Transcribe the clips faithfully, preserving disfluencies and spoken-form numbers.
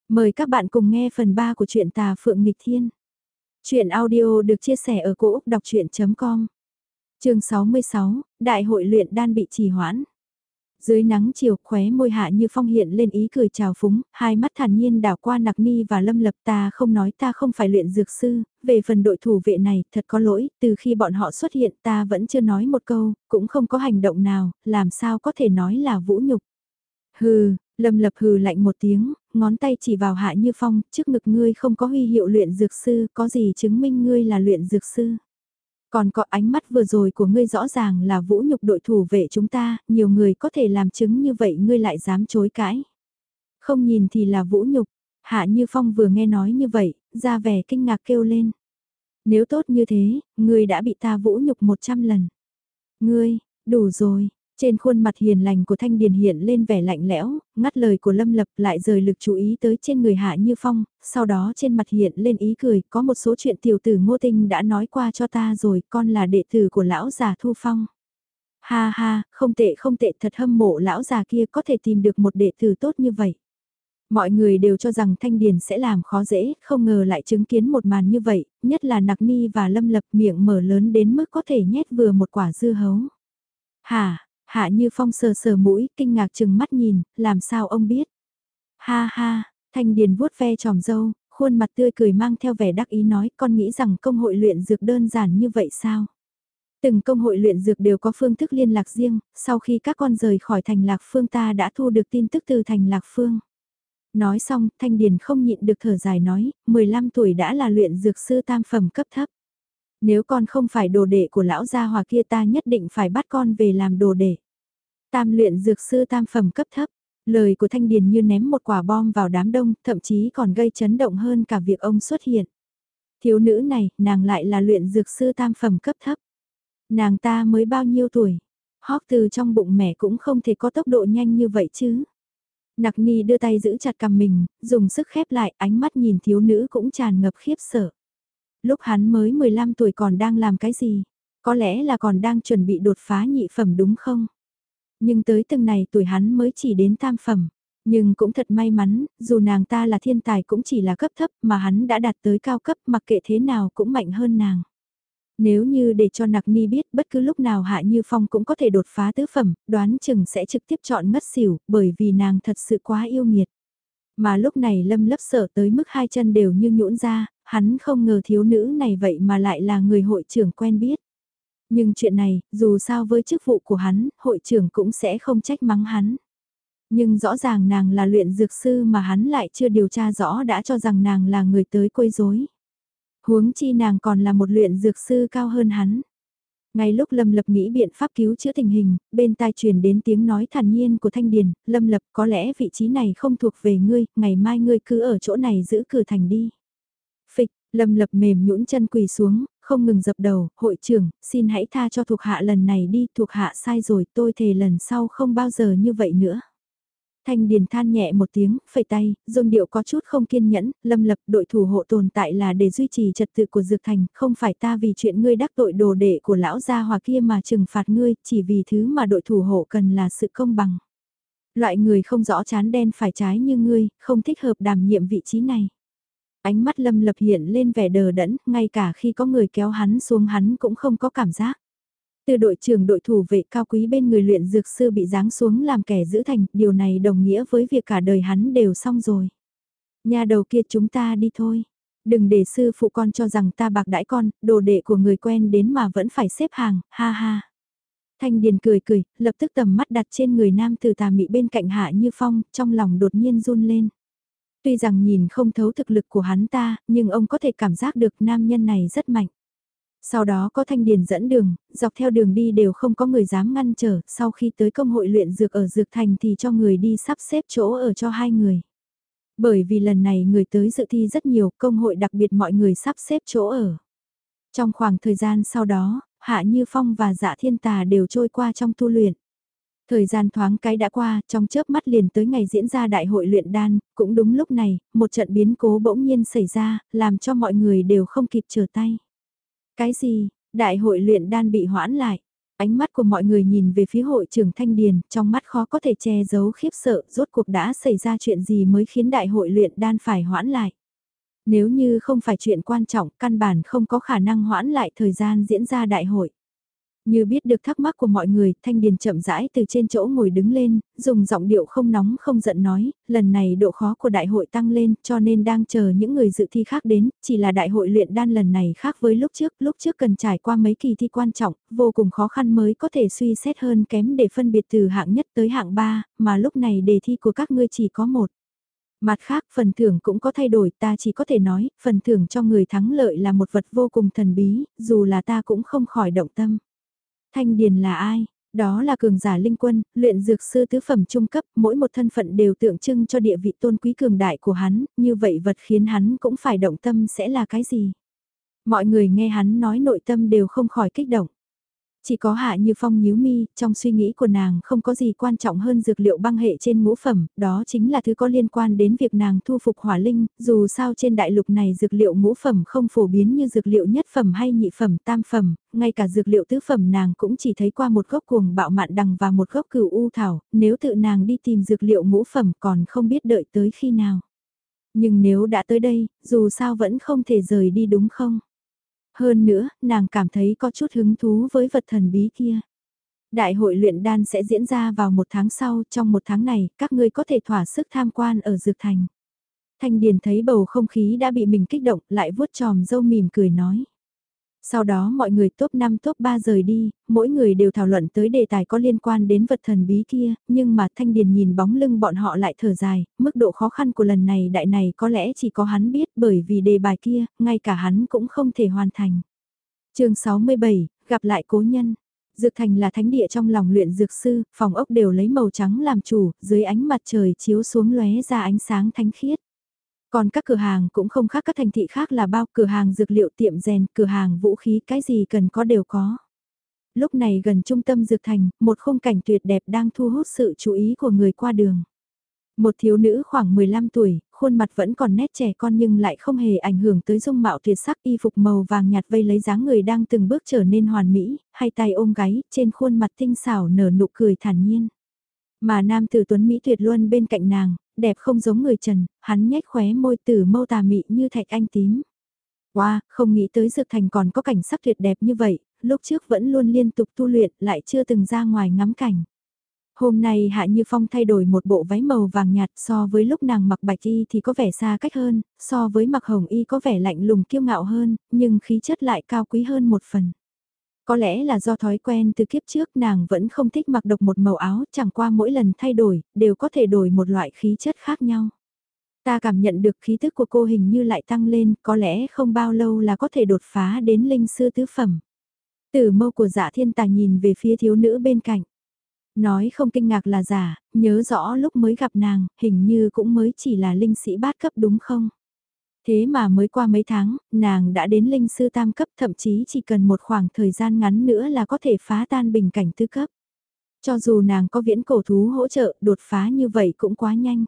Mời các bạn cùng nghe phần ba của truyện Tà Phượng Nghịch Thiên. Chuyện audio được chia sẻ ở cỗ đọc chuyện.com. Chương sáu mươi sáu, Đại hội luyện đan bị trì hoãn. Dưới nắng chiều, khóe môi Hạ Như Phong hiện lên ý cười trào phúng, hai mắt thản nhiên đảo qua Nặc Ni và Lâm Lập. Ta không nói ta không phải luyện dược sư, về phần đội thủ vệ này, thật có lỗi, từ khi bọn họ xuất hiện ta vẫn chưa nói một câu, cũng không có hành động nào, làm sao có thể nói là vũ nhục. Hừ, Lâm Lập hừ lạnh một tiếng, ngón tay chỉ vào Hạ Như Phong, trước ngực ngươi không có huy hiệu luyện dược sư, có gì chứng minh ngươi là luyện dược sư. Còn có ánh mắt vừa rồi của ngươi rõ ràng là vũ nhục đội thủ vệ chúng ta, nhiều người có thể làm chứng như vậy ngươi lại dám chối cãi. Không nhìn thì là vũ nhục, Hạ Như Phong vừa nghe nói như vậy, ra vẻ kinh ngạc kêu lên. Nếu tốt như thế, ngươi đã bị ta vũ nhục một trăm lần. Ngươi, đủ rồi. Trên khuôn mặt hiền lành của Thanh Điền hiện lên vẻ lạnh lẽo, ngắt lời của Lâm Lập lại rời lực chú ý tới trên người Hạ Như Phong, sau đó trên mặt hiện lên ý cười, có một số chuyện tiểu tử Ngô Tinh đã nói qua cho ta rồi, con là đệ tử của lão già Thu Phong. Ha ha, không tệ không tệ, thật hâm mộ lão già kia có thể tìm được một đệ tử tốt như vậy. Mọi người đều cho rằng Thanh Điền sẽ làm khó dễ, không ngờ lại chứng kiến một màn như vậy, nhất là Nặc Ni và Lâm Lập miệng mở lớn đến mức có thể nhét vừa một quả dưa hấu. Hả? Hạ Như Phong sờ sờ mũi, kinh ngạc chừng mắt nhìn, làm sao ông biết? Ha ha, Thanh Điền vuốt ve tròm dâu, khuôn mặt tươi cười mang theo vẻ đắc ý nói, con nghĩ rằng công hội luyện dược đơn giản như vậy sao? Từng công hội luyện dược đều có phương thức liên lạc riêng, sau khi các con rời khỏi thành Lạc Phương ta đã thu được tin tức từ thành Lạc Phương. Nói xong, Thanh Điền không nhịn được thở dài nói, mười lăm tuổi đã là luyện dược sư tam phẩm cấp thấp. Nếu con không phải đồ đệ của lão gia hòa kia ta nhất định phải bắt con về làm đồ đệ. Tam luyện dược sư tam phẩm cấp thấp, lời của Thanh Điền như ném một quả bom vào đám đông, thậm chí còn gây chấn động hơn cả việc ông xuất hiện. Thiếu nữ này, nàng lại là luyện dược sư tam phẩm cấp thấp. Nàng ta mới bao nhiêu tuổi? Hóp từ trong bụng mẹ cũng không thể có tốc độ nhanh như vậy chứ. Nặc Ni đưa tay giữ chặt cằm mình, dùng sức khép lại, ánh mắt nhìn thiếu nữ cũng tràn ngập khiếp sợ. Lúc hắn mới mười lăm tuổi còn đang làm cái gì? Có lẽ là còn đang chuẩn bị đột phá nhị phẩm đúng không? Nhưng tới từng này tuổi hắn mới chỉ đến tam phẩm. Nhưng cũng thật may mắn, dù nàng ta là thiên tài cũng chỉ là cấp thấp mà hắn đã đạt tới cao cấp mặc kệ thế nào cũng mạnh hơn nàng. Nếu như để cho Nặc Ni biết bất cứ lúc nào Hạ Như Phong cũng có thể đột phá tứ phẩm, đoán chừng sẽ trực tiếp chọn ngất xỉu bởi vì nàng thật sự quá yêu nghiệt. Mà lúc này Lâm Lấp sợ tới mức hai chân đều như nhũn ra, hắn không ngờ thiếu nữ này vậy mà lại là người hội trưởng quen biết. Nhưng chuyện này, dù sao với chức vụ của hắn, hội trưởng cũng sẽ không trách mắng hắn. Nhưng rõ ràng nàng là luyện dược sư mà hắn lại chưa điều tra rõ đã cho rằng nàng là người tới quấy rối. Huống chi nàng còn là một luyện dược sư cao hơn hắn. Ngay lúc Lâm Lập nghĩ biện pháp cứu chữa tình hình, bên tai truyền đến tiếng nói thản nhiên của Thanh Điền, Lâm Lập có lẽ vị trí này không thuộc về ngươi, ngày mai ngươi cứ ở chỗ này giữ cửa thành đi. Phịch, Lâm Lập mềm nhũn chân quỳ xuống, không ngừng dập đầu, hội trưởng, xin hãy tha cho thuộc hạ lần này đi, thuộc hạ sai rồi, tôi thề lần sau không bao giờ như vậy nữa. Thanh Điền than nhẹ một tiếng, phẩy tay, dùng điệu có chút không kiên nhẫn, Lâm Lập đội thủ hộ tồn tại là để duy trì trật tự của Dược Thành, không phải ta vì chuyện ngươi đắc tội đồ đệ của lão gia hòa kia mà trừng phạt ngươi, chỉ vì thứ mà đội thủ hộ cần là sự công bằng. Loại người không rõ chán đen phải trái như ngươi, không thích hợp đảm nhiệm vị trí này. Ánh mắt Lâm Lập hiện lên vẻ đờ đẫn, ngay cả khi có người kéo hắn xuống hắn cũng không có cảm giác. Từ đội trưởng đội thủ vệ cao quý bên người luyện dược sư bị giáng xuống làm kẻ giữ thành, điều này đồng nghĩa với việc cả đời hắn đều xong rồi. Nhà đầu kia chúng ta đi thôi. Đừng để sư phụ con cho rằng ta bạc đãi con, đồ đệ của người quen đến mà vẫn phải xếp hàng, ha ha. Thanh Điền cười cười, lập tức tầm mắt đặt trên người nam từ tà mị bên cạnh Hạ Như Phong, trong lòng đột nhiên run lên. Tuy rằng nhìn không thấu thực lực của hắn ta, nhưng ông có thể cảm giác được nam nhân này rất mạnh. Sau đó có Thanh Điền dẫn đường, dọc theo đường đi đều không có người dám ngăn trở, sau khi tới công hội luyện dược ở Dược Thành thì cho người đi sắp xếp chỗ ở cho hai người. Bởi vì lần này người tới dự thi rất nhiều, công hội đặc biệt mọi người sắp xếp chỗ ở. Trong khoảng thời gian sau đó, Hạ Như Phong và Dạ Thiên Tà đều trôi qua trong tu luyện. Thời gian thoáng cái đã qua, trong chớp mắt liền tới ngày diễn ra đại hội luyện đan, cũng đúng lúc này, một trận biến cố bỗng nhiên xảy ra, làm cho mọi người đều không kịp trở tay. Cái gì, đại hội luyện đan bị hoãn lại. Ánh mắt của mọi người nhìn về phía hội trưởng Thanh Điền, trong mắt khó có thể che giấu khiếp sợ, rốt cuộc đã xảy ra chuyện gì mới khiến đại hội luyện đan phải hoãn lại. Nếu như không phải chuyện quan trọng, căn bản không có khả năng hoãn lại thời gian diễn ra đại hội. Như biết được thắc mắc của mọi người, Thanh Điền chậm rãi từ trên chỗ ngồi đứng lên, dùng giọng điệu không nóng không giận nói, lần này độ khó của đại hội tăng lên cho nên đang chờ những người dự thi khác đến, chỉ là đại hội luyện đan lần này khác với lúc trước, lúc trước cần trải qua mấy kỳ thi quan trọng, vô cùng khó khăn mới có thể suy xét hơn kém để phân biệt từ hạng nhất tới hạng ba, mà lúc này đề thi của các ngươi chỉ có một. Mặt khác, phần thưởng cũng có thay đổi, ta chỉ có thể nói, phần thưởng cho người thắng lợi là một vật vô cùng thần bí, dù là ta cũng không khỏi động tâm. Thanh Điền là ai? Đó là cường giả linh quân, luyện dược sư tứ phẩm trung cấp, mỗi một thân phận đều tượng trưng cho địa vị tôn quý cường đại của hắn, như vậy vật khiến hắn cũng phải động tâm sẽ là cái gì? Mọi người nghe hắn nói nội tâm đều không khỏi kích động. Chỉ có Hạ Như Phong nhíu mi, trong suy nghĩ của nàng không có gì quan trọng hơn dược liệu băng hệ trên ngũ phẩm, đó chính là thứ có liên quan đến việc nàng thu phục hỏa linh, dù sao trên đại lục này dược liệu ngũ phẩm không phổ biến như dược liệu nhất phẩm hay nhị phẩm tam phẩm, ngay cả dược liệu tứ phẩm nàng cũng chỉ thấy qua một gốc cuồng bạo mạn đằng và một gốc cửu u thảo, nếu tự nàng đi tìm dược liệu ngũ phẩm còn không biết đợi tới khi nào. Nhưng nếu đã tới đây, dù sao vẫn không thể rời đi đúng không? Hơn nữa, nàng cảm thấy có chút hứng thú với vật thần bí kia. Đại hội luyện đan sẽ diễn ra vào một tháng sau, trong một tháng này, các ngươi có thể thỏa sức tham quan ở Dược Thành. Thanh Điền thấy bầu không khí đã bị mình kích động, lại vuốt tròm râu mỉm cười nói. Sau đó mọi người top năm top ba rời đi, mỗi người đều thảo luận tới đề tài có liên quan đến vật thần bí kia, nhưng mà Thanh Điền nhìn bóng lưng bọn họ lại thở dài, mức độ khó khăn của lần này đại này có lẽ chỉ có hắn biết bởi vì đề bài kia, ngay cả hắn cũng không thể hoàn thành. chương sáu mươi bảy, gặp lại cố nhân. Dược Thành là thánh địa trong lòng luyện dược sư, phòng ốc đều lấy màu trắng làm chủ, dưới ánh mặt trời chiếu xuống lóe ra ánh sáng thánh khiết. Còn các cửa hàng cũng không khác các thành thị khác là bao cửa hàng dược liệu tiệm rèn, cửa hàng vũ khí cái gì cần có đều có. Lúc này gần trung tâm Dược Thành, một khung cảnh tuyệt đẹp đang thu hút sự chú ý của người qua đường. Một thiếu nữ khoảng mười lăm tuổi, khuôn mặt vẫn còn nét trẻ con nhưng lại không hề ảnh hưởng tới dung mạo tuyệt sắc y phục màu vàng nhạt vây lấy dáng người đang từng bước trở nên hoàn mỹ, hai tay ôm gáy, trên khuôn mặt tinh xảo nở nụ cười thản nhiên. Mà nam tử tuấn Mỹ tuyệt luân bên cạnh nàng, đẹp không giống người trần, hắn nhếch khóe môi tử mâu tà mị như thạch anh tím. Wow, không nghĩ tới Dược Thành còn có cảnh sắc tuyệt đẹp như vậy, lúc trước vẫn luôn liên tục tu luyện lại chưa từng ra ngoài ngắm cảnh. Hôm nay Hạ Như Phong thay đổi một bộ váy màu vàng nhạt so với lúc nàng mặc bạch y thì có vẻ xa cách hơn, so với mặc hồng y có vẻ lạnh lùng kiêu ngạo hơn, nhưng khí chất lại cao quý hơn một phần. Có lẽ là do thói quen từ kiếp trước nàng vẫn không thích mặc độc một màu áo, chẳng qua mỗi lần thay đổi, đều có thể đổi một loại khí chất khác nhau. Ta cảm nhận được khí tức của cô hình như lại tăng lên, có lẽ không bao lâu là có thể đột phá đến linh sư tứ phẩm. Tử mâu của Dạ Thiên Tà nhìn về phía thiếu nữ bên cạnh. Nói không kinh ngạc là giả, nhớ rõ lúc mới gặp nàng, hình như cũng mới chỉ là linh sĩ bát cấp đúng không? Thế mà mới qua mấy tháng, nàng đã đến linh sư tam cấp, thậm chí chỉ cần một khoảng thời gian ngắn nữa là có thể phá tan bình cảnh tứ cấp. Cho dù nàng có viễn cổ thú hỗ trợ, đột phá như vậy cũng quá nhanh.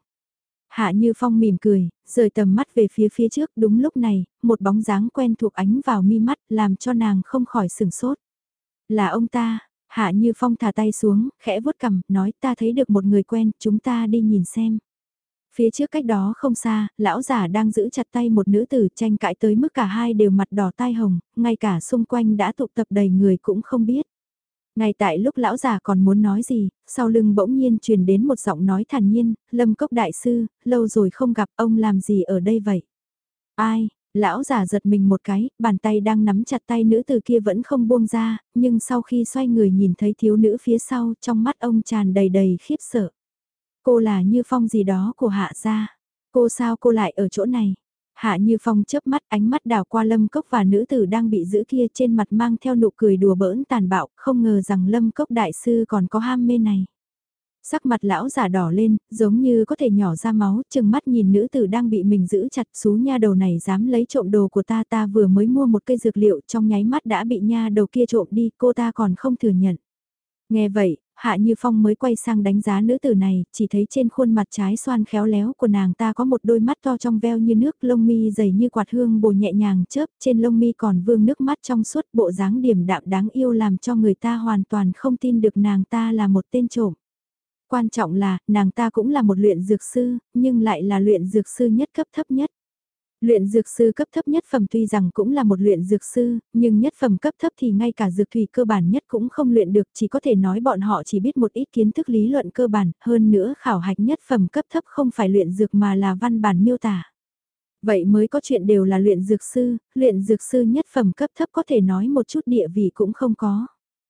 Hạ Như Phong mỉm cười, rời tầm mắt về phía phía trước, đúng lúc này, một bóng dáng quen thuộc ánh vào mi mắt, làm cho nàng không khỏi sửng sốt. Là ông ta. Hạ Như Phong thả tay xuống, khẽ vuốt cằm, nói ta thấy được một người quen, chúng ta đi nhìn xem. Phía trước cách đó không xa, lão giả đang giữ chặt tay một nữ tử tranh cãi tới mức cả hai đều mặt đỏ tai hồng, ngay cả xung quanh đã tụ tập đầy người cũng không biết. Ngay tại lúc lão giả còn muốn nói gì, sau lưng bỗng nhiên truyền đến một giọng nói thản nhiên, Lâm Cốc đại sư, lâu rồi không gặp ông làm gì ở đây vậy? Ai? Lão giả giật mình một cái, bàn tay đang nắm chặt tay nữ từ kia vẫn không buông ra, nhưng sau khi xoay người nhìn thấy thiếu nữ phía sau, trong mắt ông tràn đầy đầy khiếp sợ. Cô là Như Phong gì đó của Hạ gia. Cô sao cô lại ở chỗ này? Hạ Như Phong chớp mắt ánh mắt đảo qua Lâm Cốc và nữ tử đang bị giữ kia trên mặt mang theo nụ cười đùa bỡn tàn bạo, không ngờ rằng Lâm Cốc đại sư còn có ham mê này. Sắc mặt lão giả đỏ lên, giống như có thể nhỏ ra máu, chừng mắt nhìn nữ tử đang bị mình giữ chặt, xú nha đầu này dám lấy trộm đồ của ta, ta vừa mới mua một cây dược liệu trong nháy mắt đã bị nha đầu kia trộm đi, cô ta còn không thừa nhận. Nghe vậy, Hạ Như Phong mới quay sang đánh giá nữ tử này, chỉ thấy trên khuôn mặt trái xoan khéo léo của nàng ta có một đôi mắt to trong veo như nước, lông mi dày như quạt hương bồ nhẹ nhàng chớp, trên lông mi còn vương nước mắt trong suốt, bộ dáng điềm đạm đáng yêu làm cho người ta hoàn toàn không tin được nàng ta là một tên trộm. Quan trọng là, nàng ta cũng là một luyện dược sư, nhưng lại là luyện dược sư nhất cấp thấp nhất. Luyện dược sư cấp thấp nhất phẩm tuy rằng cũng là một luyện dược sư, nhưng nhất phẩm cấp thấp thì ngay cả dược thủy cơ bản nhất cũng không luyện được, chỉ có thể nói bọn họ chỉ biết một ít kiến thức lý luận cơ bản, hơn nữa khảo hạch nhất phẩm cấp thấp không phải luyện dược mà là văn bản miêu tả. Vậy mới có chuyện đều là luyện dược sư, luyện dược sư nhất phẩm cấp thấp có thể nói một chút địa vị cũng không có.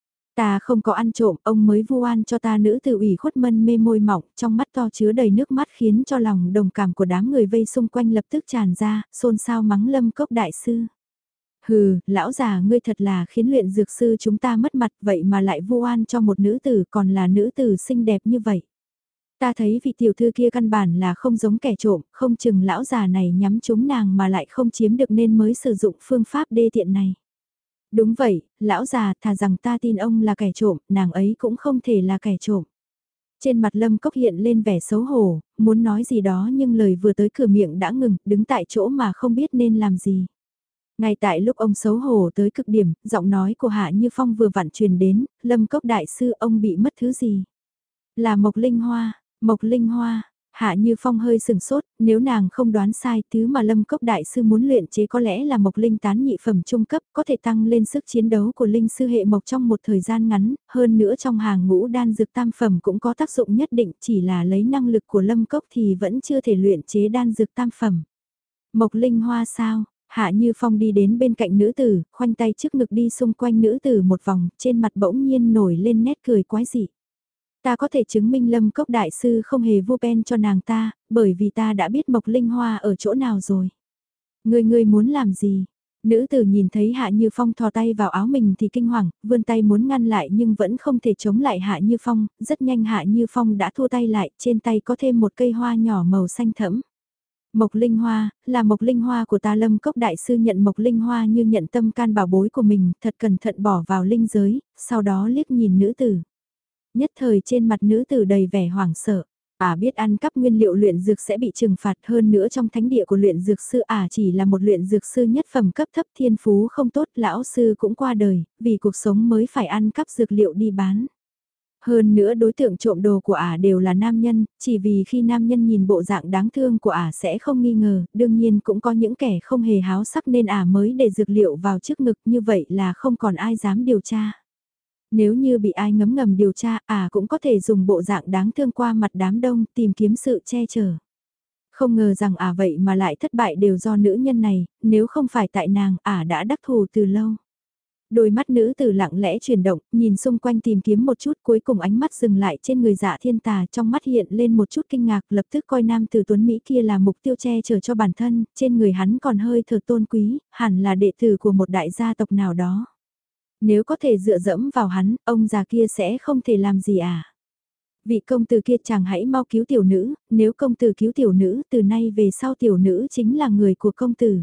Ta không có ăn trộm, ông mới vu oan cho ta, nữ tử ủy khuất mân mê môi mỏng, trong mắt to chứa đầy nước mắt khiến cho lòng đồng cảm của đám người vây xung quanh lập tức tràn ra, xôn xao mắng Lâm Cốc đại sư. Hừ, lão già ngươi thật là khiến luyện dược sư chúng ta mất mặt, vậy mà lại vu oan cho một nữ tử, còn là nữ tử xinh đẹp như vậy. Ta thấy vị tiểu thư kia căn bản là không giống kẻ trộm, không chừng lão già này nhắm trúng nàng mà lại không chiếm được nên mới sử dụng phương pháp đê tiện này. Đúng vậy, lão già, thà rằng ta tin ông là kẻ trộm, nàng ấy cũng không thể là kẻ trộm. Trên mặt Lâm Cốc hiện lên vẻ xấu hổ, muốn nói gì đó nhưng lời vừa tới cửa miệng đã ngừng, đứng tại chỗ mà không biết nên làm gì. Ngay tại lúc ông xấu hổ tới cực điểm, giọng nói của Hạ Như Phong vừa vặn truyền đến, Lâm Cốc đại sư, ông bị mất thứ gì? Là Mộc Linh Hoa, Mộc Linh Hoa. Hạ Như Phong hơi sừng sốt, nếu nàng không đoán sai, thứ mà Lâm Cốc đại sư muốn luyện chế có lẽ là Mộc Linh tán nhị phẩm trung cấp, có thể tăng lên sức chiến đấu của linh sư hệ Mộc trong một thời gian ngắn, hơn nữa trong hàng ngũ đan dược tam phẩm cũng có tác dụng nhất định, chỉ là lấy năng lực của Lâm Cốc thì vẫn chưa thể luyện chế đan dược tam phẩm. Mộc Linh Hoa sao? Hạ Như Phong đi đến bên cạnh nữ tử, khoanh tay trước ngực đi xung quanh nữ tử một vòng, trên mặt bỗng nhiên nổi lên nét cười quái dị. Ta có thể chứng minh Lâm Cốc đại sư không hề vô pen cho nàng ta, bởi vì ta đã biết Mộc Linh Hoa ở chỗ nào rồi. Ngươi ngươi muốn làm gì? Nữ tử nhìn thấy Hạ Như Phong thò tay vào áo mình thì kinh hoàng, vươn tay muốn ngăn lại nhưng vẫn không thể chống lại Hạ Như Phong, rất nhanh Hạ Như Phong đã thua tay lại, trên tay có thêm một cây hoa nhỏ màu xanh thẫm. Mộc Linh Hoa, là Mộc Linh Hoa của ta. Lâm Cốc đại sư nhận Mộc Linh Hoa như nhận tâm can bảo bối của mình, thật cẩn thận bỏ vào linh giới, sau đó liếc nhìn nữ tử. Nhất thời trên mặt nữ tử đầy vẻ hoảng sợ. À biết ăn cắp nguyên liệu luyện dược sẽ bị trừng phạt, hơn nữa trong thánh địa của luyện dược sư à chỉ là một luyện dược sư nhất phẩm cấp thấp, thiên phú không tốt, lão sư cũng qua đời, vì cuộc sống mới phải ăn cắp dược liệu đi bán. Hơn nữa đối tượng trộm đồ của ả đều là nam nhân, chỉ vì khi nam nhân nhìn bộ dạng đáng thương của ả sẽ không nghi ngờ, đương nhiên cũng có những kẻ không hề háo sắc nên ả mới để dược liệu vào trước ngực, như vậy là không còn ai dám điều tra. Nếu như bị ai ngấm ngầm điều tra, ả cũng có thể dùng bộ dạng đáng thương qua mặt đám đông tìm kiếm sự che chở. Không ngờ rằng ả vậy mà lại thất bại đều do nữ nhân này, nếu không phải tại nàng, ả đã đắc thù từ lâu. Đôi mắt nữ tử lặng lẽ chuyển động, nhìn xung quanh tìm kiếm một chút, cuối cùng ánh mắt dừng lại trên người Dạ Thiên Tà, trong mắt hiện lên một chút kinh ngạc, lập tức coi nam tử tuấn Mỹ kia là mục tiêu che chở cho bản thân, trên người hắn còn hơi thở tôn quý, hẳn là đệ tử của một đại gia tộc nào đó. Nếu có thể dựa dẫm vào hắn, ông già kia sẽ không thể làm gì à? Vị công tử kia, chàng hãy mau cứu tiểu nữ, nếu công tử cứu tiểu nữ, từ nay về sau tiểu nữ chính là người của công tử.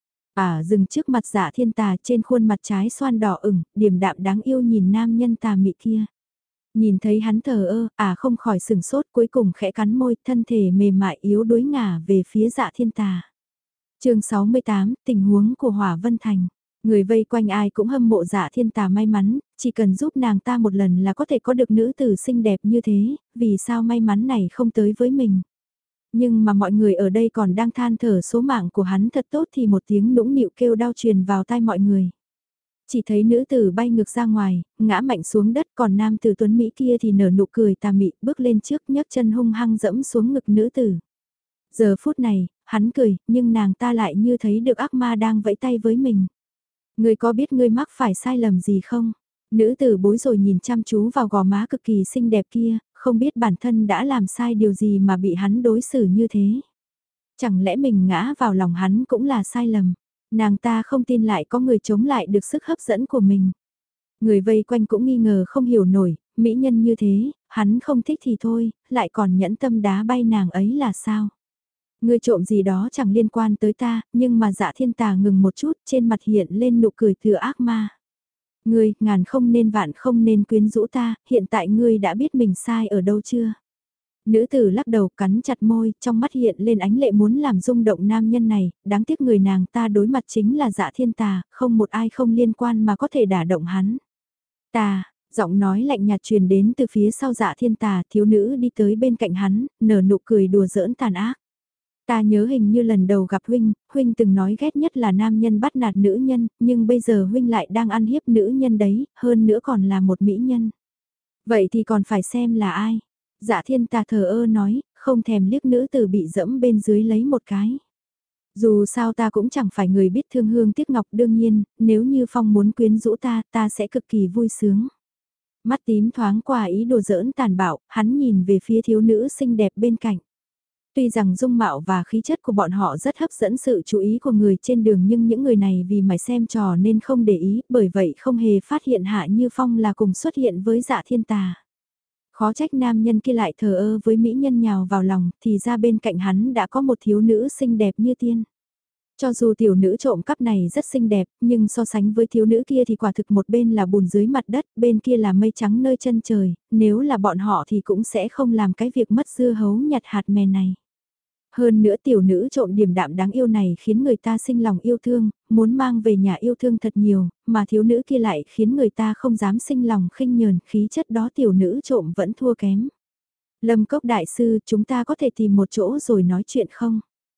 À dừng trước mặt Dạ Thiên Tà, trên khuôn mặt trái xoan đỏ ửng, điềm đạm đáng yêu nhìn nam nhân tà mị kia. Nhìn thấy hắn thờ ơ, à không khỏi sừng sốt, cuối cùng khẽ cắn môi, thân thể mềm mại yếu đuối ngả về phía Dạ Thiên Tà. chương sáu mươi tám, tình huống của Hỏa Vân Thành. Người vây quanh ai cũng hâm mộ Dạ Thiên Tà may mắn, chỉ cần giúp nàng ta một lần là có thể có được nữ tử xinh đẹp như thế, vì sao may mắn này không tới với mình. Nhưng mà mọi người ở đây còn đang than thở số mạng của hắn thật tốt thì một tiếng nũng nịu kêu đau truyền vào tai mọi người. Chỉ thấy nữ tử bay ngược ra ngoài, ngã mạnh xuống đất, còn nam tử tuấn Mỹ kia thì nở nụ cười tà mị, bước lên trước nhấc chân hung hăng dẫm xuống ngực nữ tử. Giờ phút này, hắn cười, nhưng nàng ta lại như thấy được ác ma đang vẫy tay với mình. Ngươi có biết ngươi mắc phải sai lầm gì không? Nữ tử bối rồi nhìn chăm chú vào gò má cực kỳ xinh đẹp kia, không biết bản thân đã làm sai điều gì mà bị hắn đối xử như thế. Chẳng lẽ mình ngã vào lòng hắn cũng là sai lầm? Nàng ta không tin lại có người chống lại được sức hấp dẫn của mình. Người vây quanh cũng nghi ngờ không hiểu nổi, mỹ nhân như thế, hắn không thích thì thôi, lại còn nhẫn tâm đá bay nàng ấy là sao? Ngươi trộm gì đó chẳng liên quan tới ta, nhưng mà Dạ Thiên Tà ngừng một chút, trên mặt hiện lên nụ cười thừa ác ma. Ngươi, ngàn không nên vạn không nên quyến rũ ta, hiện tại ngươi đã biết mình sai ở đâu chưa? Nữ tử lắc đầu cắn chặt môi, trong mắt hiện lên ánh lệ muốn làm rung động nam nhân này, đáng tiếc người nàng ta đối mặt chính là Dạ Thiên Tà, không một ai không liên quan mà có thể đả động hắn. Tà, giọng nói lạnh nhạt truyền đến từ phía sau Dạ Thiên Tà, thiếu nữ đi tới bên cạnh hắn, nở nụ cười đùa giỡn tàn ác. Ta nhớ hình như lần đầu gặp huynh, huynh từng nói ghét nhất là nam nhân bắt nạt nữ nhân, nhưng bây giờ huynh lại đang ăn hiếp nữ nhân đấy, hơn nữa còn là một mỹ nhân. Vậy thì còn phải xem là ai? Dạ Thiên Tà thờ ơ nói, không thèm liếc nữ tử bị dẫm bên dưới lấy một cái. Dù sao ta cũng chẳng phải người biết thương hương tiếc ngọc, đương nhiên, nếu như Phong muốn quyến rũ ta, ta sẽ cực kỳ vui sướng. Mắt tím thoáng qua ý đồ giỡn tàn bạo, hắn nhìn về phía thiếu nữ xinh đẹp bên cạnh. Tuy rằng dung mạo và khí chất của bọn họ rất hấp dẫn sự chú ý của người trên đường, nhưng những người này vì mải xem trò nên không để ý, bởi vậy không hề phát hiện Hạ Như Phong là cùng xuất hiện với Dạ Thiên Tà. Khó trách nam nhân kia lại thờ ơ với mỹ nhân nhào vào lòng, thì ra bên cạnh hắn đã có một thiếu nữ xinh đẹp như tiên. Cho dù tiểu nữ trộm cắp này rất xinh đẹp, nhưng so sánh với thiếu nữ kia thì quả thực một bên là bùn dưới mặt đất, bên kia là mây trắng nơi chân trời, nếu là bọn họ thì cũng sẽ không làm cái việc mất dưa hấu nhặt hạt mè này. Hơn nữa tiểu nữ trộm điềm đạm đáng yêu này khiến người ta sinh lòng yêu thương, muốn mang về nhà yêu thương thật nhiều, mà thiếu nữ kia lại khiến người ta không dám sinh lòng khinh nhờn, khí chất đó tiểu nữ trộm vẫn thua kém. Lâm Cốc đại sư, chúng ta có thể tìm một chỗ rồi nói chuyện không?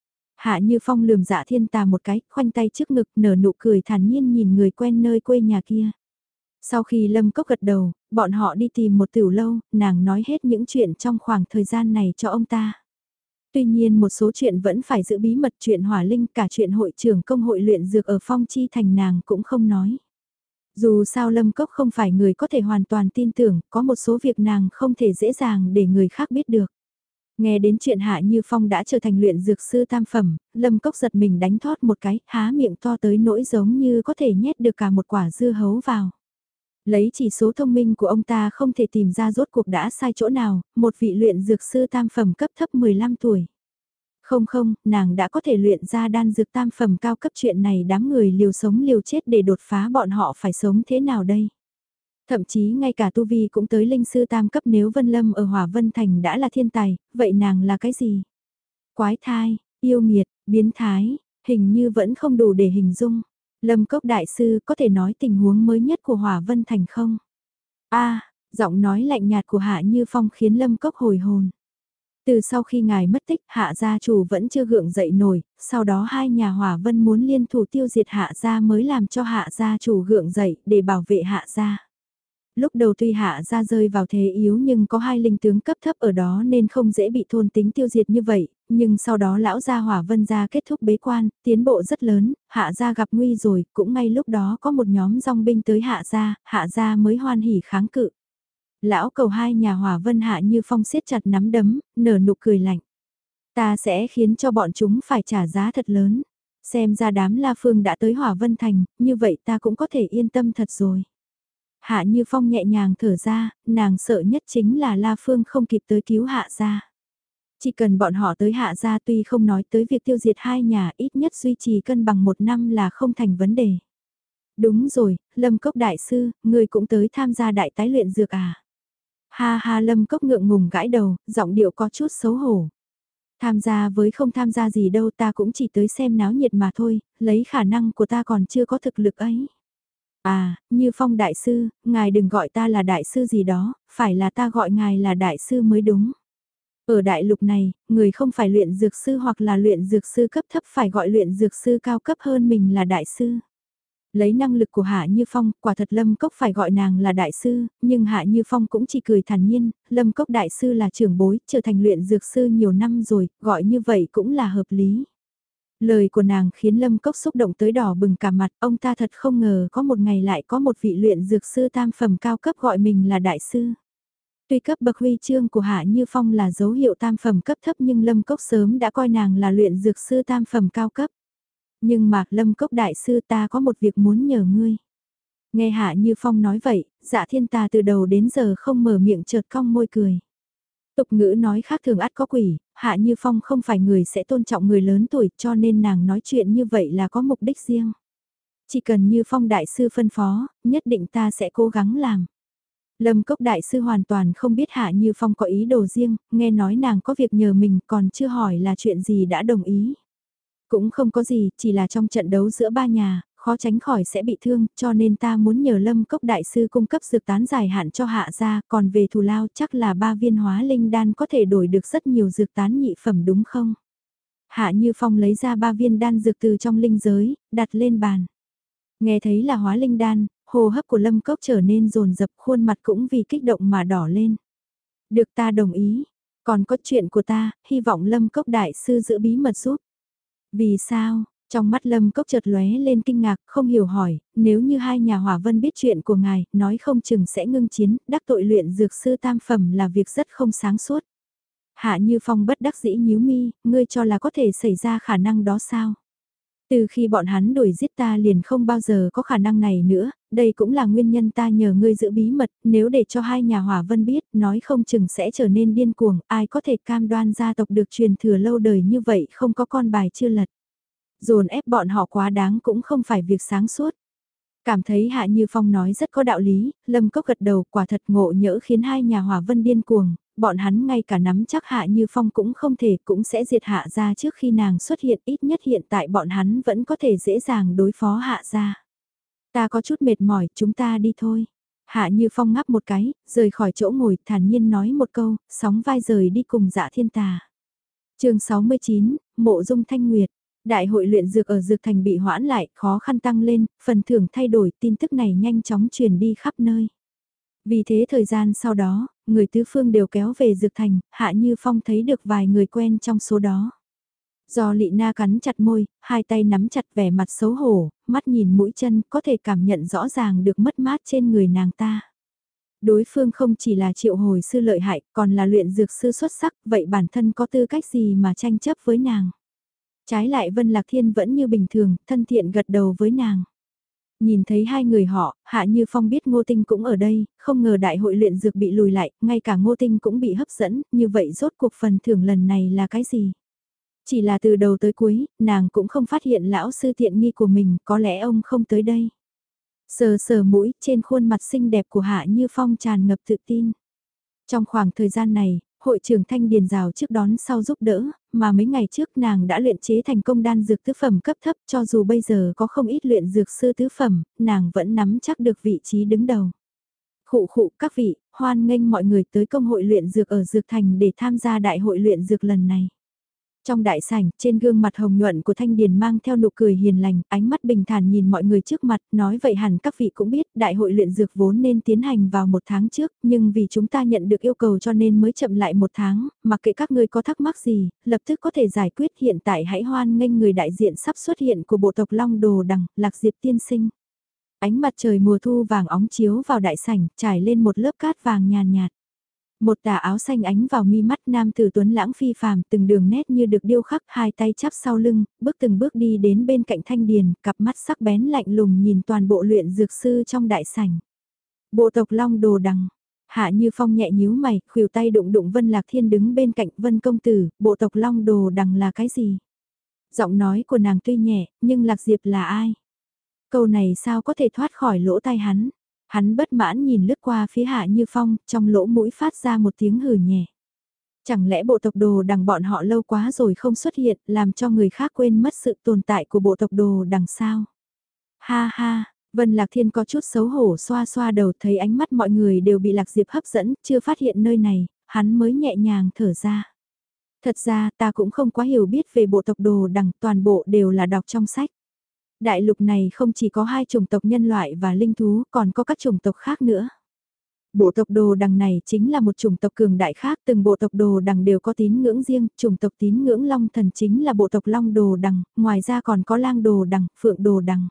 Hạ Như Phong lườm Dạ Thiên Tà một cái, khoanh tay trước ngực, nở nụ cười thản nhiên nhìn người quen nơi quê nhà kia. Sau khi Lâm Cốc gật đầu, bọn họ đi tìm một tiểu lâu, nàng nói hết những chuyện trong khoảng thời gian này cho ông ta. Tuy nhiên một số chuyện vẫn phải giữ bí mật, chuyện hỏa linh, cả chuyện hội trưởng công hội luyện dược ở Phong Chi Thành nàng cũng không nói. Dù sao Lâm Cốc không phải người có thể hoàn toàn tin tưởng, có một số việc nàng không thể dễ dàng để người khác biết được. Nghe đến chuyện Hạ Như Phong đã trở thành luyện dược sư tam phẩm, Lâm Cốc giật mình đánh thót một cái, há miệng to tới nỗi giống như có thể nhét được cả một quả dưa hấu vào. Lấy chỉ số thông minh của ông ta không thể tìm ra rốt cuộc đã sai chỗ nào, một vị luyện dược sư tam phẩm cấp thấp mười lăm tuổi. Không không, nàng đã có thể luyện ra đan dược tam phẩm cao cấp, chuyện này đám người liều sống liều chết để đột phá bọn họ phải sống thế nào đây? Thậm chí ngay cả tu vi cũng tới linh sư tam cấp, nếu Vân Lâm ở Hỏa Vân Thành đã là thiên tài, vậy nàng là cái gì? Quái thai, yêu nghiệt, biến thái, hình như vẫn không đủ để hình dung. Lâm Cốc đại sư có thể nói tình huống mới nhất của Hỏa Vân Thành không? A, giọng nói lạnh nhạt của Hạ Như Phong khiến Lâm Cốc hồi hồn. Từ sau khi ngài mất tích, Hạ gia chủ vẫn chưa gượng dậy nổi, sau đó hai nhà Hỏa Vân muốn liên thủ tiêu diệt Hạ gia mới làm cho Hạ gia chủ gượng dậy để bảo vệ Hạ gia. Lúc đầu tuy Hạ gia rơi vào thế yếu nhưng có hai linh tướng cấp thấp ở đó nên không dễ bị thôn tính tiêu diệt như vậy, nhưng sau đó lão gia Hỏa Vân gia kết thúc bế quan, tiến bộ rất lớn, Hạ gia gặp nguy rồi, cũng ngay lúc đó có một nhóm dòng binh tới Hạ gia, Hạ gia mới hoan hỉ kháng cự. Lão cầu hai nhà Hỏa Vân Hạ Như Phong siết chặt nắm đấm, nở nụ cười lạnh. Ta sẽ khiến cho bọn chúng phải trả giá thật lớn. Xem ra đám La Phương đã tới Hỏa Vân Thành, như vậy ta cũng có thể yên tâm thật rồi. Hạ Như Phong nhẹ nhàng thở ra, nàng sợ nhất chính là La Phương không kịp tới cứu Hạ gia. Chỉ cần bọn họ tới Hạ gia, tuy không nói tới việc tiêu diệt hai nhà, ít nhất duy trì cân bằng một năm là không thành vấn đề. Đúng rồi, Lâm Cốc đại sư, người cũng tới tham gia đại tái luyện dược à? Ha ha, Lâm Cốc ngượng ngùng gãi đầu, giọng điệu có chút xấu hổ. Tham gia với không tham gia gì đâu, ta cũng chỉ tới xem náo nhiệt mà thôi, lấy khả năng của ta còn chưa có thực lực ấy. À, Như Phong đại sư, ngài đừng gọi ta là đại sư gì đó, phải là ta gọi ngài là đại sư mới đúng. Ở đại lục này, người không phải luyện dược sư hoặc là luyện dược sư cấp thấp phải gọi luyện dược sư cao cấp hơn mình là đại sư. Lấy năng lực của Hạ Như Phong, quả thật Lâm Cốc phải gọi nàng là đại sư, nhưng Hạ Như Phong cũng chỉ cười thản nhiên, Lâm Cốc đại sư là trưởng bối, trở thành luyện dược sư nhiều năm rồi, gọi như vậy cũng là hợp lý. Lời của nàng khiến Lâm Cốc xúc động tới đỏ bừng cả mặt, ông ta thật không ngờ có một ngày lại có một vị luyện dược sư tam phẩm cao cấp gọi mình là đại sư. Tuy cấp bậc huy chương của Hạ Như Phong là dấu hiệu tam phẩm cấp thấp nhưng Lâm Cốc sớm đã coi nàng là luyện dược sư tam phẩm cao cấp. Nhưng mà Lâm Cốc đại sư, ta có một việc muốn nhờ ngươi. Nghe Hạ Như Phong nói vậy, Dạ Thiên Tà từ đầu đến giờ không mở miệng, chợt cong môi cười. Tục ngữ nói khác thường ắt có quỷ, Hạ Như Phong không phải người sẽ tôn trọng người lớn tuổi cho nên nàng nói chuyện như vậy là có mục đích riêng. Chỉ cần như Phong đại sư phân phó, nhất định ta sẽ cố gắng làm. Lâm Cốc đại sư hoàn toàn không biết Hạ Như Phong có ý đồ riêng, nghe nói nàng có việc nhờ mình còn chưa hỏi là chuyện gì đã đồng ý. Cũng không có gì, chỉ là trong trận đấu giữa ba nhà, khó tránh khỏi sẽ bị thương, cho nên ta muốn nhờ Lâm Cốc đại sư cung cấp dược tán dài hạn cho Hạ gia, còn về thù lao chắc là ba viên hóa linh đan có thể đổi được rất nhiều dược tán nhị phẩm đúng không? Hạ Như Phong lấy ra ba viên đan dược từ trong linh giới, đặt lên bàn. Nghe thấy là hóa linh đan, hô hấp của Lâm Cốc trở nên rồn rập, khuôn mặt cũng vì kích động mà đỏ lên. Được, ta đồng ý. Còn có chuyện của ta, hy vọng Lâm Cốc đại sư giữ bí mật giúp. Vì sao? Trong mắt Lâm Cốc chợt lóe lên kinh ngạc, không hiểu hỏi, nếu như hai nhà hỏa vân biết chuyện của ngài, nói không chừng sẽ ngưng chiến, đắc tội luyện dược sư tam phẩm là việc rất không sáng suốt. Hạ Như Phong bất đắc dĩ nhíu mi, ngươi cho là có thể xảy ra khả năng đó sao? Từ khi bọn hắn đuổi giết ta liền không bao giờ có khả năng này nữa, đây cũng là nguyên nhân ta nhờ ngươi giữ bí mật, nếu để cho hai nhà hỏa vân biết, nói không chừng sẽ trở nên điên cuồng, ai có thể cam đoan gia tộc được truyền thừa lâu đời như vậy không có con bài chưa lật. Dồn ép bọn họ quá đáng cũng không phải việc sáng suốt. Cảm thấy Hạ Như Phong nói rất có đạo lý, Lâm Cốc gật đầu quả thật ngộ nhỡ khiến hai nhà hỏa vân điên cuồng, bọn hắn ngay cả nắm chắc Hạ Như Phong cũng không thể cũng sẽ diệt Hạ ra trước khi nàng xuất hiện, ít nhất hiện tại bọn hắn vẫn có thể dễ dàng đối phó Hạ ra. Ta có chút mệt mỏi, chúng ta đi thôi. Hạ Như Phong ngáp một cái, rời khỏi chỗ ngồi, thản nhiên nói một câu, sóng vai rời đi cùng Dạ Thiên Tà. Chương sáu mươi chín, Mộ Dung Thanh Nguyệt. Đại hội luyện dược ở Dược Thành bị hoãn lại, khó khăn tăng lên, phần thưởng thay đổi, tin tức này nhanh chóng truyền đi khắp nơi. Vì thế thời gian sau đó, người tứ phương đều kéo về Dược Thành, Hạ Như Phong thấy được vài người quen trong số đó. Do Lị Na cắn chặt môi, hai tay nắm chặt vẻ mặt xấu hổ, mắt nhìn mũi chân, có thể cảm nhận rõ ràng được mất mát trên người nàng ta. Đối phương không chỉ là triệu hồi sư lợi hại, còn là luyện dược sư xuất sắc, vậy bản thân có tư cách gì mà tranh chấp với nàng. Trái lại Vân Lạc Thiên vẫn như bình thường, thân thiện gật đầu với nàng. Nhìn thấy hai người họ, Hạ Như Phong biết Ngô Tinh cũng ở đây, không ngờ đại hội luyện dược bị lùi lại, ngay cả Ngô Tinh cũng bị hấp dẫn, như vậy rốt cuộc phần thưởng lần này là cái gì? Chỉ là từ đầu tới cuối, nàng cũng không phát hiện lão sư tiện nghi của mình, có lẽ ông không tới đây. Sờ sờ mũi, trên khuôn mặt xinh đẹp của Hạ Như Phong tràn ngập tự tin. Trong khoảng thời gian này, hội trưởng Thanh Điền rào trước đón sau giúp đỡ, mà mấy ngày trước nàng đã luyện chế thành công đan dược tứ phẩm cấp thấp, cho dù bây giờ có không ít luyện dược sư tứ phẩm, nàng vẫn nắm chắc được vị trí đứng đầu. Khụ khụ các vị, hoan nghênh mọi người tới công hội luyện dược ở Dược Thành để tham gia đại hội luyện dược lần này. Trong đại sảnh, trên gương mặt hồng nhuận của Thanh Điền mang theo nụ cười hiền lành, ánh mắt bình thản nhìn mọi người trước mặt, nói vậy hẳn các vị cũng biết, đại hội luyện dược vốn nên tiến hành vào một tháng trước, nhưng vì chúng ta nhận được yêu cầu cho nên mới chậm lại một tháng, mặc kệ các ngươi có thắc mắc gì, lập tức có thể giải quyết, hiện tại hãy hoan nghênh người đại diện sắp xuất hiện của bộ tộc Long Đồ Đằng, Lạc Diệp tiên sinh. Ánh mặt trời mùa thu vàng óng chiếu vào đại sảnh, trải lên một lớp cát vàng nhàn nhạt. Một tà áo xanh ánh vào mi mắt nam tử tuấn lãng phi phàm, từng đường nét như được điêu khắc, hai tay chắp sau lưng, bước từng bước đi đến bên cạnh Thanh Điền, cặp mắt sắc bén lạnh lùng nhìn toàn bộ luyện dược sư trong đại sảnh. Bộ tộc Long Đồ Đằng. Hạ Như Phong nhẹ nhíu mày, khuỷu tay đụng đụng Vân Lạc Thiên đứng bên cạnh Vân công tử, bộ tộc Long Đồ Đằng là cái gì? Giọng nói của nàng tuy nhẹ, nhưng Lạc Diệp là ai? Câu này sao có thể thoát khỏi lỗ tai hắn? Hắn bất mãn nhìn lướt qua phía Hạ Như Phong, trong lỗ mũi phát ra một tiếng hừ nhẹ. Chẳng lẽ bộ tộc Đồ Đằng bọn họ lâu quá rồi không xuất hiện, làm cho người khác quên mất sự tồn tại của bộ tộc Đồ Đằng sao? Ha ha, Vân Lạc Thiên có chút xấu hổ xoa xoa đầu, thấy ánh mắt mọi người đều bị Lạc Diệp hấp dẫn, chưa phát hiện nơi này, hắn mới nhẹ nhàng thở ra. Thật ra ta cũng không quá hiểu biết về bộ tộc Đồ Đằng, toàn bộ đều là đọc trong sách. Đại lục này không chỉ có hai chủng tộc nhân loại và linh thú, còn có các chủng tộc khác nữa. Bộ tộc Đồ Đằng này chính là một chủng tộc cường đại khác, từng bộ tộc Đồ Đằng đều có tín ngưỡng riêng, chủng tộc tín ngưỡng Long Thần chính là bộ tộc Long Đồ Đằng, ngoài ra còn có Lang Đồ Đằng, Phượng Đồ Đằng.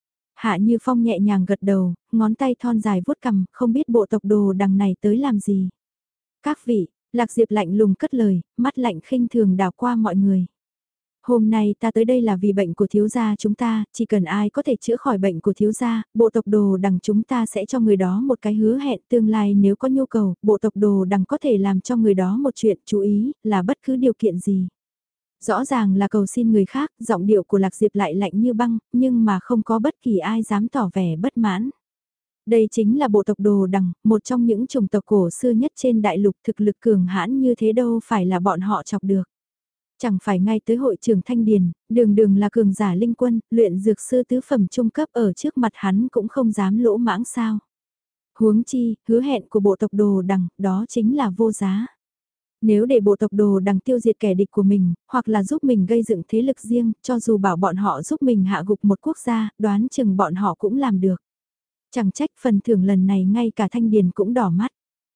Hạ Như Phong nhẹ nhàng gật đầu, ngón tay thon dài vuốt cằm, không biết bộ tộc Đồ Đằng này tới làm gì. Các vị, Lạc Diệp lạnh lùng cất lời, mắt lạnh khinh thường đảo qua mọi người. Hôm nay ta tới đây là vì bệnh của thiếu gia chúng ta, chỉ cần ai có thể chữa khỏi bệnh của thiếu gia, bộ tộc Đồ Đằng chúng ta sẽ cho người đó một cái hứa hẹn tương lai nếu có nhu cầu, bộ tộc Đồ Đằng có thể làm cho người đó một chuyện, chú ý, là bất cứ điều kiện gì. Rõ ràng là cầu xin người khác, giọng điệu của Lạc Diệp lại lạnh như băng, nhưng mà không có bất kỳ ai dám tỏ vẻ bất mãn. Đây chính là bộ tộc Đồ Đằng, một trong những chủng tộc cổ xưa nhất trên đại lục, thực lực cường hãn như thế đâu phải là bọn họ chọc được. Chẳng phải ngay tới hội trường Thanh Điền, đường đường là cường giả linh quân, luyện dược sư tứ phẩm trung cấp ở trước mặt hắn cũng không dám lỗ mãng sao. Huống chi, hứa hẹn của bộ tộc Đồ Đằng, đó chính là vô giá. Nếu để bộ tộc Đồ Đằng tiêu diệt kẻ địch của mình, hoặc là giúp mình gây dựng thế lực riêng, cho dù bảo bọn họ giúp mình hạ gục một quốc gia, đoán chừng bọn họ cũng làm được. Chẳng trách phần thưởng lần này ngay cả Thanh Điền cũng đỏ mắt.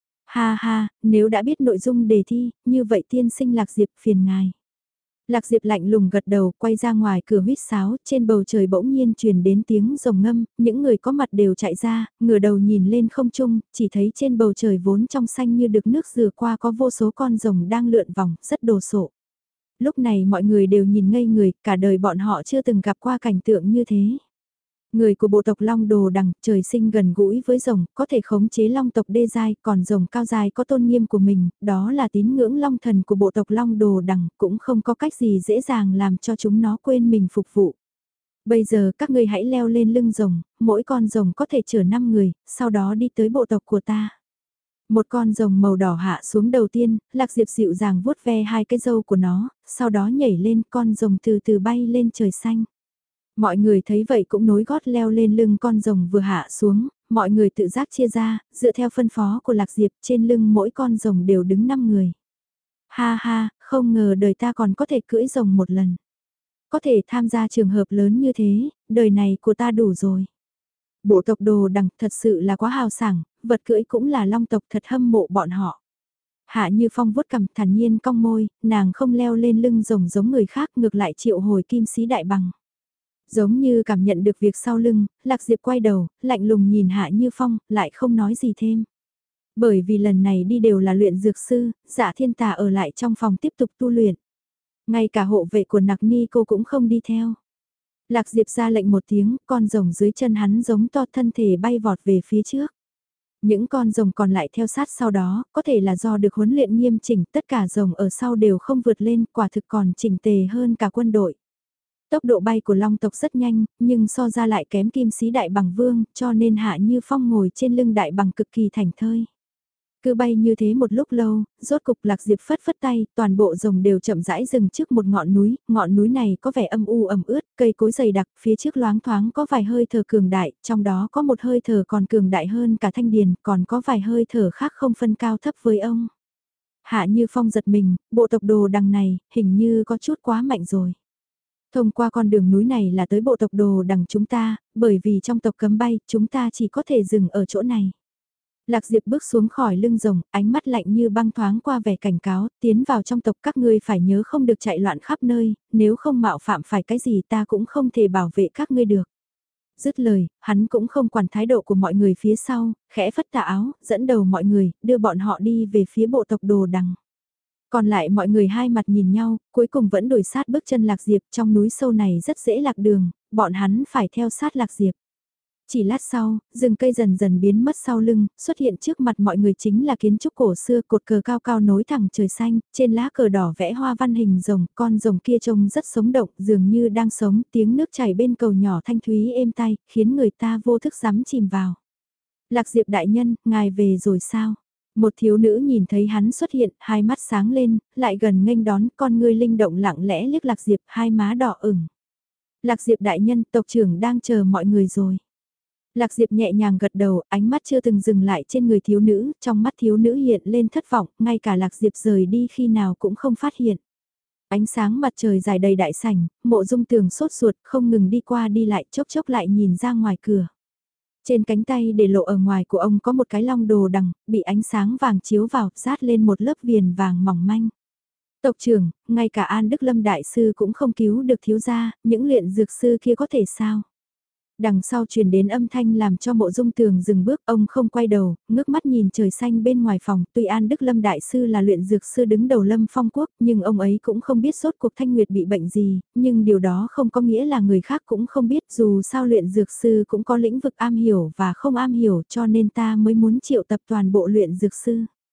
Ha ha, nếu đã biết nội dung đề thi, như vậy tiên sinh Lạc Diệp phiền ngài. Lạc Diệp lạnh lùng gật đầu, quay ra ngoài cửa huýt sáo, trên bầu trời bỗng nhiên truyền đến tiếng rồng ngâm, những người có mặt đều chạy ra, ngửa đầu nhìn lên không trung, chỉ thấy trên bầu trời vốn trong xanh như được nước rửa qua có vô số con rồng đang lượn vòng, rất đồ sộ. Lúc này mọi người đều nhìn ngây người, cả đời bọn họ chưa từng gặp qua cảnh tượng như thế. Người của bộ tộc Long Đồ Đằng, trời sinh gần gũi với rồng, có thể khống chế Long tộc đê giai, còn rồng cao giai có tôn nghiêm của mình, đó là tín ngưỡng Long thần của bộ tộc Long Đồ Đằng, cũng không có cách gì dễ dàng làm cho chúng nó quên mình phục vụ. Bây giờ các ngươi hãy leo lên lưng rồng, mỗi con rồng có thể chở năm người, sau đó đi tới bộ tộc của ta. Một con rồng màu đỏ hạ xuống đầu tiên, Lạc Diệp dịu dàng vuốt ve hai cái râu của nó, sau đó nhảy lên con rồng từ từ bay lên trời xanh. Mọi người thấy vậy cũng nối gót leo lên lưng con rồng vừa hạ xuống, mọi người tự giác chia ra, dựa theo phân phó của Lạc Diệp trên lưng mỗi con rồng đều đứng năm người. Ha ha, không ngờ đời ta còn có thể cưỡi rồng một lần. Có thể tham gia trường hợp lớn như thế, đời này của ta đủ rồi. Bộ tộc Đồ Đằng thật sự là quá hào sảng, vật cưỡi cũng là Long tộc, thật hâm mộ bọn họ. Hạ Như Phong vuốt cằm thản nhiên cong môi, nàng không leo lên lưng rồng giống người khác, ngược lại triệu hồi kim sĩ đại bằng. Giống như cảm nhận được việc sau lưng, Lạc Diệp quay đầu, lạnh lùng nhìn Hạ Như Phong, lại không nói gì thêm. Bởi vì lần này đi đều là luyện dược sư, Dạ Thiên Tà ở lại trong phòng tiếp tục tu luyện. Ngay cả hộ vệ của Nặc Ni cô cũng không đi theo. Lạc Diệp ra lệnh một tiếng, con rồng dưới chân hắn giống to, thân thể bay vọt về phía trước. Những con rồng còn lại theo sát sau đó, có thể là do được huấn luyện nghiêm chỉnh, tất cả rồng ở sau đều không vượt lên, quả thực còn chỉnh tề hơn cả quân đội. Tốc độ bay của Long tộc rất nhanh, nhưng so ra lại kém kim sĩ đại bằng vương, cho nên Hạ Như Phong ngồi trên lưng đại bằng cực kỳ thảnh thơi. Cứ bay như thế một lúc lâu, rốt cục Lạc Diệp phất phất tay, toàn bộ rồng đều chậm rãi dừng trước một ngọn núi, ngọn núi này có vẻ âm u ẩm ướt, cây cối dày đặc, phía trước loáng thoáng có vài hơi thở cường đại, trong đó có một hơi thở còn cường đại hơn cả Thanh Điền, còn có vài hơi thở khác không phân cao thấp với ông. Hạ Như Phong giật mình, bộ tộc Đồ Đằng này, hình như có chút quá mạnh rồi. Thông qua con đường núi này là tới bộ tộc Đồ Đằng chúng ta, bởi vì trong tộc cấm bay, chúng ta chỉ có thể dừng ở chỗ này. Lạc Diệp bước xuống khỏi lưng rồng, ánh mắt lạnh như băng thoáng qua vẻ cảnh cáo, tiến vào trong tộc các ngươi phải nhớ không được chạy loạn khắp nơi, nếu không mạo phạm phải cái gì ta cũng không thể bảo vệ các ngươi được. Dứt lời, hắn cũng không quản thái độ của mọi người phía sau, khẽ phất tà áo, dẫn đầu mọi người, đưa bọn họ đi về phía bộ tộc Đồ Đằng. Còn lại mọi người hai mặt nhìn nhau, cuối cùng vẫn đuổi sát bước chân Lạc Diệp, trong núi sâu này rất dễ lạc đường, bọn hắn phải theo sát Lạc Diệp. Chỉ lát sau, rừng cây dần dần biến mất sau lưng, xuất hiện trước mặt mọi người chính là kiến trúc cổ xưa, cột cờ cao cao nối thẳng trời xanh, trên lá cờ đỏ vẽ hoa văn hình rồng, con rồng kia trông rất sống động, dường như đang sống, tiếng nước chảy bên cầu nhỏ thanh thúy êm tai, khiến người ta vô thức dám chìm vào. Lạc Diệp đại nhân, ngài về rồi sao? Một thiếu nữ nhìn thấy hắn xuất hiện, hai mắt sáng lên, lại gần nghênh đón, con ngươi linh động lặng lẽ liếc Lạc Diệp, hai má đỏ ửng. Lạc Diệp đại nhân, tộc trưởng đang chờ mọi người rồi. Lạc Diệp nhẹ nhàng gật đầu, ánh mắt chưa từng dừng lại trên người thiếu nữ, trong mắt thiếu nữ hiện lên thất vọng, ngay cả Lạc Diệp rời đi khi nào cũng không phát hiện. Ánh sáng mặt trời dài đầy đại sảnh, Mộ Dung Tường sốt ruột, không ngừng đi qua đi lại, chốc chốc lại nhìn ra ngoài cửa. Trên cánh tay để lộ ở ngoài của ông có một cái long đồ đằng, bị ánh sáng vàng chiếu vào, rát lên một lớp viền vàng mỏng manh. Tộc trưởng, ngay cả An Đức Lâm đại sư cũng không cứu được thiếu gia, những luyện dược sư kia có thể sao? Đằng sau truyền đến âm thanh làm cho Mộ Dung Tường dừng bước, ông không quay đầu, ngước mắt nhìn trời xanh bên ngoài phòng, tuy An Đức Lâm đại sư là luyện dược sư đứng đầu Lâm Phong quốc, nhưng ông ấy cũng không biết sốt cuộc Thanh Nguyệt bị bệnh gì, nhưng điều đó không có nghĩa là người khác cũng không biết, dù sao luyện dược sư cũng có lĩnh vực am hiểu và không am hiểu, cho nên ta mới muốn triệu tập toàn bộ luyện dược sư.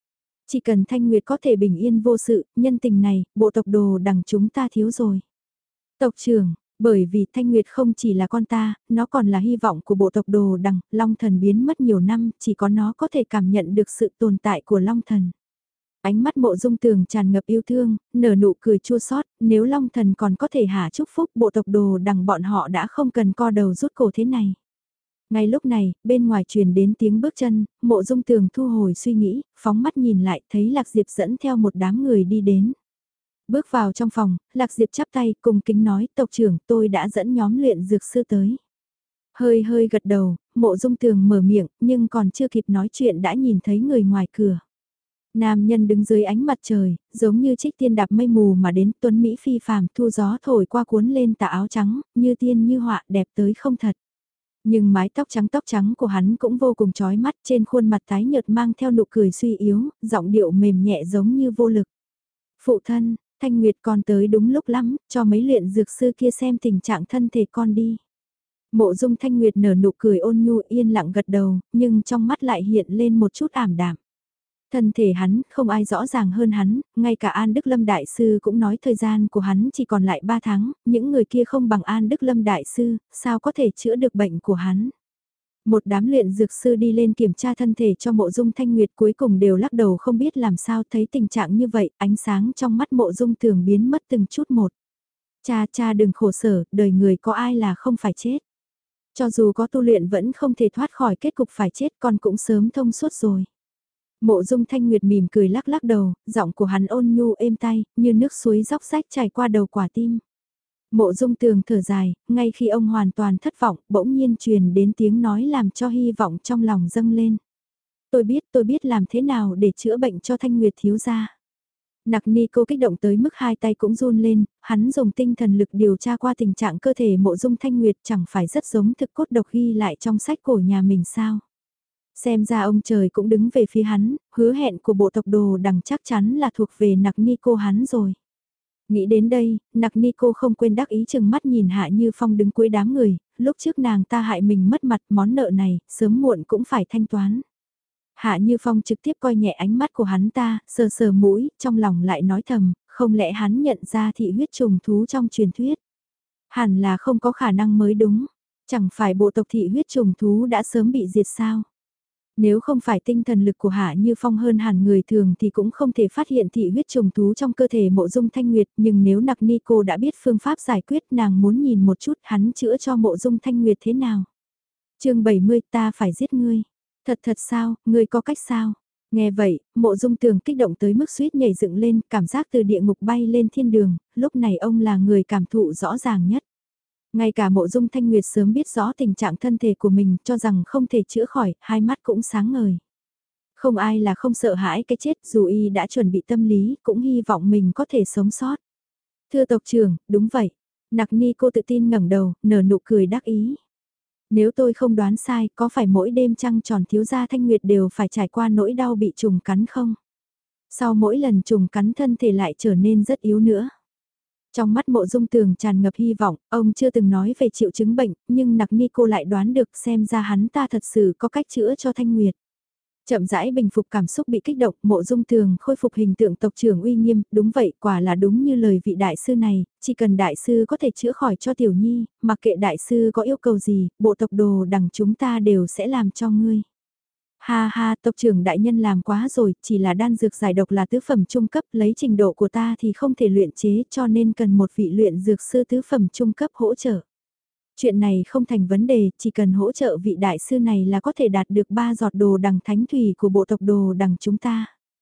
Chỉ cần Thanh Nguyệt có thể bình yên vô sự, nhân tình này, bộ tộc Đồ Đằng chúng ta thiếu rồi. Tộc trưởng, bởi vì Thanh Nguyệt không chỉ là con ta, nó còn là hy vọng của bộ tộc Đồ Đằng, Long Thần biến mất nhiều năm, chỉ có nó có thể cảm nhận được sự tồn tại của Long Thần. Ánh mắt Mộ Dung Tường tràn ngập yêu thương, nở nụ cười chua xót, nếu Long Thần còn có thể hạ chúc phúc bộ tộc Đồ Đằng bọn họ đã không cần co đầu rút cổ thế này. Ngay lúc này, bên ngoài truyền đến tiếng bước chân, Mộ Dung Tường thu hồi suy nghĩ, phóng mắt nhìn lại, thấy Lạc Diệp dẫn theo một đám người đi đến. Bước vào trong phòng, Lạc Diệp chắp tay cùng kính nói, tộc trưởng tôi đã dẫn nhóm luyện dược sư tới. Hơi hơi gật đầu, Mộ Dung Tường mở miệng, nhưng còn chưa kịp nói chuyện đã nhìn thấy người ngoài cửa. Nam nhân đứng dưới ánh mặt trời, giống như trích tiên đạp mây mù mà đến, tuấn Mỹ phi phàm, thu gió thổi qua cuốn lên tà áo trắng, như tiên như họa, đẹp tới không thật. Nhưng mái tóc trắng tóc trắng của hắn cũng vô cùng chói mắt, trên khuôn mặt tái nhợt mang theo nụ cười suy yếu, giọng điệu mềm nhẹ giống như vô lực. Phụ thân, Thanh Nguyệt con tới đúng lúc lắm, cho mấy luyện dược sư kia xem tình trạng thân thể con đi. Mộ Dung Thanh Nguyệt nở nụ cười ôn nhu yên lặng gật đầu, nhưng trong mắt lại hiện lên một chút ảm đạm. Thân thể hắn, không ai rõ ràng hơn hắn, ngay cả An Đức Lâm Đại Sư cũng nói thời gian của hắn chỉ còn lại ba tháng, những người kia không bằng An Đức Lâm Đại Sư, sao có thể chữa được bệnh của hắn. Một đám luyện dược sư đi lên kiểm tra thân thể cho Mộ Dung Thanh Nguyệt cuối cùng đều lắc đầu không biết làm sao thấy tình trạng như vậy, ánh sáng trong mắt Mộ Dung Tường biến mất từng chút một. Cha cha đừng khổ sở, đời người có ai là không phải chết. Cho dù có tu luyện vẫn không thể thoát khỏi kết cục phải chết, con cũng sớm thông suốt rồi. Mộ Dung Thanh Nguyệt mỉm cười lắc lắc đầu, giọng của hắn ôn nhu êm tai, như nước suối róc rách chảy qua đầu quả tim. Mộ Dung Tường thở dài, ngay khi ông hoàn toàn thất vọng, bỗng nhiên truyền đến tiếng nói làm cho hy vọng trong lòng dâng lên. Tôi biết, tôi biết làm thế nào để chữa bệnh cho Thanh Nguyệt thiếu gia. Nặc Ni cô kích động tới mức hai tay cũng run lên, hắn dùng tinh thần lực điều tra qua tình trạng cơ thể Mộ Dung Thanh Nguyệt chẳng phải rất giống thực cốt độc ghi lại trong sách cổ nhà mình sao. Xem ra ông trời cũng đứng về phía hắn, hứa hẹn của bộ tộc Đồ Đằng chắc chắn là thuộc về Nặc Ni cô hắn rồi. Nghĩ đến đây, Nặc Ni cô không quên đắc ý chừng mắt nhìn Hạ Như Phong đứng cuối đám người, lúc trước nàng ta hại mình mất mặt món nợ này, sớm muộn cũng phải thanh toán. Hạ Như Phong trực tiếp coi nhẹ ánh mắt của hắn ta, sờ sờ mũi, trong lòng lại nói thầm, không lẽ hắn nhận ra thị huyết trùng thú trong truyền thuyết. Hẳn là không có khả năng mới đúng, chẳng phải bộ tộc thị huyết trùng thú đã sớm bị diệt sao. Nếu không phải tinh thần lực của Hạ Như Phong hơn hẳn người thường thì cũng không thể phát hiện thị huyết trùng thú trong cơ thể Mộ Dung Thanh Nguyệt, nhưng nếu Nặc Ni cô đã biết phương pháp giải quyết, nàng muốn nhìn một chút hắn chữa cho Mộ Dung Thanh Nguyệt thế nào. Chương bảy mươi, ta phải giết ngươi. Thật thật sao, ngươi có cách sao? Nghe vậy, Mộ Dung Tường kích động tới mức suýt nhảy dựng lên, cảm giác từ địa ngục bay lên thiên đường, lúc này ông là người cảm thụ rõ ràng nhất. Ngay cả Mộ Dung Thanh Nguyệt sớm biết rõ tình trạng thân thể của mình, cho rằng không thể chữa khỏi, hai mắt cũng sáng ngời. Không ai là không sợ hãi cái chết, dù y đã chuẩn bị tâm lý, cũng hy vọng mình có thể sống sót. Thưa tộc trưởng, đúng vậy. Nặc Ni cô tự tin ngẩng đầu, nở nụ cười đắc ý. Nếu tôi không đoán sai, có phải mỗi đêm trăng tròn thiếu gia Thanh Nguyệt đều phải trải qua nỗi đau bị trùng cắn không? Sau mỗi lần trùng cắn thân thể lại trở nên rất yếu nữa. Trong mắt Mộ Dung Tường tràn ngập hy vọng, ông chưa từng nói về triệu chứng bệnh, nhưng Nặc Ni cô lại đoán được xem ra hắn ta thật sự có cách chữa cho Thanh Nguyệt. Chậm rãi bình phục cảm xúc bị kích động, Mộ Dung Tường khôi phục hình tượng tộc trưởng uy nghiêm, đúng vậy, quả là đúng như lời vị đại sư này, chỉ cần đại sư có thể chữa khỏi cho Tiểu Nhi, mặc kệ đại sư có yêu cầu gì, bộ tộc Đồ Đằng chúng ta đều sẽ làm cho ngươi. Ha ha, tộc trưởng đại nhân làm quá rồi, chỉ là đan dược giải độc là tứ phẩm trung cấp, lấy trình độ của ta thì không thể luyện chế cho nên cần một vị luyện dược sư tứ phẩm trung cấp hỗ trợ. Chuyện này không thành vấn đề, chỉ cần hỗ trợ vị đại sư này là có thể đạt được ba giọt Đồ Đằng thánh thủy của bộ tộc Đồ Đằng chúng ta.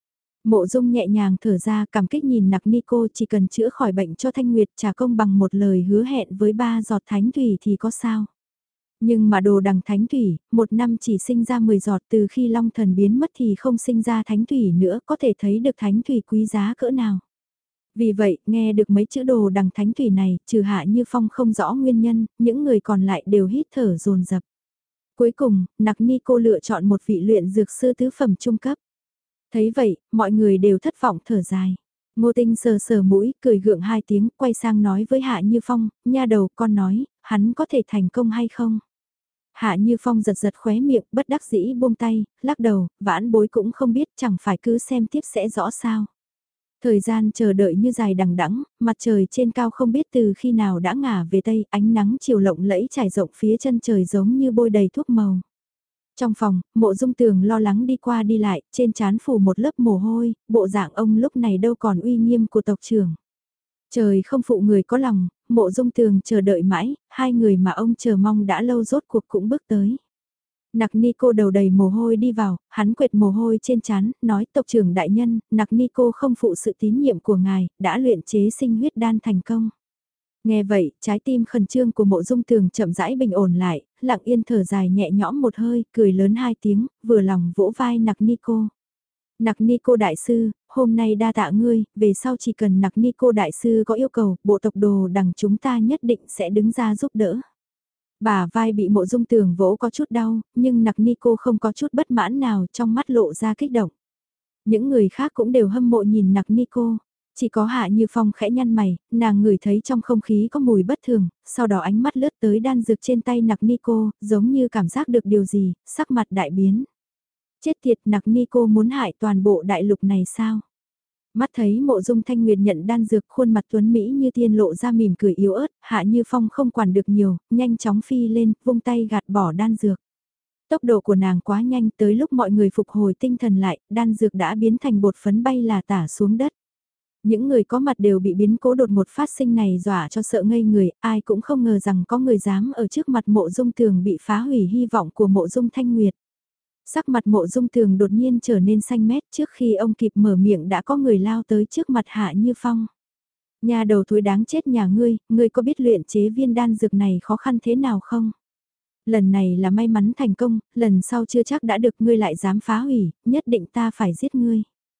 Mộ Dung nhẹ nhàng thở ra cảm kích nhìn Nặc Ni cô, chỉ cần chữa khỏi bệnh cho Thanh Nguyệt trả công bằng một lời hứa hẹn với ba giọt thánh thủy thì có sao. Nhưng mà Đồ Đằng thánh thủy, một năm chỉ sinh ra mười giọt, từ khi Long Thần biến mất thì không sinh ra thánh thủy nữa, có thể thấy được thánh thủy quý giá cỡ nào. Vì vậy, nghe được mấy chữ Đồ Đằng thánh thủy này, trừ Hạ Như Phong không rõ nguyên nhân, những người còn lại đều hít thở dồn dập. Cuối cùng, Nặc Ni cô lựa chọn một vị luyện dược sư tứ phẩm trung cấp. Thấy vậy, mọi người đều thất vọng thở dài. Ngô Tinh sờ sờ mũi, cười gượng hai tiếng, quay sang nói với Hạ Như Phong, nha đầu con nói, hắn có thể thành công hay không? Hạ Như Phong giật giật khóe miệng, bất đắc dĩ buông tay, lắc đầu, vãn bối cũng không biết, chẳng phải cứ xem tiếp sẽ rõ sao. Thời gian chờ đợi như dài đằng đẵng, mặt trời trên cao không biết từ khi nào đã ngả về tây, ánh nắng chiều lộng lẫy trải rộng phía chân trời giống như bôi đầy thuốc màu. Trong phòng, Mộ Dung Tường lo lắng đi qua đi lại, trên trán phủ một lớp mồ hôi, bộ dạng ông lúc này đâu còn uy nghiêm của tộc trưởng. Trời không phụ người có lòng, Mộ Dung Tường chờ đợi mãi, hai người mà ông chờ mong đã lâu rốt cuộc cũng bước tới. Nặc Ni cô đầu đầy mồ hôi đi vào, hắn quệt mồ hôi trên trán, nói tộc trưởng đại nhân, Nặc Ni cô không phụ sự tín nhiệm của ngài, đã luyện chế sinh huyết đan thành công. Nghe vậy, trái tim khẩn trương của Mộ Dung Tường chậm rãi bình ổn lại, lặng yên thở dài nhẹ nhõm một hơi, cười lớn hai tiếng, vừa lòng vỗ vai Nặc Ni cô. Nặc Ni cô đại sư, hôm nay đa tạ ngươi, về sau chỉ cần Nặc Ni cô đại sư có yêu cầu, bộ tộc đồ đằng chúng ta nhất định sẽ đứng ra giúp đỡ. Bà vai bị Mộ Dung Tường vỗ có chút đau, nhưng Nặc Ni cô không có chút bất mãn nào, trong mắt lộ ra kích động. Những người khác cũng đều hâm mộ nhìn Nặc Ni cô. Chỉ có Hạ Như Phong khẽ nhăn mày, nàng ngửi thấy trong không khí có mùi bất thường, sau đó ánh mắt lướt tới đan dược trên tay Nặc Ni cô, giống như cảm giác được điều gì, sắc mặt đại biến. Chết tiệt, Nặc Ni cô muốn hại toàn bộ đại lục này sao? Mắt thấy Mộ Dung Thanh Nguyệt nhận đan dược, khuôn mặt tuấn Mỹ như tiên lộ ra mỉm cười yếu ớt, Hạ Như Phong không quản được nhiều, nhanh chóng phi lên, vung tay gạt bỏ đan dược. Tốc độ của nàng quá nhanh, tới lúc mọi người phục hồi tinh thần lại, đan dược đã biến thành bột phấn bay là tả xuống đất. Những người có mặt đều bị biến cố đột ngột phát sinh này dọa cho sợ ngây người, ai cũng không ngờ rằng có người dám ở trước mặt Mộ Dung Tường bị phá hủy hy vọng của Mộ Dung Thanh Nguyệt. Sắc mặt Mộ Dung Tường đột nhiên trở nên xanh mét, trước khi ông kịp mở miệng đã có người lao tới trước mặt Hạ Như Phong. Nhà đầu thối đáng chết nhà ngươi, ngươi có biết luyện chế viên đan dược này khó khăn thế nào không? Lần này là may mắn thành công, lần sau chưa chắc đã được, ngươi lại dám phá hủy, nhất định ta phải giết ngươi.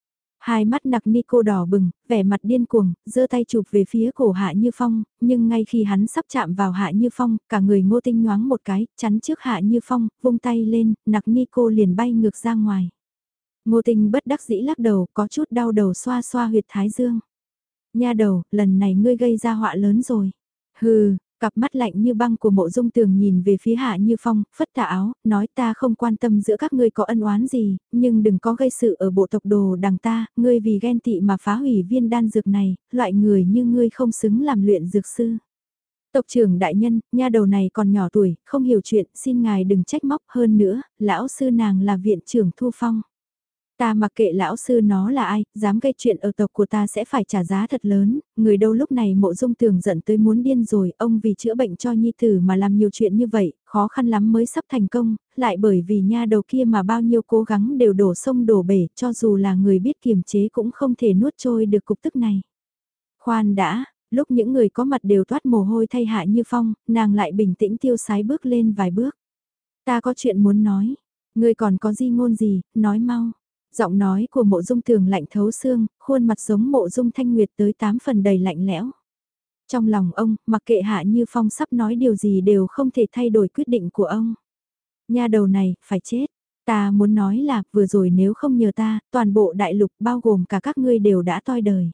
Hai mắt Nặc Ni cô đỏ bừng, vẻ mặt điên cuồng, giơ tay chụp về phía cổ Hạ Như Phong, nhưng ngay khi hắn sắp chạm vào Hạ Như Phong, cả người Ngô Tinh nhoáng một cái, chắn trước Hạ Như Phong, vung tay lên, Nặc Ni cô liền bay ngược ra ngoài. Ngô Tinh bất đắc dĩ lắc đầu, có chút đau đầu xoa xoa huyệt thái dương. Nha đầu, lần này ngươi gây ra họa lớn rồi. Hừ, cặp mắt lạnh như băng của Mộ Dung Tường nhìn về phía Hạ Như Phong, phất tà áo, nói ta không quan tâm giữa các ngươi có ân oán gì, nhưng đừng có gây sự ở bộ tộc đồ đằng ta, ngươi vì ghen tị mà phá hủy viên đan dược này, loại người như ngươi không xứng làm luyện dược sư. Tộc trưởng đại nhân, nha đầu này còn nhỏ tuổi, không hiểu chuyện, xin ngài đừng trách móc hơn nữa, lão sư nàng là viện trưởng Thu Phong. Ta mặc kệ lão sư nó là ai, dám gây chuyện ở tộc của ta sẽ phải trả giá thật lớn, người đâu lúc này Mộ Dung Tường giận tới muốn điên rồi, ông vì chữa bệnh cho nhi tử mà làm nhiều chuyện như vậy, khó khăn lắm mới sắp thành công, lại bởi vì nha đầu kia mà bao nhiêu cố gắng đều đổ sông đổ bể, cho dù là người biết kiềm chế cũng không thể nuốt trôi được cục tức này. Khoan đã, lúc những người có mặt đều toát mồ hôi thay Hạ Như Phong, nàng lại bình tĩnh tiêu sái bước lên vài bước. Ta có chuyện muốn nói, ngươi còn có di ngôn gì, nói mau. Giọng nói của Mộ Dung Tường lạnh thấu xương, khuôn mặt giống Mộ Dung Thanh Nguyệt tới tám phần đầy lạnh lẽo. Trong lòng ông, mặc kệ Hạ Như Phong sắp nói điều gì đều không thể thay đổi quyết định của ông. Nha đầu này, phải chết. Ta muốn nói là, vừa rồi nếu không nhờ ta, toàn bộ đại lục bao gồm cả các ngươi đều đã toi đời.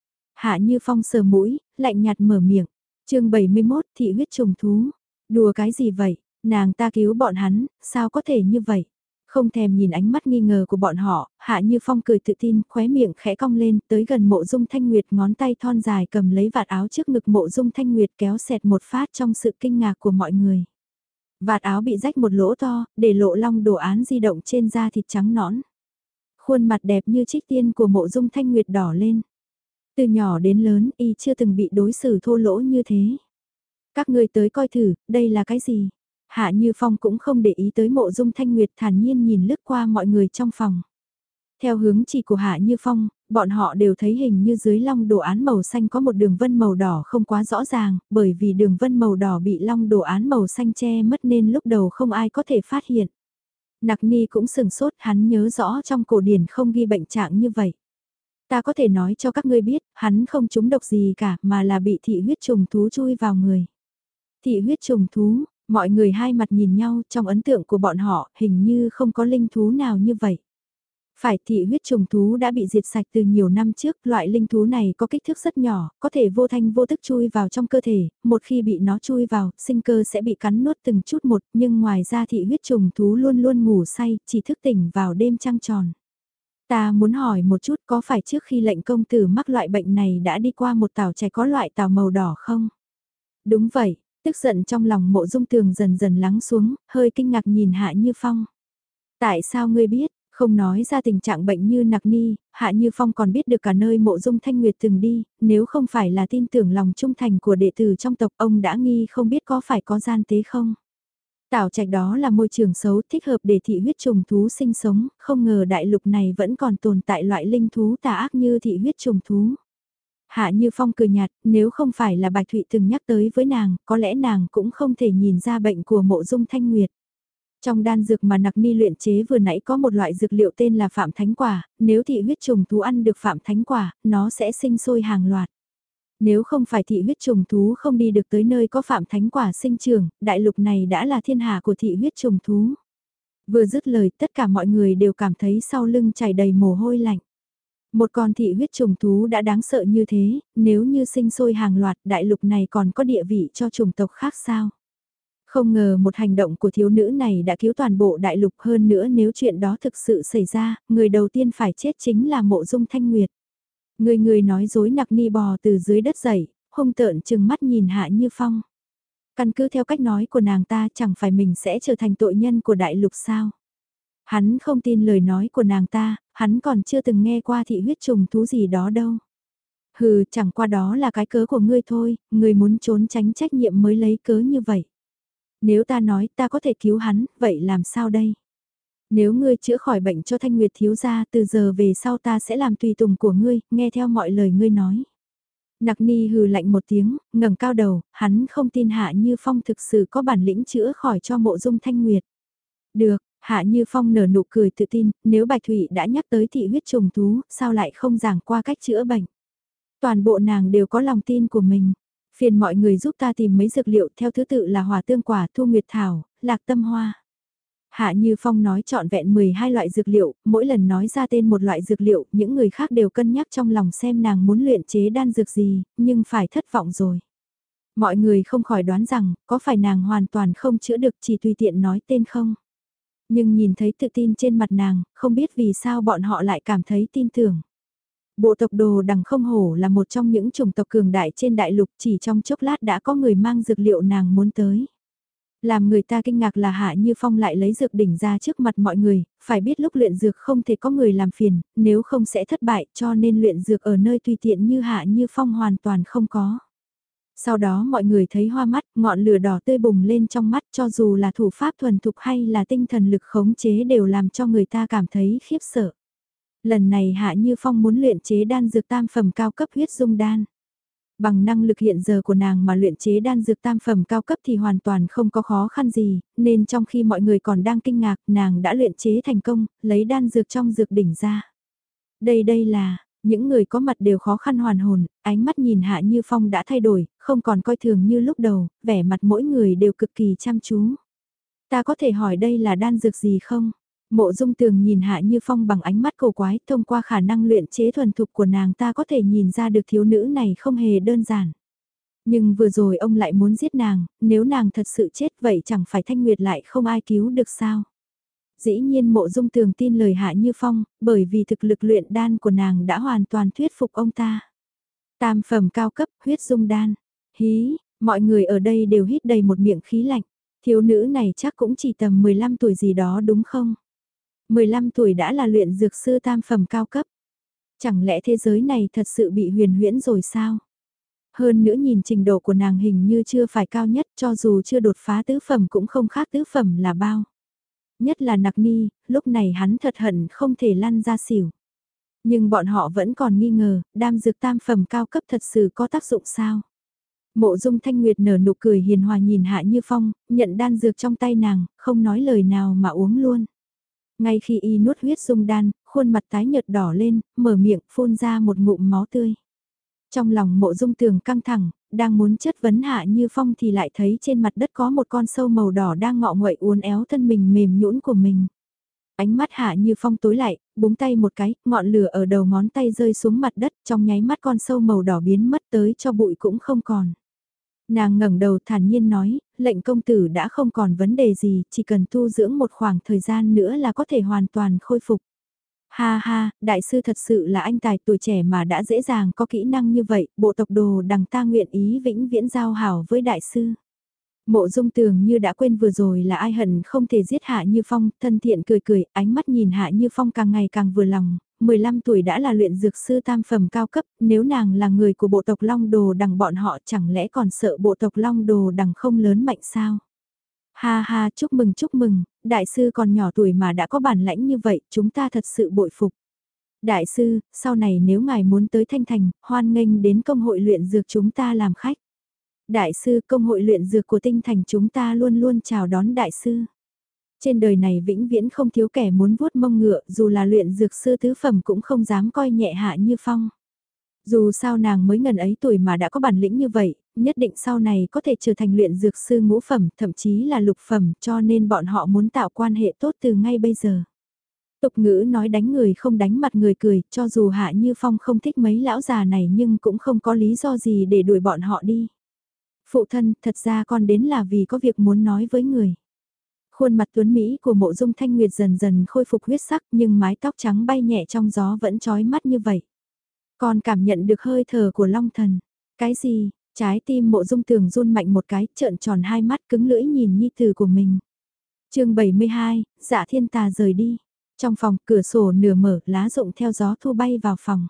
Hạ Như Phong sờ mũi, lạnh nhạt mở miệng. Chương bảy mươi mốt, thị huyết trùng thú. Đùa cái gì vậy? Nàng ta cứu bọn hắn, sao có thể như vậy? Không thèm nhìn ánh mắt nghi ngờ của bọn họ, Hạ Như Phong cười tự tin, khóe miệng khẽ cong lên, tới gần Mộ Dung Thanh Nguyệt, ngón tay thon dài cầm lấy vạt áo trước ngực Mộ Dung Thanh Nguyệt, kéo xẹt một phát trong sự kinh ngạc của mọi người. Vạt áo bị rách một lỗ to, để lộ long đồ án di động trên da thịt trắng nõn. Khuôn mặt đẹp như trích tiên của Mộ Dung Thanh Nguyệt đỏ lên. Từ nhỏ đến lớn, y chưa từng bị đối xử thô lỗ như thế. Các ngươi tới coi thử, đây là cái gì? Hạ Như Phong cũng không để ý tới Mộ Dung Thanh Nguyệt, thản nhiên nhìn lướt qua mọi người trong phòng. Theo hướng chỉ của Hạ Như Phong, bọn họ đều thấy hình như dưới long đồ án màu xanh có một đường vân màu đỏ không quá rõ ràng, bởi vì đường vân màu đỏ bị long đồ án màu xanh che mất nên lúc đầu không ai có thể phát hiện. Nặc Ni cũng sừng sốt, hắn nhớ rõ trong cổ điển không ghi bệnh trạng như vậy. Ta có thể nói cho các ngươi biết, hắn không trúng độc gì cả mà là bị thị huyết trùng thú chui vào người. Thị huyết trùng thú, mọi người hai mặt nhìn nhau, trong ấn tượng của bọn họ hình như không có linh thú nào như vậy. Phải, thị huyết trùng thú đã bị diệt sạch từ nhiều năm trước, loại linh thú này có kích thước rất nhỏ, có thể vô thanh vô tức chui vào trong cơ thể, một khi bị nó chui vào, sinh cơ sẽ bị cắn nuốt từng chút một, nhưng ngoài ra thị huyết trùng thú luôn luôn ngủ say, chỉ thức tỉnh vào đêm trăng tròn. Ta muốn hỏi một chút có phải trước khi lệnh công tử mắc loại bệnh này đã đi qua một tảo trẻ có loại tảo màu đỏ không? Đúng vậy, tức giận trong lòng Mộ Dung Tường dần dần lắng xuống, hơi kinh ngạc nhìn Hạ Như Phong. Tại sao ngươi biết? Không nói ra tình trạng bệnh như nặc ni, Hạ Như Phong còn biết được cả nơi Mộ Dung Thanh Nguyệt từng đi, nếu không phải là tin tưởng lòng trung thành của đệ tử trong tộc ông đã nghi không biết có phải có gian tế không. Tảo trạch đó là môi trường xấu thích hợp để thị huyết trùng thú sinh sống, không ngờ đại lục này vẫn còn tồn tại loại linh thú tà ác như thị huyết trùng thú. Hạ Như Phong cười nhạt, nếu không phải là Bạch Thụy từng nhắc tới với nàng, có lẽ nàng cũng không thể nhìn ra bệnh của Mộ Dung Thanh Nguyệt. Trong đan dược mà Nặc Ni luyện chế vừa nãy có một loại dược liệu tên là Phạm Thánh Quả, nếu thị huyết trùng thú ăn được Phạm Thánh Quả, nó sẽ sinh sôi hàng loạt. Nếu không phải thị huyết trùng thú không đi được tới nơi có Phạm Thánh Quả sinh trưởng, đại lục này đã là thiên hạ của thị huyết trùng thú. Vừa dứt lời tất cả mọi người đều cảm thấy sau lưng chảy đầy mồ hôi lạnh. Một con thị huyết trùng thú đã đáng sợ như thế, nếu như sinh sôi hàng loạt đại lục này còn có địa vị cho chủng tộc khác sao? Không ngờ một hành động của thiếu nữ này đã cứu toàn bộ đại lục hơn nữa nếu chuyện đó thực sự xảy ra, người đầu tiên phải chết chính là Mộ Dung Thanh Nguyệt. Người người nói dối Nặc Ni bò từ dưới đất dậy, hung tợn chừng mắt nhìn Hạ Như Phong. Căn cứ theo cách nói của nàng ta chẳng phải mình sẽ trở thành tội nhân của đại lục sao? Hắn không tin lời nói của nàng ta, hắn còn chưa từng nghe qua thị huyết trùng thú gì đó đâu. Hừ, chẳng qua đó là cái cớ của ngươi thôi, ngươi muốn trốn tránh trách nhiệm mới lấy cớ như vậy. Nếu ta nói ta có thể cứu hắn, vậy làm sao đây? Nếu ngươi chữa khỏi bệnh cho Thanh Nguyệt thiếu gia, từ giờ về sau ta sẽ làm tùy tùng của ngươi, nghe theo mọi lời ngươi nói. Nặc Ni hừ lạnh một tiếng, ngẩng cao đầu, hắn không tin Hạ Như Phong thực sự có bản lĩnh chữa khỏi cho Mộ Dung Thanh Nguyệt. Được, Hạ Như Phong nở nụ cười tự tin, nếu Bạch Thụy đã nhắc tới thị huyết trùng thú, sao lại không giảng qua cách chữa bệnh. Toàn bộ nàng đều có lòng tin của mình. Phiền mọi người giúp ta tìm mấy dược liệu theo thứ tự là hỏa tương quả, thu nguyệt thảo, lạc tâm hoa. Hạ Như Phong nói trọn vẹn mười hai loại dược liệu, mỗi lần nói ra tên một loại dược liệu, những người khác đều cân nhắc trong lòng xem nàng muốn luyện chế đan dược gì, nhưng phải thất vọng rồi. Mọi người không khỏi đoán rằng, có phải nàng hoàn toàn không chữa được chỉ tùy tiện nói tên không? Nhưng nhìn thấy tự tin trên mặt nàng, không biết vì sao bọn họ lại cảm thấy tin tưởng. Bộ tộc Đồ Đằng Không Hổ là một trong những chủng tộc cường đại trên đại lục, chỉ trong chốc lát đã có người mang dược liệu nàng muốn tới. Làm người ta kinh ngạc là Hạ Như Phong lại lấy dược đỉnh ra trước mặt mọi người, phải biết lúc luyện dược không thể có người làm phiền, nếu không sẽ thất bại cho nên luyện dược ở nơi tùy tiện như Hạ Như Phong hoàn toàn không có. Sau đó mọi người thấy hoa mắt, ngọn lửa đỏ tươi bùng lên trong mắt cho dù là thủ pháp thuần thục hay là tinh thần lực khống chế đều làm cho người ta cảm thấy khiếp sợ. Lần này Hạ Như Phong muốn luyện chế đan dược tam phẩm cao cấp huyết dung đan. Bằng năng lực hiện giờ của nàng mà luyện chế đan dược tam phẩm cao cấp thì hoàn toàn không có khó khăn gì, nên trong khi mọi người còn đang kinh ngạc, nàng đã luyện chế thành công, lấy đan dược trong dược đỉnh ra. Đây đây là, những người có mặt đều khó khăn hoàn hồn, ánh mắt nhìn Hạ Như Phong đã thay đổi, không còn coi thường như lúc đầu, vẻ mặt mỗi người đều cực kỳ chăm chú. Ta có thể hỏi đây là đan dược gì không? Mộ Dung Tường nhìn Hạ Như Phong bằng ánh mắt cổ quái, thông qua khả năng luyện chế thuần thục của nàng ta có thể nhìn ra được thiếu nữ này không hề đơn giản. Nhưng vừa rồi ông lại muốn giết nàng, nếu nàng thật sự chết vậy chẳng phải Thanh Nguyệt lại không ai cứu được sao? Dĩ nhiên Mộ Dung Tường tin lời Hạ Như Phong, bởi vì thực lực luyện đan của nàng đã hoàn toàn thuyết phục ông ta. Tam phẩm cao cấp, huyết dung đan. Hí, mọi người ở đây đều hít đầy một miệng khí lạnh. Thiếu nữ này chắc cũng chỉ tầm mười lăm tuổi gì đó đúng không? mười lăm tuổi đã là luyện dược sư tam phẩm cao cấp. Chẳng lẽ thế giới này thật sự bị huyền huyễn rồi sao? Hơn nữa nhìn trình độ của nàng hình như chưa phải cao nhất cho dù chưa đột phá tứ phẩm cũng không khác tứ phẩm là bao. Nhất là Nặc Ni, lúc này hắn thật hận không thể lăn ra xỉu. Nhưng bọn họ vẫn còn nghi ngờ, đam dược tam phẩm cao cấp thật sự có tác dụng sao? Mộ Dung Thanh Nguyệt nở nụ cười hiền hòa nhìn Hạ Như Phong, nhận đan dược trong tay nàng, không nói lời nào mà uống luôn. Ngay khi y nuốt huyết dung đan, khuôn mặt tái nhợt đỏ lên, mở miệng phun ra một ngụm máu tươi. Trong lòng Mộ Dung Tường căng thẳng, đang muốn chất vấn Hạ Như Phong thì lại thấy trên mặt đất có một con sâu màu đỏ đang ngọ nguậy uốn éo thân mình mềm nhũn của mình. Ánh mắt Hạ Như Phong tối lại, búng tay một cái, ngọn lửa ở đầu ngón tay rơi xuống mặt đất, trong nháy mắt con sâu màu đỏ biến mất tới cho bụi cũng không còn. Nàng ngẩng đầu thản nhiên nói, lệnh công tử đã không còn vấn đề gì, chỉ cần tu dưỡng một khoảng thời gian nữa là có thể hoàn toàn khôi phục. Ha ha, đại sư thật sự là anh tài tuổi trẻ mà đã dễ dàng có kỹ năng như vậy, bộ tộc đồ đằng ta nguyện ý vĩnh viễn giao hảo với đại sư. Mộ Dung Tường như đã quên vừa rồi là ai hận không thể giết Hạ Như Phong, thân thiện cười cười, ánh mắt nhìn Hạ Như Phong càng ngày càng vừa lòng, mười lăm tuổi đã là luyện dược sư tam phẩm cao cấp, nếu nàng là người của bộ tộc Long Đồ đằng bọn họ chẳng lẽ còn sợ bộ tộc Long Đồ đằng không lớn mạnh sao? Ha ha, chúc mừng chúc mừng, đại sư còn nhỏ tuổi mà đã có bản lãnh như vậy, chúng ta thật sự bội phục. Đại sư, sau này nếu ngài muốn tới Thanh Thành, hoan nghênh đến công hội luyện dược chúng ta làm khách. Đại sư, công hội luyện dược của Tinh Thành chúng ta luôn luôn chào đón đại sư. Trên đời này vĩnh viễn không thiếu kẻ muốn vuốt mông ngựa, dù là luyện dược sư tứ phẩm cũng không dám coi nhẹ Hạ Như Phong. Dù sao nàng mới ngần ấy tuổi mà đã có bản lĩnh như vậy, nhất định sau này có thể trở thành luyện dược sư ngũ phẩm, thậm chí là lục phẩm, cho nên bọn họ muốn tạo quan hệ tốt từ ngay bây giờ. Tục ngữ nói đánh người không đánh mặt người cười, cho dù Hạ Như Phong không thích mấy lão già này nhưng cũng không có lý do gì để đuổi bọn họ đi. Phụ thân, thật ra con đến là vì có việc muốn nói với người. Khuôn mặt tuấn Mỹ của Mộ Dung Thanh Nguyệt dần dần khôi phục huyết sắc nhưng mái tóc trắng bay nhẹ trong gió vẫn trói mắt như vậy. Con cảm nhận được hơi thở của Long Thần. Cái gì? Trái tim Mộ Dung Tường run mạnh một cái, trợn tròn hai mắt cứng lưỡi nhìn nhi tử của mình. Chương bảy mươi hai, Dạ Thiên Tà rời đi. Trong phòng, cửa sổ nửa mở, lá rụng theo gió thu bay vào phòng.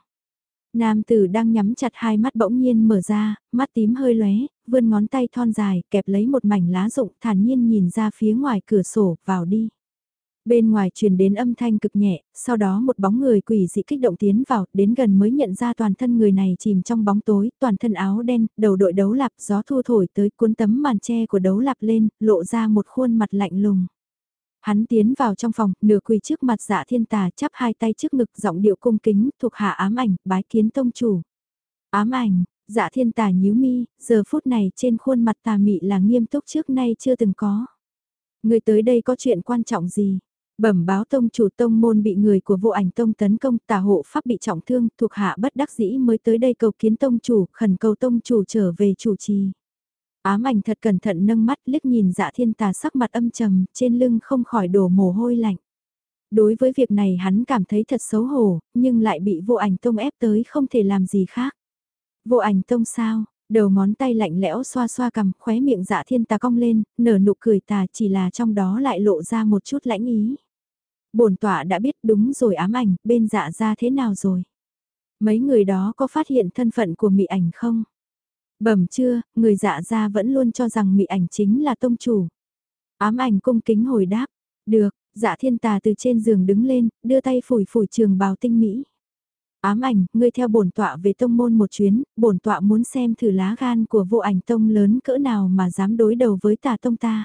Nam tử đang nhắm chặt hai mắt bỗng nhiên mở ra, mắt tím hơi lóe, vươn ngón tay thon dài, kẹp lấy một mảnh lá rụng, thản nhiên nhìn ra phía ngoài cửa sổ, vào đi. Bên ngoài truyền đến âm thanh cực nhẹ, sau đó một bóng người quỷ dị kích động tiến vào, đến gần mới nhận ra toàn thân người này chìm trong bóng tối, toàn thân áo đen, đầu đội đấu lạp, gió thu thổi tới cuốn tấm màn che của đấu lạp lên, lộ ra một khuôn mặt lạnh lùng. Hắn tiến vào trong phòng, nửa quỳ trước mặt Dạ Thiên Tà, chắp hai tay trước ngực, giọng điệu cung kính, thuộc hạ ám ảnh, bái kiến tông chủ. Ám ảnh, Dạ Thiên Tà nhíu mi, giờ phút này trên khuôn mặt tà mị là nghiêm túc trước nay chưa từng có. Người tới đây có chuyện quan trọng gì? Bẩm báo tông chủ tông môn bị người của vô ảnh tông tấn công, tà hộ pháp bị trọng thương, thuộc hạ bất đắc dĩ mới tới đây cầu kiến tông chủ, khẩn cầu tông chủ trở về chủ trì. Ám ảnh thật cẩn thận nâng mắt liếc nhìn Dạ Thiên Tà sắc mặt âm trầm, trên lưng không khỏi đổ mồ hôi lạnh. Đối với việc này hắn cảm thấy thật xấu hổ, nhưng lại bị vô ảnh tông ép tới không thể làm gì khác. Vô ảnh tông sao? Đầu ngón tay lạnh lẽo xoa xoa cằm, khóe miệng Dạ Thiên Tà cong lên, nở nụ cười tà, chỉ là trong đó lại lộ ra một chút lãnh ý. Bổn tọa đã biết, đúng rồi. Ám ảnh, bên Dạ gia thế nào rồi? Mấy người đó có phát hiện thân phận của Mị Ảnh không? Bẩm chưa, người Dạ gia vẫn luôn cho rằng Mị Ảnh chính là tông chủ. Ám ảnh cung kính hồi đáp, được. Dạ Thiên Tà từ trên giường đứng lên, đưa tay phủi phủi trường bào tinh mỹ. Ám ảnh, ngươi theo bổn tọa về tông môn một chuyến, bổn tọa muốn xem thử lá gan của vô ảnh tông lớn cỡ nào mà dám đối đầu với Tà tông ta.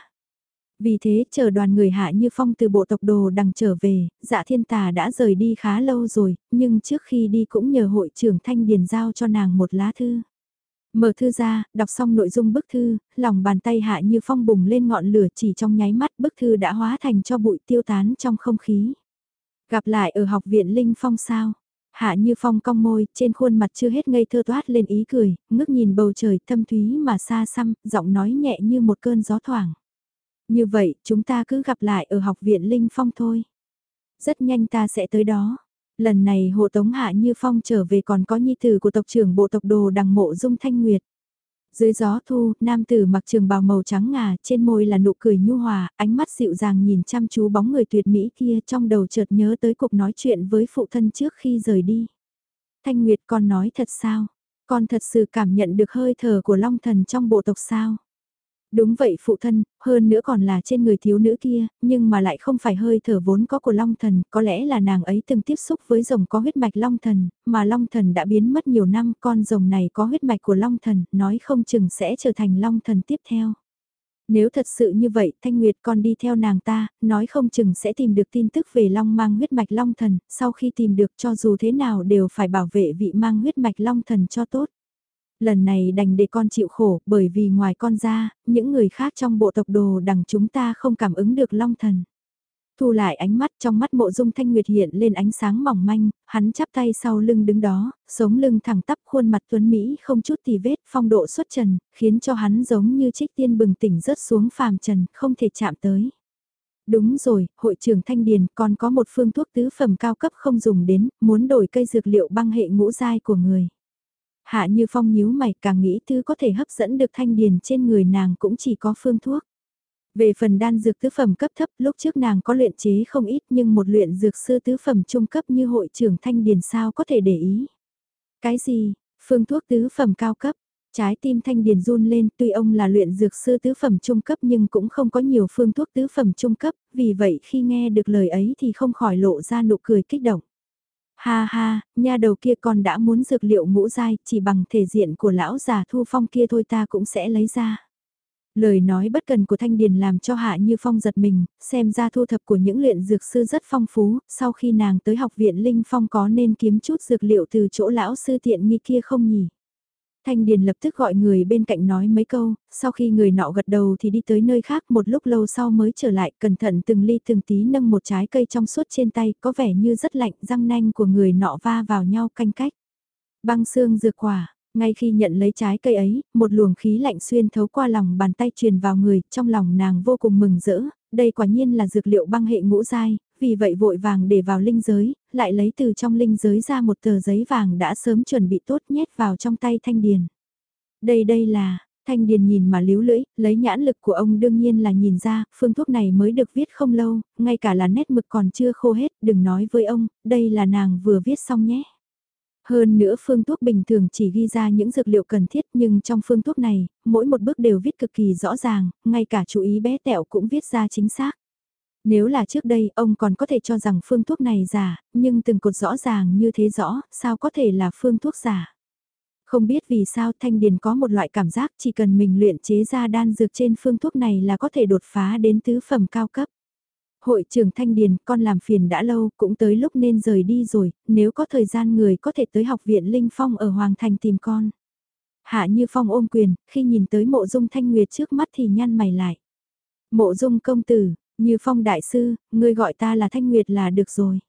Vì thế, chờ đoàn người Hạ Như Phong từ bộ tộc đồ đằng trở về, Dạ Thiên Tà đã rời đi khá lâu rồi, nhưng trước khi đi cũng nhờ hội trưởng Thanh Điền giao cho nàng một lá thư. Mở thư ra, đọc xong nội dung bức thư, lòng bàn tay Hạ Như Phong bùng lên ngọn lửa, chỉ trong nháy mắt bức thư đã hóa thành cho bụi tiêu tán trong không khí. Gặp lại ở học viện Linh Phong sao? Hạ Như Phong cong môi, trên khuôn mặt chưa hết ngây thơ toát lên ý cười, ngước nhìn bầu trời thâm thúy mà xa xăm, giọng nói nhẹ như một cơn gió thoảng. Như vậy, chúng ta cứ gặp lại ở học viện Linh Phong thôi. Rất nhanh ta sẽ tới đó. Lần này hộ tống Hạ Như Phong trở về còn có nhi tử của tộc trưởng bộ tộc đồ đằng Mộ Dung Thanh Nguyệt. Dưới gió thu, nam tử mặc trường bào màu trắng ngà, trên môi là nụ cười nhu hòa, ánh mắt dịu dàng nhìn chăm chú bóng người tuyệt mỹ kia, trong đầu chợt nhớ tới cuộc nói chuyện với phụ thân trước khi rời đi. Thanh Nguyệt, con nói thật sao? Con thật sự cảm nhận được hơi thở của Long Thần trong bộ tộc sao? Đúng vậy phụ thân, hơn nữa còn là trên người thiếu nữ kia, nhưng mà lại không phải hơi thở vốn có của Long Thần, có lẽ là nàng ấy từng tiếp xúc với rồng có huyết mạch Long Thần, mà Long Thần đã biến mất nhiều năm, con rồng này có huyết mạch của Long Thần, nói không chừng sẽ trở thành Long Thần tiếp theo. Nếu thật sự như vậy, Thanh Nguyệt con đi theo nàng ta, nói không chừng sẽ tìm được tin tức về Long mang huyết mạch Long Thần, sau khi tìm được cho dù thế nào đều phải bảo vệ vị mang huyết mạch Long Thần cho tốt. Lần này đành để con chịu khổ, bởi vì ngoài con ra, những người khác trong bộ tộc đồ đằng chúng ta không cảm ứng được Long Thần. Thu lại ánh mắt, trong mắt Mộ Dung Thanh Nguyệt hiện lên ánh sáng mỏng manh, hắn chắp tay sau lưng đứng đó, sống lưng thẳng tắp, khuôn mặt tuấn Mỹ không chút tì vết, phong độ xuất trần, khiến cho hắn giống như trích tiên bừng tỉnh rớt xuống phàm trần, không thể chạm tới. Đúng rồi, hội trưởng Thanh Điền còn có một phương thuốc tứ phẩm cao cấp không dùng đến, muốn đổi cây dược liệu băng hệ ngũ giai của người. Hạ Như Phong nhíu mày, càng nghĩ thứ có thể hấp dẫn được Thanh Điền trên người nàng cũng chỉ có phương thuốc. Về phần đan dược tứ phẩm cấp thấp, lúc trước nàng có luyện chế không ít nhưng một luyện dược sư tứ phẩm trung cấp như hội trưởng Thanh Điền sao có thể để ý. Cái gì, phương thuốc tứ phẩm cao cấp? Trái tim Thanh Điền run lên, tuy ông là luyện dược sư tứ phẩm trung cấp nhưng cũng không có nhiều phương thuốc tứ phẩm trung cấp, vì vậy khi nghe được lời ấy thì không khỏi lộ ra nụ cười kích động. Ha ha, nha đầu kia còn đã muốn dược liệu ngũ giai, chỉ bằng thể diện của lão già Thu Phong kia thôi ta cũng sẽ lấy ra. Lời nói bất cần của Thanh Điền làm cho Hạ Như Phong giật mình, xem ra thu thập của những luyện dược sư rất phong phú, sau khi nàng tới học viện Linh Phong có nên kiếm chút dược liệu từ chỗ lão sư tiện nghi kia không nhỉ? Thanh Điền lập tức gọi người bên cạnh nói mấy câu, sau khi người nọ gật đầu thì đi tới nơi khác một lúc lâu sau mới trở lại, cẩn thận từng ly từng tí nâng một trái cây trong suốt trên tay, có vẻ như rất lạnh, răng nanh của người nọ va vào nhau canh cách. Băng xương dược quả, ngay khi nhận lấy trái cây ấy, một luồng khí lạnh xuyên thấu qua lòng bàn tay truyền vào người, trong lòng nàng vô cùng mừng rỡ, đây quả nhiên là dược liệu băng hệ ngũ giai, vì vậy vội vàng để vào linh giới, lại lấy từ trong linh giới ra một tờ giấy vàng đã sớm chuẩn bị tốt nhét vào trong tay Thanh Điền. Đây đây là, Thanh Điền nhìn mà líu lưỡi, lấy nhãn lực của ông đương nhiên là nhìn ra, phương thuốc này mới được viết không lâu, ngay cả là nét mực còn chưa khô hết, đừng nói với ông, đây là nàng vừa viết xong nhé. Hơn nữa phương thuốc bình thường chỉ ghi ra những dược liệu cần thiết nhưng trong phương thuốc này, mỗi một bước đều viết cực kỳ rõ ràng, ngay cả chú ý bé tẹo cũng viết ra chính xác. Nếu là trước đây ông còn có thể cho rằng phương thuốc này giả, nhưng từng cột rõ ràng như thế rõ, sao có thể là phương thuốc giả. Không biết vì sao Thanh Điền có một loại cảm giác chỉ cần mình luyện chế ra đan dược trên phương thuốc này là có thể đột phá đến tứ phẩm cao cấp. Hội trưởng Thanh Điền, con làm phiền đã lâu, cũng tới lúc nên rời đi rồi, nếu có thời gian người có thể tới học viện Linh Phong ở Hoàng Thành tìm con. Hạ Như Phong ôm quyền, khi nhìn tới mộ dung Thanh Nguyệt trước mắt thì nhăn mày lại. Mộ dung công tử, Như Phong đại sư, ngươi gọi ta là Thanh Nguyệt là được rồi.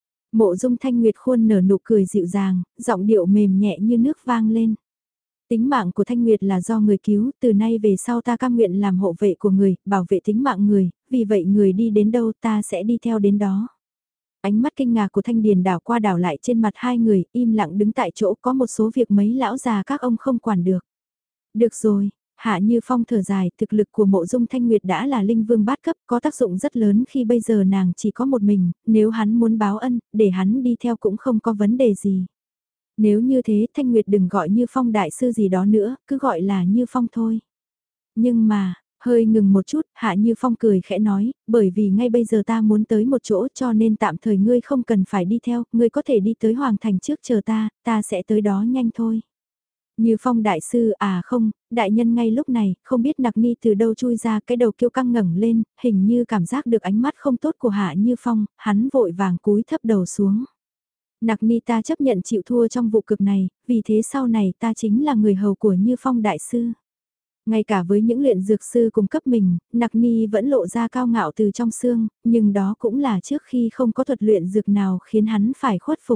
Mộ dung Thanh Nguyệt khuôn nở nụ cười dịu dàng, giọng điệu mềm nhẹ như nước vang lên. Tính mạng của Thanh Nguyệt là do người cứu, từ nay về sau ta cam nguyện làm hộ vệ của người, bảo vệ tính mạng người, vì vậy người đi đến đâu ta sẽ đi theo đến đó. Ánh mắt kinh ngạc của Thanh Điền đảo qua đảo lại trên mặt hai người, im lặng đứng tại chỗ, có một số việc mấy lão già các ông không quản được. Được rồi, Hạ Như Phong thở dài, thực lực của mộ dung Thanh Nguyệt đã là linh vương bát cấp, có tác dụng rất lớn khi bây giờ nàng chỉ có một mình, nếu hắn muốn báo ân, để hắn đi theo cũng không có vấn đề gì. Nếu như thế Thanh Nguyệt đừng gọi Như Phong đại sư gì đó nữa, cứ gọi là Như Phong thôi. Nhưng mà, hơi ngừng một chút, Hạ Như Phong cười khẽ nói, bởi vì ngay bây giờ ta muốn tới một chỗ cho nên tạm thời ngươi không cần phải đi theo, ngươi có thể đi tới Hoàng Thành trước chờ ta, ta sẽ tới đó nhanh thôi. Như Phong đại sư à không, đại nhân ngay lúc này, không biết Nặc Ni từ đâu chui ra cái đầu kiêu căng ngẩng lên, hình như cảm giác được ánh mắt không tốt của Hạ Như Phong, hắn vội vàng cúi thấp đầu xuống. Nặc Ni ta chấp nhận chịu thua trong vụ cực này, vì thế sau này ta chính là người hầu của Như Phong đại sư. Ngay cả với những luyện dược sư cùng cấp mình, Nặc Ni vẫn lộ ra cao ngạo từ trong xương, nhưng đó cũng là trước khi không có thuật luyện dược nào khiến hắn phải khuất phục.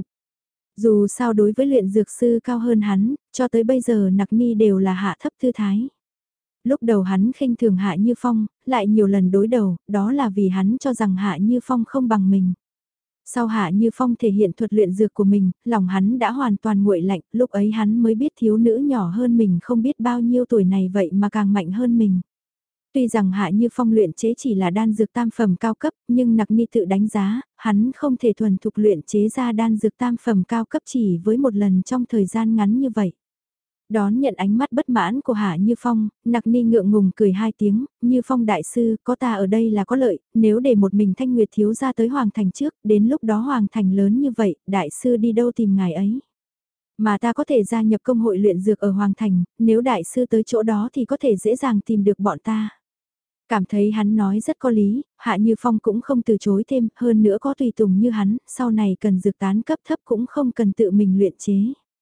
Dù sao đối với luyện dược sư cao hơn hắn, cho tới bây giờ Nặc Ni đều là hạ thấp tư thái. Lúc đầu hắn khinh thường Hạ Như Phong, lại nhiều lần đối đầu, đó là vì hắn cho rằng Hạ Như Phong không bằng mình. Sau Hạ Như Phong thể hiện thuật luyện dược của mình, lòng hắn đã hoàn toàn nguội lạnh, lúc ấy hắn mới biết thiếu nữ nhỏ hơn mình không biết bao nhiêu tuổi này vậy mà càng mạnh hơn mình. Tuy rằng Hạ Như Phong luyện chế chỉ là đan dược tam phẩm cao cấp, nhưng Nặc Ni tự đánh giá, hắn không thể thuần thục luyện chế ra đan dược tam phẩm cao cấp chỉ với một lần trong thời gian ngắn như vậy. Đón nhận ánh mắt bất mãn của Hạ Như Phong, Nặc Ni ngượng ngùng cười hai tiếng, Như Phong đại sư, có ta ở đây là có lợi, nếu để một mình Thanh Nguyệt thiếu ra tới Hoàng Thành trước, đến lúc đó Hoàng Thành lớn như vậy, đại sư đi đâu tìm ngài ấy. Mà ta có thể gia nhập công hội luyện dược ở Hoàng Thành, nếu đại sư tới chỗ đó thì có thể dễ dàng tìm được bọn ta. Cảm thấy hắn nói rất có lý, Hạ Như Phong cũng không từ chối thêm, hơn nữa có tùy tùng như hắn, sau này cần dược tán cấp thấp cũng không cần tự mình luyện chế.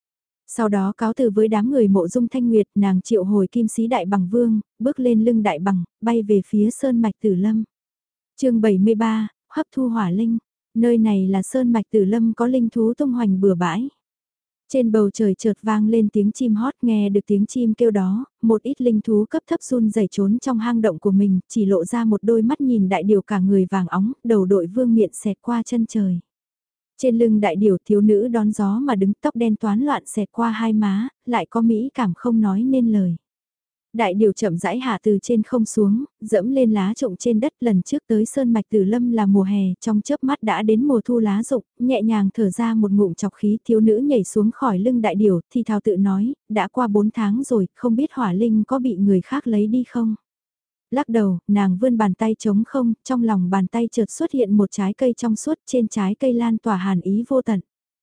Sau đó cáo từ với đám người mộ dung Thanh Nguyệt, nàng triệu hồi kim sĩ đại bằng vương, bước lên lưng đại bằng, bay về phía sơn mạch Tử Lâm. chương bảy mươi ba, hấp thu hỏa linh. Nơi này là sơn mạch Tử Lâm có linh thú tung hoành bừa bãi. Trên bầu trời chợt vang lên tiếng chim hót, nghe được tiếng chim kêu đó, một ít linh thú cấp thấp run rẩy trốn trong hang động của mình, chỉ lộ ra một đôi mắt nhìn đại điểu cả người vàng óng, đầu đội vương miện xẹt qua chân trời. Trên lưng đại điểu thiếu nữ đón gió mà đứng, tóc đen toán loạn xẹt qua hai má, lại có mỹ cảm không nói nên lời. Đại điều chậm rãi hạ từ trên không xuống, dẫm lên lá rụng trên đất. Lần trước tới Sơn Mạch Tử Lâm là mùa hè, trong chớp mắt đã đến mùa thu lá rụng, nhẹ nhàng thở ra một ngụm chọc khí. Thiếu nữ nhảy xuống khỏi lưng đại điều, thì thào tự nói, đã qua bốn tháng rồi, không biết hỏa linh có bị người khác lấy đi không? Lắc đầu, nàng vươn bàn tay trống không, trong lòng bàn tay chợt xuất hiện một trái cây trong suốt, trên trái cây lan tỏa hàn ý vô tận.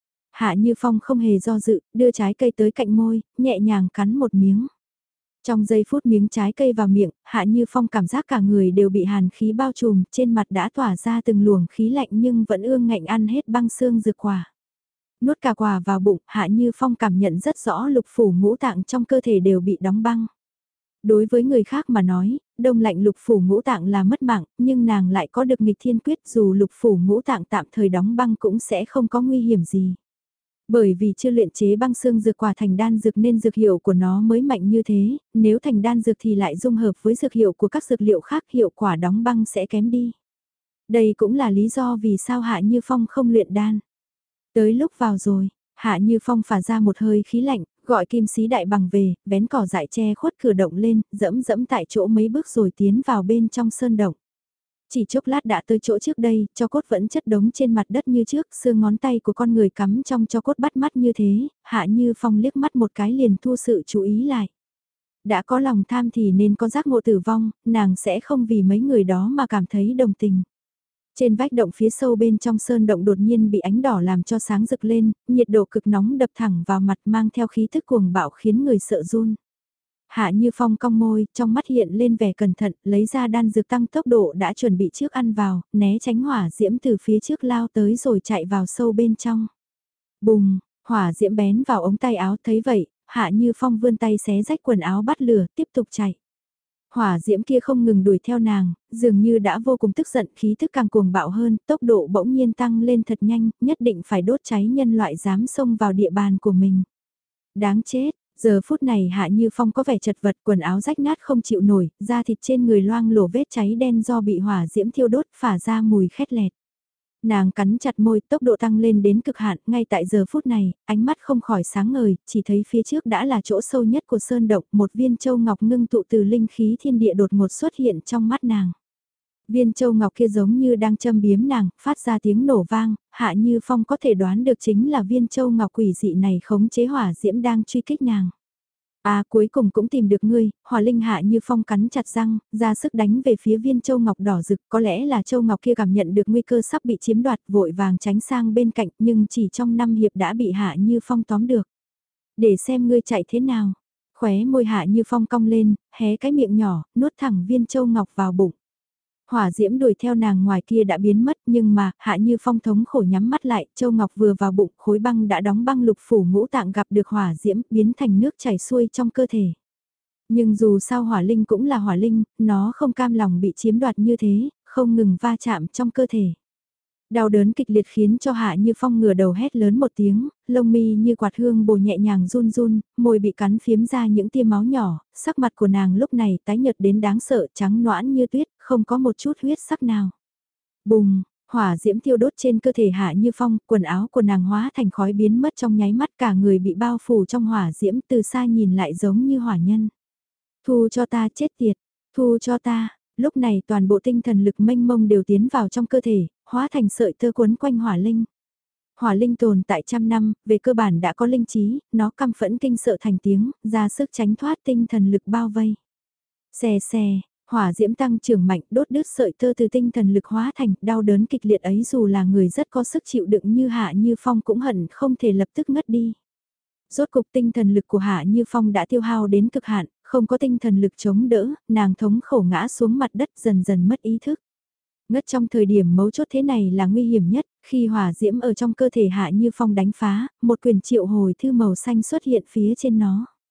Hạ Như Phong không hề do dự, đưa trái cây tới cạnh môi, nhẹ nhàng cắn một miếng. Trong giây phút miếng trái cây vào miệng, Hạ Như Phong cảm giác cả người đều bị hàn khí bao trùm, trên mặt đã tỏa ra từng luồng khí lạnh nhưng vẫn ương ngạnh ăn hết băng xương dược quả. Nuốt cả quả vào bụng, Hạ Như Phong cảm nhận rất rõ lục phủ ngũ tạng trong cơ thể đều bị đóng băng. Đối với người khác mà nói, đông lạnh lục phủ ngũ tạng là mất mạng, nhưng nàng lại có được nghịch thiên quyết, dù lục phủ ngũ tạng tạm thời đóng băng cũng sẽ không có nguy hiểm gì. Bởi vì chưa luyện chế băng xương dược quả thành đan dược nên dược hiệu của nó mới mạnh như thế, nếu thành đan dược thì lại dung hợp với dược hiệu của các dược liệu khác, hiệu quả đóng băng sẽ kém đi. Đây cũng là lý do vì sao Hạ Như Phong không luyện đan. Tới lúc vào rồi, Hạ Như Phong phả ra một hơi khí lạnh, gọi Kim Sĩ Đại Bằng về, vén cỏ dại che khuất cửa động lên, dẫm dẫm tại chỗ mấy bước rồi tiến vào bên trong sơn động. Chỉ chốc lát đã tới chỗ trước đây, cho cốt vẫn chất đống trên mặt đất như trước, xương ngón tay của con người cắm trong cho cốt bắt mắt như thế, Hạ Như Phong liếc mắt một cái liền thu sự chú ý lại. Đã có lòng tham thì nên có giác ngộ tử vong, nàng sẽ không vì mấy người đó mà cảm thấy đồng tình. Trên vách động phía sâu bên trong sơn động đột nhiên bị ánh đỏ làm cho sáng rực lên, nhiệt độ cực nóng đập thẳng vào mặt mang theo khí thức cuồng bạo khiến người sợ run. Hạ Như Phong cong môi, trong mắt hiện lên vẻ cẩn thận, lấy ra đan dược tăng tốc độ đã chuẩn bị trước ăn vào, né tránh hỏa diễm từ phía trước lao tới rồi chạy vào sâu bên trong. Bùng, hỏa diễm bén vào ống tay áo, thấy vậy, Hạ Như Phong vươn tay xé rách quần áo bắt lửa, tiếp tục chạy. Hỏa diễm kia không ngừng đuổi theo nàng, dường như đã vô cùng tức giận, khí thức càng cuồng bạo hơn, tốc độ bỗng nhiên tăng lên thật nhanh, nhất định phải đốt cháy nhân loại dám xông vào địa bàn của mình. Đáng chết. Giờ phút này Hạ Như Phong có vẻ chật vật, quần áo rách nát không chịu nổi, da thịt trên người loang lổ vết cháy đen do bị hỏa diễm thiêu đốt, phả ra mùi khét lẹt. Nàng cắn chặt môi, tốc độ tăng lên đến cực hạn, ngay tại giờ phút này, ánh mắt không khỏi sáng ngời, chỉ thấy phía trước đã là chỗ sâu nhất của sơn động, một viên châu ngọc ngưng tụ từ linh khí thiên địa đột ngột xuất hiện trong mắt nàng. Viên châu ngọc kia giống như đang châm biếm nàng, phát ra tiếng nổ vang, Hạ Như Phong có thể đoán được chính là viên châu ngọc quỷ dị này khống chế hỏa diễm đang truy kích nàng. À cuối cùng cũng tìm được ngươi, Hỏa Linh Hạ Như Phong cắn chặt răng, ra sức đánh về phía viên châu ngọc đỏ rực, có lẽ là châu ngọc kia cảm nhận được nguy cơ sắp bị chiếm đoạt, vội vàng tránh sang bên cạnh, nhưng chỉ trong năm hiệp đã bị Hạ Như Phong tóm được. Để xem ngươi chạy thế nào. Khóe môi Hạ Như Phong cong lên, hé cái miệng nhỏ, nuốt thẳng viên châu ngọc vào bụng. Hỏa diễm đuổi theo nàng ngoài kia đã biến mất, nhưng mà, Hạ Như Phong thống khổ nhắm mắt lại, châu ngọc vừa vào bụng, khối băng đã đóng băng lục phủ ngũ tạng gặp được hỏa diễm, biến thành nước chảy xuôi trong cơ thể. Nhưng dù sao hỏa linh cũng là hỏa linh, nó không cam lòng bị chiếm đoạt như thế, không ngừng va chạm trong cơ thể. Đau đớn kịch liệt khiến cho Hạ Như Phong ngửa đầu hét lớn một tiếng, lông mi như quạt hương bồ nhẹ nhàng run run, môi bị cắn phiếm ra những tia máu nhỏ, sắc mặt của nàng lúc này tái nhợt đến đáng sợ, trắng noãn như tuyết, không có một chút huyết sắc nào. Bùng, hỏa diễm thiêu đốt trên cơ thể Hạ Như Phong, quần áo của nàng hóa thành khói biến mất trong nháy mắt, cả người bị bao phủ trong hỏa diễm, từ xa nhìn lại giống như hỏa nhân. Thu cho ta, chết tiệt, thu cho ta. Lúc này toàn bộ tinh thần lực mênh mông đều tiến vào trong cơ thể, hóa thành sợi tơ quấn quanh hỏa linh. Hỏa linh tồn tại trăm năm, về cơ bản đã có linh trí, nó căm phẫn kinh sợ thành tiếng, ra sức tránh thoát tinh thần lực bao vây. Xè xè, hỏa diễm tăng trưởng mạnh, đốt đứt sợi tơ từ tinh thần lực hóa thành, đau đớn kịch liệt ấy dù là người rất có sức chịu đựng như Hạ Như Phong cũng hận không thể lập tức ngất đi. Rốt cục tinh thần lực của Hạ Như Phong đã tiêu hao đến cực hạn, không có tinh thần lực chống đỡ, nàng thống khổ ngã xuống mặt đất dần dần mất ý thức. Ngất trong thời điểm mấu chốt thế này là nguy hiểm nhất, khi hỏa diễm ở trong cơ thể Hạ Như Phong đánh phá, một quyền triệu hồi thư màu xanh xuất hiện phía trên nó.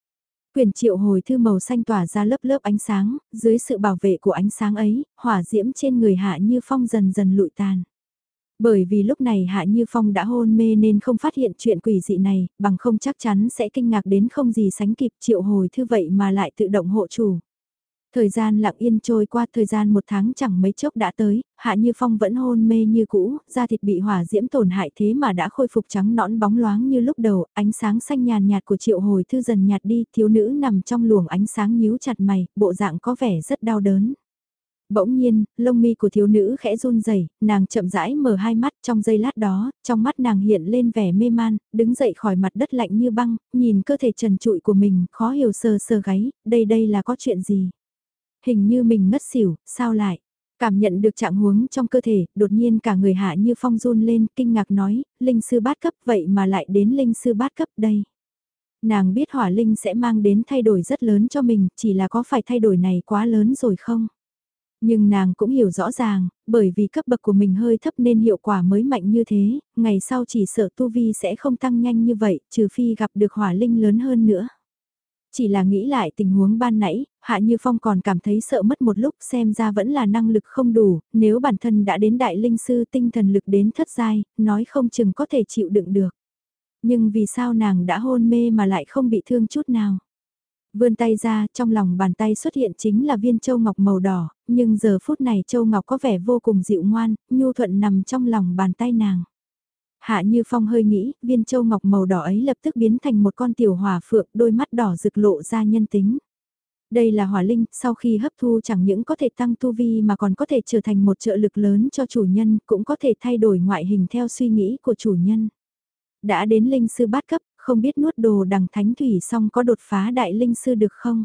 Quyền triệu hồi thư màu xanh tỏa ra lớp lớp ánh sáng, dưới sự bảo vệ của ánh sáng ấy, hỏa diễm trên người Hạ Như Phong dần dần lụi tàn. Bởi vì lúc này Hạ Như Phong đã hôn mê nên không phát hiện chuyện quỷ dị này, bằng không chắc chắn sẽ kinh ngạc đến không gì sánh kịp triệu hồi thư vậy mà lại tự động hộ chủ. Thời gian lặng yên trôi qua, thời gian một tháng chẳng mấy chốc đã tới, Hạ Như Phong vẫn hôn mê như cũ, da thịt bị hỏa diễm tổn hại thế mà đã khôi phục trắng nõn bóng loáng như lúc đầu, ánh sáng xanh nhàn nhạt của triệu hồi thư dần nhạt đi, thiếu nữ nằm trong luồng ánh sáng nhíu chặt mày, bộ dạng có vẻ rất đau đớn. Bỗng nhiên, lông mi của thiếu nữ khẽ run rẩy, nàng chậm rãi mở hai mắt, trong giây lát đó, trong mắt nàng hiện lên vẻ mê man, đứng dậy khỏi mặt đất lạnh như băng, nhìn cơ thể trần trụi của mình, khó hiểu sờ sờ gáy, đây đây là có chuyện gì? Hình như mình ngất xỉu, sao lại? Cảm nhận được trạng huống trong cơ thể, đột nhiên cả người Hạ Như Phong run lên, kinh ngạc nói, linh sư bát cấp vậy mà lại đến linh sư bát cấp đây. Nàng biết hỏa linh sẽ mang đến thay đổi rất lớn cho mình, chỉ là có phải thay đổi này quá lớn rồi không? Nhưng nàng cũng hiểu rõ ràng, bởi vì cấp bậc của mình hơi thấp nên hiệu quả mới mạnh như thế, ngày sau chỉ sợ tu vi sẽ không tăng nhanh như vậy, trừ phi gặp được hỏa linh lớn hơn nữa. Chỉ là nghĩ lại tình huống ban nãy, Hạ Như Phong còn cảm thấy sợ mất một lúc, xem ra vẫn là năng lực không đủ, nếu bản thân đã đến đại linh sư tinh thần lực đến thất giai, nói không chừng có thể chịu đựng được. Nhưng vì sao nàng đã hôn mê mà lại không bị thương chút nào? Vươn tay ra, trong lòng bàn tay xuất hiện chính là viên châu ngọc màu đỏ, nhưng giờ phút này châu ngọc có vẻ vô cùng dịu ngoan, nhu thuận nằm trong lòng bàn tay nàng. Hạ Như Phong hơi nghĩ, viên châu ngọc màu đỏ ấy lập tức biến thành một con tiểu hỏa phượng, đôi mắt đỏ rực lộ ra nhân tính. Đây là hỏa linh, sau khi hấp thu chẳng những có thể tăng tu vi mà còn có thể trở thành một trợ lực lớn cho chủ nhân, cũng có thể thay đổi ngoại hình theo suy nghĩ của chủ nhân. Đã đến linh sư bát cấp, không biết nuốt đồ đằng thánh thủy xong có đột phá đại linh sư được không?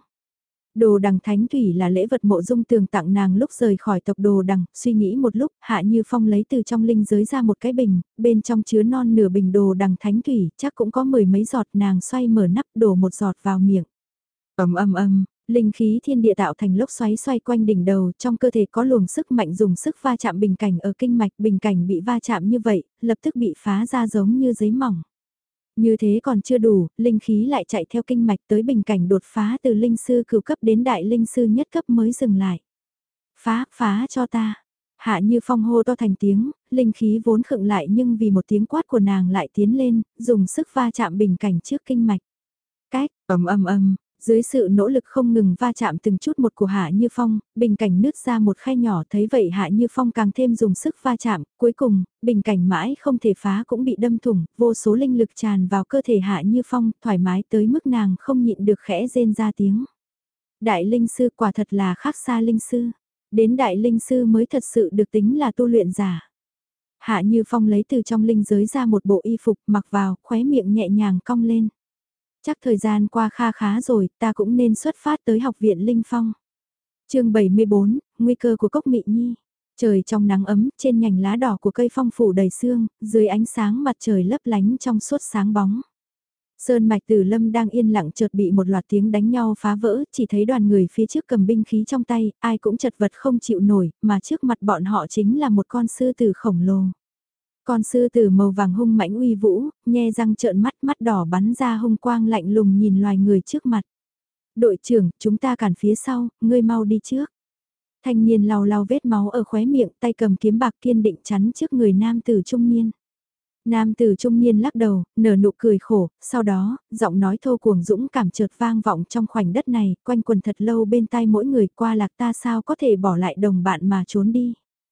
Đồ đằng thánh thủy là lễ vật Mộ Dung Tường tặng nàng lúc rời khỏi tộc đồ đằng, suy nghĩ một lúc, Hạ Như Phong lấy từ trong linh giới ra một cái bình, bên trong chứa non nửa bình đồ đằng thánh thủy, chắc cũng có mười mấy giọt, nàng xoay mở nắp đổ một giọt vào miệng. Ầm ầm ầm, linh khí thiên địa tạo thành lốc xoáy xoay quanh đỉnh đầu, trong cơ thể có luồng sức mạnh dùng sức va chạm bình cảnh ở kinh mạch, bình cảnh bị va chạm như vậy, lập tức bị phá ra giống như giấy mỏng. Như thế còn chưa đủ, linh khí lại chạy theo kinh mạch tới bình cảnh đột phá từ linh sư cửu cấp đến đại linh sư nhất cấp mới dừng lại. Phá, phá cho ta. Hạ Như Phong hô to thành tiếng, linh khí vốn khựng lại nhưng vì một tiếng quát của nàng lại tiến lên, dùng sức va chạm bình cảnh trước kinh mạch. Cách, ầm ầm ầm. Dưới sự nỗ lực không ngừng va chạm từng chút một của Hạ Như Phong, bình cảnh nứt ra một khe nhỏ, thấy vậy Hạ Như Phong càng thêm dùng sức va chạm, cuối cùng, bình cảnh mãi không thể phá cũng bị đâm thủng, vô số linh lực tràn vào cơ thể Hạ Như Phong, thoải mái tới mức nàng không nhịn được khẽ rên ra tiếng. Đại linh sư quả thật là khác xa linh sư, đến đại linh sư mới thật sự được tính là tu luyện giả. Hạ Như Phong lấy từ trong linh giới ra một bộ y phục mặc vào, khóe miệng nhẹ nhàng cong lên. Chắc thời gian qua kha khá rồi, ta cũng nên xuất phát tới học viện Linh Phong. chương bảy mươi bốn, nguy cơ của cốc mị nhi. Trời trong nắng ấm, trên nhành lá đỏ của cây phong phủ đầy sương, dưới ánh sáng mặt trời lấp lánh trong suốt sáng bóng. Sơn mạch Tử Lâm đang yên lặng chợt bị một loạt tiếng đánh nhau phá vỡ, chỉ thấy đoàn người phía trước cầm binh khí trong tay, ai cũng chật vật không chịu nổi, mà trước mặt bọn họ chính là một con sư tử khổng lồ. Con sư tử màu vàng hung mãnh uy vũ, nhe răng trợn mắt, mắt đỏ bắn ra hung quang lạnh lùng nhìn loài người trước mặt. Đội trưởng, chúng ta cản phía sau, ngươi mau đi trước. Thanh niên lau lau vết máu ở khóe miệng, tay cầm kiếm bạc kiên định chắn trước người nam tử trung niên. Nam tử trung niên lắc đầu, nở nụ cười khổ, sau đó, giọng nói thô cuồng dũng cảm chợt vang vọng trong khoảnh đất này, quanh quần thật lâu bên tai mỗi người, qua lạc ta sao có thể bỏ lại đồng bạn mà trốn đi.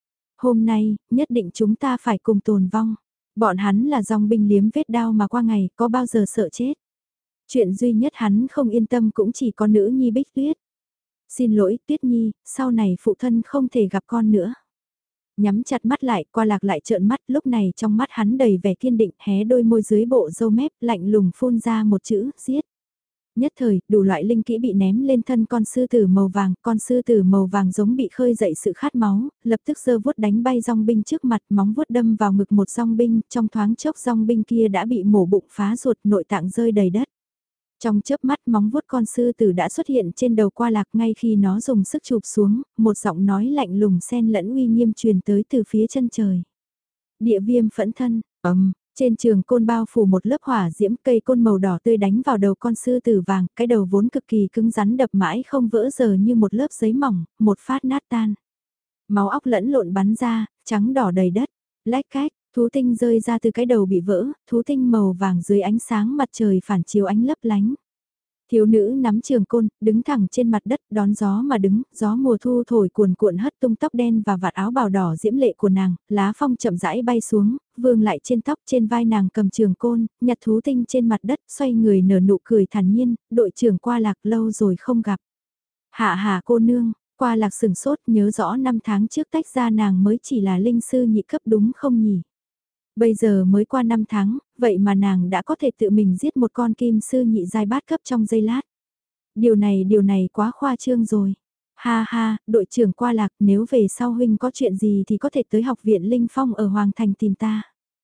Hôm nay, nhất định chúng ta phải cùng tồn vong. Bọn hắn là dòng binh liếm vết đao mà qua ngày, có bao giờ sợ chết. Chuyện duy nhất hắn không yên tâm cũng chỉ có nữ nhi Bích Tuyết. Xin lỗi Tuyết Nhi, sau này phụ thân không thể gặp con nữa. Nhắm chặt mắt lại, qua lạc lại trợn mắt, lúc này trong mắt hắn đầy vẻ kiên định, hé đôi môi dưới bộ râu mép, lạnh lùng phun ra một chữ, giết. Nhất thời, đủ loại linh kỹ bị ném lên thân con sư tử màu vàng, con sư tử màu vàng giống bị khơi dậy sự khát máu, lập tức giơ vuốt đánh bay dòng binh trước mặt, móng vuốt đâm vào ngực một dòng binh, trong thoáng chốc dòng binh kia đã bị mổ bụng phá ruột, nội tạng rơi đầy đất. Trong chớp mắt móng vuốt con sư tử đã xuất hiện trên đầu qua lạc, ngay khi nó dùng sức chụp xuống, một giọng nói lạnh lùng xen lẫn uy nghiêm truyền tới từ phía chân trời. Địa viêm phẫn thân, ầm, Trên trường côn bao phủ một lớp hỏa diễm, cây côn màu đỏ tươi đánh vào đầu con sư tử vàng, cái đầu vốn cực kỳ cứng rắn đập mãi không vỡ giờ như một lớp giấy mỏng, một phát nát tan. Máu óc lẫn lộn bắn ra, trắng đỏ đầy đất, lách cách, thú tinh rơi ra từ cái đầu bị vỡ, thú tinh màu vàng dưới ánh sáng mặt trời phản chiếu ánh lấp lánh. Thiếu nữ nắm trường côn, đứng thẳng trên mặt đất đón gió mà đứng, gió mùa thu thổi cuồn cuộn hất tung tóc đen và vạt áo bào đỏ diễm lệ của nàng, lá phong chậm rãi bay xuống, vương lại trên tóc trên vai nàng cầm trường côn, nhặt thú tinh trên mặt đất, xoay người nở nụ cười thản nhiên, đội trưởng qua lạc lâu rồi không gặp. Hạ hạ cô nương, qua lạc sừng sốt nhớ rõ năm tháng trước tách ra nàng mới chỉ là linh sư nhị cấp đúng không nhỉ? Bây giờ mới qua năm tháng, vậy mà nàng đã có thể tự mình giết một con kim sư nhị giai bát cấp trong giây lát. Điều này điều này quá khoa trương rồi. Ha ha, đội trưởng qua lạc nếu về sau huynh có chuyện gì thì có thể tới học viện Linh Phong ở Hoàng Thành tìm ta.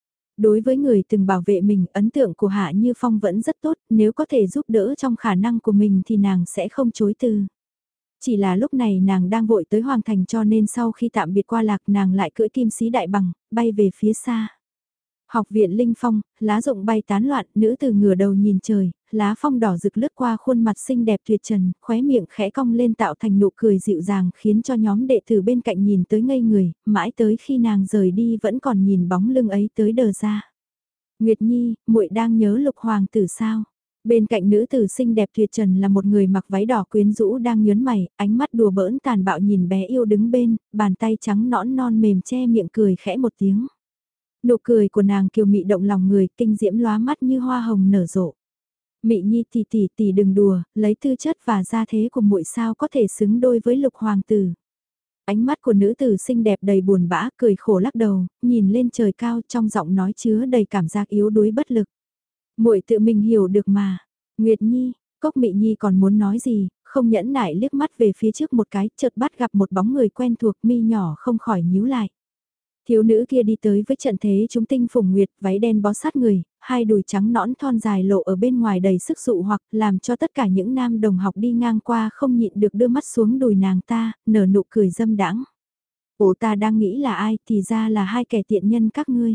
Đối với người từng bảo vệ mình, ấn tượng của Hạ Như Phong vẫn rất tốt, nếu có thể giúp đỡ trong khả năng của mình thì nàng sẽ không chối từ. Chỉ là lúc này nàng đang vội tới Hoàng Thành cho nên sau khi tạm biệt qua lạc nàng lại cưỡi kim sĩ đại bằng, bay về phía xa. Học viện Linh Phong, lá rụng bay tán loạn, nữ từ ngửa đầu nhìn trời, lá phong đỏ rực lướt qua khuôn mặt xinh đẹp tuyệt trần, khóe miệng khẽ cong lên tạo thành nụ cười dịu dàng khiến cho nhóm đệ tử bên cạnh nhìn tới ngây người, mãi tới khi nàng rời đi vẫn còn nhìn bóng lưng ấy tới đờ ra. Nguyệt Nhi, muội đang nhớ Lục hoàng tử sao? Bên cạnh nữ tử xinh đẹp tuyệt trần là một người mặc váy đỏ quyến rũ đang nhớn mày, ánh mắt đùa bỡn tàn bạo nhìn bé yêu đứng bên, bàn tay trắng nõn non mềm che miệng cười khẽ một tiếng. Nụ cười của nàng kiều mị động lòng người, kinh diễm lóa mắt như hoa hồng nở rộ. Mị Nhi tỷ tỷ tỷ đừng đùa, lấy tư chất và gia thế của muội sao có thể xứng đôi với Lục hoàng tử. Ánh mắt của nữ tử xinh đẹp đầy buồn bã, cười khổ lắc đầu, nhìn lên trời cao trong giọng nói chứa đầy cảm giác yếu đuối bất lực. Muội tự mình hiểu được mà. Nguyệt Nhi, Cốc Mị Nhi còn muốn nói gì, không nhẫn nại liếc mắt về phía trước một cái, chợt bắt gặp một bóng người quen thuộc, mi nhỏ không khỏi nhíu lại. Thiếu nữ kia đi tới với trận thế chúng tinh phùng nguyệt, váy đen bó sát người, hai đùi trắng nõn thon dài lộ ở bên ngoài đầy sức dụ hoặc làm cho tất cả những nam đồng học đi ngang qua không nhịn được đưa mắt xuống đùi nàng ta, nở nụ cười dâm đãng. Ủa ta đang nghĩ là ai thì ra là hai kẻ tiện nhân các ngươi.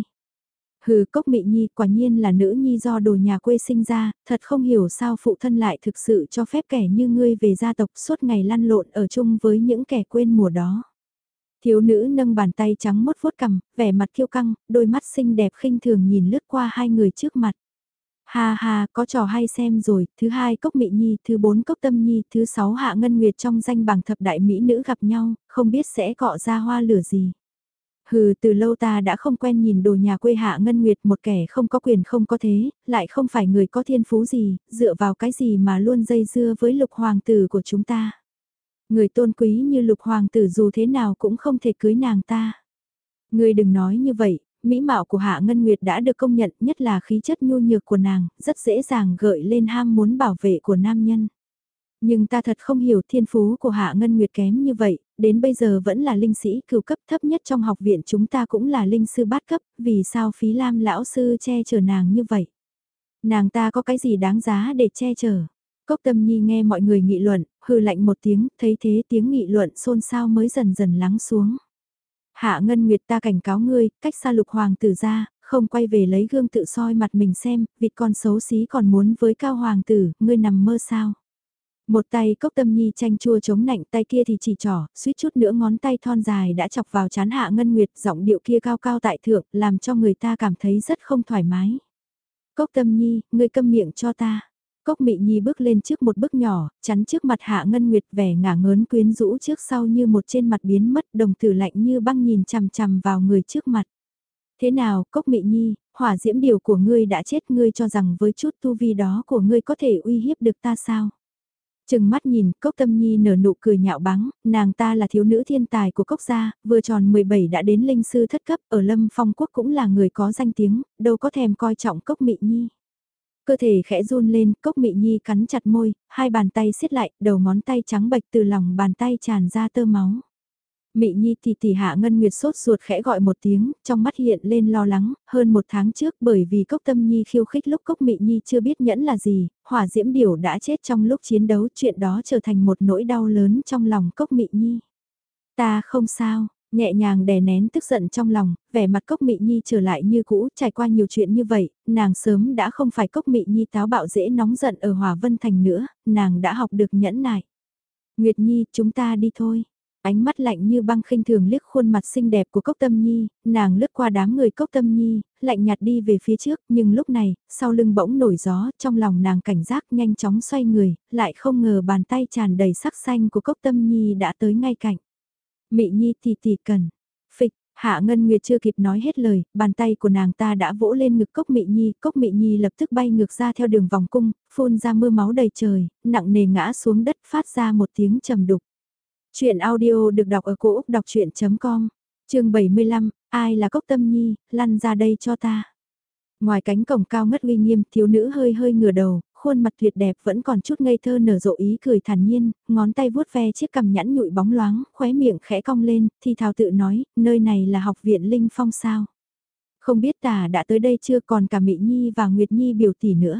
Hừ, Cốc Mị Nhi quả nhiên là nữ nhi do đồ nhà quê sinh ra, thật không hiểu sao phụ thân lại thực sự cho phép kẻ như ngươi về gia tộc suốt ngày lăn lộn ở chung với những kẻ quên mùa đó. Thiếu nữ nâng bàn tay trắng mốt vuốt cằm, vẻ mặt kiêu căng, đôi mắt xinh đẹp khinh thường nhìn lướt qua hai người trước mặt. Ha ha, có trò hay xem rồi, thứ hai Cốc Mị Nhi, thứ bốn Cốc Tâm Nhi, thứ sáu Hạ Ngân Nguyệt trong danh bảng thập đại mỹ nữ gặp nhau, không biết sẽ cọ ra hoa lửa gì. Hừ, từ lâu ta đã không quen nhìn đồ nhà quê Hạ Ngân Nguyệt, một kẻ không có quyền không có thế, lại không phải người có thiên phú gì, dựa vào cái gì mà luôn dây dưa với Lục hoàng tử của chúng ta. Người tôn quý như Lục hoàng tử dù thế nào cũng không thể cưới nàng ta. Người đừng nói như vậy, mỹ mạo của Hạ Ngân Nguyệt đã được công nhận, nhất là khí chất nhu nhược của nàng, rất dễ dàng gợi lên ham muốn bảo vệ của nam nhân. Nhưng ta thật không hiểu thiên phú của Hạ Ngân Nguyệt kém như vậy, đến bây giờ vẫn là linh sĩ cửu cấp, thấp nhất trong học viện chúng ta cũng là linh sư bát cấp, vì sao Phí Lam lão sư che chở nàng như vậy? Nàng ta có cái gì đáng giá để che chở? Cốc Tâm Nhi nghe mọi người nghị luận, hừ lạnh một tiếng, thấy thế tiếng nghị luận xôn xao mới dần dần lắng xuống. Hạ Ngân Nguyệt, ta cảnh cáo ngươi, cách xa Lục hoàng tử ra, không quay về lấy gương tự soi mặt mình xem, vịt con xấu xí còn muốn với Cao hoàng tử, ngươi nằm mơ sao? Một tay Cốc Tâm Nhi chanh chua chống nạnh, tay kia thì chỉ trỏ, suýt chút nữa ngón tay thon dài đã chọc vào trán Hạ Ngân Nguyệt, giọng điệu kia cao cao tại thượng, làm cho người ta cảm thấy rất không thoải mái. Cốc Tâm Nhi, ngươi câm miệng cho ta. Cốc Mị Nhi bước lên trước một bước nhỏ, chắn trước mặt Hạ Ngân Nguyệt, vẻ ngả ngớn quyến rũ trước sau như một trên mặt biến mất, đồng tử lạnh như băng nhìn chằm chằm vào người trước mặt. Thế nào, Cốc Mị Nhi, hỏa diễm điều của ngươi đã chết, ngươi cho rằng với chút tu vi đó của ngươi có thể uy hiếp được ta sao? Chừng mắt nhìn, Cốc Tâm Nhi nở nụ cười nhạo báng, nàng ta là thiếu nữ thiên tài của Cốc gia, vừa tròn mười bảy đã đến linh sư thất cấp, ở Lâm Phong Quốc cũng là người có danh tiếng, đâu có thèm coi trọng Cốc Mị Nhi. Cơ thể khẽ run lên, Cốc Mị Nhi cắn chặt môi, hai bàn tay siết lại, đầu ngón tay trắng bệch từ lòng bàn tay tràn ra tơ máu. Mị Nhi tỷ tỷ Hạ Ngân Nguyệt sốt ruột khẽ gọi một tiếng, trong mắt hiện lên lo lắng, hơn một tháng trước bởi vì Cốc Tâm Nhi khiêu khích lúc Cốc Mị Nhi chưa biết nhẫn là gì, hỏa diễm điểu đã chết trong lúc chiến đấu, chuyện đó trở thành một nỗi đau lớn trong lòng Cốc Mị Nhi. Ta không sao, Nhẹ nhàng đè nén tức giận trong lòng, vẻ mặt Cốc Mị Nhi trở lại như cũ, trải qua nhiều chuyện như vậy, nàng sớm đã không phải Cốc Mị Nhi táo bạo dễ nóng giận ở Hòa Vân Thành nữa, nàng đã học được nhẫn nại. Nguyệt Nhi, chúng ta đi thôi. Ánh mắt lạnh như băng khinh thường liếc khuôn mặt xinh đẹp của Cốc Tâm Nhi, nàng lướt qua đám người Cốc Tâm Nhi, lạnh nhạt đi về phía trước, nhưng lúc này, sau lưng bỗng nổi gió, trong lòng nàng cảnh giác nhanh chóng xoay người, lại không ngờ bàn tay tràn đầy sắc xanh của Cốc Tâm Nhi đã tới ngay cạnh. Mị Nhi tì tì cần. Phịch, Hạ Ngân Nguyệt chưa kịp nói hết lời, bàn tay của nàng ta đã vỗ lên ngực Cốc Mị Nhi, Cốc Mị Nhi lập tức bay ngược ra theo đường vòng cung, phun ra mưa máu đầy trời, nặng nề ngã xuống đất phát ra một tiếng trầm đục. Chuyện audio được đọc ở cổ Úc đọc chuyện com, chương bảy mươi lăm, ai là Cốc Tâm Nhi, lăn ra đây cho ta. Ngoài cánh cổng cao ngất uy nghiêm, thiếu nữ hơi hơi ngửa đầu, khuôn mặt tuyệt đẹp vẫn còn chút ngây thơ nở rộ ý cười thản nhiên, ngón tay vuốt ve chiếc cằm nhẵn nhụi bóng loáng, khóe miệng khẽ cong lên, thì thào tự nói, nơi này là học viện Linh Phong sao? Không biết ta đã tới đây chưa, còn cả Mị Nhi và Nguyệt Nhi biểu tỷ nữa.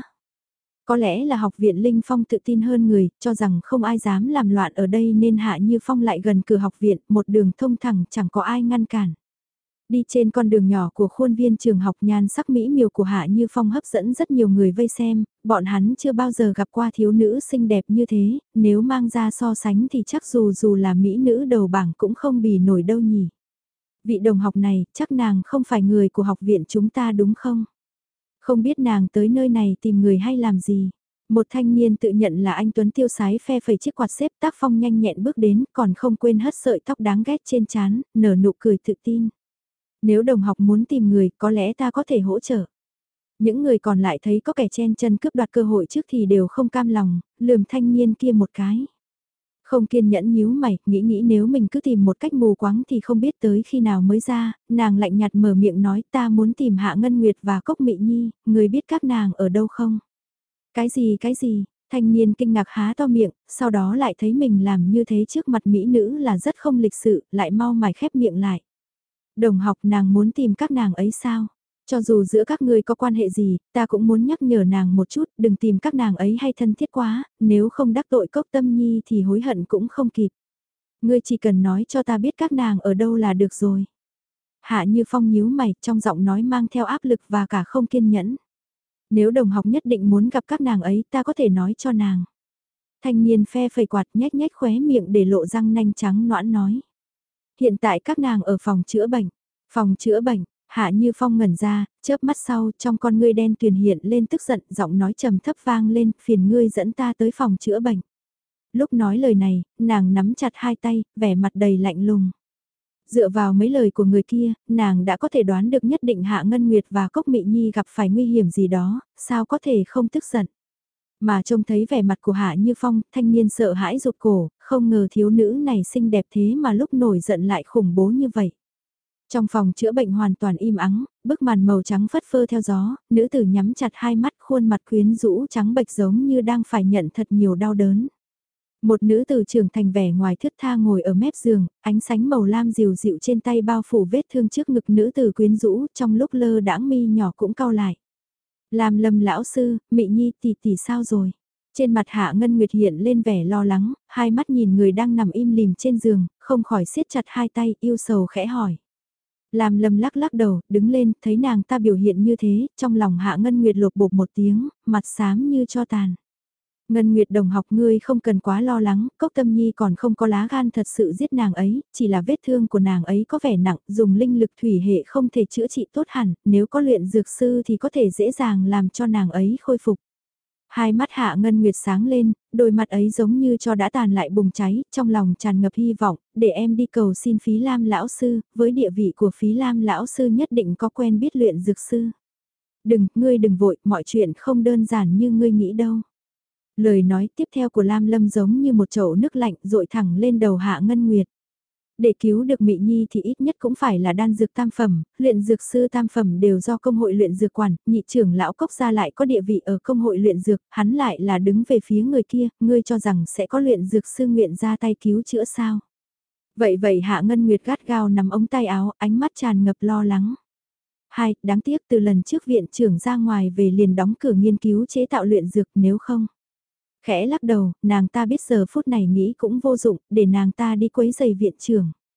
Có lẽ là học viện Linh Phong tự tin hơn người, cho rằng không ai dám làm loạn ở đây nên Hạ Như Phong lại gần cửa học viện, một đường thông thẳng chẳng có ai ngăn cản. Đi trên con đường nhỏ của khuôn viên trường học, nhan sắc mỹ miều của Hạ Như Phong hấp dẫn rất nhiều người vây xem, bọn hắn chưa bao giờ gặp qua thiếu nữ xinh đẹp như thế, nếu mang ra so sánh thì chắc dù dù là mỹ nữ đầu bảng cũng không bì nổi đâu nhỉ. Vị đồng học này, chắc nàng không phải người của học viện chúng ta đúng không? Không biết nàng tới nơi này tìm người hay làm gì. Một thanh niên tự nhận là anh Tuấn tiêu sái phe phẩy chiếc quạt xếp, tác phong nhanh nhẹn bước đến, còn không quên hất sợi tóc đáng ghét trên trán, nở nụ cười tự tin. Nếu đồng học muốn tìm người, có lẽ ta có thể hỗ trợ. Những người còn lại thấy có kẻ chen chân cướp đoạt cơ hội trước thì đều không cam lòng, lườm thanh niên kia một cái. Không kiên nhẫn nhíu mày, nghĩ nghĩ nếu mình cứ tìm một cách mù quáng thì không biết tới khi nào mới ra, nàng lạnh nhạt mở miệng nói ta muốn tìm Hạ Ngân Nguyệt và Cốc Mị Nhi, người biết các nàng ở đâu không? Cái gì cái gì? Thanh niên kinh ngạc há to miệng, sau đó lại thấy mình làm như thế trước mặt mỹ nữ là rất không lịch sự, lại mau mải khép miệng lại. Đồng học, nàng muốn tìm các nàng ấy sao? Cho dù giữa các ngươi có quan hệ gì, ta cũng muốn nhắc nhở nàng một chút, đừng tìm các nàng ấy hay thân thiết quá, nếu không đắc tội Cốc Tâm Nhi thì hối hận cũng không kịp. Ngươi chỉ cần nói cho ta biết các nàng ở đâu là được rồi. Hạ Như Phong nhíu mày, trong giọng nói mang theo áp lực và cả không kiên nhẫn. Nếu đồng học nhất định muốn gặp các nàng ấy, ta có thể nói cho nàng. Thanh niên phe phẩy quạt nhếch nhếch khóe miệng để lộ răng nanh trắng nõn nói. Hiện tại các nàng ở phòng chữa bệnh. Phòng chữa bệnh, Hạ Như Phong ngẩn ra, chớp mắt sau, trong con ngươi đen tuyền hiện lên tức giận, giọng nói trầm thấp vang lên, phiền ngươi dẫn ta tới phòng chữa bệnh. Lúc nói lời này, nàng nắm chặt hai tay, vẻ mặt đầy lạnh lùng. Dựa vào mấy lời của người kia, nàng đã có thể đoán được nhất định Hạ Ngân Nguyệt và Cốc Mị Nhi gặp phải nguy hiểm gì đó, sao có thể không tức giận. Mà trông thấy vẻ mặt của Hạ Như Phong, thanh niên sợ hãi rụt cổ, không ngờ thiếu nữ này xinh đẹp thế mà lúc nổi giận lại khủng bố như vậy. Trong phòng chữa bệnh hoàn toàn im ắng, bức màn màu trắng phất phơ theo gió, nữ tử nhắm chặt hai mắt, khuôn mặt quyến rũ trắng bệch giống như đang phải nhận thật nhiều đau đớn. Một nữ tử trưởng thành vẻ ngoài thướt tha ngồi ở mép giường, ánh sánh màu lam dịu dịu trên tay bao phủ vết thương trước ngực nữ tử quyến rũ, trong lúc lơ đãng mi nhỏ cũng cau lại. Làm Lâm lão sư, Mị Nhi tỷ tỷ sao rồi? Trên mặt Hạ Ngân Nguyệt hiện lên vẻ lo lắng, hai mắt nhìn người đang nằm im lìm trên giường, không khỏi siết chặt hai tay, yêu sầu khẽ hỏi. Làm Lâm lắc lắc đầu, đứng lên, thấy nàng ta biểu hiện như thế, trong lòng Hạ Ngân Nguyệt lột bột một tiếng, mặt xám như cho tàn. Ngân Nguyệt đồng học, ngươi không cần quá lo lắng, Cốc Tâm Nhi còn không có lá gan thật sự giết nàng ấy, chỉ là vết thương của nàng ấy có vẻ nặng, dùng linh lực thủy hệ không thể chữa trị tốt hẳn, nếu có luyện dược sư thì có thể dễ dàng làm cho nàng ấy khôi phục. Hai mắt Hạ Ngân Nguyệt sáng lên, đôi mặt ấy giống như cho đã tàn lại bùng cháy, trong lòng tràn ngập hy vọng, để em đi cầu xin Phí Lam lão sư, với địa vị của Phí Lam lão sư nhất định có quen biết luyện dược sư. Đừng, ngươi đừng vội, mọi chuyện không đơn giản như ngươi nghĩ đâu. Lời nói tiếp theo của Lam Lâm giống như một chậu nước lạnh dội thẳng lên đầu Hạ Ngân Nguyệt. Để cứu được Mị Nhi thì ít nhất cũng phải là đan dược tam phẩm, luyện dược sư tam phẩm đều do công hội luyện dược quản, nhị trưởng lão Cốc gia lại có địa vị ở công hội luyện dược, hắn lại là đứng về phía người kia, ngươi cho rằng sẽ có luyện dược sư nguyện ra tay cứu chữa sao? Vậy vậy Hạ Ngân Nguyệt gắt gao nắm ống tay áo, ánh mắt tràn ngập lo lắng. Hai, đáng tiếc từ lần trước viện trưởng ra ngoài về liền đóng cửa nghiên cứu chế tạo luyện dược, nếu không. Khẽ lắc đầu, nàng ta biết giờ phút này nghĩ cũng vô dụng, để nàng ta đi quấy giày viện trưởng.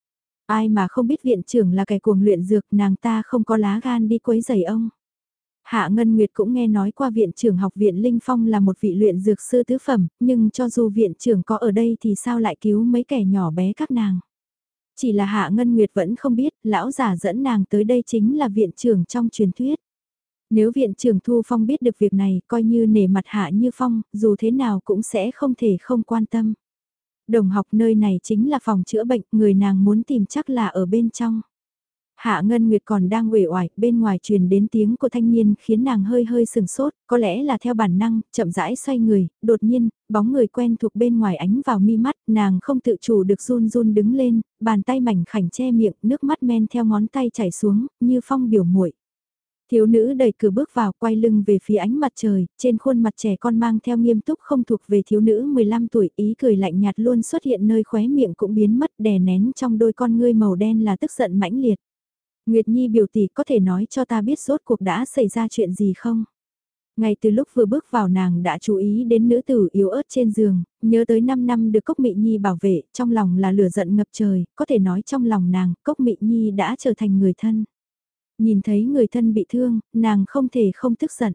Ai mà không biết viện trưởng là kẻ cuồng luyện dược, nàng ta không có lá gan đi quấy rầy ông. Hạ Ngân Nguyệt cũng nghe nói qua viện trưởng học viện Linh Phong là một vị luyện dược sư tứ phẩm, nhưng cho dù viện trưởng có ở đây thì sao lại cứu mấy kẻ nhỏ bé các nàng. Chỉ là Hạ Ngân Nguyệt vẫn không biết, lão giả dẫn nàng tới đây chính là viện trưởng trong truyền thuyết. Nếu viện trưởng Thu Phong biết được việc này, coi như nể mặt Hạ Như Phong, dù thế nào cũng sẽ không thể không quan tâm. Đồng học nơi này chính là phòng chữa bệnh, người nàng muốn tìm chắc là ở bên trong. Hạ Ngân Nguyệt còn đang uể oải, bên ngoài truyền đến tiếng của thanh niên khiến nàng hơi hơi sừng sốt, có lẽ là theo bản năng, chậm rãi xoay người, đột nhiên, bóng người quen thuộc bên ngoài ánh vào mi mắt, nàng không tự chủ được run run đứng lên, bàn tay mảnh khảnh che miệng, nước mắt men theo ngón tay chảy xuống, như phong biểu muội. Thiếu nữ đẩy cửa bước vào, quay lưng về phía ánh mặt trời, trên khuôn mặt trẻ con mang theo nghiêm túc không thuộc về thiếu nữ mười lăm tuổi, ý cười lạnh nhạt luôn xuất hiện nơi khóe miệng cũng biến mất, đè nén trong đôi con ngươi màu đen là tức giận mãnh liệt. Nguyệt Nhi biểu tỷ, có thể nói cho ta biết rốt cuộc đã xảy ra chuyện gì không? Ngay từ lúc vừa bước vào nàng đã chú ý đến nữ tử yếu ớt trên giường, nhớ tới năm năm được Cốc Mị Nhi bảo vệ, trong lòng là lửa giận ngập trời, có thể nói trong lòng nàng, Cốc Mị Nhi đã trở thành người thân. Nhìn thấy người thân bị thương, nàng không thể không tức giận.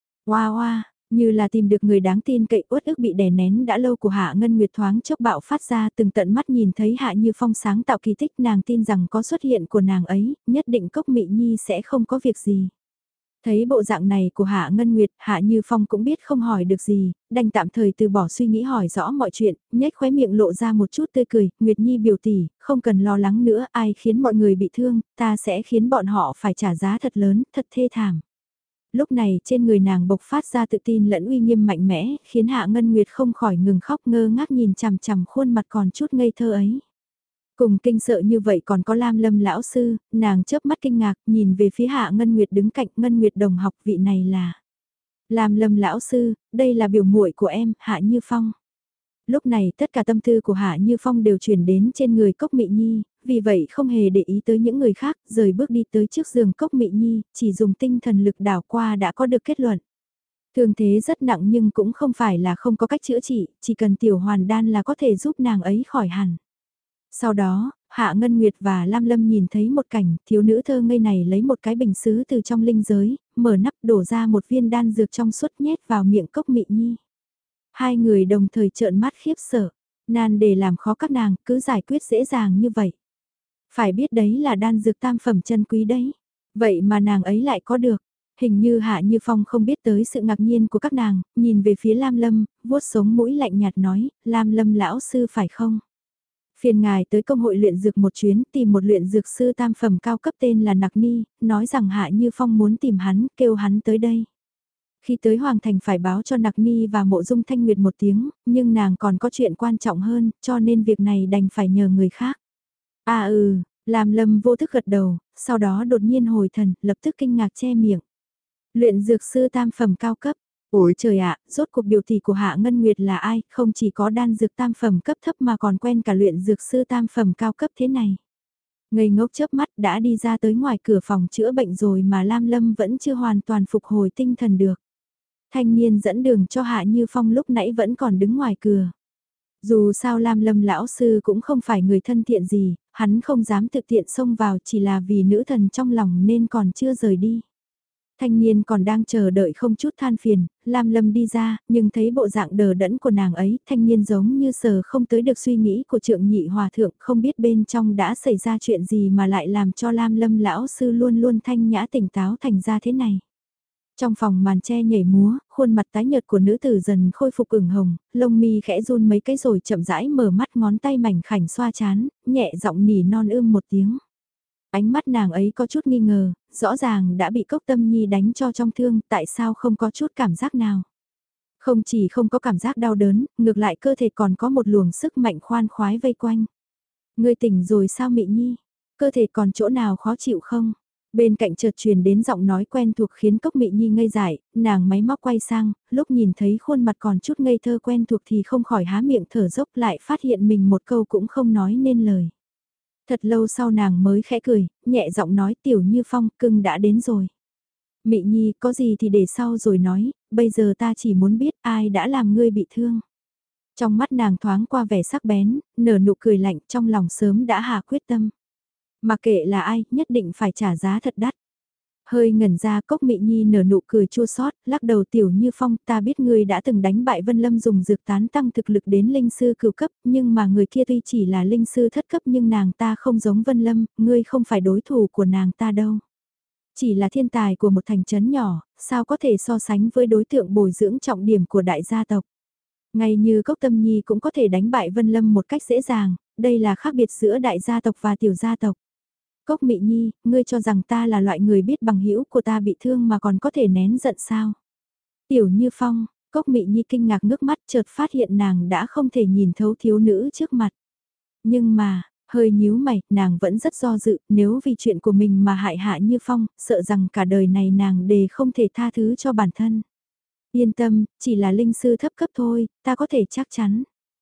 Oa oa, như là tìm được người đáng tin cậy, uất ức bị đè nén đã lâu của Hạ Ngân Nguyệt thoáng chốc bạo phát ra, từng tận mắt nhìn thấy Hạ Như Phong sáng tạo kỳ tích, nàng tin rằng có xuất hiện của nàng ấy, nhất định Cốc Mị Nhi sẽ không có việc gì. Thấy bộ dạng này của Hạ Ngân Nguyệt, Hạ Như Phong cũng biết không hỏi được gì, đành tạm thời từ bỏ suy nghĩ hỏi rõ mọi chuyện, nhếch khóe miệng lộ ra một chút tươi cười, Nguyệt Nhi biểu tỷ, không cần lo lắng nữa, ai khiến mọi người bị thương, ta sẽ khiến bọn họ phải trả giá thật lớn, thật thê thảm. Lúc này trên người nàng bộc phát ra tự tin lẫn uy nghiêm mạnh mẽ, khiến Hạ Ngân Nguyệt không khỏi ngừng khóc ngơ ngác nhìn chằm chằm khuôn mặt còn chút ngây thơ ấy. Cùng kinh sợ như vậy còn có Lam Lâm lão sư, nàng chớp mắt kinh ngạc, nhìn về phía Hạ Ngân Nguyệt đứng cạnh Ngân Nguyệt đồng học, vị này là Lam Lâm lão sư, đây là biểu muội của em, Hạ Như Phong. Lúc này tất cả tâm tư của Hạ Như Phong đều chuyển đến trên người Cốc Mị Nhi, vì vậy không hề để ý tới những người khác, rời bước đi tới trước giường Cốc Mị Nhi, chỉ dùng tinh thần lực đảo qua đã có được kết luận. Thương thế rất nặng nhưng cũng không phải là không có cách chữa trị, chỉ cần tiểu hoàn đan là có thể giúp nàng ấy khỏi hẳn. Sau đó, Hạ Ngân Nguyệt và Lam Lâm nhìn thấy một cảnh, thiếu nữ thơ ngây này lấy một cái bình sứ từ trong linh giới, mở nắp đổ ra một viên đan dược trong suốt nhét vào miệng Cốc Mị Nhi. Hai người đồng thời trợn mắt khiếp sợ, nan để làm khó các nàng, cứ giải quyết dễ dàng như vậy. Phải biết đấy là đan dược tam phẩm chân quý đấy, vậy mà nàng ấy lại có được. Hình như Hạ Như Phong không biết tới sự ngạc nhiên của các nàng, nhìn về phía Lam Lâm, vuốt sống mũi lạnh nhạt nói, Lam Lâm lão sư phải không? Phiền ngài tới công hội luyện dược một chuyến tìm một luyện dược sư tam phẩm cao cấp tên là Nặc Ni, nói rằng Hạ Như Phong muốn tìm hắn, kêu hắn tới đây. Khi tới Hoàng Thành phải báo cho Nặc Ni và Mộ Dung Thanh Nguyệt một tiếng, nhưng nàng còn có chuyện quan trọng hơn, cho nên việc này đành phải nhờ người khác. À ừ, làm Lâm vô thức gật đầu, sau đó đột nhiên hồi thần, lập tức kinh ngạc che miệng. Luyện dược sư tam phẩm cao cấp. Ôi trời ạ, rốt cuộc biểu tỷ của Hạ Ngân Nguyệt là ai, không chỉ có đan dược tam phẩm cấp thấp mà còn quen cả luyện dược sư tam phẩm cao cấp thế này. Ngây ngốc chớp mắt đã đi ra tới ngoài cửa phòng chữa bệnh rồi mà Lam Lâm vẫn chưa hoàn toàn phục hồi tinh thần được. Thanh niên dẫn đường cho Hạ Như Phong lúc nãy vẫn còn đứng ngoài cửa. Dù sao Lam Lâm lão sư cũng không phải người thân thiện gì, hắn không dám thực tiện xông vào chỉ là vì nữ thần trong lòng nên còn chưa rời đi. Thanh niên còn đang chờ đợi không chút than phiền, Lam Lâm đi ra, nhưng thấy bộ dạng đờ đẫn của nàng ấy, thanh niên giống như sờ không tới được suy nghĩ của trượng nhị hòa thượng, không biết bên trong đã xảy ra chuyện gì mà lại làm cho Lam Lâm lão sư luôn luôn thanh nhã tỉnh táo thành ra thế này. Trong phòng màn che nhảy múa, khuôn mặt tái nhợt của nữ tử dần khôi phục ửng hồng, lông mi khẽ run mấy cái rồi chậm rãi mở mắt, ngón tay mảnh khảnh xoa chán, nhẹ giọng nỉ non ưm một tiếng. Ánh mắt nàng ấy có chút nghi ngờ, rõ ràng đã bị Cốc Tâm Nhi đánh cho trong thương, tại sao không có chút cảm giác nào. Không chỉ không có cảm giác đau đớn, ngược lại cơ thể còn có một luồng sức mạnh khoan khoái vây quanh. Ngươi tỉnh rồi sao Mị Nhi? Cơ thể còn chỗ nào khó chịu không? Bên cạnh chợt truyền đến giọng nói quen thuộc khiến Cốc Mị Nhi ngây dại, nàng máy móc quay sang, lúc nhìn thấy khuôn mặt còn chút ngây thơ quen thuộc thì không khỏi há miệng thở dốc, lại phát hiện mình một câu cũng không nói nên lời. Thật lâu sau nàng mới khẽ cười, nhẹ giọng nói Tiểu Như Phong, cưng đã đến rồi. Mị Nhi, có gì thì để sau rồi nói, bây giờ ta chỉ muốn biết ai đã làm ngươi bị thương. Trong mắt nàng thoáng qua vẻ sắc bén, nở nụ cười lạnh, trong lòng sớm đã hạ quyết tâm. Mà kệ là ai, nhất định phải trả giá thật đắt. Hơi ngẩn ra Cốc Mị Nhi nở nụ cười chua xót, lắc đầu Tiểu Như Phong, ta biết ngươi đã từng đánh bại Vân Lâm dùng dược tán tăng thực lực đến linh sư cửu cấp, nhưng mà người kia tuy chỉ là linh sư thất cấp nhưng nàng ta không giống Vân Lâm, ngươi không phải đối thủ của nàng ta đâu. Chỉ là thiên tài của một thành trấn nhỏ, sao có thể so sánh với đối tượng bồi dưỡng trọng điểm của đại gia tộc. Ngay như Cốc Tâm Nhi cũng có thể đánh bại Vân Lâm một cách dễ dàng, đây là khác biệt giữa đại gia tộc và tiểu gia tộc. Cốc Mị Nhi, ngươi cho rằng ta là loại người biết bằng hữu của ta bị thương mà còn có thể nén giận sao? Tiểu Như Phong, Cốc Mị Nhi kinh ngạc ngước mắt chợt phát hiện nàng đã không thể nhìn thấu thiếu nữ trước mặt. Nhưng mà, hơi nhíu mày, nàng vẫn rất do dự, nếu vì chuyện của mình mà hại Hạ Như Phong, sợ rằng cả đời này nàng đề không thể tha thứ cho bản thân. Yên tâm, chỉ là linh sư thấp cấp thôi, ta có thể chắc chắn.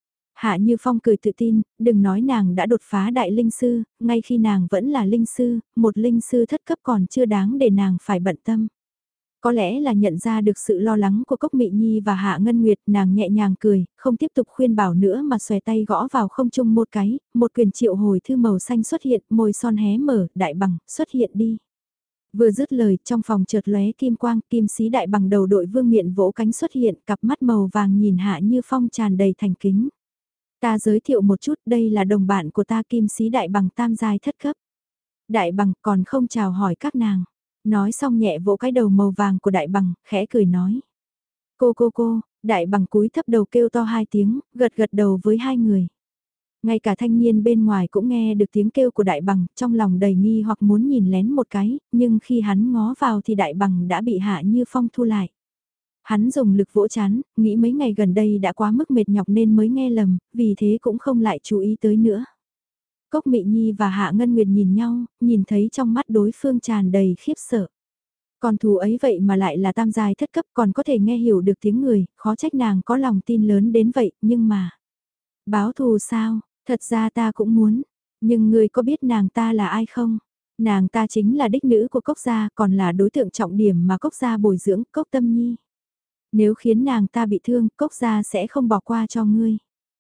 Hạ Như Phong cười tự tin, đừng nói nàng đã đột phá đại linh sư, ngay khi nàng vẫn là linh sư, một linh sư thất cấp còn chưa đáng để nàng phải bận tâm. Có lẽ là nhận ra được sự lo lắng của Cốc Mị Nhi và Hạ Ngân Nguyệt, nàng nhẹ nhàng cười, không tiếp tục khuyên bảo nữa mà xòe tay gõ vào không trung một cái, một quyền triệu hồi thư màu xanh xuất hiện, môi son hé mở, đại bằng, xuất hiện đi. Vừa dứt lời, trong phòng chợt lóe kim quang, kim sĩ đại bằng đầu đội vương miện vỗ cánh xuất hiện, cặp mắt màu vàng nhìn Hạ Như Phong tràn đầy thành kính. Ta giới thiệu một chút, đây là đồng bạn của ta kim sĩ đại bằng tam giai thất cấp. Đại bằng còn không chào hỏi các nàng. Nói xong nhẹ vỗ cái đầu màu vàng của đại bằng, khẽ cười nói. Cô cô cô, đại bằng cúi thấp đầu kêu to hai tiếng, gật gật đầu với hai người. Ngay cả thanh niên bên ngoài cũng nghe được tiếng kêu của đại bằng, trong lòng đầy nghi hoặc muốn nhìn lén một cái, nhưng khi hắn ngó vào thì đại bằng đã bị Hạ Như Phong thu lại. Hắn dùng lực vỗ chán, nghĩ mấy ngày gần đây đã quá mức mệt nhọc nên mới nghe lầm, vì thế cũng không lại chú ý tới nữa. Cốc Mị Nhi và Hạ Ngân Nguyệt nhìn nhau, nhìn thấy trong mắt đối phương tràn đầy khiếp sợ. Con thú ấy vậy mà lại là tam giai thất cấp còn có thể nghe hiểu được tiếng người, khó trách nàng có lòng tin lớn đến vậy, nhưng mà... Báo thù sao, thật ra ta cũng muốn, nhưng người có biết nàng ta là ai không? Nàng ta chính là đích nữ của Cốc gia, còn là đối tượng trọng điểm mà Cốc gia bồi dưỡng, Cốc Tâm Nhi. Nếu khiến nàng ta bị thương, Cốc gia sẽ không bỏ qua cho ngươi.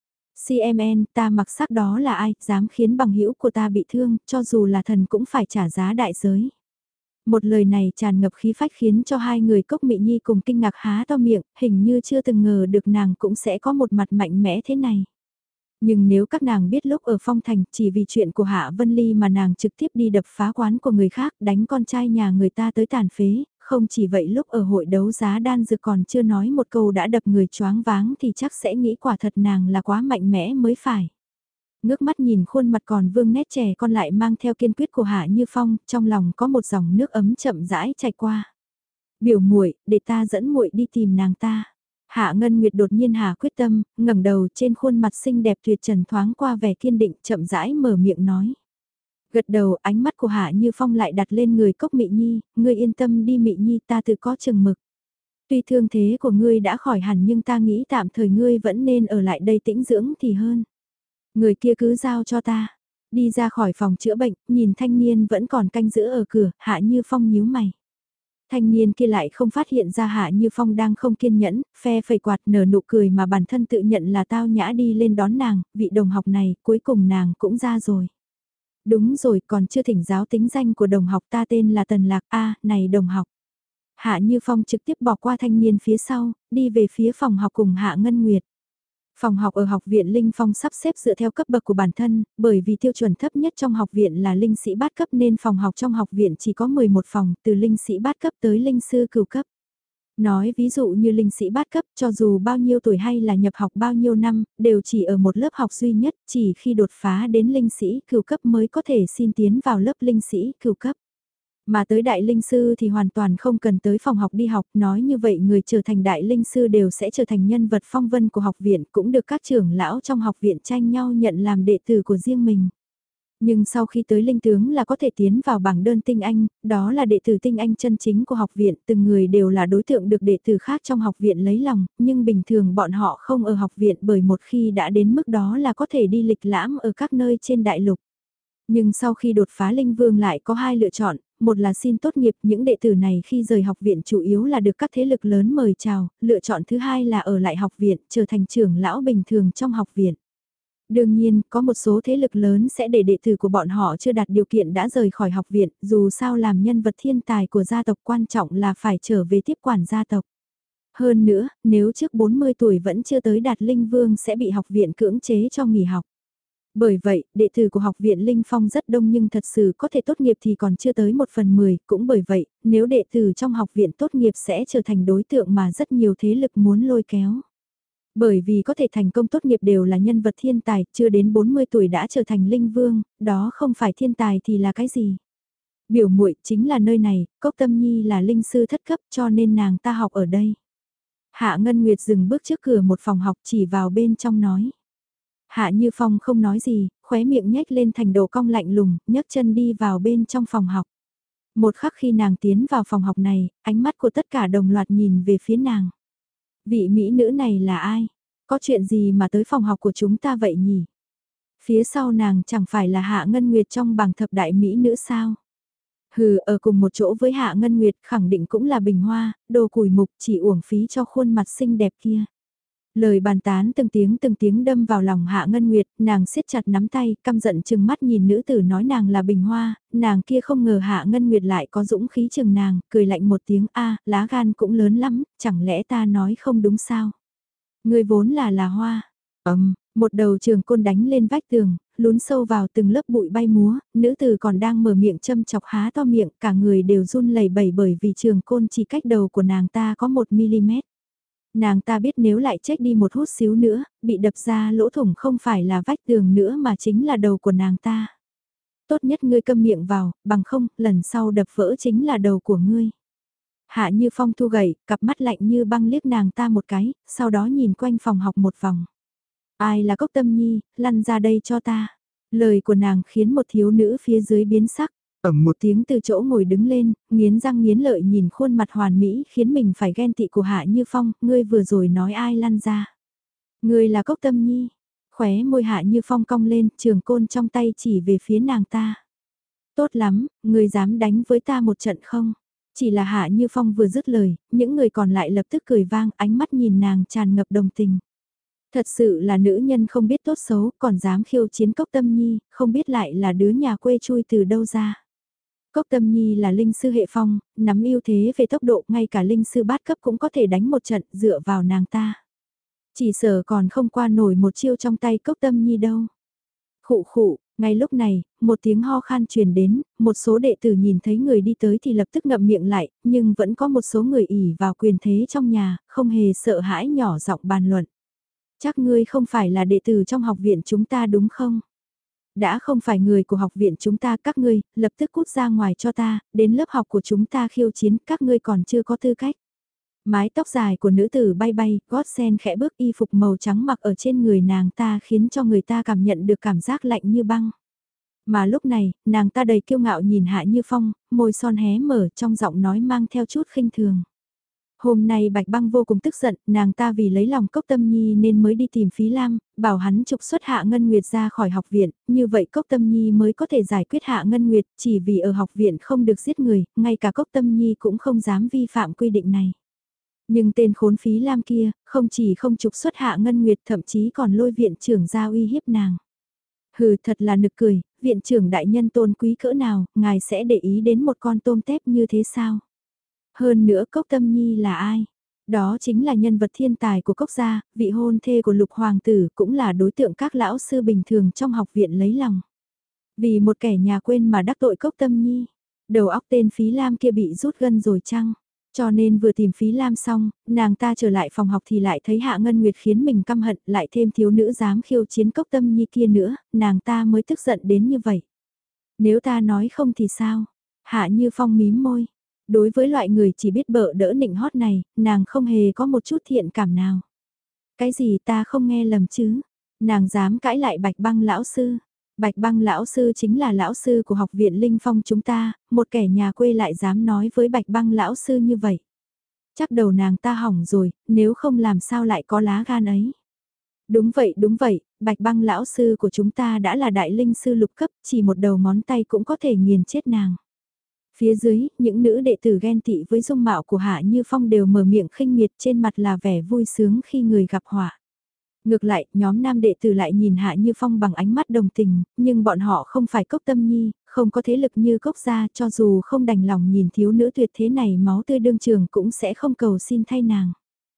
xê em en, ta mặc sắc đó là ai, dám khiến bằng hữu của ta bị thương, cho dù là thần cũng phải trả giá đại giới. Một lời này tràn ngập khí phách khiến cho hai người Cốc Mị Nhi cùng kinh ngạc há to miệng, hình như chưa từng ngờ được nàng cũng sẽ có một mặt mạnh mẽ thế này. Nhưng nếu các nàng biết lúc ở Phong Thành chỉ vì chuyện của Hạ Vân Ly mà nàng trực tiếp đi đập phá quán của người khác đánh con trai nhà người ta tới tàn phế, không chỉ vậy lúc ở hội đấu giá đan dược còn chưa nói một câu đã đập người choáng váng thì chắc sẽ nghĩ quả thật nàng là quá mạnh mẽ mới phải. Ngước mắt nhìn khuôn mặt còn vương nét trẻ con lại mang theo kiên quyết của Hạ Như Phong, trong lòng có một dòng nước ấm chậm rãi chảy qua. Biểu muội, để ta dẫn muội đi tìm nàng ta. Hạ Ngân Nguyệt đột nhiên hà quyết tâm, ngẩng đầu trên khuôn mặt xinh đẹp tuyệt trần thoáng qua vẻ kiên định chậm rãi mở miệng nói. Gật đầu ánh mắt của Hạ Như Phong lại đặt lên người Cốc Mị Nhi, ngươi yên tâm đi Mị Nhi ta tự có chừng mực. Tuy thương thế của ngươi đã khỏi hẳn nhưng ta nghĩ tạm thời ngươi vẫn nên ở lại đây tĩnh dưỡng thì hơn. Người kia cứ giao cho ta. Đi ra khỏi phòng chữa bệnh, nhìn thanh niên vẫn còn canh giữ ở cửa, Hạ Như Phong nhíu mày. Thanh niên kia lại không phát hiện ra Hạ Như Phong đang không kiên nhẫn, phe phẩy quạt nở nụ cười mà bản thân tự nhận là tao nhã đi lên đón nàng, vị đồng học này, cuối cùng nàng cũng ra rồi. Đúng rồi, còn chưa thỉnh giáo tính danh của đồng học ta tên là Tần Lạc A, này đồng học. Hạ Như Phong trực tiếp bỏ qua thanh niên phía sau, đi về phía phòng học cùng Hạ Ngân Nguyệt. Phòng học ở học viện Linh Phong sắp xếp dựa theo cấp bậc của bản thân, bởi vì tiêu chuẩn thấp nhất trong học viện là linh sĩ bát cấp nên phòng học trong học viện chỉ có mười một phòng, từ linh sĩ bát cấp tới linh sư cửu cấp. Nói ví dụ như linh sĩ bát cấp, cho dù bao nhiêu tuổi hay là nhập học bao nhiêu năm, đều chỉ ở một lớp học duy nhất, chỉ khi đột phá đến linh sĩ cửu cấp mới có thể xin tiến vào lớp linh sĩ cửu cấp. Mà tới đại linh sư thì hoàn toàn không cần tới phòng học đi học, nói như vậy người trở thành đại linh sư đều sẽ trở thành nhân vật phong vân của học viện, cũng được các trưởng lão trong học viện tranh nhau nhận làm đệ tử của riêng mình. Nhưng sau khi tới linh tướng là có thể tiến vào bảng đơn tinh anh, đó là đệ tử tinh anh chân chính của học viện, từng người đều là đối tượng được đệ tử khác trong học viện lấy lòng, nhưng bình thường bọn họ không ở học viện bởi một khi đã đến mức đó là có thể đi lịch lãm ở các nơi trên đại lục. Nhưng sau khi đột phá linh vương lại có hai lựa chọn, một là xin tốt nghiệp, những đệ tử này khi rời học viện chủ yếu là được các thế lực lớn mời chào, lựa chọn thứ hai là ở lại học viện, trở thành trưởng lão bình thường trong học viện. Đương nhiên, có một số thế lực lớn sẽ để đệ tử của bọn họ chưa đạt điều kiện đã rời khỏi học viện, dù sao làm nhân vật thiên tài của gia tộc quan trọng là phải trở về tiếp quản gia tộc. Hơn nữa, nếu trước bốn mươi tuổi vẫn chưa tới đạt linh vương sẽ bị học viện cưỡng chế cho nghỉ học. Bởi vậy, đệ tử của học viện Linh Phong rất đông nhưng thật sự có thể tốt nghiệp thì còn chưa tới một phần mười, cũng bởi vậy, nếu đệ tử trong học viện tốt nghiệp sẽ trở thành đối tượng mà rất nhiều thế lực muốn lôi kéo. Bởi vì có thể thành công tốt nghiệp đều là nhân vật thiên tài, chưa đến bốn mươi tuổi đã trở thành linh vương, đó không phải thiên tài thì là cái gì? Biểu muội chính là nơi này, Cốc Tâm Nhi là linh sư thất cấp cho nên nàng ta học ở đây. Hạ Ngân Nguyệt dừng bước trước cửa một phòng học chỉ vào bên trong nói. Hạ Như Phong không nói gì, khóe miệng nhếch lên thành độ cong lạnh lùng, nhấc chân đi vào bên trong phòng học. Một khắc khi nàng tiến vào phòng học này, ánh mắt của tất cả đồng loạt nhìn về phía nàng. Vị mỹ nữ này là ai? Có chuyện gì mà tới phòng học của chúng ta vậy nhỉ? Phía sau nàng chẳng phải là Hạ Ngân Nguyệt trong bảng thập đại mỹ nữ sao? Hừ, ở cùng một chỗ với Hạ Ngân Nguyệt khẳng định cũng là bình hoa, đồ củi mục chỉ uổng phí cho khuôn mặt xinh đẹp kia. Lời bàn tán từng tiếng từng tiếng đâm vào lòng Hạ Ngân Nguyệt, nàng siết chặt nắm tay, căm giận chừng mắt nhìn nữ tử nói nàng là bình hoa, nàng kia không ngờ Hạ Ngân Nguyệt lại có dũng khí chừng nàng, cười lạnh một tiếng a lá gan cũng lớn lắm, chẳng lẽ ta nói không đúng sao? Người vốn là là hoa, ầm, một đầu trường côn đánh lên vách tường, lún sâu vào từng lớp bụi bay múa, nữ tử còn đang mở miệng châm chọc há to miệng, cả người đều run lẩy bẩy bởi vì trường côn chỉ cách đầu của nàng ta có một mi-li-mét. Nàng ta biết nếu lại chết đi một hút xíu nữa, bị đập ra lỗ thủng không phải là vách tường nữa mà chính là đầu của nàng ta. Tốt nhất ngươi câm miệng vào, bằng không, lần sau đập vỡ chính là đầu của ngươi. Hạ Như Phong thu gậy, cặp mắt lạnh như băng liếc nàng ta một cái, sau đó nhìn quanh phòng học một vòng. Ai là Cốc Tâm Nhi, lăn ra đây cho ta. Lời của nàng khiến một thiếu nữ phía dưới biến sắc. Ẩm một tiếng từ chỗ ngồi đứng lên, nghiến răng nghiến lợi nhìn khuôn mặt hoàn mỹ khiến mình phải ghen tị của Hạ Như Phong, ngươi vừa rồi nói ai lăn ra. Ngươi là Cốc Tâm Nhi, khóe môi Hạ Như Phong cong lên, trường côn trong tay chỉ về phía nàng ta. Tốt lắm, ngươi dám đánh với ta một trận không? Chỉ là Hạ Như Phong vừa dứt lời, những người còn lại lập tức cười vang, ánh mắt nhìn nàng tràn ngập đồng tình. Thật sự là nữ nhân không biết tốt xấu, còn dám khiêu chiến Cốc Tâm Nhi, không biết lại là đứa nhà quê chui từ đâu ra. Cốc Tâm Nhi là linh sư hệ phong, nắm ưu thế về tốc độ, ngay cả linh sư bát cấp cũng có thể đánh một trận dựa vào nàng ta. Chỉ sợ còn không qua nổi một chiêu trong tay Cốc Tâm Nhi đâu. Khụ khụ, ngay lúc này, một tiếng ho khan truyền đến, một số đệ tử nhìn thấy người đi tới thì lập tức ngậm miệng lại, nhưng vẫn có một số người ỉ vào quyền thế trong nhà, không hề sợ hãi nhỏ giọng bàn luận. Chắc ngươi không phải là đệ tử trong học viện chúng ta đúng không? Đã không phải người của học viện chúng ta các ngươi, lập tức cút ra ngoài cho ta, đến lớp học của chúng ta khiêu chiến, các ngươi còn chưa có tư cách. Mái tóc dài của nữ tử bay bay, gót sen khẽ bước y phục màu trắng mặc ở trên người nàng ta khiến cho người ta cảm nhận được cảm giác lạnh như băng. Mà lúc này, nàng ta đầy kiêu ngạo nhìn Hạ Như Phong, môi son hé mở trong giọng nói mang theo chút khinh thường. Hôm nay Bạch Băng vô cùng tức giận, nàng ta vì lấy lòng Cốc Tâm Nhi nên mới đi tìm Phí Lam, bảo hắn trục xuất Hạ Ngân Nguyệt ra khỏi học viện, như vậy Cốc Tâm Nhi mới có thể giải quyết Hạ Ngân Nguyệt, chỉ vì ở học viện không được giết người, ngay cả Cốc Tâm Nhi cũng không dám vi phạm quy định này. Nhưng tên khốn Phí Lam kia, không chỉ không trục xuất Hạ Ngân Nguyệt thậm chí còn lôi viện trưởng ra uy hiếp nàng. Hừ, thật là nực cười, viện trưởng đại nhân tôn quý cỡ nào, ngài sẽ để ý đến một con tôm tép như thế sao? Hơn nữa Cốc Tâm Nhi là ai? Đó chính là nhân vật thiên tài của Cốc gia, vị hôn thê của Lục Hoàng tử, cũng là đối tượng các lão sư bình thường trong học viện lấy lòng. Vì một kẻ nhà quên mà đắc tội Cốc Tâm Nhi, đầu óc tên Phí Lam kia bị rút gân rồi chăng? Cho nên vừa tìm Phí Lam xong, nàng ta trở lại phòng học thì lại thấy Hạ Ngân Nguyệt khiến mình căm hận, lại thêm thiếu nữ dám khiêu chiến Cốc Tâm Nhi kia nữa, nàng ta mới tức giận đến như vậy. Nếu ta nói không thì sao? Hạ Như Phong mím môi. Đối với loại người chỉ biết bợ đỡ nịnh hót này, nàng không hề có một chút thiện cảm nào. Cái gì ta không nghe lầm chứ? Nàng dám cãi lại Bạch Băng lão sư. Bạch Băng lão sư chính là lão sư của học viện Linh Phong chúng ta, một kẻ nhà quê lại dám nói với Bạch Băng lão sư như vậy. Chắc đầu nàng ta hỏng rồi, nếu không làm sao lại có lá gan ấy. Đúng vậy, đúng vậy, Bạch Băng lão sư của chúng ta đã là đại linh sư lục cấp, chỉ một đầu ngón tay cũng có thể nghiền chết nàng. Phía dưới, những nữ đệ tử ghen tị với dung mạo của Hạ Như Phong đều mở miệng khinh miệt, trên mặt là vẻ vui sướng khi người gặp họa. Ngược lại, nhóm nam đệ tử lại nhìn Hạ Như Phong bằng ánh mắt đồng tình, nhưng bọn họ không phải Cốc Tâm Nhi, không có thế lực như Cốc gia, cho dù không đành lòng nhìn thiếu nữ tuyệt thế này máu tươi đương trường cũng sẽ không cầu xin thay nàng.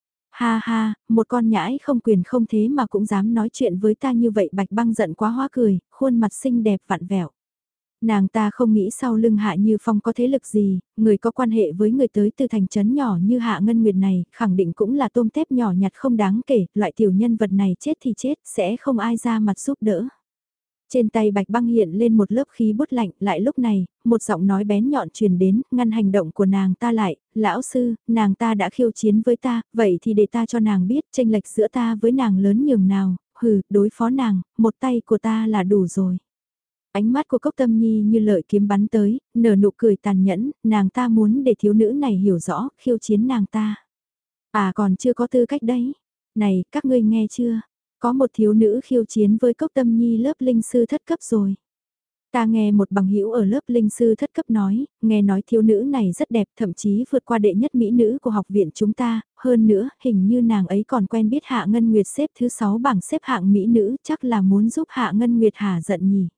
Ha ha, một con nhãi không quyền không thế mà cũng dám nói chuyện với ta như vậy. Bạch Băng giận quá hóa cười, khuôn mặt xinh đẹp vặn vẹo. Nàng ta không nghĩ sau lưng Hạ Như Phong có thế lực gì, người có quan hệ với người tới từ thành trấn nhỏ như Hạ Ngân Nguyệt này, khẳng định cũng là tôm tép nhỏ nhặt không đáng kể, loại tiểu nhân vật này chết thì chết, sẽ không ai ra mặt giúp đỡ. Trên tay Bạch Băng hiện lên một lớp khí bút lạnh, lại lúc này, một giọng nói bén nhọn truyền đến, ngăn hành động của nàng ta lại, lão sư, nàng ta đã khiêu chiến với ta, vậy thì để ta cho nàng biết chênh lệch giữa ta với nàng lớn nhường nào, hừ, đối phó nàng, một tay của ta là đủ rồi. Ánh mắt của Cốc Tâm Nhi như lợi kiếm bắn tới, nở nụ cười tàn nhẫn, nàng ta muốn để thiếu nữ này hiểu rõ, khiêu chiến nàng ta. À còn chưa có tư cách đấy. Này, các ngươi nghe chưa? Có một thiếu nữ khiêu chiến với Cốc Tâm Nhi lớp linh sư thất cấp rồi. Ta nghe một bằng hữu ở lớp linh sư thất cấp nói, nghe nói thiếu nữ này rất đẹp, thậm chí vượt qua đệ nhất mỹ nữ của học viện chúng ta, hơn nữa, hình như nàng ấy còn quen biết Hạ Ngân Nguyệt xếp thứ sáu bảng xếp hạng mỹ nữ, chắc là muốn giúp Hạ Ngân Nguyệt hả giận nhỉ.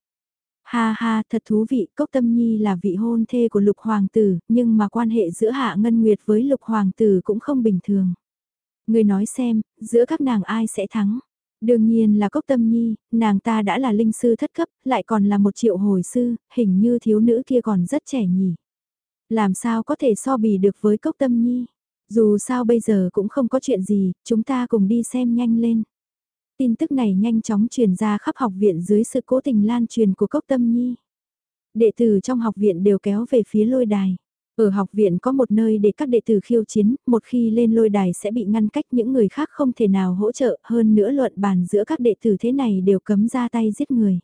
Ha ha, thật thú vị, Cốc Tâm Nhi là vị hôn thê của Lục Hoàng tử, nhưng mà quan hệ giữa Hạ Ngân Nguyệt với Lục Hoàng tử cũng không bình thường. Người nói xem, giữa các nàng ai sẽ thắng? Đương nhiên là Cốc Tâm Nhi, nàng ta đã là linh sư thất cấp, lại còn là một triệu hồi sư, hình như thiếu nữ kia còn rất trẻ nhỉ. Làm sao có thể so bì được với Cốc Tâm Nhi? Dù sao bây giờ cũng không có chuyện gì, chúng ta cùng đi xem nhanh lên. Tin tức này nhanh chóng truyền ra khắp học viện dưới sự cố tình lan truyền của Cốc Tâm Nhi. Đệ tử trong học viện đều kéo về phía lôi đài. Ở học viện có một nơi để các đệ tử khiêu chiến, một khi lên lôi đài sẽ bị ngăn cách, những người khác không thể nào hỗ trợ, hơn nữa luận bàn giữa các đệ tử thế này đều cấm ra tay giết người.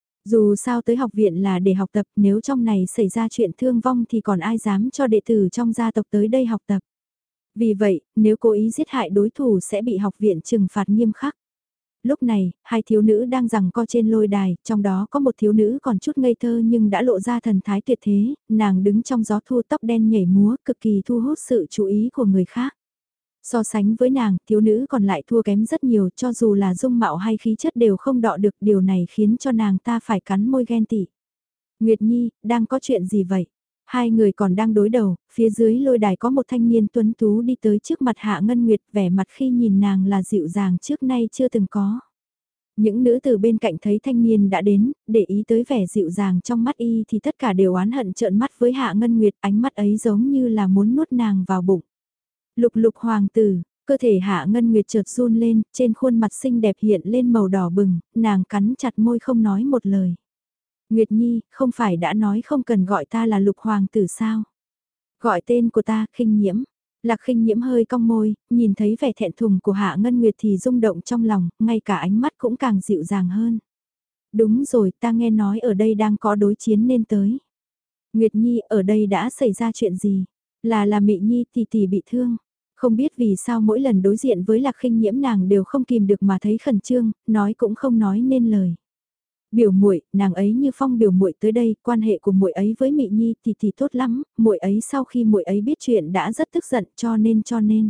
Dù sao tới học viện là để học tập, nếu trong này xảy ra chuyện thương vong thì còn ai dám cho đệ tử trong gia tộc tới đây học tập. Vì vậy, nếu cố ý giết hại đối thủ sẽ bị học viện trừng phạt nghiêm khắc. Lúc này, hai thiếu nữ đang giằng co trên lôi đài, trong đó có một thiếu nữ còn chút ngây thơ nhưng đã lộ ra thần thái tuyệt thế, nàng đứng trong gió thu tóc đen nhảy múa cực kỳ thu hút sự chú ý của người khác. So sánh với nàng, thiếu nữ còn lại thua kém rất nhiều, cho dù là dung mạo hay khí chất đều không đọ được, điều này khiến cho nàng ta phải cắn môi ghen tị. Nguyệt Nhi, đang có chuyện gì vậy? Hai người còn đang đối đầu, phía dưới lôi đài có một thanh niên tuấn tú đi tới trước mặt Hạ Ngân Nguyệt, vẻ mặt khi nhìn nàng là dịu dàng trước nay chưa từng có. Những nữ từ bên cạnh thấy thanh niên đã đến, để ý tới vẻ dịu dàng trong mắt y thì tất cả đều oán hận trợn mắt với Hạ Ngân Nguyệt, ánh mắt ấy giống như là muốn nuốt nàng vào bụng. Lục lục hoàng tử, cơ thể Hạ Ngân Nguyệt chợt run lên, trên khuôn mặt xinh đẹp hiện lên màu đỏ bừng, nàng cắn chặt môi không nói một lời. Nguyệt Nhi, không phải đã nói không cần gọi ta là lục hoàng tử sao? Gọi tên của ta, Khinh Nhiễm. Lạc Khinh Nhiễm hơi cong môi, nhìn thấy vẻ thẹn thùng của Hạ Ngân Nguyệt thì rung động trong lòng, ngay cả ánh mắt cũng càng dịu dàng hơn. Đúng rồi, ta nghe nói ở đây đang có đối chiến nên tới. Nguyệt Nhi, ở đây đã xảy ra chuyện gì? Là là Mị Nhi tỷ tỷ bị thương. Không biết vì sao mỗi lần đối diện với Lạc Khinh Nhiễm nàng đều không kìm được mà thấy khẩn trương, nói cũng không nói nên lời. Biểu muội, nàng ấy như Phong biểu muội tới đây, quan hệ của muội ấy với Mị Nhi thì thì tốt lắm, muội ấy sau khi muội ấy biết chuyện đã rất tức giận, cho nên cho nên.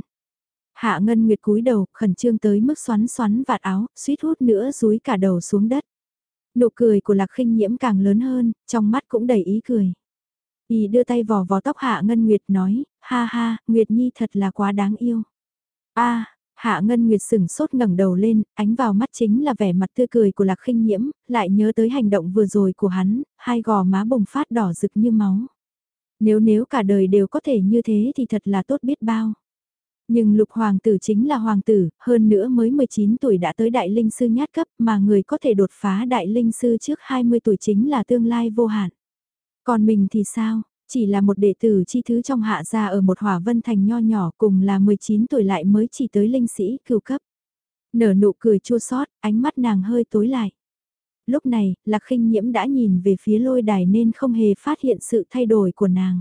Hạ Ngân Nguyệt cúi đầu, khẩn trương tới mức xoắn xoắn vạt áo, suýt hút nữa dúi cả đầu xuống đất. Nụ cười của Lạc Khinh Nhiễm càng lớn hơn, trong mắt cũng đầy ý cười. Y đưa tay vò vò tóc Hạ Ngân Nguyệt nói, ha ha, Nguyệt Nhi thật là quá đáng yêu. A, Hạ Ngân Nguyệt sừng sốt ngẩng đầu lên, ánh vào mắt chính là vẻ mặt tươi cười của Lạc Khinh Nhiễm, lại nhớ tới hành động vừa rồi của hắn, hai gò má bùng phát đỏ rực như máu. Nếu nếu cả đời đều có thể như thế thì thật là tốt biết bao. Nhưng lục hoàng tử chính là hoàng tử, hơn nữa mới mười chín tuổi đã tới đại linh sư nhát cấp mà người có thể đột phá đại linh sư trước hai mươi tuổi chính là tương lai vô hạn. Còn mình thì sao? Chỉ là một đệ tử chi thứ trong hạ gia ở một hỏa vân thành nho nhỏ cùng là mười chín tuổi lại mới chỉ tới linh sĩ cửu cấp. Nở nụ cười chua xót, ánh mắt nàng hơi tối lại. Lúc này, Lạc Khinh Nhiễm đã nhìn về phía lôi đài nên không hề phát hiện sự thay đổi của nàng.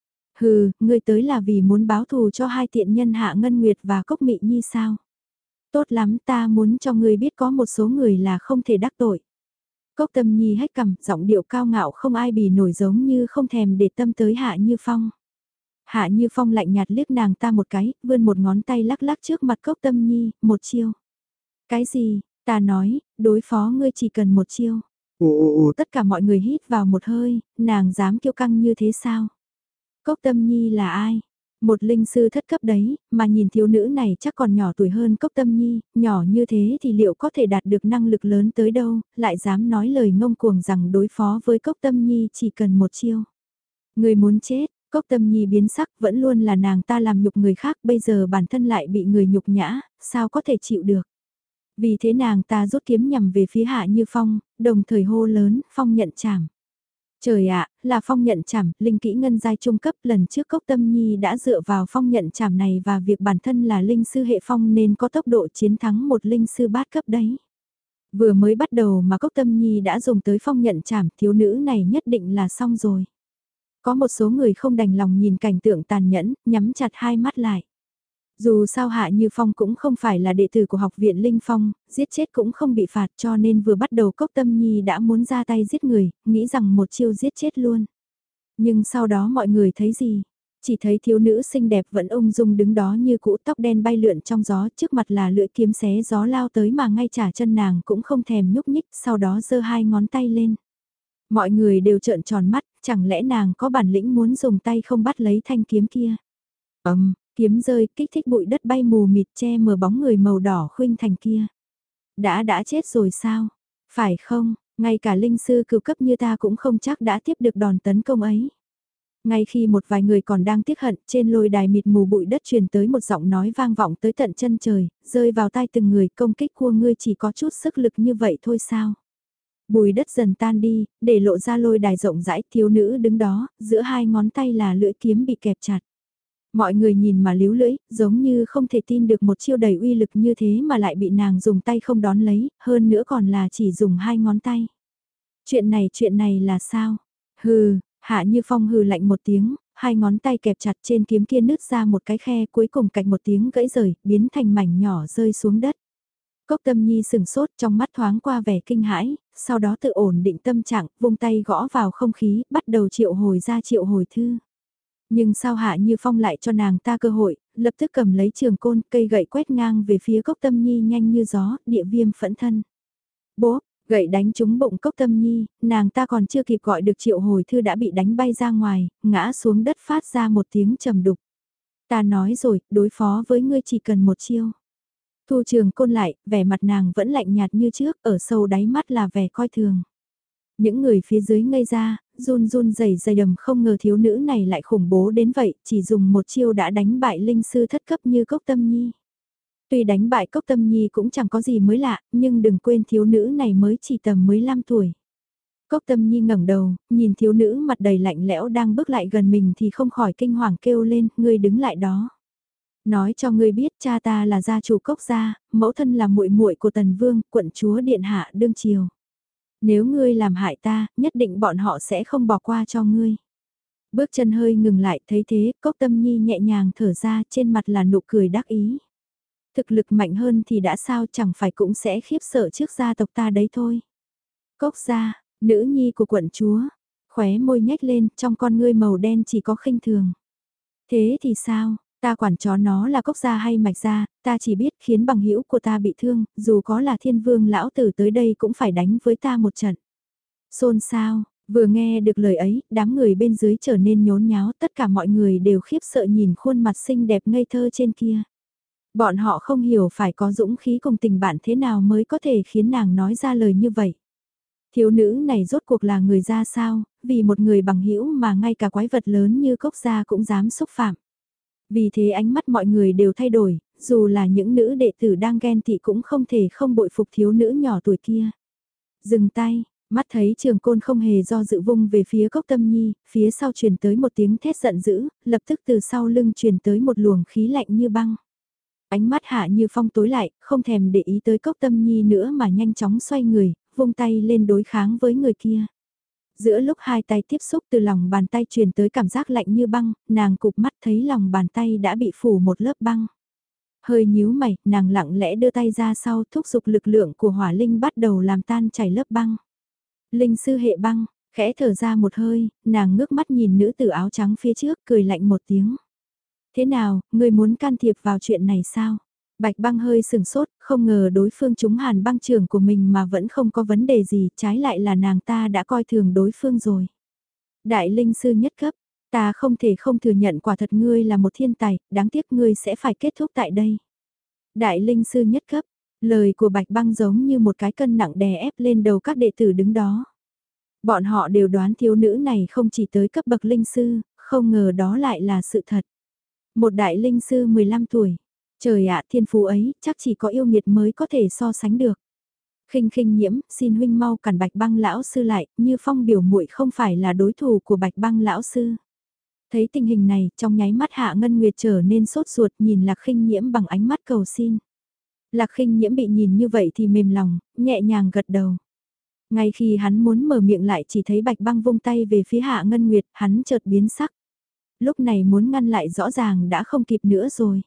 Hừ, ngươi tới là vì muốn báo thù cho hai tiện nhân Hạ Ngân Nguyệt và Cốc Mị Nhi sao? Tốt lắm, ta muốn cho ngươi biết có một số người là không thể đắc tội. Cốc Tâm Nhi hét cằm, giọng điệu cao ngạo không ai bì nổi giống như không thèm để tâm tới Hạ Như Phong. Hạ Như Phong lạnh nhạt liếc nàng ta một cái, vươn một ngón tay lắc lắc trước mặt Cốc Tâm Nhi, một chiêu. Cái gì, ta nói, đối phó ngươi chỉ cần một chiêu. Ồ ồ ồ, tất cả mọi người hít vào một hơi, nàng dám kiêu căng như thế sao? Cốc Tâm Nhi là ai? Một linh sư thất cấp đấy, mà nhìn thiếu nữ này chắc còn nhỏ tuổi hơn Cốc Tâm Nhi, nhỏ như thế thì liệu có thể đạt được năng lực lớn tới đâu, lại dám nói lời ngông cuồng rằng đối phó với Cốc Tâm Nhi chỉ cần một chiêu. Người muốn chết, Cốc Tâm Nhi biến sắc vẫn luôn là nàng ta làm nhục người khác, bây giờ bản thân lại bị người nhục nhã, sao có thể chịu được. Vì thế nàng ta rút kiếm nhằm về phía Hạ Như Phong, đồng thời hô lớn, Phong nhận chảm. Trời ạ, là Phong nhận chảm, linh kỹ ngân giai trung cấp, lần trước Cốc Tâm Nhi đã dựa vào Phong nhận chảm này và việc bản thân là linh sư hệ phong nên có tốc độ chiến thắng một linh sư bát cấp đấy. Vừa mới bắt đầu mà Cốc Tâm Nhi đã dùng tới Phong nhận chảm, thiếu nữ này nhất định là xong rồi. Có một số người không đành lòng nhìn cảnh tượng tàn nhẫn, nhắm chặt hai mắt lại. Dù sao Hạ Như Phong cũng không phải là đệ tử của học viện Linh Phong, giết chết cũng không bị phạt cho nên vừa bắt đầu Cốc Tâm Nhi đã muốn ra tay giết người, nghĩ rằng một chiêu giết chết luôn. Nhưng sau đó mọi người thấy gì? Chỉ thấy thiếu nữ xinh đẹp vẫn ung dung đứng đó như cũ, tóc đen bay lượn trong gió, trước mặt là lưỡi kiếm xé gió lao tới mà ngay trả chân nàng cũng không thèm nhúc nhích, sau đó giơ hai ngón tay lên. Mọi người đều trợn tròn mắt, chẳng lẽ nàng có bản lĩnh muốn dùng tay không bắt lấy thanh kiếm kia? Ầm, kiếm rơi, kích thích bụi đất bay mù mịt che mờ bóng người màu đỏ khuynh thành kia. Đã đã chết rồi sao? Phải không, ngay cả linh sư cửu cấp như ta cũng không chắc đã tiếp được đòn tấn công ấy. Ngay khi một vài người còn đang tiếc hận, trên lôi đài mịt mù bụi đất truyền tới một giọng nói vang vọng tới tận chân trời, rơi vào tai từng người, công kích của ngươi chỉ có chút sức lực như vậy thôi sao? Bùi đất dần tan đi, để lộ ra lôi đài rộng rãi, thiếu nữ đứng đó, giữa hai ngón tay là lưỡi kiếm bị kẹp chặt. Mọi người nhìn mà líu lưỡi, giống như không thể tin được một chiêu đầy uy lực như thế mà lại bị nàng dùng tay không đón lấy, hơn nữa còn là chỉ dùng hai ngón tay. Chuyện này chuyện này là sao? Hừ, Hạ Như Phong hừ lạnh một tiếng, hai ngón tay kẹp chặt trên kiếm kia nứt ra một cái khe, cuối cùng cạch một tiếng gãy rời, biến thành mảnh nhỏ rơi xuống đất. Cốc Tâm Nhi sừng sốt, trong mắt thoáng qua vẻ kinh hãi, sau đó tự ổn định tâm trạng, vung tay gõ vào không khí, bắt đầu triệu hồi ra triệu hồi thư. Nhưng sao Hạ Như Phong lại cho nàng ta cơ hội, lập tức cầm lấy trường côn, cây gậy quét ngang về phía Cốc Tâm Nhi nhanh như gió, địa viêm phẫn thân. Bố, gậy đánh trúng bụng Cốc Tâm Nhi, nàng ta còn chưa kịp gọi được triệu hồi thư đã bị đánh bay ra ngoài, ngã xuống đất phát ra một tiếng trầm đục. Ta nói rồi, đối phó với ngươi chỉ cần một chiêu. Thu trường côn lại, vẻ mặt nàng vẫn lạnh nhạt như trước, ở sâu đáy mắt là vẻ coi thường. Những người phía dưới ngây ra, run run rẩy rẩy đầm không ngờ thiếu nữ này lại khủng bố đến vậy, chỉ dùng một chiêu đã đánh bại linh sư thất cấp như Cốc Tâm Nhi. Tuy đánh bại Cốc Tâm Nhi cũng chẳng có gì mới lạ, nhưng đừng quên thiếu nữ này mới chỉ tầm mười lăm tuổi. Cốc Tâm Nhi ngẩng đầu, nhìn thiếu nữ mặt đầy lạnh lẽo đang bước lại gần mình thì không khỏi kinh hoàng kêu lên, ngươi đứng lại đó. Nói cho ngươi biết cha ta là gia chủ Cốc gia, mẫu thân là muội muội của Tần Vương, quận chúa điện hạ đương triều. Nếu ngươi làm hại ta, nhất định bọn họ sẽ không bỏ qua cho ngươi. Bước chân hơi ngừng lại, thấy thế, Cốc Tâm Nhi nhẹ nhàng thở ra, trên mặt là nụ cười đắc ý. Thực lực mạnh hơn thì đã sao, chẳng phải cũng sẽ khiếp sợ trước gia tộc ta đấy thôi. Cốc gia, nữ nhi của quận chúa, khóe môi nhếch lên, trong con ngươi màu đen chỉ có khinh thường. Thế thì sao? Ta quản chó nó là Cốc gia hay Mạch gia, ta chỉ biết khiến bằng hữu của ta bị thương, dù có là Thiên Vương lão tử tới đây cũng phải đánh với ta một trận. Xôn xao, vừa nghe được lời ấy, đám người bên dưới trở nên nhốn nháo, tất cả mọi người đều khiếp sợ nhìn khuôn mặt xinh đẹp ngây thơ trên kia. Bọn họ không hiểu phải có dũng khí cùng tình bạn thế nào mới có thể khiến nàng nói ra lời như vậy. Thiếu nữ này rốt cuộc là người ra sao, vì một người bằng hữu mà ngay cả quái vật lớn như Cốc gia cũng dám xúc phạm. Vì thế ánh mắt mọi người đều thay đổi, dù là những nữ đệ tử đang ghen tị cũng không thể không bội phục thiếu nữ nhỏ tuổi kia. Dừng tay, mắt thấy trường côn không hề do dự vung về phía Cốc Tâm Nhi, phía sau truyền tới một tiếng thét giận dữ, lập tức từ sau lưng truyền tới một luồng khí lạnh như băng. Ánh mắt Hạ Như Phong tối lại, không thèm để ý tới Cốc Tâm Nhi nữa mà nhanh chóng xoay người, vung tay lên đối kháng với người kia. Giữa lúc hai tay tiếp xúc từ lòng bàn tay truyền tới cảm giác lạnh như băng, nàng cụp mắt thấy lòng bàn tay đã bị phủ một lớp băng. Hơi nhíu mày, nàng lặng lẽ đưa tay ra sau thúc giục lực lượng của hỏa linh bắt đầu làm tan chảy lớp băng. Linh sư hệ băng, khẽ thở ra một hơi, nàng ngước mắt nhìn nữ tử áo trắng phía trước cười lạnh một tiếng. Thế nào, ngươi muốn can thiệp vào chuyện này sao? Bạch băng hơi sừng sốt, không ngờ đối phương trúng hàn băng trưởng của mình mà vẫn không có vấn đề gì, trái lại là nàng ta đã coi thường đối phương rồi. Đại linh sư nhất cấp, ta không thể không thừa nhận quả thật ngươi là một thiên tài, đáng tiếc ngươi sẽ phải kết thúc tại đây. Đại linh sư nhất cấp, lời của Bạch Băng giống như một cái cân nặng đè ép lên đầu các đệ tử đứng đó. Bọn họ đều đoán thiếu nữ này không chỉ tới cấp bậc linh sư, không ngờ đó lại là sự thật. Một đại linh sư mười lăm tuổi, trời ạ thiên phú ấy chắc chỉ có yêu nghiệt mới có thể so sánh được. Khinh khinh nhiễm, xin huynh mau cản Bạch Băng lão sư lại, Như Phong biểu muội không phải là đối thủ của Bạch Băng lão sư. Thấy tình hình này, trong nháy mắt Hạ Ngân Nguyệt trở nên sốt ruột nhìn Lạc Khinh Nhiễm bằng ánh mắt cầu xin. Lạc Khinh Nhiễm bị nhìn như vậy thì mềm lòng, nhẹ nhàng gật đầu. Ngay khi hắn muốn mở miệng lại chỉ thấy Bạch Băng vung tay về phía Hạ Ngân Nguyệt, hắn chợt biến sắc. Lúc này muốn ngăn lại rõ ràng đã không kịp nữa rồi.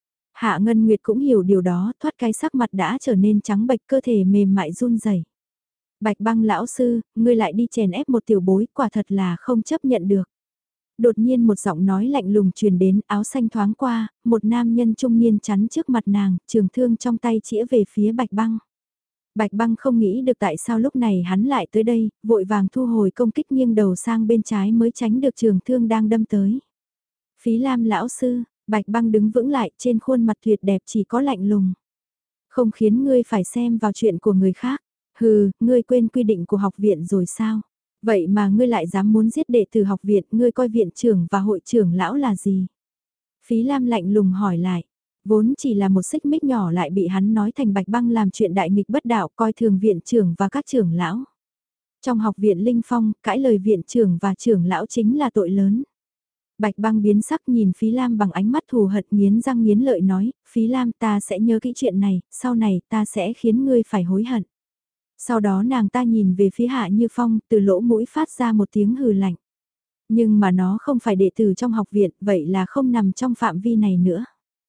Hạ Ngân Nguyệt cũng hiểu điều đó, thoát cái sắc mặt đã trở nên trắng bệch, cơ thể mềm mại run rẩy. Bạch Băng lão sư, ngươi lại đi chèn ép một tiểu bối, quả thật là không chấp nhận được. Đột nhiên một giọng nói lạnh lùng truyền đến, áo xanh thoáng qua, một nam nhân trung niên chắn trước mặt nàng, trường thương trong tay chĩa về phía Bạch Băng. Bạch Băng không nghĩ được tại sao lúc này hắn lại tới đây, vội vàng thu hồi công kích nghiêng đầu sang bên trái mới tránh được trường thương đang đâm tới. Phí Lam lão sư, Bạch Băng đứng vững lại, trên khuôn mặt tuyệt đẹp chỉ có lạnh lùng. Không khiến ngươi phải xem vào chuyện của người khác. Hừ, ngươi quên quy định của học viện rồi sao? Vậy mà ngươi lại dám muốn giết đệ tử học viện, ngươi coi viện trưởng và hội trưởng lão là gì? Phí Lam lạnh lùng hỏi lại. Vốn chỉ là một xích mích nhỏ lại bị hắn nói thành Bạch Băng làm chuyện đại nghịch bất đạo, coi thường viện trưởng và các trưởng lão. Trong học viện Linh Phong, cãi lời viện trưởng và trưởng lão chính là tội lớn. Bạch Băng biến sắc nhìn Phí Lam bằng ánh mắt thù hận, nghiến răng nghiến lợi nói, Phí Lam, ta sẽ nhớ kỹ chuyện này, sau này ta sẽ khiến ngươi phải hối hận. Sau đó nàng ta nhìn về phía Hạ Như Phong, từ lỗ mũi phát ra một tiếng hừ lạnh. Nhưng mà nó không phải đệ tử trong học viện, vậy là không nằm trong phạm vi này nữa.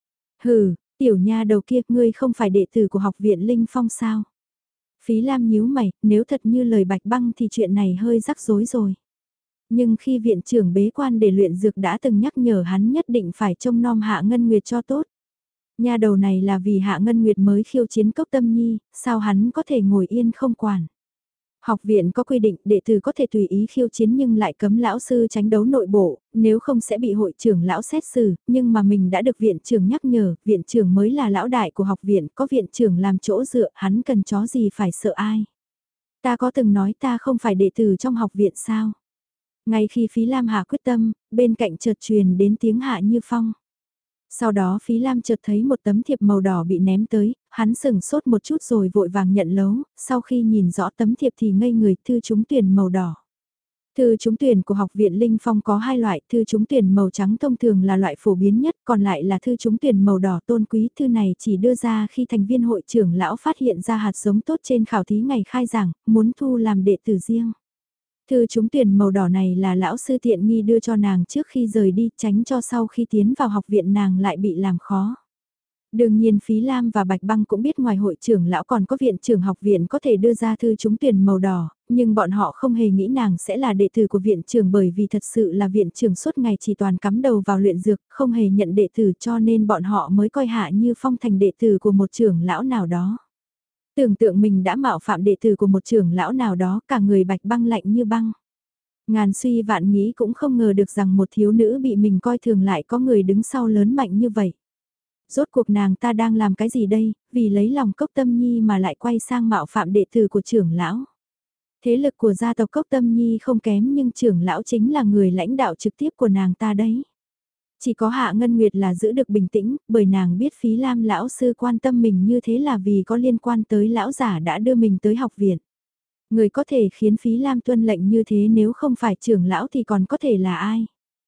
Hừ, tiểu nha đầu kia, ngươi không phải đệ tử của học viện Linh Phong sao? Phí Lam nhíu mày, nếu thật như lời Bạch Băng thì chuyện này hơi rắc rối rồi. Nhưng khi viện trưởng bế quan để luyện dược đã từng nhắc nhở hắn nhất định phải trông nom Hạ Ngân Nguyệt cho tốt. Nha đầu này là vì Hạ Ngân Nguyệt mới khiêu chiến Cốc Tâm Nhi, sao hắn có thể ngồi yên không quản. Học viện có quy định đệ tử có thể tùy ý khiêu chiến nhưng lại cấm lão sư tránh đấu nội bộ, nếu không sẽ bị hội trưởng lão xét xử, nhưng mà mình đã được viện trưởng nhắc nhở, viện trưởng mới là lão đại của học viện, có viện trưởng làm chỗ dựa, hắn cần chó gì phải sợ ai. Ta có từng nói ta không phải đệ tử trong học viện sao? Ngay khi Phí Lam hạ quyết tâm, bên cạnh chợt truyền đến tiếng Hạ Như Phong. Sau đó Phí Lam chợt thấy một tấm thiệp màu đỏ bị ném tới, hắn sừng sốt một chút rồi vội vàng nhận lấu, sau khi nhìn rõ tấm thiệp thì ngây người, thư trúng tuyển màu đỏ. Thư trúng tuyển của học viện Linh Phong có hai loại, thư trúng tuyển màu trắng thông thường là loại phổ biến nhất, còn lại là thư trúng tuyển màu đỏ tôn quý. Thư này chỉ đưa ra khi thành viên hội trưởng lão phát hiện ra hạt giống tốt trên khảo thí ngày khai giảng, muốn thu làm đệ tử riêng. Thư trúng tuyển màu đỏ này là lão sư tiện nghi đưa cho nàng trước khi rời đi, tránh cho sau khi tiến vào học viện nàng lại bị làm khó. Đương nhiên Phí Lam và Bạch Băng cũng biết ngoài hội trưởng lão còn có viện trưởng học viện có thể đưa ra thư trúng tuyển màu đỏ, nhưng bọn họ không hề nghĩ nàng sẽ là đệ tử của viện trưởng bởi vì thật sự là viện trưởng suốt ngày chỉ toàn cắm đầu vào luyện dược, không hề nhận đệ tử cho nên bọn họ mới coi Hạ Như Phong thành đệ tử của một trưởng lão nào đó. Tưởng tượng mình đã mạo phạm đệ tử của một trưởng lão nào đó, cả người Bạch Băng lạnh như băng. Ngàn suy vạn nghĩ cũng không ngờ được rằng một thiếu nữ bị mình coi thường lại có người đứng sau lớn mạnh như vậy. Rốt cuộc nàng ta đang làm cái gì đây, vì lấy lòng Cốc Tâm Nhi mà lại quay sang mạo phạm đệ tử của trưởng lão. Thế lực của gia tộc Cốc Tâm Nhi không kém nhưng trưởng lão chính là người lãnh đạo trực tiếp của nàng ta đấy. Chỉ có Hạ Ngân Nguyệt là giữ được bình tĩnh, bởi nàng biết Phí Lam lão sư quan tâm mình như thế là vì có liên quan tới lão giả đã đưa mình tới học viện. Người có thể khiến Phí Lam tuân lệnh như thế nếu không phải trưởng lão thì còn có thể là ai?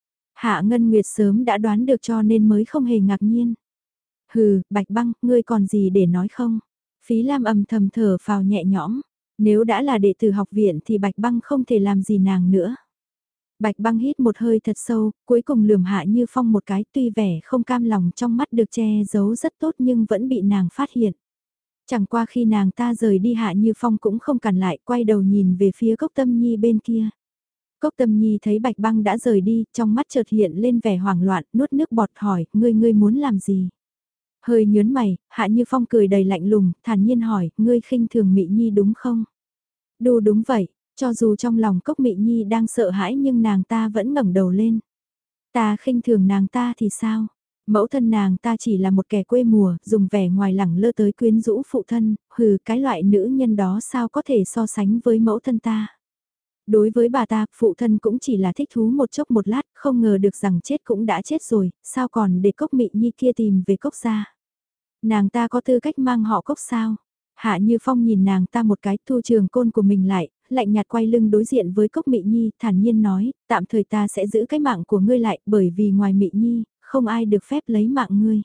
Hạ Ngân Nguyệt sớm đã đoán được cho nên mới không hề ngạc nhiên. Hừ, Bạch Băng, ngươi còn gì để nói không? Phí Lam ầm thầm thở phào nhẹ nhõm. Nếu đã là đệ tử học viện thì Bạch Băng không thể làm gì nàng nữa. Bạch Băng hít một hơi thật sâu, cuối cùng lườm Hạ Như Phong một cái, tuy vẻ không cam lòng trong mắt được che giấu rất tốt nhưng vẫn bị nàng phát hiện. Chẳng qua khi nàng ta rời đi Hạ Như Phong cũng không cản lại, quay đầu nhìn về phía Cốc Tâm Nhi bên kia. Cốc Tâm Nhi thấy Bạch Băng đã rời đi, trong mắt chợt hiện lên vẻ hoảng loạn, nuốt nước bọt hỏi, ngươi ngươi muốn làm gì? Hơi nhớn mày, Hạ Như Phong cười đầy lạnh lùng, thản nhiên hỏi, ngươi khinh thường Mị Nhi đúng không? Đù đúng vậy, cho dù trong lòng Cốc Mị Nhi đang sợ hãi nhưng nàng ta vẫn ngẩng đầu lên. Ta khinh thường nàng ta thì sao? Mẫu thân nàng ta chỉ là một kẻ quê mùa, dùng vẻ ngoài lẳng lơ tới quyến rũ phụ thân, hừ cái loại nữ nhân đó sao có thể so sánh với mẫu thân ta. Đối với bà ta, phụ thân cũng chỉ là thích thú một chốc một lát, không ngờ được rằng chết cũng đã chết rồi, sao còn để Cốc Mị Nhi kia tìm về Cốc gia. Nàng ta có tư cách mang họ Cốc sao? Hạ Như Phong nhìn nàng ta một cái, thu trường côn của mình lại, lạnh nhạt quay lưng đối diện với Cốc Mị Nhi, thản nhiên nói, tạm thời ta sẽ giữ cái mạng của ngươi lại, bởi vì ngoài Mị Nhi, không ai được phép lấy mạng ngươi.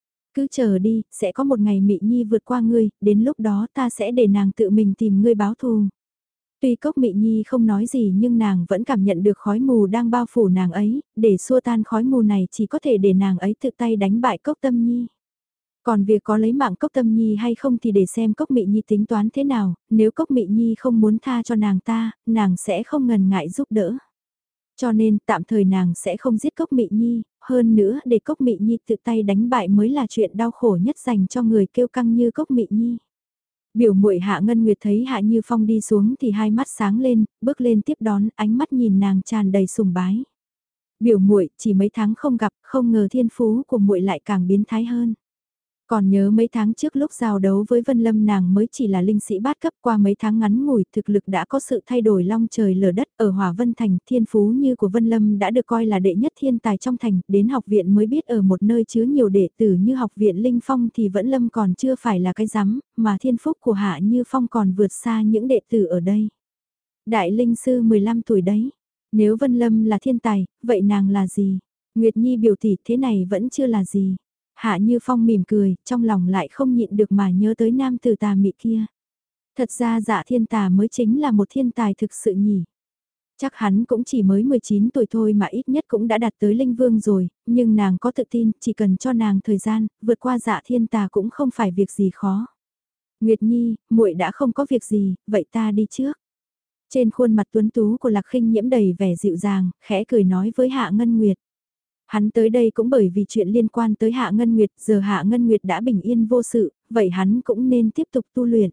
Cứ chờ đi, sẽ có một ngày Mị Nhi vượt qua ngươi, đến lúc đó ta sẽ để nàng tự mình tìm ngươi báo thù. Tuy Cốc Mị Nhi không nói gì nhưng nàng vẫn cảm nhận được khói mù đang bao phủ nàng ấy, để xua tan khói mù này chỉ có thể để nàng ấy tự tay đánh bại Cốc Tâm Nhi. Còn việc có lấy mạng Cốc Tâm Nhi hay không thì để xem Cốc Mị Nhi tính toán thế nào, nếu Cốc Mị Nhi không muốn tha cho nàng ta, nàng sẽ không ngần ngại giúp đỡ. Cho nên tạm thời nàng sẽ không giết Cốc Mị Nhi, hơn nữa để Cốc Mị Nhi tự tay đánh bại mới là chuyện đau khổ nhất dành cho người kiêu căng như Cốc Mị Nhi. Biểu muội Hạ Ngân Nguyệt thấy Hạ Như Phong đi xuống thì hai mắt sáng lên, bước lên tiếp đón, ánh mắt nhìn nàng tràn đầy sùng bái. Biểu muội, chỉ mấy tháng không gặp, không ngờ thiên phú của muội lại càng biến thái hơn. Còn nhớ mấy tháng trước lúc giao đấu với Vân Lâm nàng mới chỉ là linh sĩ bát cấp, qua mấy tháng ngắn ngủi thực lực đã có sự thay đổi long trời lở đất. Ở Hòa Vân Thành, thiên phú như của Vân Lâm đã được coi là đệ nhất thiên tài trong thành, đến học viện mới biết ở một nơi chứa nhiều đệ tử như học viện Linh Phong thì Vẫn Lâm còn chưa phải là cái rắm, mà thiên phúc của Hạ Như Phong còn vượt xa những đệ tử ở đây. Đại linh sư mười lăm tuổi đấy, nếu Vân Lâm là thiên tài, vậy nàng là gì? Nguyệt Nhi biểu tỷ thế này vẫn chưa là gì. Hạ Như Phong mỉm cười, trong lòng lại không nhịn được mà nhớ tới nam tử tà mị kia. Thật ra Dạ Thiên Tà mới chính là một thiên tài thực sự nhỉ. Chắc hắn cũng chỉ mới mười chín tuổi thôi mà ít nhất cũng đã đạt tới linh vương rồi, nhưng nàng có tự tin, chỉ cần cho nàng thời gian, vượt qua Dạ Thiên Tà cũng không phải việc gì khó. Nguyệt Nhi, muội đã không có việc gì, vậy ta đi trước. Trên khuôn mặt tuấn tú của Lạc Khinh nhiễm đầy vẻ dịu dàng, khẽ cười nói với Hạ Ngân Nguyệt. Hắn tới đây cũng bởi vì chuyện liên quan tới Hạ Ngân Nguyệt, giờ Hạ Ngân Nguyệt đã bình yên vô sự, vậy hắn cũng nên tiếp tục tu luyện.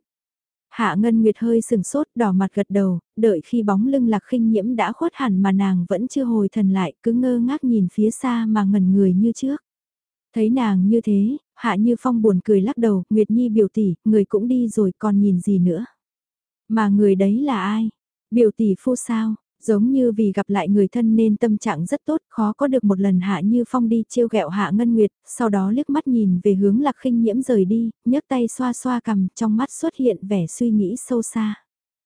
Hạ Ngân Nguyệt hơi sừng sốt, đỏ mặt gật đầu, đợi khi bóng lưng Lạc Khinh nhiễm đã khuất hẳn mà nàng vẫn chưa hồi thần lại, cứ ngơ ngác nhìn phía xa mà ngẩn người như trước. Thấy nàng như thế, Hạ Như Phong buồn cười lắc đầu, Nguyệt Nhi biểu tỷ, người cũng đi rồi còn nhìn gì nữa. Mà người đấy là ai? Biểu tỷ phu sao? Giống như vì gặp lại người thân nên tâm trạng rất tốt, khó có được một lần Hạ Như Phong đi trêu ghẹo Hạ Ngân Nguyệt, sau đó liếc mắt nhìn về hướng Lạc Khinh nhiễm rời đi, nhấc tay xoa xoa cằm, trong mắt xuất hiện vẻ suy nghĩ sâu xa.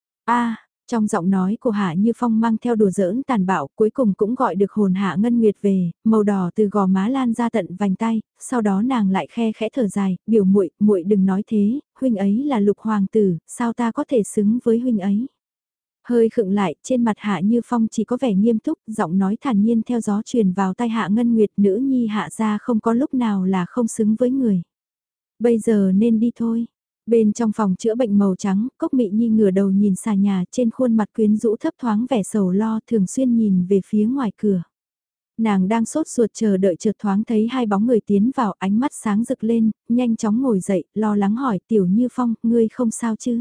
A, trong giọng nói của Hạ Như Phong mang theo đùa giỡn tàn bạo, cuối cùng cũng gọi được hồn Hạ Ngân Nguyệt về, màu đỏ từ gò má lan ra tận vành tay, sau đó nàng lại khe khẽ thở dài, biểu muội, muội đừng nói thế, huynh ấy là Lục hoàng tử, sao ta có thể xứng với huynh ấy? Hơi khựng lại, trên mặt Hạ Như Phong chỉ có vẻ nghiêm túc, giọng nói thản nhiên theo gió truyền vào tai Hạ Ngân Nguyệt, nữ nhi Hạ gia không có lúc nào là không xứng với người. Bây giờ nên đi thôi. Bên trong phòng chữa bệnh màu trắng, Cốc Mị Nhi ngửa đầu nhìn xà nhà, trên khuôn mặt quyến rũ thấp thoáng vẻ sầu lo, thường xuyên nhìn về phía ngoài cửa. Nàng đang sốt ruột chờ đợi chợt thoáng thấy hai bóng người tiến vào, ánh mắt sáng rực lên, nhanh chóng ngồi dậy, lo lắng hỏi, Tiểu Như Phong, ngươi không sao chứ?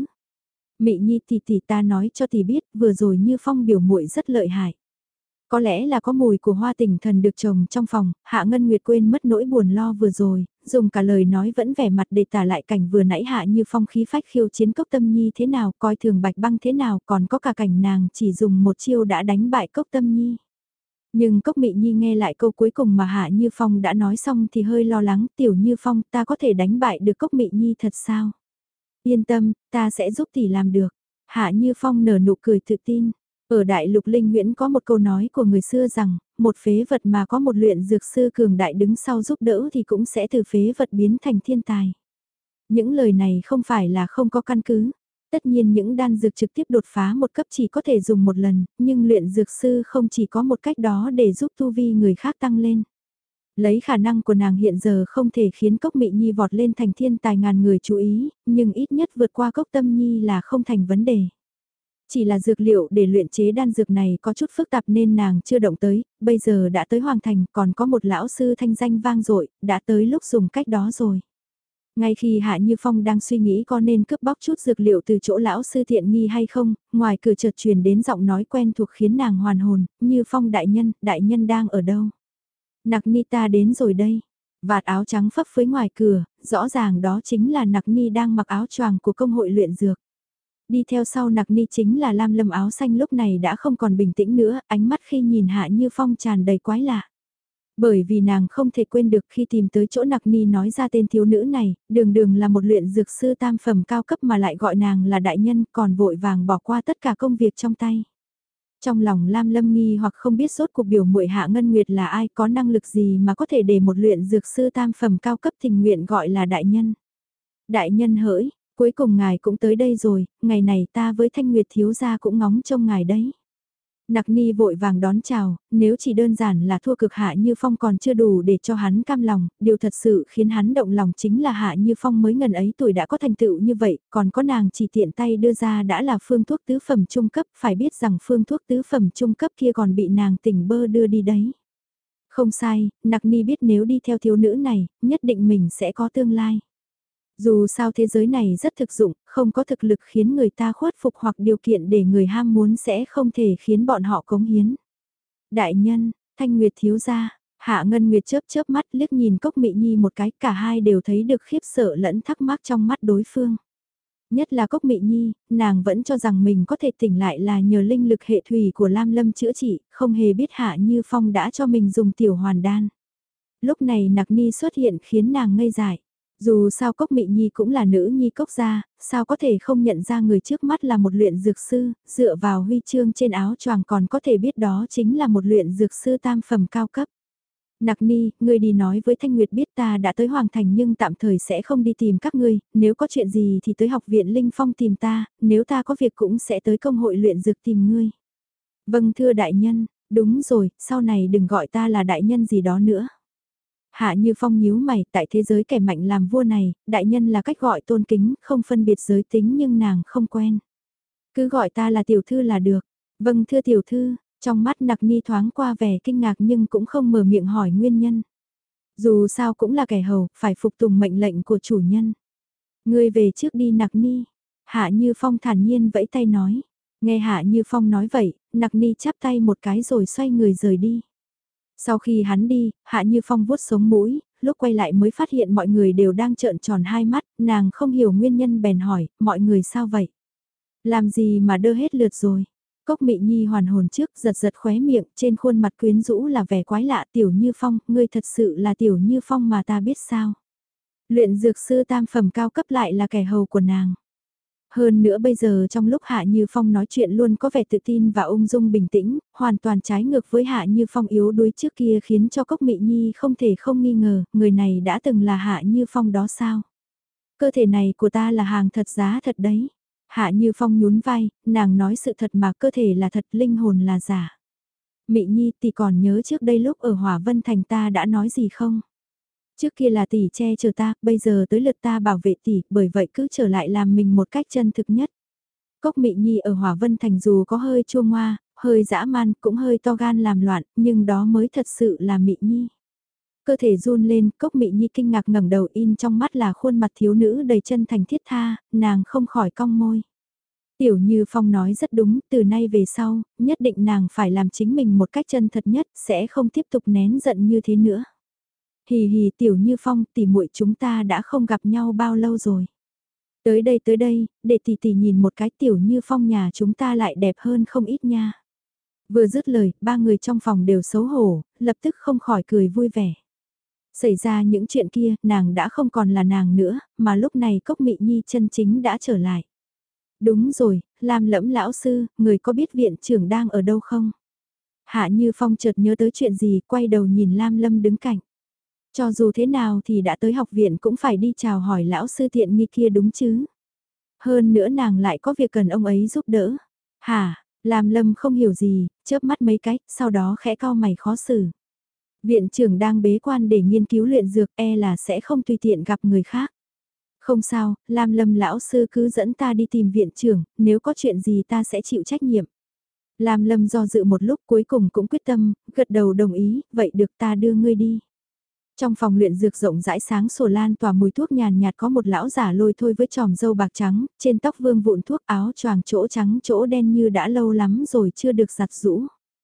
Mị Nhi tỷ tỷ ta nói cho tỷ biết, vừa rồi Như Phong biểu muội rất lợi hại. Có lẽ là có mùi của hoa tỉnh thần được trồng trong phòng, Hạ Ngân Nguyệt quên mất nỗi buồn lo vừa rồi, dùng cả lời nói vẫn vẻ mặt để tả lại cảnh vừa nãy Hạ Như Phong khí phách khiêu chiến Cốc Tâm Nhi thế nào, coi thường Bạch Băng thế nào, còn có cả cảnh nàng chỉ dùng một chiêu đã đánh bại Cốc Tâm Nhi. Nhưng Cốc Mị Nhi nghe lại câu cuối cùng mà Hạ Như Phong đã nói xong thì hơi lo lắng, Tiểu Như Phong, ta có thể đánh bại được Cốc Mị Nhi thật sao? Yên tâm, ta sẽ giúp tỷ làm được. Hạ Như Phong nở nụ cười tự tin. Ở Đại Lục Linh Huyễn có một câu nói của người xưa rằng, một phế vật mà có một luyện dược sư cường đại đứng sau giúp đỡ thì cũng sẽ từ phế vật biến thành thiên tài. Những lời này không phải là không có căn cứ. Tất nhiên những đan dược trực tiếp đột phá một cấp chỉ có thể dùng một lần, nhưng luyện dược sư không chỉ có một cách đó để giúp tu vi người khác tăng lên. Lấy khả năng của nàng hiện giờ không thể khiến Cốc Mị Nhi vọt lên thành thiên tài ngàn người chú ý, nhưng ít nhất vượt qua Cốc Tâm Nhi là không thành vấn đề. Chỉ là dược liệu để luyện chế đan dược này có chút phức tạp nên nàng chưa động tới, bây giờ đã tới Hoàng Thành, còn có một lão sư thanh danh vang dội, đã tới lúc dùng cách đó rồi. Ngay khi Hạ Như Phong đang suy nghĩ có nên cướp bóc chút dược liệu từ chỗ lão sư tiện nghi hay không, ngoài cửa chợt truyền đến giọng nói quen thuộc khiến nàng hoàn hồn, Như Phong đại nhân, đại nhân đang ở đâu? Nặc Ni ta đến rồi đây. Vạt áo trắng phấp phới ngoài cửa, rõ ràng đó chính là Nặc Ni đang mặc áo choàng của công hội luyện dược. Đi theo sau Nặc Ni chính là Lam Lâm áo xanh lúc này đã không còn bình tĩnh nữa, ánh mắt khi nhìn Hạ Như Phong tràn đầy quái lạ. Bởi vì nàng không thể quên được khi tìm tới chỗ Nặc Ni nói ra tên thiếu nữ này, đường đường là một luyện dược sư tam phẩm cao cấp mà lại gọi nàng là đại nhân còn vội vàng bỏ qua tất cả công việc trong tay. Trong lòng Lam Lâm nghi hoặc không biết sốt cuộc biểu muội Hạ Ngân Nguyệt là ai, có năng lực gì mà có thể để một luyện dược sư tam phẩm cao cấp tình nguyện gọi là đại nhân. Đại nhân hỡi, cuối cùng ngài cũng tới đây rồi, ngày này ta với Thanh Nguyệt thiếu gia cũng ngóng trông ngài đấy. Nặc Ni vội vàng đón chào, nếu chỉ đơn giản là thua cực Hạ Như Phong còn chưa đủ để cho hắn cam lòng, điều thật sự khiến hắn động lòng chính là Hạ Như Phong mới ngần ấy tuổi đã có thành tựu như vậy, còn có nàng chỉ tiện tay đưa ra đã là phương thuốc tứ phẩm trung cấp, phải biết rằng phương thuốc tứ phẩm trung cấp kia còn bị nàng tỉnh bơ đưa đi đấy. Không sai, Nặc Ni biết nếu đi theo thiếu nữ này, nhất định mình sẽ có tương lai. Dù sao thế giới này rất thực dụng, không có thực lực khiến người ta khuất phục hoặc điều kiện để người ham muốn sẽ không thể khiến bọn họ cống hiến. Đại nhân, Thanh Nguyệt thiếu gia, Hạ Ngân Nguyệt chớp chớp mắt liếc nhìn Cốc Mị Nhi một cái, cả hai đều thấy được khiếp sợ lẫn thắc mắc trong mắt đối phương. Nhất là Cốc Mị Nhi, nàng vẫn cho rằng mình có thể tỉnh lại là nhờ linh lực hệ thủy của Lam Lâm chữa trị, không hề biết Hạ Như Phong đã cho mình dùng tiểu hoàn đan. Lúc này Nặc Ni xuất hiện khiến nàng ngây dại. Dù sao Cốc Mị Nhi cũng là nữ nhi Cốc gia, sao có thể không nhận ra người trước mắt là một luyện dược sư, dựa vào huy chương trên áo choàng còn có thể biết đó chính là một luyện dược sư tam phẩm cao cấp. Nặc Ni, ngươi đi nói với Thanh Nguyệt biết ta đã tới Hoàng Thành nhưng tạm thời sẽ không đi tìm các ngươi, nếu có chuyện gì thì tới học viện Linh Phong tìm ta, nếu ta có việc cũng sẽ tới công hội luyện dược tìm ngươi. Vâng thưa đại nhân, đúng rồi, sau này đừng gọi ta là đại nhân gì đó nữa. Hạ Như Phong nhíu mày, tại thế giới kẻ mạnh làm vua này, đại nhân là cách gọi tôn kính, không phân biệt giới tính nhưng nàng không quen. Cứ gọi ta là tiểu thư là được. Vâng thưa tiểu thư, trong mắt Nặc Ni thoáng qua vẻ kinh ngạc nhưng cũng không mở miệng hỏi nguyên nhân. Dù sao cũng là kẻ hầu, phải phục tùng mệnh lệnh của chủ nhân. Ngươi về trước đi Nặc Ni. Hạ Như Phong thản nhiên vẫy tay nói. Nghe Hạ Như Phong nói vậy, Nặc Ni chắp tay một cái rồi xoay người rời đi. Sau khi hắn đi, Hạ Như Phong vuốt sống mũi, lúc quay lại mới phát hiện mọi người đều đang trợn tròn hai mắt, nàng không hiểu nguyên nhân bèn hỏi, mọi người sao vậy? Làm gì mà đơ hết lượt rồi? Cốc Mị Nhi hoàn hồn trước giật giật khóe miệng, trên khuôn mặt quyến rũ là vẻ quái lạ. Tiểu Như Phong, ngươi thật sự là Tiểu Như Phong mà ta biết sao? Luyện dược sư tam phẩm cao cấp lại là kẻ hầu của nàng. Hơn nữa bây giờ trong lúc Hạ Như Phong nói chuyện luôn có vẻ tự tin và ung dung bình tĩnh, hoàn toàn trái ngược với Hạ Như Phong yếu đuối trước kia khiến cho Cốc Mị Nhi không thể không nghi ngờ, người này đã từng là Hạ Như Phong đó sao? Cơ thể này của ta là hàng thật giá thật đấy. Hạ Như Phong nhún vai, nàng nói sự thật mà cơ thể là thật, linh hồn là giả. Mị Nhi tỷ còn nhớ trước đây lúc ở Hỏa Vân Thành ta đã nói gì không? Trước kia là tỷ che chở ta, bây giờ tới lượt ta bảo vệ tỷ, bởi vậy cứ trở lại làm mình một cách chân thực nhất. Cốc Mị Nhi ở Hỏa Vân Thành dù có hơi chua ngoa, hơi dã man, cũng hơi to gan làm loạn, nhưng đó mới thật sự là Mị Nhi. Cơ thể run lên, Cốc Mị Nhi kinh ngạc ngẩng đầu, in trong mắt là khuôn mặt thiếu nữ đầy chân thành thiết tha, nàng không khỏi cong môi. Tiểu Như Phong nói rất đúng, từ nay về sau, nhất định nàng phải làm chính mình một cách chân thật nhất, sẽ không tiếp tục nén giận như thế nữa. Hì hì Tiểu Như Phong, tỷ muội chúng ta đã không gặp nhau bao lâu rồi. Tới đây tới đây, để tỷ tỷ nhìn một cái Tiểu Như Phong nhà chúng ta lại đẹp hơn không ít nha. Vừa dứt lời, ba người trong phòng đều xấu hổ, lập tức không khỏi cười vui vẻ. Xảy ra những chuyện kia, nàng đã không còn là nàng nữa, mà lúc này Cốc Mị Nhi chân chính đã trở lại. Đúng rồi, Lam Lẫm lão sư, người có biết viện trưởng đang ở đâu không? Hạ Như Phong chợt nhớ tới chuyện gì, quay đầu nhìn Lam Lâm đứng cạnh. Cho dù thế nào thì đã tới học viện cũng phải đi chào hỏi lão sư tiện nghi kia đúng chứ. Hơn nữa nàng lại có việc cần ông ấy giúp đỡ. Hả, Lam Lâm không hiểu gì, chớp mắt mấy cái, sau đó khẽ cau mày khó xử. Viện trưởng đang bế quan để nghiên cứu luyện dược e là sẽ không tùy tiện gặp người khác. Không sao, Lam Lâm lão sư cứ dẫn ta đi tìm viện trưởng, nếu có chuyện gì ta sẽ chịu trách nhiệm. Lam Lâm do dự một lúc cuối cùng cũng quyết tâm, gật đầu đồng ý, vậy được ta đưa ngươi đi. Trong phòng luyện dược rộng rãi sáng sủa lan tỏa mùi thuốc nhàn nhạt có một lão giả lôi thôi với tròm râu bạc trắng, trên tóc vương vụn thuốc áo choàng chỗ trắng chỗ đen như đã lâu lắm rồi chưa được giặt rũ.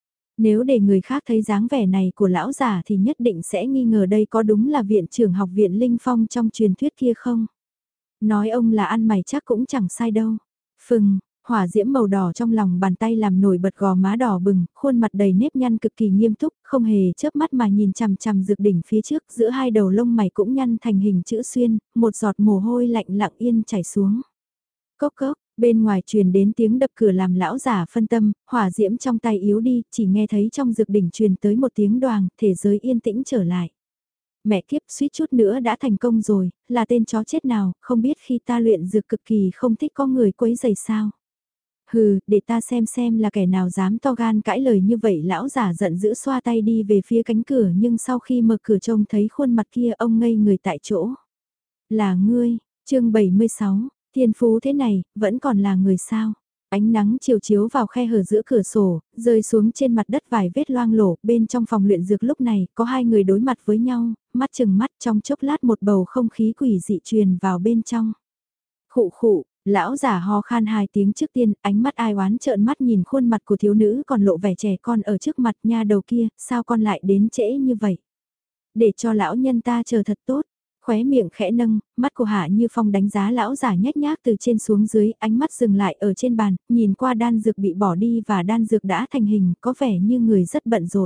Nếu để người khác thấy dáng vẻ này của lão giả thì nhất định sẽ nghi ngờ đây có đúng là viện trưởng học viện Linh Phong trong truyền thuyết kia không? Nói ông là ăn mày chắc cũng chẳng sai đâu. Phừng, hỏa diễm màu đỏ trong lòng bàn tay làm nổi bật gò má đỏ bừng, khuôn mặt đầy nếp nhăn cực kỳ nghiêm túc, không hề chớp mắt mà nhìn chằm chằm dược đỉnh phía trước, giữa hai đầu lông mày cũng nhăn thành hình chữ xuyên, một giọt mồ hôi lạnh lặng yên chảy xuống. Cốc cốc, bên ngoài truyền đến tiếng đập cửa làm lão giả phân tâm, hỏa diễm trong tay yếu đi, chỉ nghe thấy trong dược đỉnh truyền tới một tiếng đoàng, thế giới yên tĩnh trở lại. Mẹ kiếp suýt chút nữa đã thành công rồi, là tên chó chết nào, không biết khi ta luyện dược cực kỳ không thích có người quấy rầy sao. Hừ, để ta xem xem là kẻ nào dám to gan cãi lời như vậy, lão giả giận dữ xoa tay đi về phía cánh cửa, nhưng sau khi mở cửa trông thấy khuôn mặt kia ông ngây người tại chỗ. Là ngươi, chương bảy mươi sáu, thiên phú thế này, vẫn còn là người sao? Ánh nắng chiều chiếu vào khe hở giữa cửa sổ, rơi xuống trên mặt đất vài vết loang lổ, bên trong phòng luyện dược lúc này, có hai người đối mặt với nhau, mắt chừng mắt, trong chốc lát một bầu không khí quỷ dị truyền vào bên trong. Khụ khụ, lão giả ho khan hai tiếng trước tiên, ánh mắt ai oán trợn mắt nhìn khuôn mặt của thiếu nữ còn lộ vẻ trẻ con ở trước mặt nha đầu kia, sao con lại đến trễ như vậy? Để cho lão nhân ta chờ thật tốt. Khóe miệng khẽ nâng, mắt của Hạ Như Phong đánh giá lão giả nhếch nhác từ trên xuống dưới, ánh mắt dừng lại ở trên bàn, nhìn qua đan dược bị bỏ đi và đan dược đã thành hình, có vẻ như người rất bận rộn.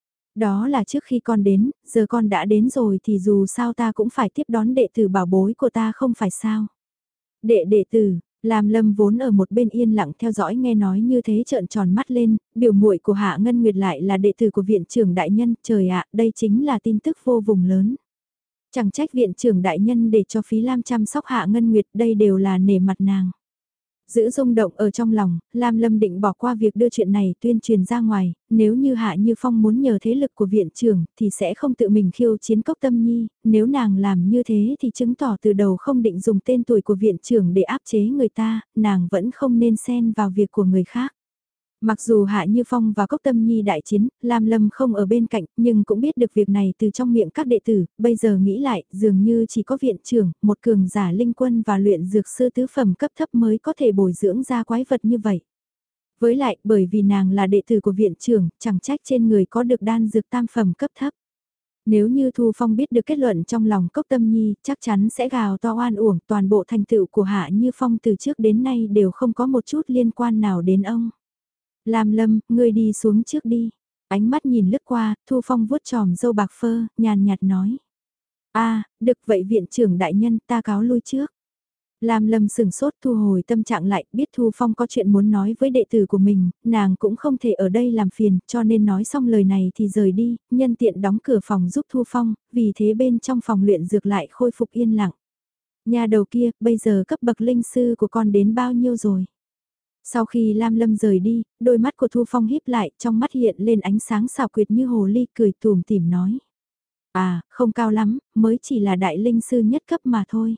Đó là trước khi con đến, giờ con đã đến rồi thì dù sao ta cũng phải tiếp đón đệ tử bảo bối của ta không phải sao. Đệ đệ tử, Lam Lâm vốn ở một bên yên lặng theo dõi nghe nói như thế trợn tròn mắt lên, biểu muội của Hạ Ngân Nguyệt lại là đệ tử của viện trưởng đại nhân, trời ạ, đây chính là tin tức vô vùng lớn. Chẳng trách viện trưởng đại nhân để cho Phí Lam chăm sóc Hạ Ngân Nguyệt, đây đều là nể mặt nàng. Giữ rung động ở trong lòng, Lam Lâm định bỏ qua việc đưa chuyện này tuyên truyền ra ngoài, nếu như Hạ Như Phong muốn nhờ thế lực của viện trưởng thì sẽ không tự mình khiêu chiến Cốc Tâm Nhi, nếu nàng làm như thế thì chứng tỏ từ đầu không định dùng tên tuổi của viện trưởng để áp chế người ta, nàng vẫn không nên xen vào việc của người khác. Mặc dù Hạ Như Phong và Cốc Tâm Nhi đại chiến, Lam Lâm không ở bên cạnh, nhưng cũng biết được việc này từ trong miệng các đệ tử, bây giờ nghĩ lại, dường như chỉ có viện trưởng, một cường giả linh quân và luyện dược sư tứ phẩm cấp thấp mới có thể bồi dưỡng ra quái vật như vậy. Với lại, bởi vì nàng là đệ tử của viện trưởng, chẳng trách trên người có được đan dược tam phẩm cấp thấp. Nếu như Thu Phong biết được kết luận trong lòng Cốc Tâm Nhi, chắc chắn sẽ gào to oan uổng, toàn bộ thành tựu của Hạ Như Phong từ trước đến nay đều không có một chút liên quan nào đến ông. Lam Lâm, ngươi đi xuống trước đi. Ánh mắt nhìn lướt qua, Thu Phong vuốt tròm râu bạc phơ, nhàn nhạt nói. A, được vậy viện trưởng đại nhân, ta cáo lui trước. Lam Lâm sừng sốt thu hồi tâm trạng lại, biết Thu Phong có chuyện muốn nói với đệ tử của mình, nàng cũng không thể ở đây làm phiền, cho nên nói xong lời này thì rời đi, nhân tiện đóng cửa phòng giúp Thu Phong, vì thế bên trong phòng luyện dược lại khôi phục yên lặng. Nhà đầu kia, bây giờ cấp bậc linh sư của con đến bao nhiêu rồi? Sau khi Lam Lâm rời đi, đôi mắt của Thu Phong híp lại, trong mắt hiện lên ánh sáng xào quyệt như hồ ly, cười tủm tỉm nói. À, không cao lắm, mới chỉ là đại linh sư nhất cấp mà thôi.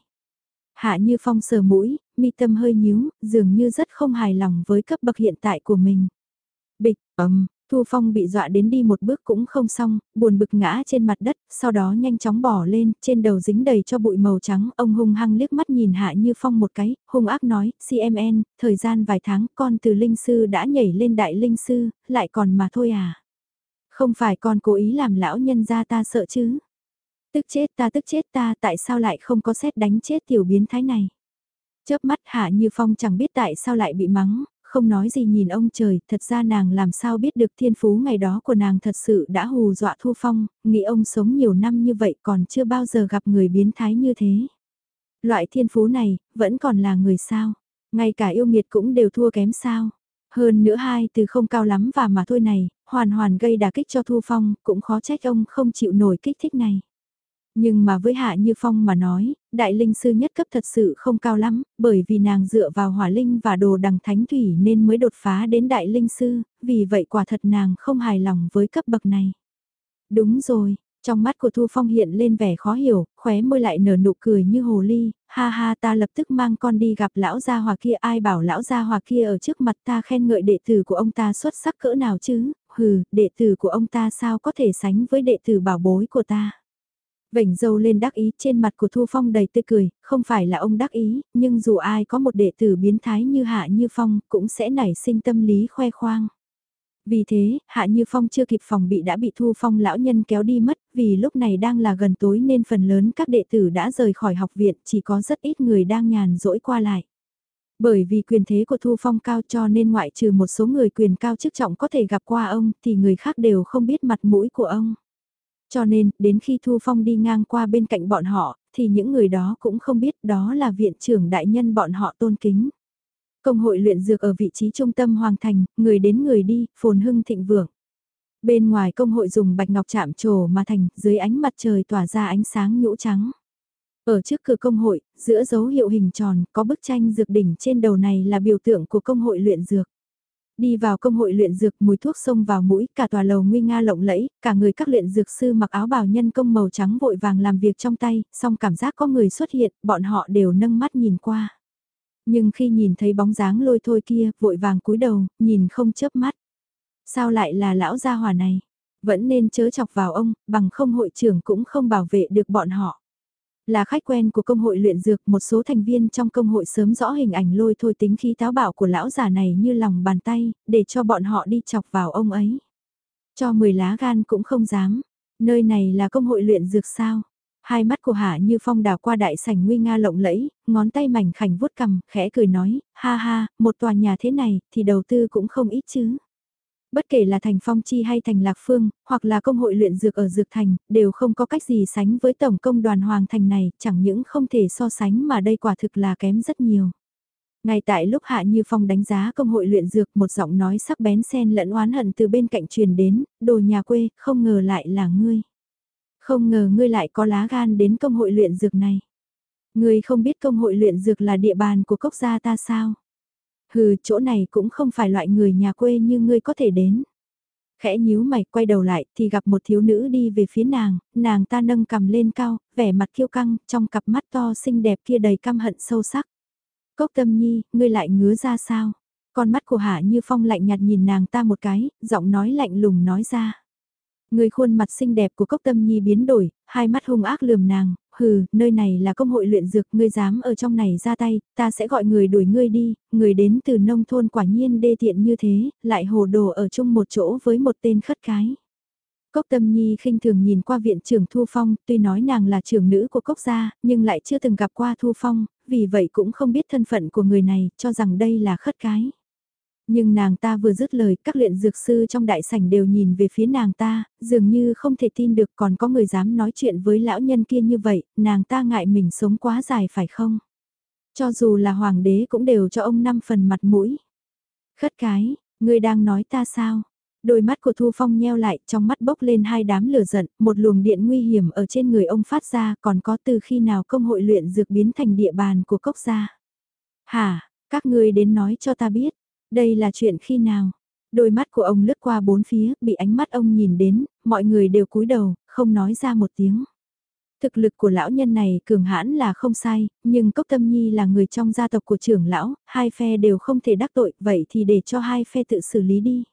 Hạ Như Phong sờ mũi, mi tâm hơi nhíu, dường như rất không hài lòng với cấp bậc hiện tại của mình. Bịch, ầm, Thu Phong bị dọa đến đi một bước cũng không xong, buồn bực ngã trên mặt đất, sau đó nhanh chóng bỏ lên, trên đầu dính đầy cho bụi màu trắng, ông hung hăng liếc mắt nhìn Hạ Như Phong một cái, hung ác nói, xê em en, thời gian vài tháng con từ linh sư đã nhảy lên đại linh sư, lại còn mà thôi à. Không phải con cố ý làm lão nhân gia ta sợ chứ. Tức chết ta tức chết ta, tại sao lại không có xét đánh chết tiểu biến thái này. Chớp mắt Hạ Như Phong chẳng biết tại sao lại bị mắng, không nói gì nhìn ông trời, thật ra nàng làm sao biết được thiên phú ngày đó của nàng thật sự đã hù dọa Thu Phong, nghĩ ông sống nhiều năm như vậy còn chưa bao giờ gặp người biến thái như thế. Loại thiên phú này, vẫn còn là người sao, ngay cả yêu nghiệt cũng đều thua kém sao. Hơn nữa hai từ không cao lắm và mà thôi này, hoàn hoàn gây đả kích cho Thu Phong, cũng khó trách ông không chịu nổi kích thích này. Nhưng mà với Hạ Như Phong mà nói, đại linh sư nhất cấp thật sự không cao lắm, bởi vì nàng dựa vào hỏa linh và đồ đằng thánh thủy nên mới đột phá đến đại linh sư, vì vậy quả thật nàng không hài lòng với cấp bậc này. Đúng rồi, Trong mắt của Thu Phong hiện lên vẻ khó hiểu, khóe môi lại nở nụ cười như hồ ly, ha ha ta lập tức mang con đi gặp lão gia hòa kia, ai bảo lão gia hòa kia ở trước mặt ta khen ngợi đệ tử của ông ta xuất sắc cỡ nào chứ, hừ, đệ tử của ông ta sao có thể sánh với đệ tử bảo bối của ta. Vểnh râu lên đắc ý, trên mặt của Thu Phong đầy tươi cười, không phải là ông đắc ý, nhưng dù ai có một đệ tử biến thái như Hạ Như Phong cũng sẽ nảy sinh tâm lý khoe khoang. Vì thế, Hạ Như Phong chưa kịp phòng bị đã bị Thu Phong lão nhân kéo đi mất, vì lúc này đang là gần tối nên phần lớn các đệ tử đã rời khỏi học viện, chỉ có rất ít người đang nhàn rỗi qua lại. Bởi vì quyền thế của Thu Phong cao cho nên ngoại trừ một số người quyền cao chức trọng có thể gặp qua ông thì người khác đều không biết mặt mũi của ông. Cho nên, đến khi Thu Phong đi ngang qua bên cạnh bọn họ, thì những người đó cũng không biết đó là viện trưởng đại nhân bọn họ tôn kính. Công hội luyện dược ở vị trí trung tâm hoàng thành, người đến người đi, phồn hưng thịnh vượng. Bên ngoài công hội dùng bạch ngọc chạm trổ mà thành, dưới ánh mặt trời tỏa ra ánh sáng nhũ trắng. Ở trước cửa công hội, giữa dấu hiệu hình tròn, có bức tranh dược đỉnh trên đầu này là biểu tượng của công hội luyện dược. Đi vào công hội luyện dược, mùi thuốc xông vào mũi, cả tòa lầu nguy nga lộng lẫy, cả người các luyện dược sư mặc áo bào nhân công màu trắng vội vàng làm việc trong tay, song cảm giác có người xuất hiện, bọn họ đều nâng mắt nhìn qua. Nhưng khi nhìn thấy bóng dáng lôi thôi kia, vội vàng cúi đầu, nhìn không chớp mắt. Sao lại là lão gia hỏa này? Vẫn nên chớ chọc vào ông, bằng không hội trưởng cũng không bảo vệ được bọn họ. Là khách quen của công hội luyện dược, một số thành viên trong công hội sớm rõ hình ảnh lôi thôi tính khí táo bạo của lão già này như lòng bàn tay, để cho bọn họ đi chọc vào ông ấy. Cho mười lá gan cũng không dám. Nơi này là công hội luyện dược sao? Hai mắt của Hạ Như Phong đảo qua đại sảnh nguy nga lộng lẫy, ngón tay mảnh khảnh vuốt cằm, khẽ cười nói, ha ha, một tòa nhà thế này thì đầu tư cũng không ít chứ. Bất kể là thành Phong Chi hay thành Lạc Phương, hoặc là công hội luyện dược ở Dược Thành, đều không có cách gì sánh với tổng công đoàn Hoàng Thành này, chẳng những không thể so sánh mà đây quả thực là kém rất nhiều. Ngay tại lúc Hạ Như Phong đánh giá công hội luyện dược, một giọng nói sắc bén xen lẫn oán hận từ bên cạnh truyền đến, đồ nhà quê, không ngờ lại là ngươi. Không ngờ ngươi lại có lá gan đến công hội luyện dược này. Ngươi không biết công hội luyện dược là địa bàn của cốc gia ta sao? Hừ, chỗ này cũng không phải loại người nhà quê như ngươi có thể đến. Khẽ nhíu mày quay đầu lại thì gặp một thiếu nữ đi về phía nàng, nàng ta nâng cằm lên cao, vẻ mặt kiêu căng, trong cặp mắt to xinh đẹp kia đầy căm hận sâu sắc. Cốc Tâm Nhi, ngươi lại ngứa ra sao? Con mắt của Hạ Như Phong lạnh nhạt nhìn nàng ta một cái, giọng nói lạnh lùng nói ra. Người khuôn mặt xinh đẹp của Cốc Tâm Nhi biến đổi, hai mắt hung ác lườm nàng, hừ, nơi này là công hội luyện dược, ngươi dám ở trong này ra tay, ta sẽ gọi người đuổi ngươi đi, người đến từ nông thôn quả nhiên đê tiện như thế, lại hồ đồ ở chung một chỗ với một tên khất cái. Cốc Tâm Nhi khinh thường nhìn qua viện trưởng Thu Phong, tuy nói nàng là trưởng nữ của Cốc gia, nhưng lại chưa từng gặp qua Thu Phong, vì vậy cũng không biết thân phận của người này, cho rằng đây là khất cái. Nhưng nàng ta vừa dứt lời, các luyện dược sư trong đại sảnh đều nhìn về phía nàng ta, dường như không thể tin được còn có người dám nói chuyện với lão nhân kia như vậy, nàng ta ngại mình sống quá dài phải không? Cho dù là hoàng đế cũng đều cho ông năm phần mặt mũi. Khất cái, ngươi đang nói ta sao? Đôi mắt của Thu Phong nheo lại, trong mắt bốc lên hai đám lửa giận, một luồng điện nguy hiểm ở trên người ông phát ra, còn có từ khi nào công hội luyện dược biến thành địa bàn của Cốc gia? Hả, các ngươi đến nói cho ta biết. Đây là chuyện khi nào? Đôi mắt của ông lướt qua bốn phía, bị ánh mắt ông nhìn đến, mọi người đều cúi đầu, không nói ra một tiếng. Thực lực của lão nhân này cường hãn là không sai, nhưng Cốc Tâm Nhi là người trong gia tộc của trưởng lão, hai phe đều không thể đắc tội, vậy thì để cho hai phe tự xử lý đi.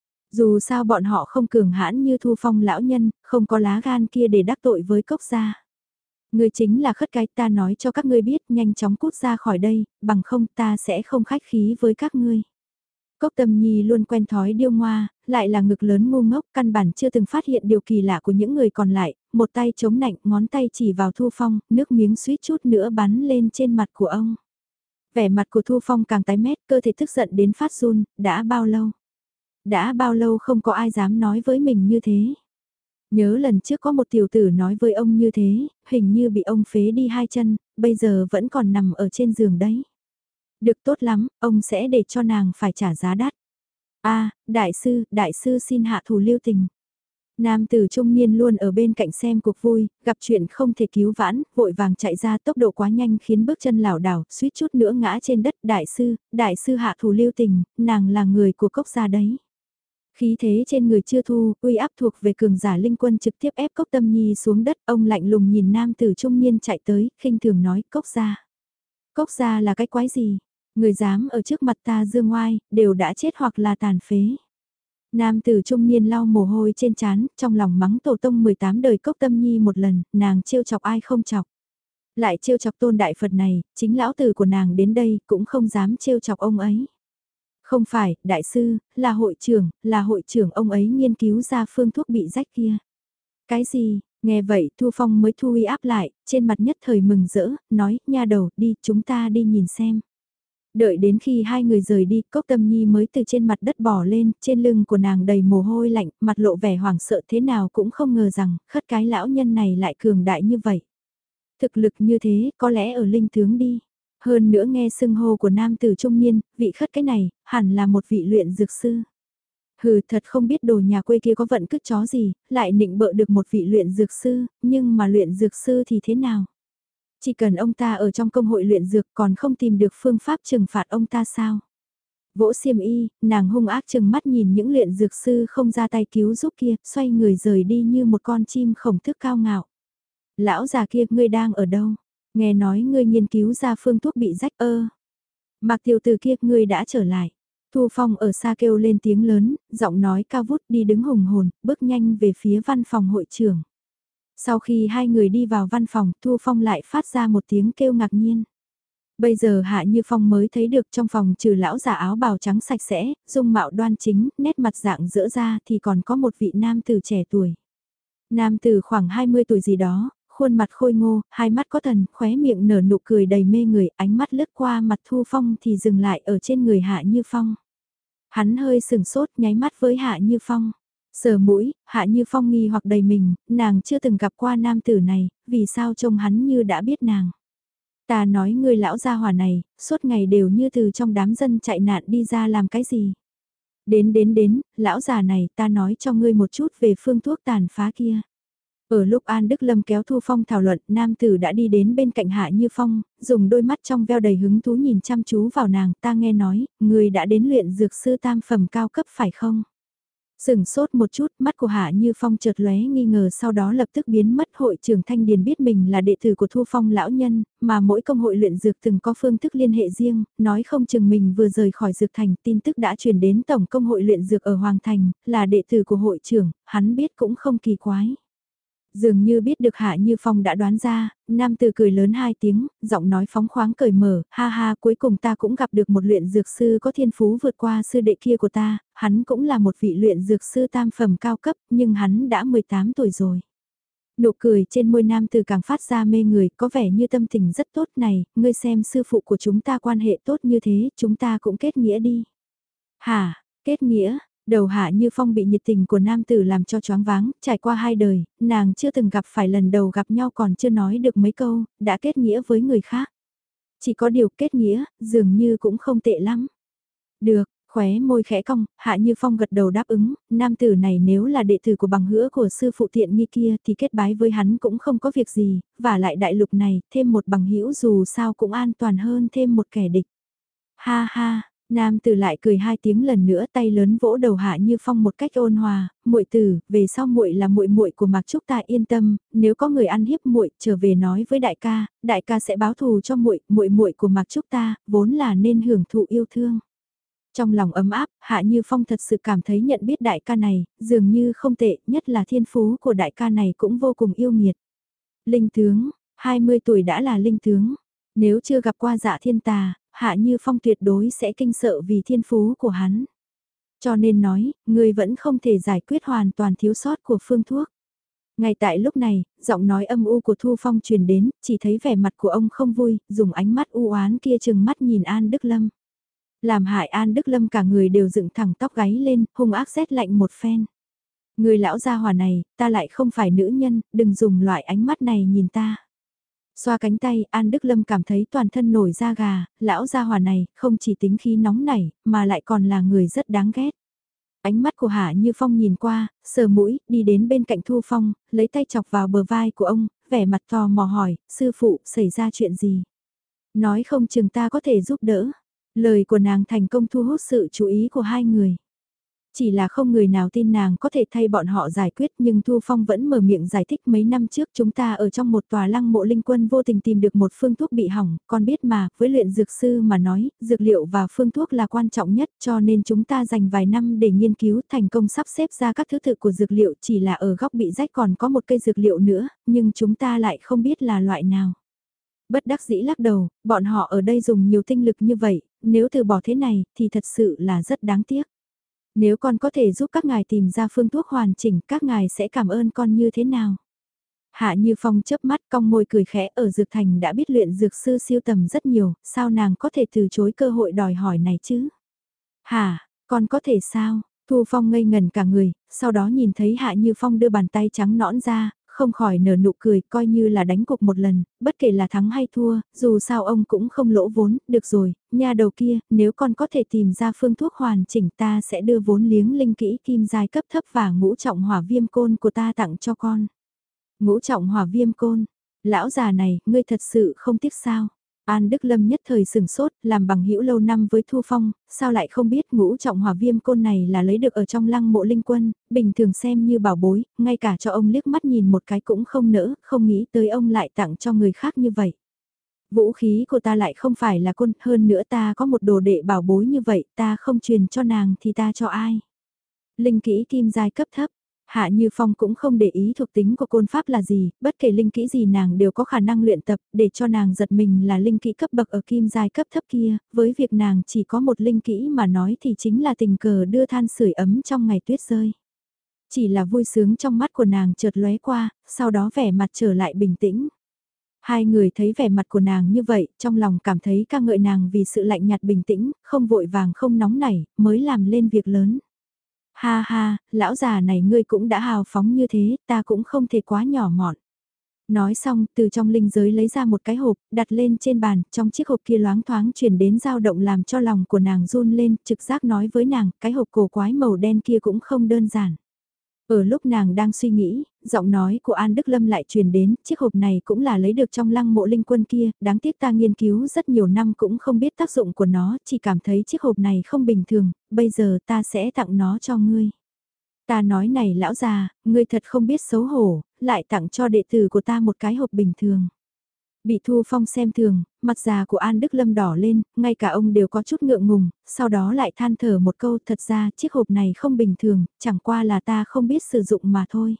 Dù sao bọn họ không cường hãn như Thu Phong lão nhân, không có lá gan kia để đắc tội với Cốc gia. Ngươi chính là khất cái, ta nói cho các ngươi biết, nhanh chóng cút ra khỏi đây, bằng không ta sẽ không khách khí với các ngươi. Cốc Tâm Nhi luôn quen thói điêu ngoa, lại là ngực lớn ngu ngốc, căn bản chưa từng phát hiện điều kỳ lạ của những người còn lại, một tay chống nạnh, ngón tay chỉ vào Thu Phong, nước miếng suýt chút nữa bắn lên trên mặt của ông. Vẻ mặt của Thu Phong càng tái mét, cơ thể tức giận đến phát run, đã bao lâu? Đã bao lâu không có ai dám nói với mình như thế? Nhớ lần trước có một tiểu tử nói với ông như thế, hình như bị ông phế đi hai chân, bây giờ vẫn còn nằm ở trên giường đấy. Được tốt lắm, ông sẽ để cho nàng phải trả giá đắt. A, đại sư, đại sư xin hạ thủ lưu tình. Nam tử trung niên luôn ở bên cạnh xem cuộc vui, gặp chuyện không thể cứu vãn, vội vàng chạy ra tốc độ quá nhanh khiến bước chân lảo đảo, suýt chút nữa ngã trên đất. Đại sư, đại sư hạ thủ lưu tình, nàng là người của Cốc gia đấy. Khí thế trên người chưa thu, uy áp thuộc về cường giả linh quân trực tiếp ép Cốc Tâm Nhi xuống đất, ông lạnh lùng nhìn nam tử trung niên chạy tới, khinh thường nói, Cốc gia. Cốc gia là cái quái gì? Người dám ở trước mặt ta dương ngoai, đều đã chết hoặc là tàn phế. Nam tử trung niên lau mồ hôi trên trán, trong lòng mắng tổ tông mười tám đời Cốc Tâm Nhi một lần, nàng trêu chọc ai không chọc. Lại trêu chọc tôn đại Phật này, chính lão tử của nàng đến đây cũng không dám trêu chọc ông ấy. Không phải, đại sư, là hội trưởng, là hội trưởng ông ấy nghiên cứu ra phương thuốc bị rách kia. Cái gì, nghe vậy Thu Phong mới thu uy áp lại, trên mặt nhất thời mừng rỡ, nói, nha đầu, đi, chúng ta đi nhìn xem. Đợi đến khi hai người rời đi, Cốc Tâm Nhi mới từ trên mặt đất bò lên, trên lưng của nàng đầy mồ hôi lạnh, mặt lộ vẻ hoảng sợ thế nào cũng không ngờ rằng, khất cái lão nhân này lại cường đại như vậy. Thực lực như thế, có lẽ ở linh tướng đi. Hơn nữa nghe xưng hô của nam tử trung niên, vị khất cái này, hẳn là một vị luyện dược sư. Hừ, thật không biết đồ nhà quê kia có vận cứt chó gì, lại nịnh bợ được một vị luyện dược sư, nhưng mà luyện dược sư thì thế nào? Chỉ cần ông ta ở trong công hội luyện dược còn không tìm được phương pháp trừng phạt ông ta sao? Vỗ xiêm y, nàng hung ác chừng mắt nhìn những luyện dược sư không ra tay cứu giúp kia, xoay người rời đi như một con chim khổng thức cao ngạo. Lão già kia, ngươi đang ở đâu? Nghe nói ngươi nghiên cứu ra phương thuốc bị rách ơ. Mạc tiểu tử kia, ngươi đã trở lại. Thu Phong ở xa kêu lên tiếng lớn, giọng nói cao vút đi đứng hùng hồn, bước nhanh về phía văn phòng hội trưởng. Sau khi hai người đi vào văn phòng, Thu Phong lại phát ra một tiếng kêu ngạc nhiên. Bây giờ Hạ Như Phong mới thấy được trong phòng trừ lão già áo bào trắng sạch sẽ, dung mạo đoan chính, nét mặt dạng dỡ ra thì còn có một vị nam tử trẻ tuổi. Nam tử khoảng hai mươi tuổi gì đó, khuôn mặt khôi ngô, hai mắt có thần, khóe miệng nở nụ cười đầy mê người, ánh mắt lướt qua mặt Thu Phong thì dừng lại ở trên người Hạ Như Phong. Hắn hơi sừng sốt nháy mắt với Hạ Như Phong. Sờ mũi, Hạ Như Phong nghi hoặc đầy mình, nàng chưa từng gặp qua nam tử này, vì sao trông hắn như đã biết nàng. Ta nói người lão gia hỏa này, suốt ngày đều như từ trong đám dân chạy nạn đi ra làm cái gì. Đến đến đến, lão già này ta nói cho ngươi một chút về phương thuốc tàn phá kia. Ở lúc An Đức Lâm kéo Thu Phong thảo luận, nam tử đã đi đến bên cạnh Hạ Như Phong, dùng đôi mắt trong veo đầy hứng thú nhìn chăm chú vào nàng, ta nghe nói, người đã đến luyện dược sư tam phẩm cao cấp phải không? Sừng sốt một chút, mắt của Hạ Như Phong chợt lóe nghi ngờ sau đó lập tức biến mất. Hội trưởng Thanh Điền biết mình là đệ tử của Thu Phong lão nhân, mà mỗi công hội luyện dược từng có phương thức liên hệ riêng, nói không chừng mình vừa rời khỏi dược thành, tin tức đã truyền đến tổng công hội luyện dược ở Hoàng Thành, là đệ tử của hội trưởng, hắn biết cũng không kỳ quái. Dường như biết được Hạ Như Phong đã đoán ra, nam tử cười lớn hai tiếng, giọng nói phóng khoáng cởi mở, ha ha, cuối cùng ta cũng gặp được một luyện dược sư có thiên phú vượt qua sư đệ kia của ta, hắn cũng là một vị luyện dược sư tam phẩm cao cấp, nhưng hắn đã mười tám tuổi rồi. Nụ cười trên môi nam tử càng phát ra mê người, có vẻ như tâm tình rất tốt này, ngươi xem sư phụ của chúng ta quan hệ tốt như thế, chúng ta cũng kết nghĩa đi. Hả, kết nghĩa? Đầu Hạ Như Phong bị nhiệt tình của nam tử làm cho choáng váng, trải qua hai đời, nàng chưa từng gặp phải lần đầu gặp nhau còn chưa nói được mấy câu, đã kết nghĩa với người khác. Chỉ có điều kết nghĩa, dường như cũng không tệ lắm. Được, khóe môi khẽ cong, Hạ Như Phong gật đầu đáp ứng, nam tử này nếu là đệ tử của bằng hữu của sư phụ tiện nghi kia thì kết bái với hắn cũng không có việc gì, và lại đại lục này, thêm một bằng hữu dù sao cũng an toàn hơn thêm một kẻ địch. Ha ha. Nam tử lại cười hai tiếng lần nữa, tay lớn vỗ đầu Hạ Như Phong một cách ôn hòa, "Muội tử, về sau muội là muội muội của Mạc Trúc ta yên tâm, nếu có người ăn hiếp muội, trở về nói với đại ca, đại ca sẽ báo thù cho muội, muội muội của Mạc Trúc ta, vốn là nên hưởng thụ yêu thương." Trong lòng ấm áp, Hạ Như Phong thật sự cảm thấy nhận biết đại ca này, dường như không tệ, nhất là thiên phú của đại ca này cũng vô cùng yêu nghiệt. Linh tướng, hai mươi tuổi đã là linh tướng, nếu chưa gặp qua Dạ Thiên Tà, Hạ Như Phong tuyệt đối sẽ kinh sợ vì thiên phú của hắn. Cho nên nói, người vẫn không thể giải quyết hoàn toàn thiếu sót của phương thuốc. Ngay tại lúc này, giọng nói âm u của Thu Phong truyền đến, chỉ thấy vẻ mặt của ông không vui, dùng ánh mắt u oán kia chừng mắt nhìn An Đức Lâm. Làm hại An Đức Lâm cả người đều dựng thẳng tóc gáy lên, hung ác rét lạnh một phen. Người lão gia hỏa này, ta lại không phải nữ nhân, đừng dùng loại ánh mắt này nhìn ta. Xoa cánh tay, An Đức Lâm cảm thấy toàn thân nổi da gà, lão gia hỏa này không chỉ tính khí nóng nảy, mà lại còn là người rất đáng ghét. Ánh mắt của Hạ Như Phong nhìn qua, sờ mũi, đi đến bên cạnh Thu Phong, lấy tay chọc vào bờ vai của ông, vẻ mặt tò mò hỏi, sư phụ, xảy ra chuyện gì? Nói không chừng ta có thể giúp đỡ. Lời của nàng thành công thu hút sự chú ý của hai người. Chỉ là không người nào tin nàng có thể thay bọn họ giải quyết, nhưng Thu Phong vẫn mở miệng giải thích mấy năm trước chúng ta ở trong một tòa lăng mộ linh quân vô tình tìm được một phương thuốc bị hỏng, con biết mà, với luyện dược sư mà nói, dược liệu và phương thuốc là quan trọng nhất, cho nên chúng ta dành vài năm để nghiên cứu thành công sắp xếp ra các thứ tự của dược liệu, chỉ là ở góc bị rách còn có một cây dược liệu nữa, nhưng chúng ta lại không biết là loại nào. Bất đắc dĩ lắc đầu, bọn họ ở đây dùng nhiều tinh lực như vậy, nếu từ bỏ thế này thì thật sự là rất đáng tiếc. Nếu con có thể giúp các ngài tìm ra phương thuốc hoàn chỉnh, các ngài sẽ cảm ơn con như thế nào? Hạ Như Phong chớp mắt cong môi cười khẽ, ở Dược Thành đã biết luyện dược sư siêu tầm rất nhiều, sao nàng có thể từ chối cơ hội đòi hỏi này chứ? Hả, con có thể sao? Thu Phong ngây ngần cả người, sau đó nhìn thấy Hạ Như Phong đưa bàn tay trắng nõn ra, không khỏi nở nụ cười, coi như là đánh cuộc một lần, bất kể là thắng hay thua, dù sao ông cũng không lỗ vốn, được rồi, nha đầu kia, nếu con có thể tìm ra phương thuốc hoàn chỉnh ta sẽ đưa vốn liếng linh kỹ kim giai cấp thấp và ngũ trọng hỏa viêm côn của ta tặng cho con. Ngũ trọng hỏa viêm côn, lão già này, ngươi thật sự không tiếc sao? An Đức Lâm nhất thời sừng sốt, làm bằng hữu lâu năm với Thu Phong, sao lại không biết ngũ trọng hỏa viêm côn này là lấy được ở trong lăng mộ linh quân, bình thường xem như bảo bối, ngay cả cho ông liếc mắt nhìn một cái cũng không nỡ, không nghĩ tới ông lại tặng cho người khác như vậy. Vũ khí của ta lại không phải là côn, hơn nữa ta có một đồ đệ bảo bối như vậy, ta không truyền cho nàng thì ta cho ai? Linh kỹ kim giai cấp thấp. Hạ Như Phong cũng không để ý thuộc tính của côn pháp là gì, bất kể linh kỹ gì nàng đều có khả năng luyện tập, để cho nàng giật mình là linh kỹ cấp bậc ở kim giai cấp thấp kia, với việc nàng chỉ có một linh kỹ mà nói thì chính là tình cờ đưa than sưởi ấm trong ngày tuyết rơi. Chỉ là vui sướng trong mắt của nàng chợt lóe qua, sau đó vẻ mặt trở lại bình tĩnh. Hai người thấy vẻ mặt của nàng như vậy, trong lòng cảm thấy ca ngợi nàng vì sự lạnh nhạt bình tĩnh, không vội vàng không nóng nảy, mới làm lên việc lớn. Ha ha, lão già này ngươi cũng đã hào phóng như thế, ta cũng không thể quá nhỏ mọn. Nói xong, từ trong linh giới lấy ra một cái hộp, đặt lên trên bàn, trong chiếc hộp kia loáng thoáng truyền đến dao động làm cho lòng của nàng run lên, trực giác nói với nàng, cái hộp cổ quái màu đen kia cũng không đơn giản. Ở lúc nàng đang suy nghĩ, giọng nói của An Đức Lâm lại truyền đến, chiếc hộp này cũng là lấy được trong lăng mộ linh quân kia, đáng tiếc ta nghiên cứu rất nhiều năm cũng không biết tác dụng của nó, chỉ cảm thấy chiếc hộp này không bình thường, bây giờ ta sẽ tặng nó cho ngươi. Ta nói này lão già, ngươi thật không biết xấu hổ, lại tặng cho đệ tử của ta một cái hộp bình thường. Bị Thu Phong xem thường, mặt già của An Đức Lâm đỏ lên, ngay cả ông đều có chút ngượng ngùng, sau đó lại than thở một câu, thật ra chiếc hộp này không bình thường, chẳng qua là ta không biết sử dụng mà thôi.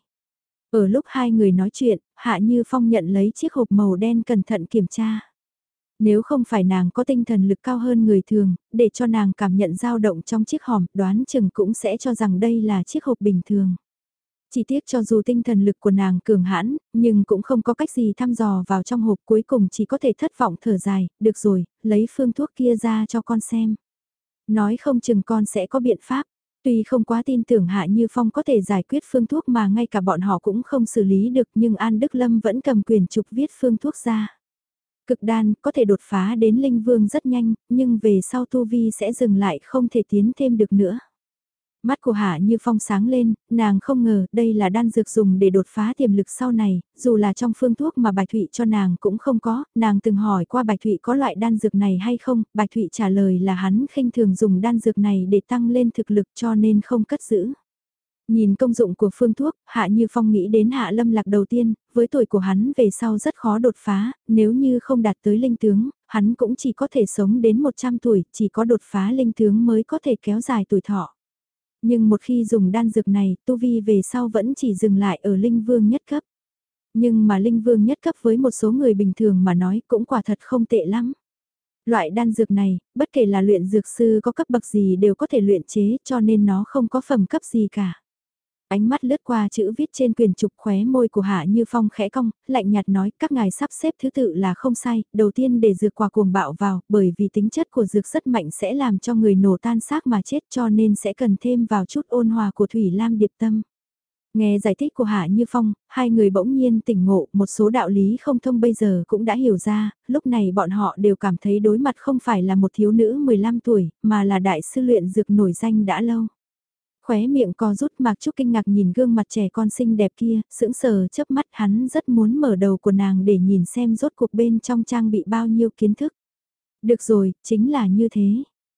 Ở lúc hai người nói chuyện, Hạ Như Phong nhận lấy chiếc hộp màu đen cẩn thận kiểm tra. Nếu không phải nàng có tinh thần lực cao hơn người thường, để cho nàng cảm nhận dao động trong chiếc hòm, đoán chừng cũng sẽ cho rằng đây là chiếc hộp bình thường. Chỉ tiếc cho dù tinh thần lực của nàng cường hãn, nhưng cũng không có cách gì thăm dò vào trong hộp, cuối cùng chỉ có thể thất vọng thở dài, được rồi, lấy phương thuốc kia ra cho con xem. Nói không chừng con sẽ có biện pháp, tuy không quá tin tưởng Hạ Như Phong có thể giải quyết phương thuốc mà ngay cả bọn họ cũng không xử lý được, nhưng An Đức Lâm vẫn cầm quyền trục viết phương thuốc ra. Cực đan có thể đột phá đến linh vương rất nhanh, nhưng về sau tu vi sẽ dừng lại không thể tiến thêm được nữa. Mắt của Hạ Như Phong sáng lên, nàng không ngờ đây là đan dược dùng để đột phá tiềm lực sau này, dù là trong phương thuốc mà Bạch Thụy cho nàng cũng không có, nàng từng hỏi qua Bạch Thụy có loại đan dược này hay không, Bạch Thụy trả lời là hắn khinh thường dùng đan dược này để tăng lên thực lực cho nên không cất giữ. Nhìn công dụng của phương thuốc, Hạ Như Phong nghĩ đến Hạ Lâm Lạc đầu tiên, với tuổi của hắn về sau rất khó đột phá, nếu như không đạt tới linh tướng, hắn cũng chỉ có thể sống đến một trăm tuổi, chỉ có đột phá linh tướng mới có thể kéo dài tuổi thọ. Nhưng một khi dùng đan dược này, tu vi về sau vẫn chỉ dừng lại ở linh vương nhất cấp. Nhưng mà linh vương nhất cấp với một số người bình thường mà nói cũng quả thật không tệ lắm. Loại đan dược này, bất kể là luyện dược sư có cấp bậc gì đều có thể luyện chế cho nên nó không có phẩm cấp gì cả. Ánh mắt lướt qua chữ viết trên quyền trục, khóe môi của Hạ Như Phong khẽ cong, lạnh nhạt nói các ngài sắp xếp thứ tự là không sai, đầu tiên để dược quả cuồng bạo vào, bởi vì tính chất của dược rất mạnh sẽ làm cho người nổ tan xác mà chết cho nên sẽ cần thêm vào chút ôn hòa của Thủy Lam Điệp Tâm. Nghe giải thích của Hạ Như Phong, hai người bỗng nhiên tỉnh ngộ, một số đạo lý không thông bây giờ cũng đã hiểu ra, lúc này bọn họ đều cảm thấy đối mặt không phải là một thiếu nữ mười lăm tuổi, mà là đại sư luyện dược nổi danh đã lâu. Khóe miệng co rút, Mạc Trúc kinh ngạc nhìn gương mặt trẻ con xinh đẹp kia, sững sờ chớp mắt, hắn rất muốn mở đầu của nàng để nhìn xem rốt cuộc bên trong trang bị bao nhiêu kiến thức. Được rồi, chính là như thế.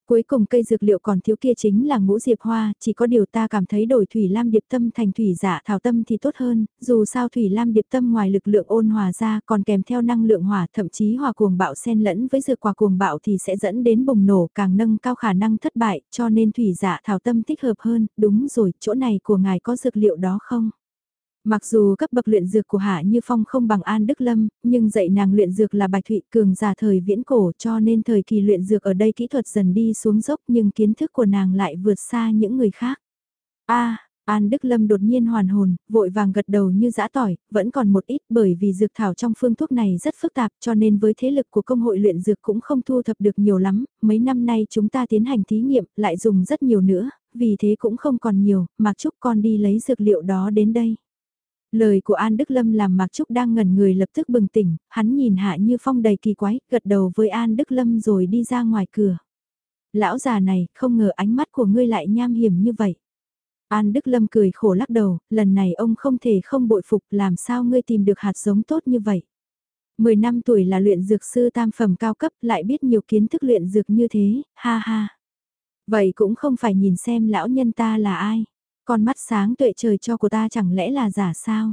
Cuối cùng cây dược liệu còn thiếu kia chính là ngũ diệp hoa, chỉ có điều ta cảm thấy đổi thủy lam điệp tâm thành thủy dạ thảo tâm thì tốt hơn, dù sao thủy lam điệp tâm ngoài lực lượng ôn hòa ra còn kèm theo năng lượng hỏa, thậm chí hòa cuồng bạo xen lẫn với dược quả cuồng bạo thì sẽ dẫn đến bùng nổ, càng nâng cao khả năng thất bại, cho nên thủy dạ thảo tâm thích hợp hơn. Đúng rồi, chỗ này của ngài có dược liệu đó không? Mặc dù cấp bậc luyện dược của Hạ Như Phong không bằng An Đức Lâm, nhưng dạy nàng luyện dược là Bạch Thụy Cường già thời viễn cổ, cho nên thời kỳ luyện dược ở đây kỹ thuật dần đi xuống dốc, nhưng kiến thức của nàng lại vượt xa những người khác. A, An Đức Lâm đột nhiên hoàn hồn, vội vàng gật đầu như giã tỏi, vẫn còn một ít, bởi vì dược thảo trong phương thuốc này rất phức tạp, cho nên với thế lực của công hội luyện dược cũng không thu thập được nhiều lắm. Mấy năm nay chúng ta tiến hành thí nghiệm, lại dùng rất nhiều nữa, vì thế cũng không còn nhiều. Mạc Trúc con đi lấy dược liệu đó đến đây. Lời của An Đức Lâm làm Mạc Trúc đang ngẩn người lập tức bừng tỉnh, hắn nhìn Hạ Như Phong đầy kỳ quái, gật đầu với An Đức Lâm rồi đi ra ngoài cửa. Lão già này, không ngờ ánh mắt của ngươi lại nham hiểm như vậy. An Đức Lâm cười khổ lắc đầu, lần này ông không thể không bội phục, làm sao ngươi tìm được hạt giống tốt như vậy. Mười năm tuổi là luyện dược sư tam phẩm cao cấp, lại biết nhiều kiến thức luyện dược như thế, ha ha. Vậy cũng không phải nhìn xem lão nhân ta là ai. Con mắt sáng tuệ trời cho của ta chẳng lẽ là giả sao?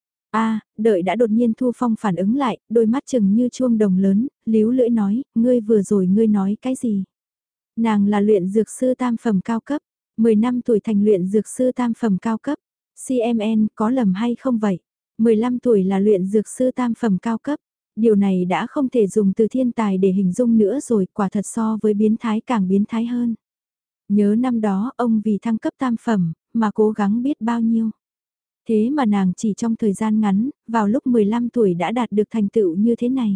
A, đợi đã đột nhiên Thu Phong phản ứng lại, đôi mắt chừng như chuông đồng lớn, líu lưỡi nói, ngươi vừa rồi ngươi nói cái gì? Nàng là luyện dược sư tam phẩm cao cấp, mười năm tuổi thành luyện dược sư tam phẩm cao cấp. xê em en có lầm hay không vậy? mười lăm tuổi là luyện dược sư tam phẩm cao cấp. Điều này đã không thể dùng từ thiên tài để hình dung nữa rồi, quả thật so với biến thái càng biến thái hơn. Nhớ năm đó ông vì thăng cấp tam phẩm, mà cố gắng biết bao nhiêu. Thế mà nàng chỉ trong thời gian ngắn, vào lúc mười lăm tuổi đã đạt được thành tựu như thế này.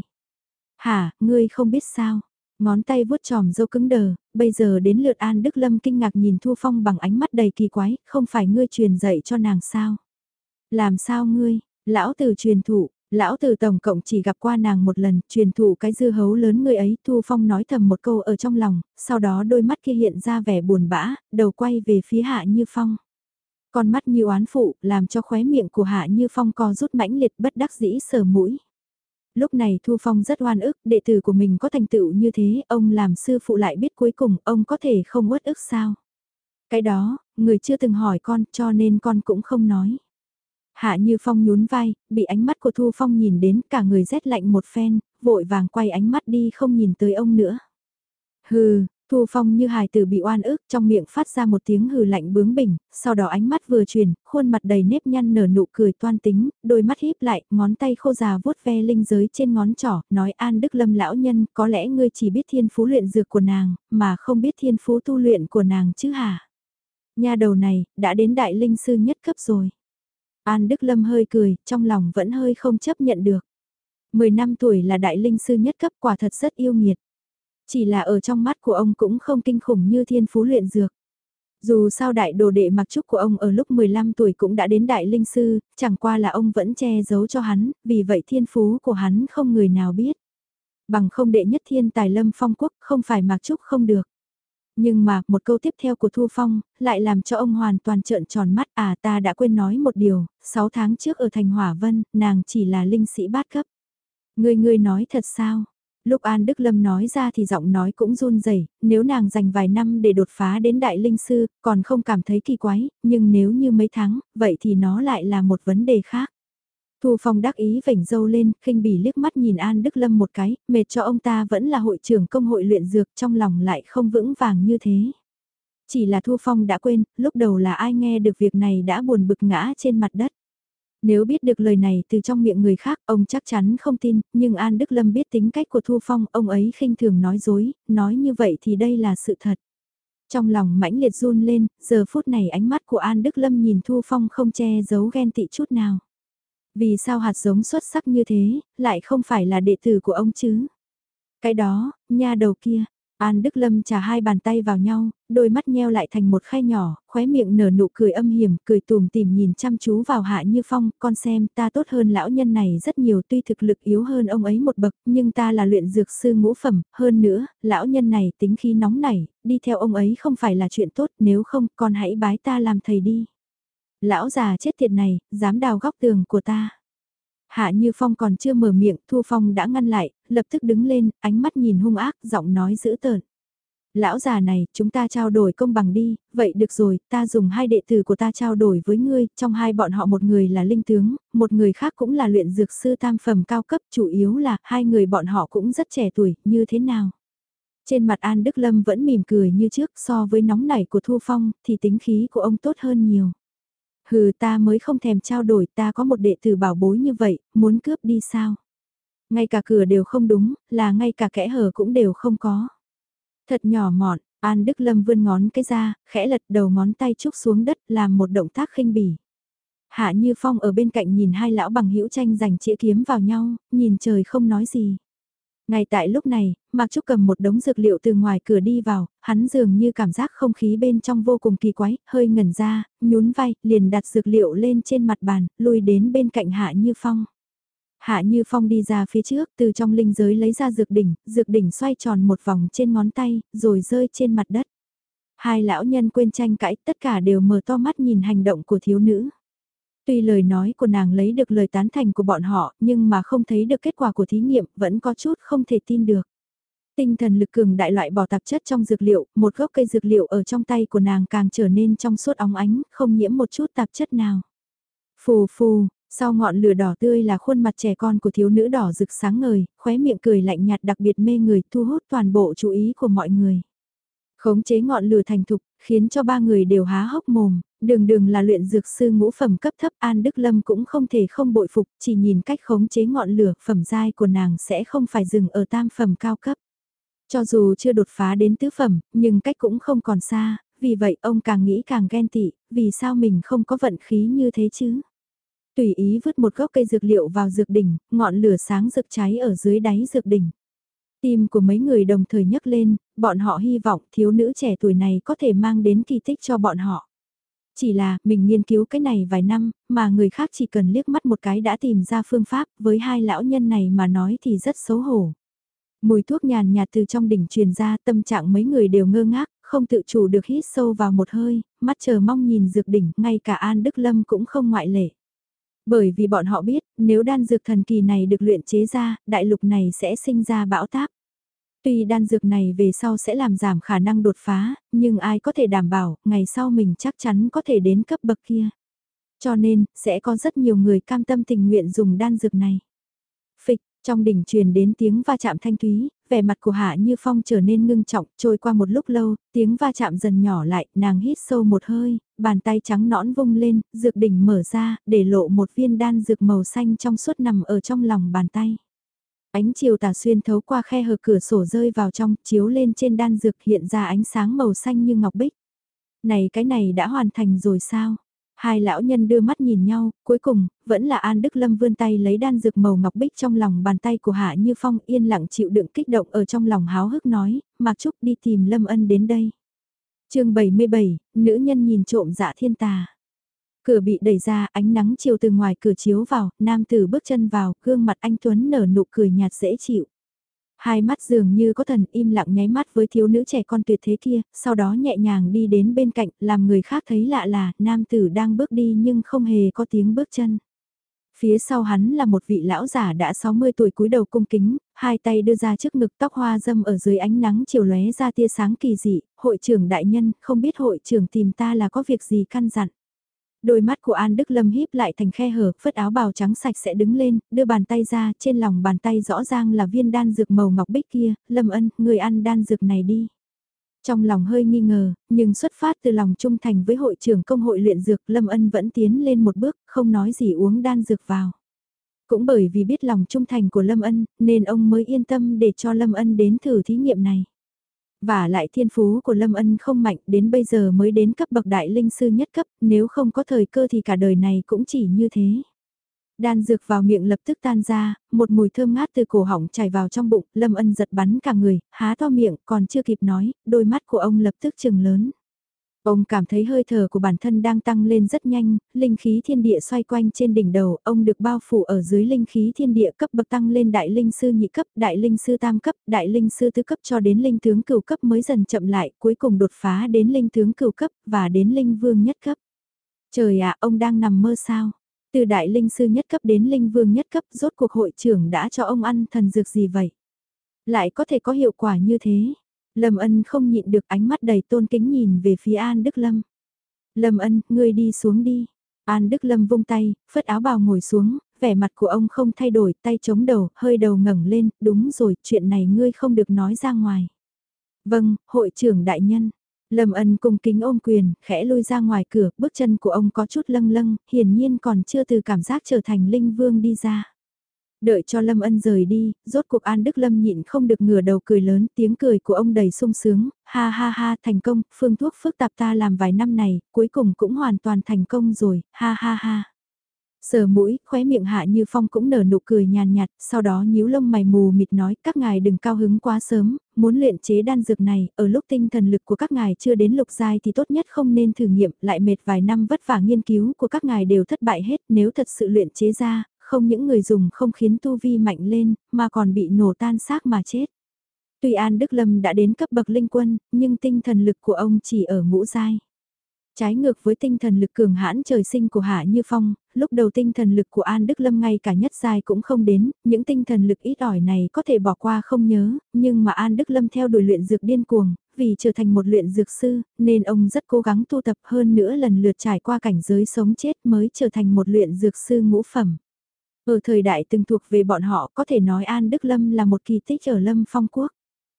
Hả, ngươi không biết sao? Ngón tay vuốt tròm dâu cứng đờ, bây giờ đến lượt An Đức Lâm kinh ngạc nhìn Thu Phong bằng ánh mắt đầy kỳ quái, không phải ngươi truyền dạy cho nàng sao? Làm sao ngươi, lão tử truyền thụ, lão tử tổng cộng chỉ gặp qua nàng một lần, truyền thụ cái dư hấu lớn người ấy. Thu Phong nói thầm một câu ở trong lòng, sau đó đôi mắt kia hiện ra vẻ buồn bã, đầu quay về phía Hạ Như Phong. Con mắt như oán phụ, làm cho khóe miệng của Hạ Như Phong co rút mãnh liệt bất đắc dĩ sờ mũi. Lúc này Thu Phong rất oan ức, đệ tử của mình có thành tựu như thế, ông làm sư phụ lại biết cuối cùng ông có thể không uất ức sao. Cái đó, người chưa từng hỏi con cho nên con cũng không nói. Hạ Như Phong nhún vai, bị ánh mắt của Thu Phong nhìn đến cả người rét lạnh một phen, vội vàng quay ánh mắt đi không nhìn tới ông nữa. Hừ, Thu Phong như hài tử bị oan ức trong miệng phát ra một tiếng hừ lạnh bướng bỉnh, sau đó ánh mắt vừa chuyển, khuôn mặt đầy nếp nhăn nở nụ cười toan tính, đôi mắt híp lại, ngón tay khô già vuốt ve linh giới trên ngón trỏ, nói An Đức Lâm lão nhân, có lẽ ngươi chỉ biết thiên phú luyện dược của nàng, mà không biết thiên phú tu luyện của nàng chứ hả? Nha đầu này, đã đến đại linh sư nhất cấp rồi. An Đức Lâm hơi cười, trong lòng vẫn hơi không chấp nhận được. Mười năm tuổi là đại linh sư nhất cấp quả thật rất yêu nghiệt. Chỉ là ở trong mắt của ông cũng không kinh khủng như thiên phú luyện dược. Dù sao đại đồ đệ Mạc Trúc của ông ở lúc mười lăm tuổi cũng đã đến đại linh sư, chẳng qua là ông vẫn che giấu cho hắn, vì vậy thiên phú của hắn không người nào biết. Bằng không đệ nhất thiên tài Lâm Phong Quốc không phải Mạc Trúc không được. Nhưng mà, một câu tiếp theo của Thu Phong, lại làm cho ông hoàn toàn trợn tròn mắt. À ta đã quên nói một điều, sáu tháng trước ở thành Hỏa Vân, nàng chỉ là linh sĩ bát cấp. Ngươi ngươi nói thật sao? Lúc An Đức Lâm nói ra thì giọng nói cũng run rẩy. Nếu nàng dành vài năm để đột phá đến đại linh sư, còn không cảm thấy kỳ quái, nhưng nếu như mấy tháng, vậy thì nó lại là một vấn đề khác. Thu Phong đắc ý vểnh râu lên, khinh bỉ liếc mắt nhìn An Đức Lâm một cái, mệt cho ông ta vẫn là hội trưởng công hội luyện dược, trong lòng lại không vững vàng như thế. Chỉ là Thu Phong đã quên, lúc đầu là ai nghe được việc này đã buồn bực ngã trên mặt đất. Nếu biết được lời này từ trong miệng người khác, ông chắc chắn không tin, nhưng An Đức Lâm biết tính cách của Thu Phong, ông ấy khinh thường nói dối, nói như vậy thì đây là sự thật. Trong lòng mãnh liệt run lên, giờ phút này ánh mắt của An Đức Lâm nhìn Thu Phong không che giấu ghen tị chút nào. Vì sao hạt giống xuất sắc như thế, lại không phải là đệ tử của ông chứ? Cái đó, nha đầu kia, An Đức Lâm chà hai bàn tay vào nhau, đôi mắt nheo lại thành một khe nhỏ, khóe miệng nở nụ cười âm hiểm, cười tùm tìm nhìn chăm chú vào Hạ Như Phong, con xem ta tốt hơn lão nhân này rất nhiều, tuy thực lực yếu hơn ông ấy một bậc, nhưng ta là luyện dược sư ngũ phẩm, hơn nữa, lão nhân này tính khí nóng nảy, đi theo ông ấy không phải là chuyện tốt, nếu không, con hãy bái ta làm thầy đi. Lão già chết tiệt này, dám đào góc tường của ta. Hạ Như Phong còn chưa mở miệng, Thu Phong đã ngăn lại, lập tức đứng lên, ánh mắt nhìn hung ác, giọng nói dữ tợn. Lão già này, chúng ta trao đổi công bằng đi, vậy được rồi, ta dùng hai đệ tử của ta trao đổi với ngươi, trong hai bọn họ một người là linh tướng, một người khác cũng là luyện dược sư tam phẩm cao cấp, chủ yếu là hai người bọn họ cũng rất trẻ tuổi, như thế nào? Trên mặt An Đức Lâm vẫn mỉm cười như trước, so với nóng nảy của Thu Phong thì tính khí của ông tốt hơn nhiều. Hừ, ta mới không thèm trao đổi, ta có một đệ tử bảo bối như vậy, muốn cướp đi sao? Ngay cả cửa đều không đúng, là ngay cả kẽ hở cũng đều không có. Thật nhỏ mọn, An Đức Lâm vươn ngón cái ra, khẽ lật đầu ngón tay trúc xuống đất làm một động tác khinh bỉ. Hạ Như Phong ở bên cạnh nhìn hai lão bằng hữu tranh giành chĩa kiếm vào nhau, nhìn trời không nói gì. Ngay tại lúc này, Mạc Trúc cầm một đống dược liệu từ ngoài cửa đi vào, hắn dường như cảm giác không khí bên trong vô cùng kỳ quái, hơi ngẩn ra, nhún vai, liền đặt dược liệu lên trên mặt bàn, lui đến bên cạnh Hạ Như Phong. Hạ Như Phong đi ra phía trước, từ trong linh giới lấy ra dược đỉnh, dược đỉnh xoay tròn một vòng trên ngón tay, rồi rơi trên mặt đất. Hai lão nhân quên tranh cãi, tất cả đều mở to mắt nhìn hành động của thiếu nữ. Tuy lời nói của nàng lấy được lời tán thành của bọn họ, nhưng mà không thấy được kết quả của thí nghiệm, vẫn có chút không thể tin được. Tinh thần lực cường đại loại bỏ tạp chất trong dược liệu, một gốc cây dược liệu ở trong tay của nàng càng trở nên trong suốt óng ánh, không nhiễm một chút tạp chất nào. Phù phù, sau ngọn lửa đỏ tươi là khuôn mặt trẻ con của thiếu nữ đỏ rực sáng ngời, khóe miệng cười lạnh nhạt đặc biệt mê người, thu hút toàn bộ chú ý của mọi người. Khống chế ngọn lửa thành thục, khiến cho ba người đều há hốc mồm, đường đường là luyện dược sư ngũ phẩm cấp thấp An Đức Lâm cũng không thể không bội phục, chỉ nhìn cách khống chế ngọn lửa phẩm giai của nàng sẽ không phải dừng ở tam phẩm cao cấp. Cho dù chưa đột phá đến tứ phẩm, nhưng cách cũng không còn xa, vì vậy ông càng nghĩ càng ghen tị, vì sao mình không có vận khí như thế chứ? Tùy ý vứt một gốc cây dược liệu vào dược đỉnh, ngọn lửa sáng rực cháy ở dưới đáy dược đỉnh. Tim của mấy người đồng thời nhấc lên, bọn họ hy vọng thiếu nữ trẻ tuổi này có thể mang đến kỳ tích cho bọn họ. Chỉ là, mình nghiên cứu cái này vài năm, mà người khác chỉ cần liếc mắt một cái đã tìm ra phương pháp, với hai lão nhân này mà nói thì rất xấu hổ. Mùi thuốc nhàn nhạt từ trong đỉnh truyền ra, tâm trạng mấy người đều ngơ ngác, không tự chủ được hít sâu vào một hơi, mắt chờ mong nhìn dược đỉnh, ngay cả An Đức Lâm cũng không ngoại lệ. Bởi vì bọn họ biết, nếu đan dược thần kỳ này được luyện chế ra, đại lục này sẽ sinh ra bão táp. Tuy đan dược này về sau sẽ làm giảm khả năng đột phá, nhưng ai có thể đảm bảo, ngày sau mình chắc chắn có thể đến cấp bậc kia. Cho nên, sẽ có rất nhiều người cam tâm tình nguyện dùng đan dược này. Phịch, trong đỉnh truyền đến tiếng va chạm thanh thúy, vẻ mặt của Hạ Như Phong trở nên ngưng trọng, trôi qua một lúc lâu, tiếng va chạm dần nhỏ lại, nàng hít sâu một hơi, bàn tay trắng nõn vung lên, dược đỉnh mở ra, để lộ một viên đan dược màu xanh trong suốt nằm ở trong lòng bàn tay. Ánh chiều tà xuyên thấu qua khe hở cửa sổ rơi vào trong, chiếu lên trên đan dược hiện ra ánh sáng màu xanh như ngọc bích. Này cái này đã hoàn thành rồi sao? Hai lão nhân đưa mắt nhìn nhau, cuối cùng, vẫn là An Đức Lâm vươn tay lấy đan dược màu ngọc bích trong lòng bàn tay của Hạ Như Phong yên lặng chịu đựng kích động ở trong lòng háo hức nói, Mạc Trúc đi tìm Lâm Ân đến đây. chương bảy mươi bảy, nữ nhân nhìn trộm dạ thiên tà. Cửa bị đẩy ra, ánh nắng chiều từ ngoài cửa chiếu vào, nam tử bước chân vào, gương mặt anh Tuấn nở nụ cười nhạt dễ chịu. Hai mắt dường như có thần im lặng nháy mắt với thiếu nữ trẻ con tuyệt thế kia, sau đó nhẹ nhàng đi đến bên cạnh, làm người khác thấy lạ là, nam tử đang bước đi nhưng không hề có tiếng bước chân. Phía sau hắn là một vị lão giả đã sáu mươi tuổi cúi đầu cung kính, hai tay đưa ra trước ngực tóc hoa dâm ở dưới ánh nắng chiều lóe ra tia sáng kỳ dị, hội trưởng đại nhân, không biết hội trưởng tìm ta là có việc gì căn dặn. Đôi mắt của An Đức Lâm híp lại thành khe hở, phất áo bào trắng sạch sẽ đứng lên, đưa bàn tay ra, trên lòng bàn tay rõ ràng là viên đan dược màu ngọc bích kia, Lâm Ân, người ăn đan dược này đi. Trong lòng hơi nghi ngờ, nhưng xuất phát từ lòng trung thành với hội trưởng công hội luyện dược, Lâm Ân vẫn tiến lên một bước, không nói gì uống đan dược vào. Cũng bởi vì biết lòng trung thành của Lâm Ân, nên ông mới yên tâm để cho Lâm Ân đến thử thí nghiệm này. Và lại thiên phú của Lâm Ân không mạnh, đến bây giờ mới đến cấp bậc đại linh sư nhất cấp, nếu không có thời cơ thì cả đời này cũng chỉ như thế. Đan dược vào miệng lập tức tan ra, một mùi thơm ngát từ cổ họng chảy vào trong bụng, Lâm Ân giật bắn cả người, há to miệng, còn chưa kịp nói, đôi mắt của ông lập tức trừng lớn. Ông cảm thấy hơi thở của bản thân đang tăng lên rất nhanh, linh khí thiên địa xoay quanh trên đỉnh đầu, ông được bao phủ ở dưới linh khí thiên địa cấp bậc tăng lên đại linh sư nhị cấp, đại linh sư tam cấp, đại linh sư tứ cấp cho đến linh tướng cửu cấp mới dần chậm lại, cuối cùng đột phá đến linh tướng cửu cấp và đến linh vương nhất cấp. Trời ạ, ông đang nằm mơ sao? Từ đại linh sư nhất cấp đến linh vương nhất cấp, rốt cuộc hội trưởng đã cho ông ăn thần dược gì vậy? Lại có thể có hiệu quả như thế? Lâm Ân không nhịn được ánh mắt đầy tôn kính nhìn về phía An Đức Lâm. Lâm Ân, ngươi đi xuống đi. An Đức Lâm vung tay, phất áo bào ngồi xuống, vẻ mặt của ông không thay đổi, tay chống đầu, hơi đầu ngẩng lên, đúng rồi, chuyện này ngươi không được nói ra ngoài. Vâng, hội trưởng đại nhân. Lâm Ân cung kính ôm quyền, khẽ lui ra ngoài cửa, bước chân của ông có chút lâng lâng, hiển nhiên còn chưa từ cảm giác trở thành linh vương đi ra. Đợi cho Lâm Ân rời đi, rốt cuộc An Đức Lâm nhịn không được ngửa đầu cười lớn, tiếng cười của ông đầy sung sướng, ha ha ha, thành công, phương thuốc phức tạp ta làm vài năm này, cuối cùng cũng hoàn toàn thành công rồi, ha ha ha. Sờ mũi, khóe miệng Hạ Như Phong cũng nở nụ cười nhàn nhạt, sau đó nhíu lông mày mù mịt nói, các ngài đừng cao hứng quá sớm, muốn luyện chế đan dược này, ở lúc tinh thần lực của các ngài chưa đến lục giai thì tốt nhất không nên thử nghiệm, lại mệt vài năm vất vả nghiên cứu của các ngài đều thất bại hết, nếu thật sự luyện chế ra, không những người dùng không khiến tu vi mạnh lên, mà còn bị nổ tan xác mà chết. Tuy An Đức Lâm đã đến cấp bậc linh quân, nhưng tinh thần lực của ông chỉ ở ngũ giai. Trái ngược với tinh thần lực cường hãn trời sinh của Hạ Như Phong, lúc đầu tinh thần lực của An Đức Lâm ngay cả nhất giai cũng không đến, những tinh thần lực ít ỏi này có thể bỏ qua không nhớ, nhưng mà An Đức Lâm theo đuổi luyện dược điên cuồng, vì trở thành một luyện dược sư, nên ông rất cố gắng tu tập hơn nữa lần lượt trải qua cảnh giới sống chết mới trở thành một luyện dược sư ngũ phẩm. Ở thời đại từng thuộc về bọn họ có thể nói An Đức Lâm là một kỳ tích ở Lâm Phong Quốc.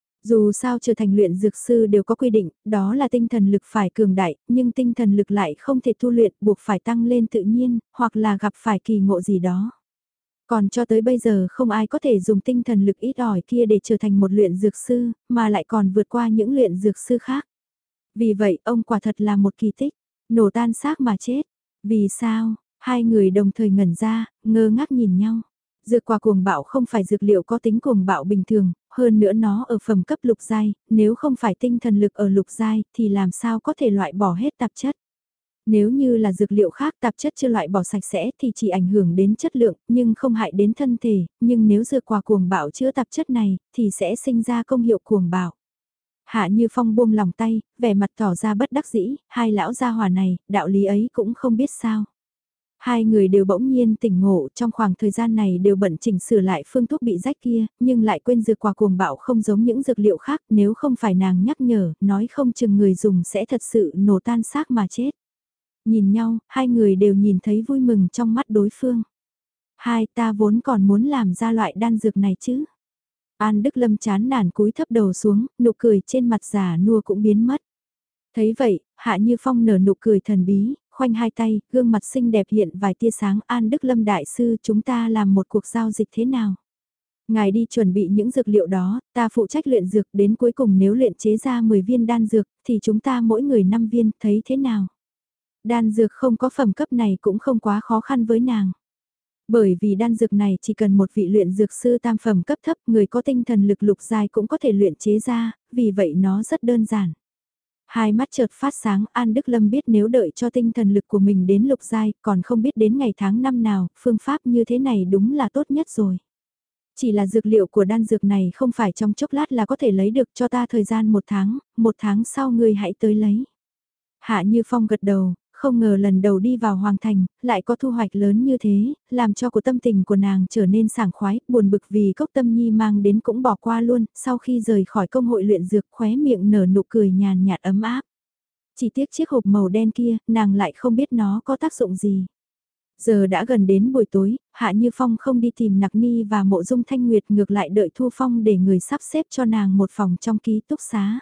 Dù sao trở thành luyện dược sư đều có quy định, đó là tinh thần lực phải cường đại, nhưng tinh thần lực lại không thể tu luyện, buộc phải tăng lên tự nhiên, hoặc là gặp phải kỳ ngộ gì đó. Còn cho tới bây giờ không ai có thể dùng tinh thần lực ít ỏi kia để trở thành một luyện dược sư, mà lại còn vượt qua những luyện dược sư khác. Vì vậy ông quả thật là một kỳ tích, nổ tan xác mà chết. Vì sao? Hai người đồng thời ngẩn ra, ngơ ngác nhìn nhau. Dược quả cuồng bạo không phải dược liệu có tính cuồng bạo bình thường, hơn nữa nó ở phẩm cấp lục giai, nếu không phải tinh thần lực ở lục giai thì làm sao có thể loại bỏ hết tạp chất. Nếu như là dược liệu khác tạp chất chưa loại bỏ sạch sẽ thì chỉ ảnh hưởng đến chất lượng nhưng không hại đến thân thể, nhưng nếu dược quả cuồng bạo chữa tạp chất này thì sẽ sinh ra công hiệu cuồng bạo. Hạ Như Phong buông lòng tay, vẻ mặt tỏ ra bất đắc dĩ, hai lão gia hỏa này, đạo lý ấy cũng không biết sao. Hai người đều bỗng nhiên tỉnh ngộ trong khoảng thời gian này đều bận chỉnh sửa lại phương thuốc bị rách kia, nhưng lại quên dược quả cuồng bạo không giống những dược liệu khác, nếu không phải nàng nhắc nhở, nói không chừng người dùng sẽ thật sự nổ tan xác mà chết. Nhìn nhau, hai người đều nhìn thấy vui mừng trong mắt đối phương. Hai ta vốn còn muốn làm ra loại đan dược này chứ. An Đức Lâm chán nản cúi thấp đầu xuống, nụ cười trên mặt già nua cũng biến mất. Thấy vậy, Hạ Như Phong nở nụ cười thần bí, khoanh hai tay, gương mặt xinh đẹp hiện vài tia sáng. An Đức Lâm đại sư, chúng ta làm một cuộc giao dịch thế nào? Ngài đi chuẩn bị những dược liệu đó, ta phụ trách luyện dược, đến cuối cùng nếu luyện chế ra mười viên đan dược, thì chúng ta mỗi người năm viên, thấy thế nào? Đan dược không có phẩm cấp này cũng không quá khó khăn với nàng. Bởi vì đan dược này chỉ cần một vị luyện dược sư tam phẩm cấp thấp, người có tinh thần lực lục giai cũng có thể luyện chế ra, vì vậy nó rất đơn giản. Hai mắt chợt phát sáng, An Đức Lâm biết nếu đợi cho tinh thần lực của mình đến lục giai, còn không biết đến ngày tháng năm nào, phương pháp như thế này đúng là tốt nhất rồi. Chỉ là dược liệu của đan dược này không phải trong chốc lát là có thể lấy được, cho ta thời gian một tháng, một tháng sau ngươi hãy tới lấy. Hạ Như Phong gật đầu, không ngờ lần đầu đi vào Hoàng Thành, lại có thu hoạch lớn như thế, làm cho cuộc tâm tình của nàng trở nên sảng khoái, buồn bực vì Cốc Tâm Nhi mang đến cũng bỏ qua luôn, sau khi rời khỏi công hội luyện dược khóe miệng nở nụ cười nhàn nhạt ấm áp. Chỉ tiếc chiếc hộp màu đen kia, nàng lại không biết nó có tác dụng gì. Giờ đã gần đến buổi tối, Hạ Như Phong không đi tìm Nặc Ni và Mộ Dung Thanh Nguyệt, ngược lại đợi Thu Phong để người sắp xếp cho nàng một phòng trong ký túc xá.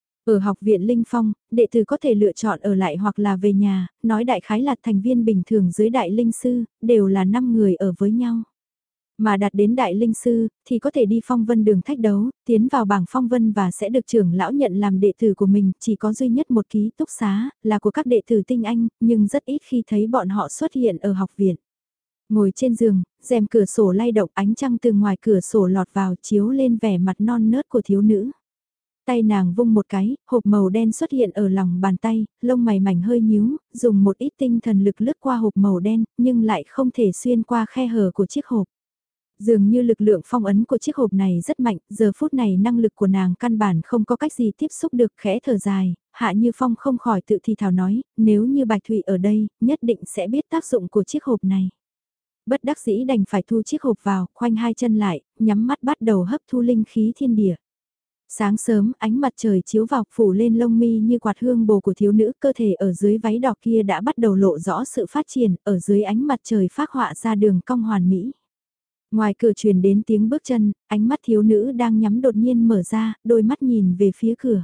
Ở học viện Linh Phong, đệ tử có thể lựa chọn ở lại hoặc là về nhà, nói đại khái là thành viên bình thường dưới đại linh sư, đều là năm người ở với nhau. Mà đạt đến đại linh sư, thì có thể đi phong vân đường thách đấu, tiến vào bảng phong vân và sẽ được trưởng lão nhận làm đệ tử của mình, chỉ có duy nhất một ký túc xá, là của các đệ tử tinh anh, nhưng rất ít khi thấy bọn họ xuất hiện ở học viện. Ngồi trên giường, rèm cửa sổ lay động, ánh trăng từ ngoài cửa sổ lọt vào chiếu lên vẻ mặt non nớt của thiếu nữ. Tay nàng vung một cái, hộp màu đen xuất hiện ở lòng bàn tay, lông mày mảnh hơi nhíu, dùng một ít tinh thần lực lướt qua hộp màu đen, nhưng lại không thể xuyên qua khe hở của chiếc hộp. Dường như lực lượng phong ấn của chiếc hộp này rất mạnh, giờ phút này năng lực của nàng căn bản không có cách gì tiếp xúc được, khẽ thở dài, Hạ Như Phong không khỏi tự thì thào nói, nếu như Bạch Thụy ở đây, nhất định sẽ biết tác dụng của chiếc hộp này. Bất đắc dĩ đành phải thu chiếc hộp vào, khoanh hai chân lại, nhắm mắt bắt đầu hấp thu linh khí thiên địa. Sáng sớm, ánh mặt trời chiếu vào phủ lên lông mi như quạt hương bồ của thiếu nữ, cơ thể ở dưới váy đỏ kia đã bắt đầu lộ rõ sự phát triển, ở dưới ánh mặt trời phác họa ra đường cong hoàn mỹ. Ngoài cửa truyền đến tiếng bước chân, ánh mắt thiếu nữ đang nhắm đột nhiên mở ra, đôi mắt nhìn về phía cửa.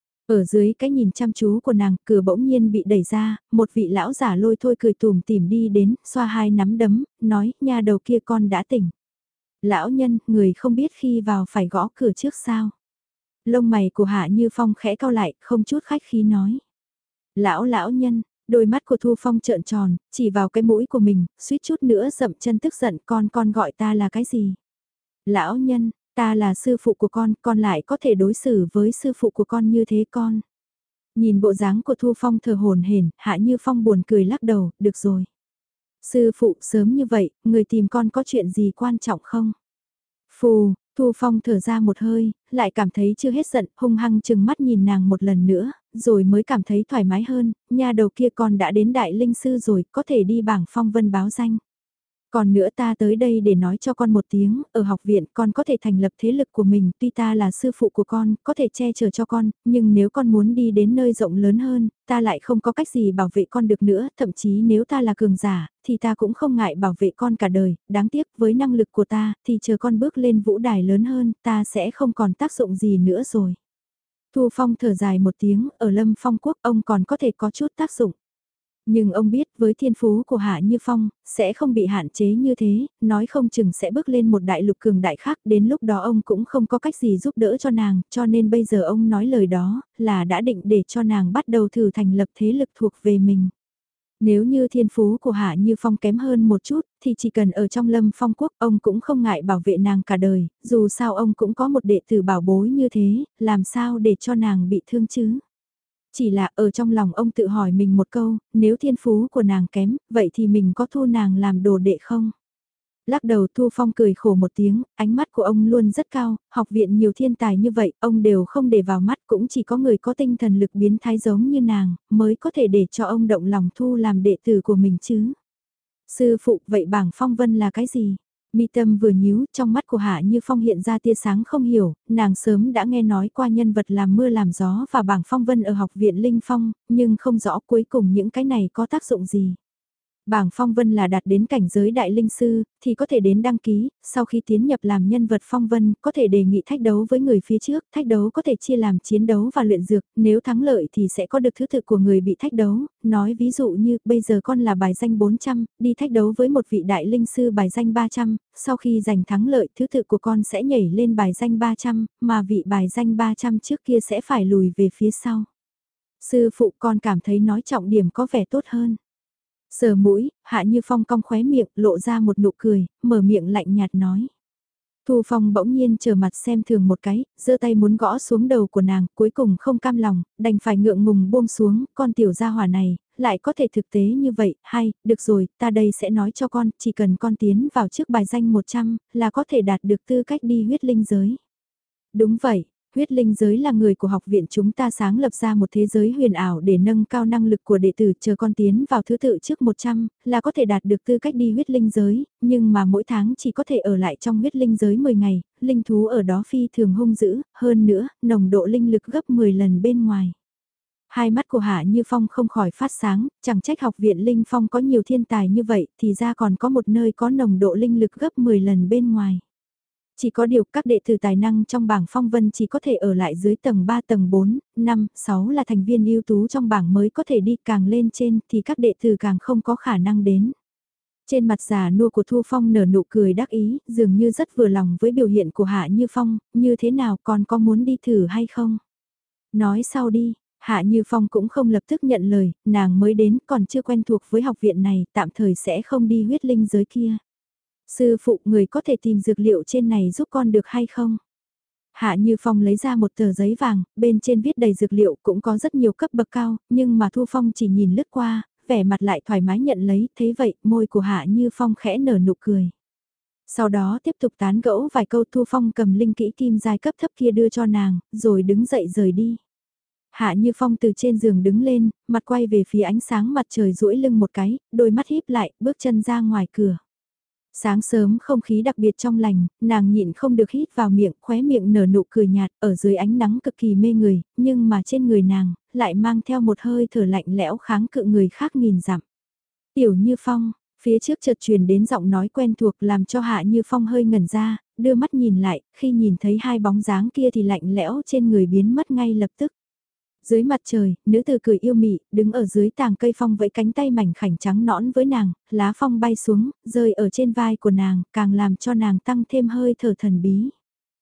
Ở dưới cái nhìn chăm chú của nàng, cửa bỗng nhiên bị đẩy ra, một vị lão giả lôi thôi cười tùm tìm đi đến, xoa hai nắm đấm, nói, nha đầu kia con đã tỉnh. Lão nhân, người không biết khi vào phải gõ cửa trước sao. Lông mày của Hạ Như Phong khẽ cau lại, không chút khách khí nói. Lão lão nhân, đôi mắt của Thu Phong trợn tròn, chỉ vào cái mũi của mình, suýt chút nữa dậm chân tức giận, con con gọi ta là cái gì? Lão nhân, ta là sư phụ của con, con lại có thể đối xử với sư phụ của con như thế con. Nhìn bộ dáng của Thu Phong thờ hồn hển, Hạ Như Phong buồn cười lắc đầu, được rồi. Sư phụ sớm như vậy, người tìm con có chuyện gì quan trọng không? Phù, Thu Phong thở ra một hơi, lại cảm thấy chưa hết giận, hung hăng chừng mắt nhìn nàng một lần nữa, rồi mới cảm thấy thoải mái hơn, nhà đầu kia con đã đến đại linh sư rồi, có thể đi bảng phong vân báo danh. Còn nữa ta tới đây để nói cho con một tiếng, ở học viện con có thể thành lập thế lực của mình, tuy ta là sư phụ của con, có thể che chở cho con, nhưng nếu con muốn đi đến nơi rộng lớn hơn, ta lại không có cách gì bảo vệ con được nữa, thậm chí nếu ta là cường giả, thì ta cũng không ngại bảo vệ con cả đời, đáng tiếc với năng lực của ta, thì chờ con bước lên vũ đài lớn hơn, ta sẽ không còn tác dụng gì nữa rồi. Thu Phong thở dài một tiếng, ở Lâm Phong Quốc ông còn có thể có chút tác dụng. Nhưng ông biết với thiên phú của Hạ Như Phong, sẽ không bị hạn chế như thế, nói không chừng sẽ bước lên một đại lục cường đại khác, đến lúc đó ông cũng không có cách gì giúp đỡ cho nàng, cho nên bây giờ ông nói lời đó, là đã định để cho nàng bắt đầu thử thành lập thế lực thuộc về mình. Nếu như thiên phú của Hạ Như Phong kém hơn một chút, thì chỉ cần ở trong Lâm Phong Quốc, ông cũng không ngại bảo vệ nàng cả đời, dù sao ông cũng có một đệ tử bảo bối như thế, làm sao để cho nàng bị thương chứ? Chỉ là ở trong lòng ông tự hỏi mình một câu, nếu thiên phú của nàng kém, vậy thì mình có thu nàng làm đồ đệ không? Lắc đầu Thu Phong cười khổ một tiếng, ánh mắt của ông luôn rất cao, học viện nhiều thiên tài như vậy, ông đều không để vào mắt, cũng chỉ có người có tinh thần lực biến thái giống như nàng, mới có thể để cho ông động lòng thu làm đệ tử của mình chứ. Sư phụ, vậy bảng phong vân là cái gì? Mi tâm vừa nhíu, trong mắt của Hạ Như Phong hiện ra tia sáng không hiểu, nàng sớm đã nghe nói qua nhân vật làm mưa làm gió và bảng phong vân ở học viện Linh Phong, nhưng không rõ cuối cùng những cái này có tác dụng gì. Bảng phong vân là đạt đến cảnh giới đại linh sư, thì có thể đến đăng ký, sau khi tiến nhập làm nhân vật phong vân, có thể đề nghị thách đấu với người phía trước, thách đấu có thể chia làm chiến đấu và luyện dược, nếu thắng lợi thì sẽ có được thứ tự của người bị thách đấu, nói ví dụ như, bây giờ con là bài danh bốn trăm, đi thách đấu với một vị đại linh sư bài danh ba trăm, sau khi giành thắng lợi thứ tự của con sẽ nhảy lên bài danh ba trăm, mà vị bài danh ba trăm trước kia sẽ phải lùi về phía sau. Sư phụ con cảm thấy nói trọng điểm có vẻ tốt hơn. Sờ mũi, Hạ Như Phong cong khóe miệng, lộ ra một nụ cười, mở miệng lạnh nhạt nói. Thu Phong bỗng nhiên chờ mặt xem thường một cái, giơ tay muốn gõ xuống đầu của nàng, cuối cùng không cam lòng, đành phải ngượng ngùng buông xuống, con tiểu gia hỏa này, lại có thể thực tế như vậy, hay, được rồi, ta đây sẽ nói cho con, chỉ cần con tiến vào trước bài danh một trăm, là có thể đạt được tư cách đi huyết linh giới. Đúng vậy. Huyết linh giới là người của học viện chúng ta sáng lập ra một thế giới huyền ảo để nâng cao năng lực của đệ tử, chờ con tiến vào thứ tự trước một trăm, là có thể đạt được tư cách đi huyết linh giới, nhưng mà mỗi tháng chỉ có thể ở lại trong huyết linh giới mười ngày, linh thú ở đó phi thường hung dữ, hơn nữa, nồng độ linh lực gấp mười lần bên ngoài. Hai mắt của Hạ Như Phong không khỏi phát sáng, chẳng trách học viện Linh Phong có nhiều thiên tài như vậy, thì ra còn có một nơi có nồng độ linh lực gấp mười lần bên ngoài. Chỉ có điều các đệ tử tài năng trong bảng phong vân chỉ có thể ở lại dưới tầng ba, tầng bốn, năm, sáu là thành viên ưu tú trong bảng mới có thể đi, càng lên trên thì các đệ tử càng không có khả năng đến. Trên mặt già nua của Thu Phong nở nụ cười đắc ý, dường như rất vừa lòng với biểu hiện của Hạ Như Phong, như thế nào còn có muốn đi thử hay không? Nói sau đi, Hạ Như Phong cũng không lập tức nhận lời, nàng mới đến còn chưa quen thuộc với học viện này, tạm thời sẽ không đi huyết linh giới kia. Sư phụ, người có thể tìm dược liệu trên này giúp con được hay không? Hạ Như Phong lấy ra một tờ giấy vàng, bên trên viết đầy dược liệu cũng có rất nhiều cấp bậc cao, nhưng mà Thu Phong chỉ nhìn lướt qua, vẻ mặt lại thoải mái nhận lấy, thế vậy, môi của Hạ Như Phong khẽ nở nụ cười. Sau đó tiếp tục tán gẫu vài câu, Thu Phong cầm linh kỹ kim giai cấp thấp kia đưa cho nàng, rồi đứng dậy rời đi. Hạ Như Phong từ trên giường đứng lên, mặt quay về phía ánh sáng mặt trời duỗi lưng một cái, đôi mắt híp lại, bước chân ra ngoài cửa. Sáng sớm không khí đặc biệt trong lành, nàng nhịn không được hít vào miệng, khóe miệng nở nụ cười nhạt, ở dưới ánh nắng cực kỳ mê người, nhưng mà trên người nàng, lại mang theo một hơi thở lạnh lẽo kháng cự người khác nghìn dặm. Tiểu Như Phong, phía trước chợt truyền đến giọng nói quen thuộc làm cho Hạ Như Phong hơi ngẩn ra, đưa mắt nhìn lại, khi nhìn thấy hai bóng dáng kia thì lạnh lẽo trên người biến mất ngay lập tức. Dưới mặt trời, nữ tử cười yêu mị, đứng ở dưới tàng cây phong vẫy cánh tay mảnh khảnh trắng nõn với nàng, lá phong bay xuống, rơi ở trên vai của nàng, càng làm cho nàng tăng thêm hơi thở thần bí.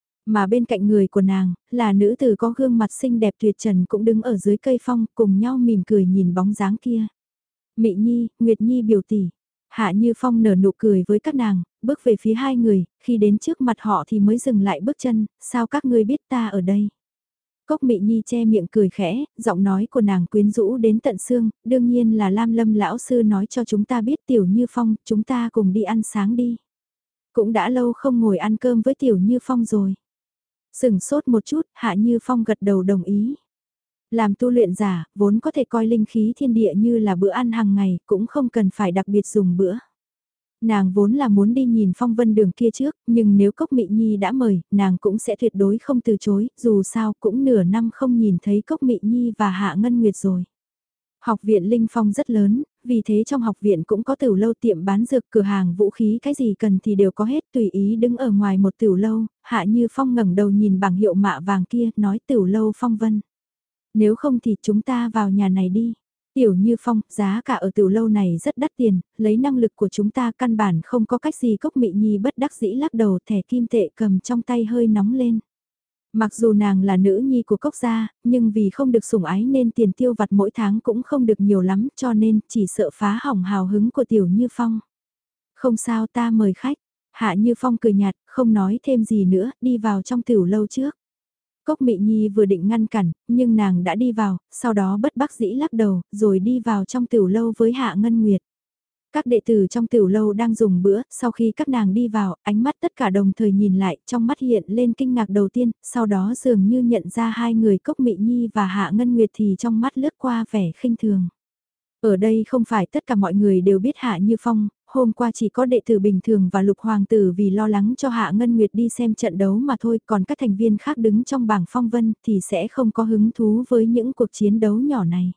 Mà bên cạnh người của nàng, là nữ tử có gương mặt xinh đẹp tuyệt trần cũng đứng ở dưới cây phong, cùng nhau mỉm cười nhìn bóng dáng kia. Mị Nhi, Nguyệt Nhi biểu tỷ. Hạ Như Phong nở nụ cười với các nàng, bước về phía hai người, khi đến trước mặt họ thì mới dừng lại bước chân, sao các ngươi biết ta ở đây? Cốc Mị Nhi che miệng cười khẽ, giọng nói của nàng quyến rũ đến tận xương, đương nhiên là Lam Lâm lão sư nói cho chúng ta biết Tiểu Như Phong, chúng ta cùng đi ăn sáng đi. Cũng đã lâu không ngồi ăn cơm với Tiểu Như Phong rồi. Sừng sốt một chút, Hạ Như Phong gật đầu đồng ý. Làm tu luyện giả, vốn có thể coi linh khí thiên địa như là bữa ăn hàng ngày, cũng không cần phải đặc biệt dùng bữa. Nàng vốn là muốn đi nhìn phong vân đường kia trước, nhưng nếu Cốc Mị Nhi đã mời, nàng cũng sẽ tuyệt đối không từ chối, dù sao cũng nửa năm không nhìn thấy Cốc Mị Nhi và Hạ Ngân Nguyệt rồi. Học viện Linh Phong rất lớn, vì thế trong học viện cũng có tửu lâu tiệm bán dược, cửa hàng vũ khí, cái gì cần thì đều có hết, tùy ý đứng ở ngoài một tửu lâu. Hạ Như Phong ngẩng đầu nhìn bảng hiệu mạ vàng kia, nói tửu lâu Phong Vân. Nếu không thì chúng ta vào nhà này đi. Tiểu Như Phong, giá cả ở tiểu lâu này rất đắt tiền, lấy năng lực của chúng ta căn bản không có cách gì. Cốc Mị Nhi bất đắc dĩ lắc đầu, thẻ kim tệ cầm trong tay hơi nóng lên. Mặc dù nàng là nữ nhi của Cốc gia, nhưng vì không được sủng ái nên tiền tiêu vặt mỗi tháng cũng không được nhiều lắm, cho nên chỉ sợ phá hỏng hào hứng của Tiểu Như Phong. Không sao, ta mời khách. Hạ Như Phong cười nhạt, không nói thêm gì nữa, đi vào trong tiểu lâu trước. Cốc Mị Nhi vừa định ngăn cản, nhưng nàng đã đi vào, sau đó bất đắc dĩ lắc đầu, rồi đi vào trong tiểu lâu với Hạ Ngân Nguyệt. Các đệ tử trong tiểu lâu đang dùng bữa, sau khi các nàng đi vào, ánh mắt tất cả đồng thời nhìn lại, trong mắt hiện lên kinh ngạc đầu tiên, sau đó dường như nhận ra hai người Cốc Mị Nhi và Hạ Ngân Nguyệt thì trong mắt lướt qua vẻ khinh thường. Ở đây không phải tất cả mọi người đều biết Hạ Như Phong, hôm qua chỉ có đệ tử bình thường và lục hoàng tử vì lo lắng cho Hạ Ngân Nguyệt đi xem trận đấu mà thôi, còn các thành viên khác đứng trong bảng phong vân thì sẽ không có hứng thú với những cuộc chiến đấu nhỏ này.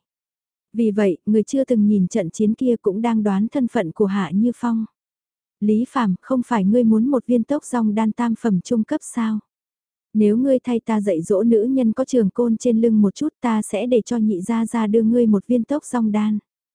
Vì vậy, người chưa từng nhìn trận chiến kia cũng đang đoán thân phận của Hạ Như Phong. Lý Phàm, không phải ngươi muốn một viên tốc dòng đan tam phẩm trung cấp sao? Nếu ngươi thay ta dạy dỗ nữ nhân có trường côn trên lưng một chút, ta sẽ để cho nhị gia gia đưa ngươi một viên tốc dòng đan.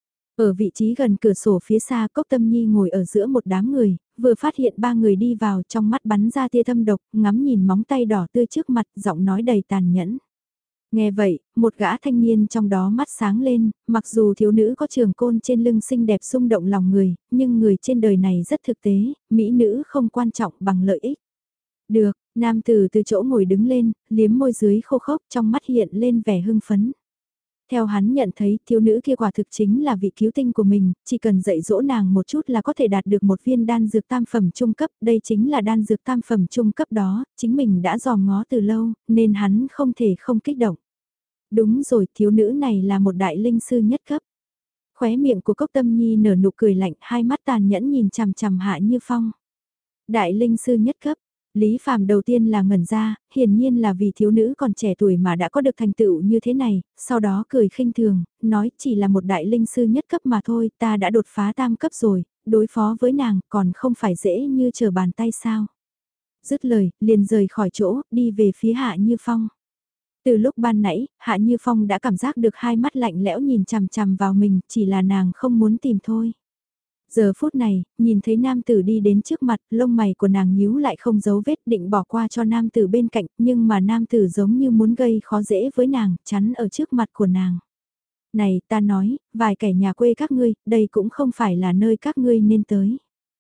Ở vị trí gần cửa sổ phía xa, Cốc Tâm Nhi ngồi ở giữa một đám người, vừa phát hiện ba người đi vào, trong mắt bắn ra tia thâm độc, ngắm nhìn móng tay đỏ tươi trước mặt, giọng nói đầy tàn nhẫn. Nghe vậy, một gã thanh niên trong đó mắt sáng lên, mặc dù thiếu nữ có trường côn trên lưng xinh đẹp xung động lòng người, nhưng người trên đời này rất thực tế, mỹ nữ không quan trọng bằng lợi ích. Được, nam tử từ chỗ ngồi đứng lên, liếm môi dưới khô khốc, trong mắt hiện lên vẻ hưng phấn. Theo hắn nhận thấy, thiếu nữ kia quả thực chính là vị cứu tinh của mình, chỉ cần dạy dỗ nàng một chút là có thể đạt được một viên đan dược tam phẩm trung cấp, đây chính là đan dược tam phẩm trung cấp đó, chính mình đã dòm ngó từ lâu, nên hắn không thể không kích động. Đúng rồi, thiếu nữ này là một đại linh sư nhất cấp. Khóe miệng của Cốc Tâm Nhi nở nụ cười lạnh, hai mắt tàn nhẫn nhìn chằm chằm Hạ Như Phong. Đại linh sư nhất cấp. Lý Phàm đầu tiên là ngẩn ra, hiển nhiên là vì thiếu nữ còn trẻ tuổi mà đã có được thành tựu như thế này, sau đó cười khinh thường, nói chỉ là một đại linh sư nhất cấp mà thôi, ta đã đột phá tam cấp rồi, đối phó với nàng còn không phải dễ như trở bàn tay sao. Dứt lời, liền rời khỏi chỗ, đi về phía Hạ Như Phong. Từ lúc ban nãy, Hạ Như Phong đã cảm giác được hai mắt lạnh lẽo nhìn chằm chằm vào mình, chỉ là nàng không muốn tìm thôi. Giờ phút này, nhìn thấy nam tử đi đến trước mặt, lông mày của nàng nhíu lại không giấu vết định bỏ qua cho nam tử bên cạnh, nhưng mà nam tử giống như muốn gây khó dễ với nàng, chắn ở trước mặt của nàng. Này, ta nói, vài kẻ nhà quê các ngươi, đây cũng không phải là nơi các ngươi nên tới.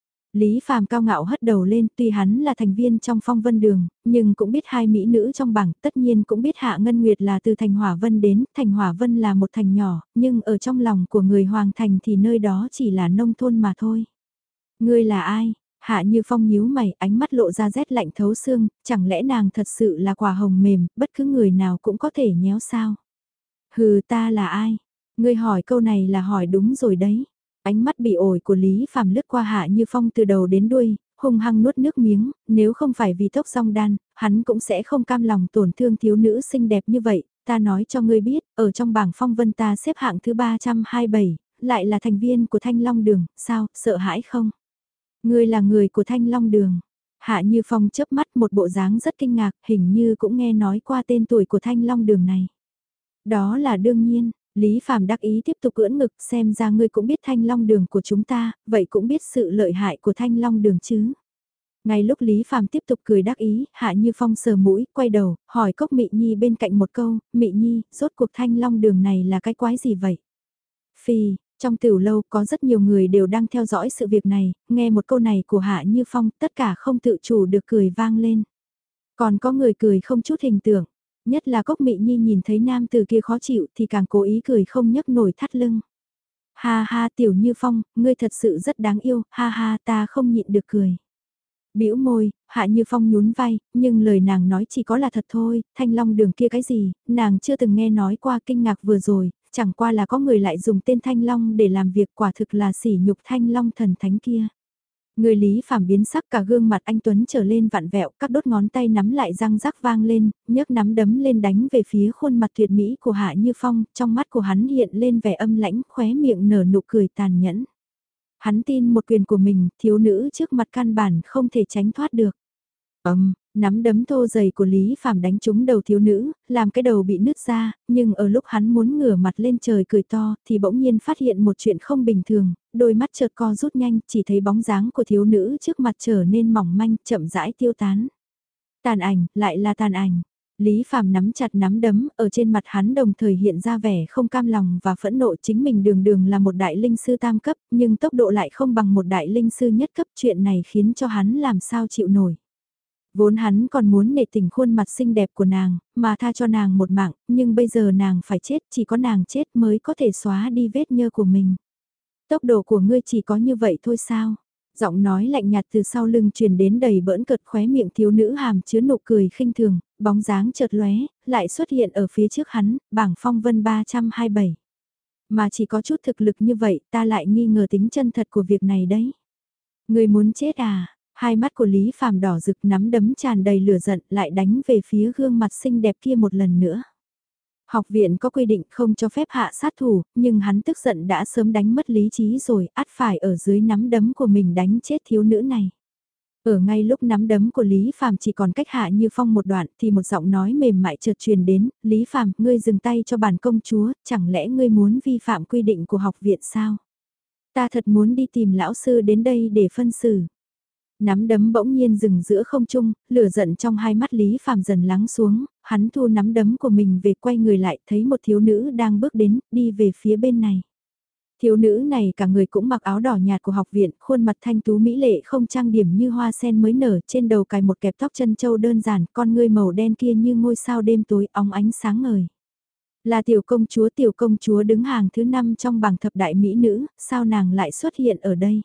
Lý Phàm cao ngạo hất đầu lên, tuy hắn là thành viên trong Phong Vân Đường, nhưng cũng biết hai mỹ nữ trong bảng, tất nhiên cũng biết Hạ Ngân Nguyệt là từ thành Hỏa Vân đến, thành Hỏa Vân là một thành nhỏ, nhưng ở trong lòng của người Hoàng Thành thì nơi đó chỉ là nông thôn mà thôi. Ngươi là ai? Hạ Như Phong nhíu mày, ánh mắt lộ ra rét lạnh thấu xương, chẳng lẽ nàng thật sự là quả hồng mềm, bất cứ người nào cũng có thể nhéo sao? Hừ, ta là ai? Ngươi hỏi câu này là hỏi đúng rồi đấy. Ánh mắt bị ổi của Lý Phàm lướt qua Hạ Như Phong từ đầu đến đuôi, hung hăng nuốt nước miếng, nếu không phải vì tốc song đan, hắn cũng sẽ không cam lòng tổn thương thiếu nữ xinh đẹp như vậy, ta nói cho ngươi biết, ở trong bảng phong vân ta xếp hạng thứ ba trăm hai mươi bảy, lại là thành viên của Thanh Long Đường, sao, sợ hãi không? Ngươi là người của Thanh Long Đường. Hạ Như Phong chớp mắt một bộ dáng rất kinh ngạc, hình như cũng nghe nói qua tên tuổi của Thanh Long Đường này. Đó là đương nhiên, Lý Phàm đắc ý tiếp tục cưỡn ngực, xem ra ngươi cũng biết Thanh Long Đường của chúng ta, vậy cũng biết sự lợi hại của Thanh Long Đường chứ. Ngay lúc Lý Phàm tiếp tục cười đắc ý, Hạ Như Phong sờ mũi, quay đầu, hỏi Cốc Mị Nhi bên cạnh một câu, Mị Nhi, rốt cuộc Thanh Long Đường này là cái quái gì vậy? Phi, trong tiểu lâu có rất nhiều người đều đang theo dõi sự việc này, nghe một câu này của Hạ Như Phong, tất cả không tự chủ được cười vang lên. Còn có người cười không chút hình tượng, nhất là Cốc Mị Nhi nhìn thấy nam từ kia khó chịu thì càng cố ý cười không nhấc nổi thắt lưng. Ha ha Tiểu Như Phong, ngươi thật sự rất đáng yêu, ha ha ta không nhịn được cười. Bĩu môi, Hạ Như Phong nhún vai, nhưng lời nàng nói chỉ có là thật thôi, Thanh Long Đường kia cái gì, nàng chưa từng nghe nói qua kinh ngạc vừa rồi, chẳng qua là có người lại dùng tên Thanh Long để làm việc quả thực là sỉ nhục Thanh Long thần thánh kia. Người Lý Phàm biến sắc cả gương mặt anh Tuấn trở lên vặn vẹo, các đốt ngón tay nắm lại răng rắc vang lên, nhấc nắm đấm lên đánh về phía khuôn mặt tuyệt mỹ của Hạ Như Phong, trong mắt của hắn hiện lên vẻ âm lãnh, khóe miệng nở nụ cười tàn nhẫn. Hắn tin một quyền của mình, thiếu nữ trước mặt căn bản không thể tránh thoát được. Ầm, nắm đấm thô dày của Lý Phàm đánh trúng đầu thiếu nữ, làm cái đầu bị nứt ra, nhưng ở lúc hắn muốn ngửa mặt lên trời cười to, thì bỗng nhiên phát hiện một chuyện không bình thường, đôi mắt chợt co rút nhanh, chỉ thấy bóng dáng của thiếu nữ trước mặt trở nên mỏng manh, chậm rãi tiêu tán. Tàn ảnh, lại là tàn ảnh. Lý Phàm nắm chặt nắm đấm, ở trên mặt hắn đồng thời hiện ra vẻ không cam lòng và phẫn nộ, chính mình đường đường là một đại linh sư tam cấp, nhưng tốc độ lại không bằng một đại linh sư nhất cấp, chuyện này khiến cho hắn làm sao chịu nổi. Vốn hắn còn muốn nể tình khuôn mặt xinh đẹp của nàng, mà tha cho nàng một mạng, nhưng bây giờ nàng phải chết, chỉ có nàng chết mới có thể xóa đi vết nhơ của mình. Tốc độ của ngươi chỉ có như vậy thôi sao? Giọng nói lạnh nhạt từ sau lưng truyền đến đầy bỡn cợt, khóe miệng thiếu nữ hàm chứa nụ cười khinh thường, bóng dáng chợt lóe, lại xuất hiện ở phía trước hắn, bảng phong vân ba trăm hai mươi bảy. Mà chỉ có chút thực lực như vậy, ta lại nghi ngờ tính chân thật của việc này đấy. Người muốn chết à? Hai mắt của Lý Phàm đỏ rực, nắm đấm tràn đầy lửa giận, lại đánh về phía gương mặt xinh đẹp kia một lần nữa. Học viện có quy định không cho phép hạ sát thủ, nhưng hắn tức giận đã sớm đánh mất lý trí rồi, ắt phải ở dưới nắm đấm của mình đánh chết thiếu nữ này. Ở ngay lúc nắm đấm của Lý Phàm chỉ còn cách Hạ Như Phong một đoạn thì một giọng nói mềm mại chợt truyền đến, Lý Phàm, ngươi dừng tay cho bản công chúa, chẳng lẽ ngươi muốn vi phạm quy định của học viện sao? Ta thật muốn đi tìm lão sư đến đây để phân xử. Nắm đấm bỗng nhiên dừng giữa không trung, lửa giận trong hai mắt Lý Phàm dần lắng xuống, hắn thu nắm đấm của mình về, quay người lại, thấy một thiếu nữ đang bước đến, đi về phía bên này. Thiếu nữ này cả người cũng mặc áo đỏ nhạt của học viện, khuôn mặt thanh tú mỹ lệ không trang điểm như hoa sen mới nở, trên đầu cài một kẹp tóc chân châu đơn giản, con ngươi màu đen kia như ngôi sao đêm tối óng ánh sáng ngời. Là tiểu công chúa, tiểu công chúa đứng hàng thứ năm trong bảng thập đại mỹ nữ, sao nàng lại xuất hiện ở đây?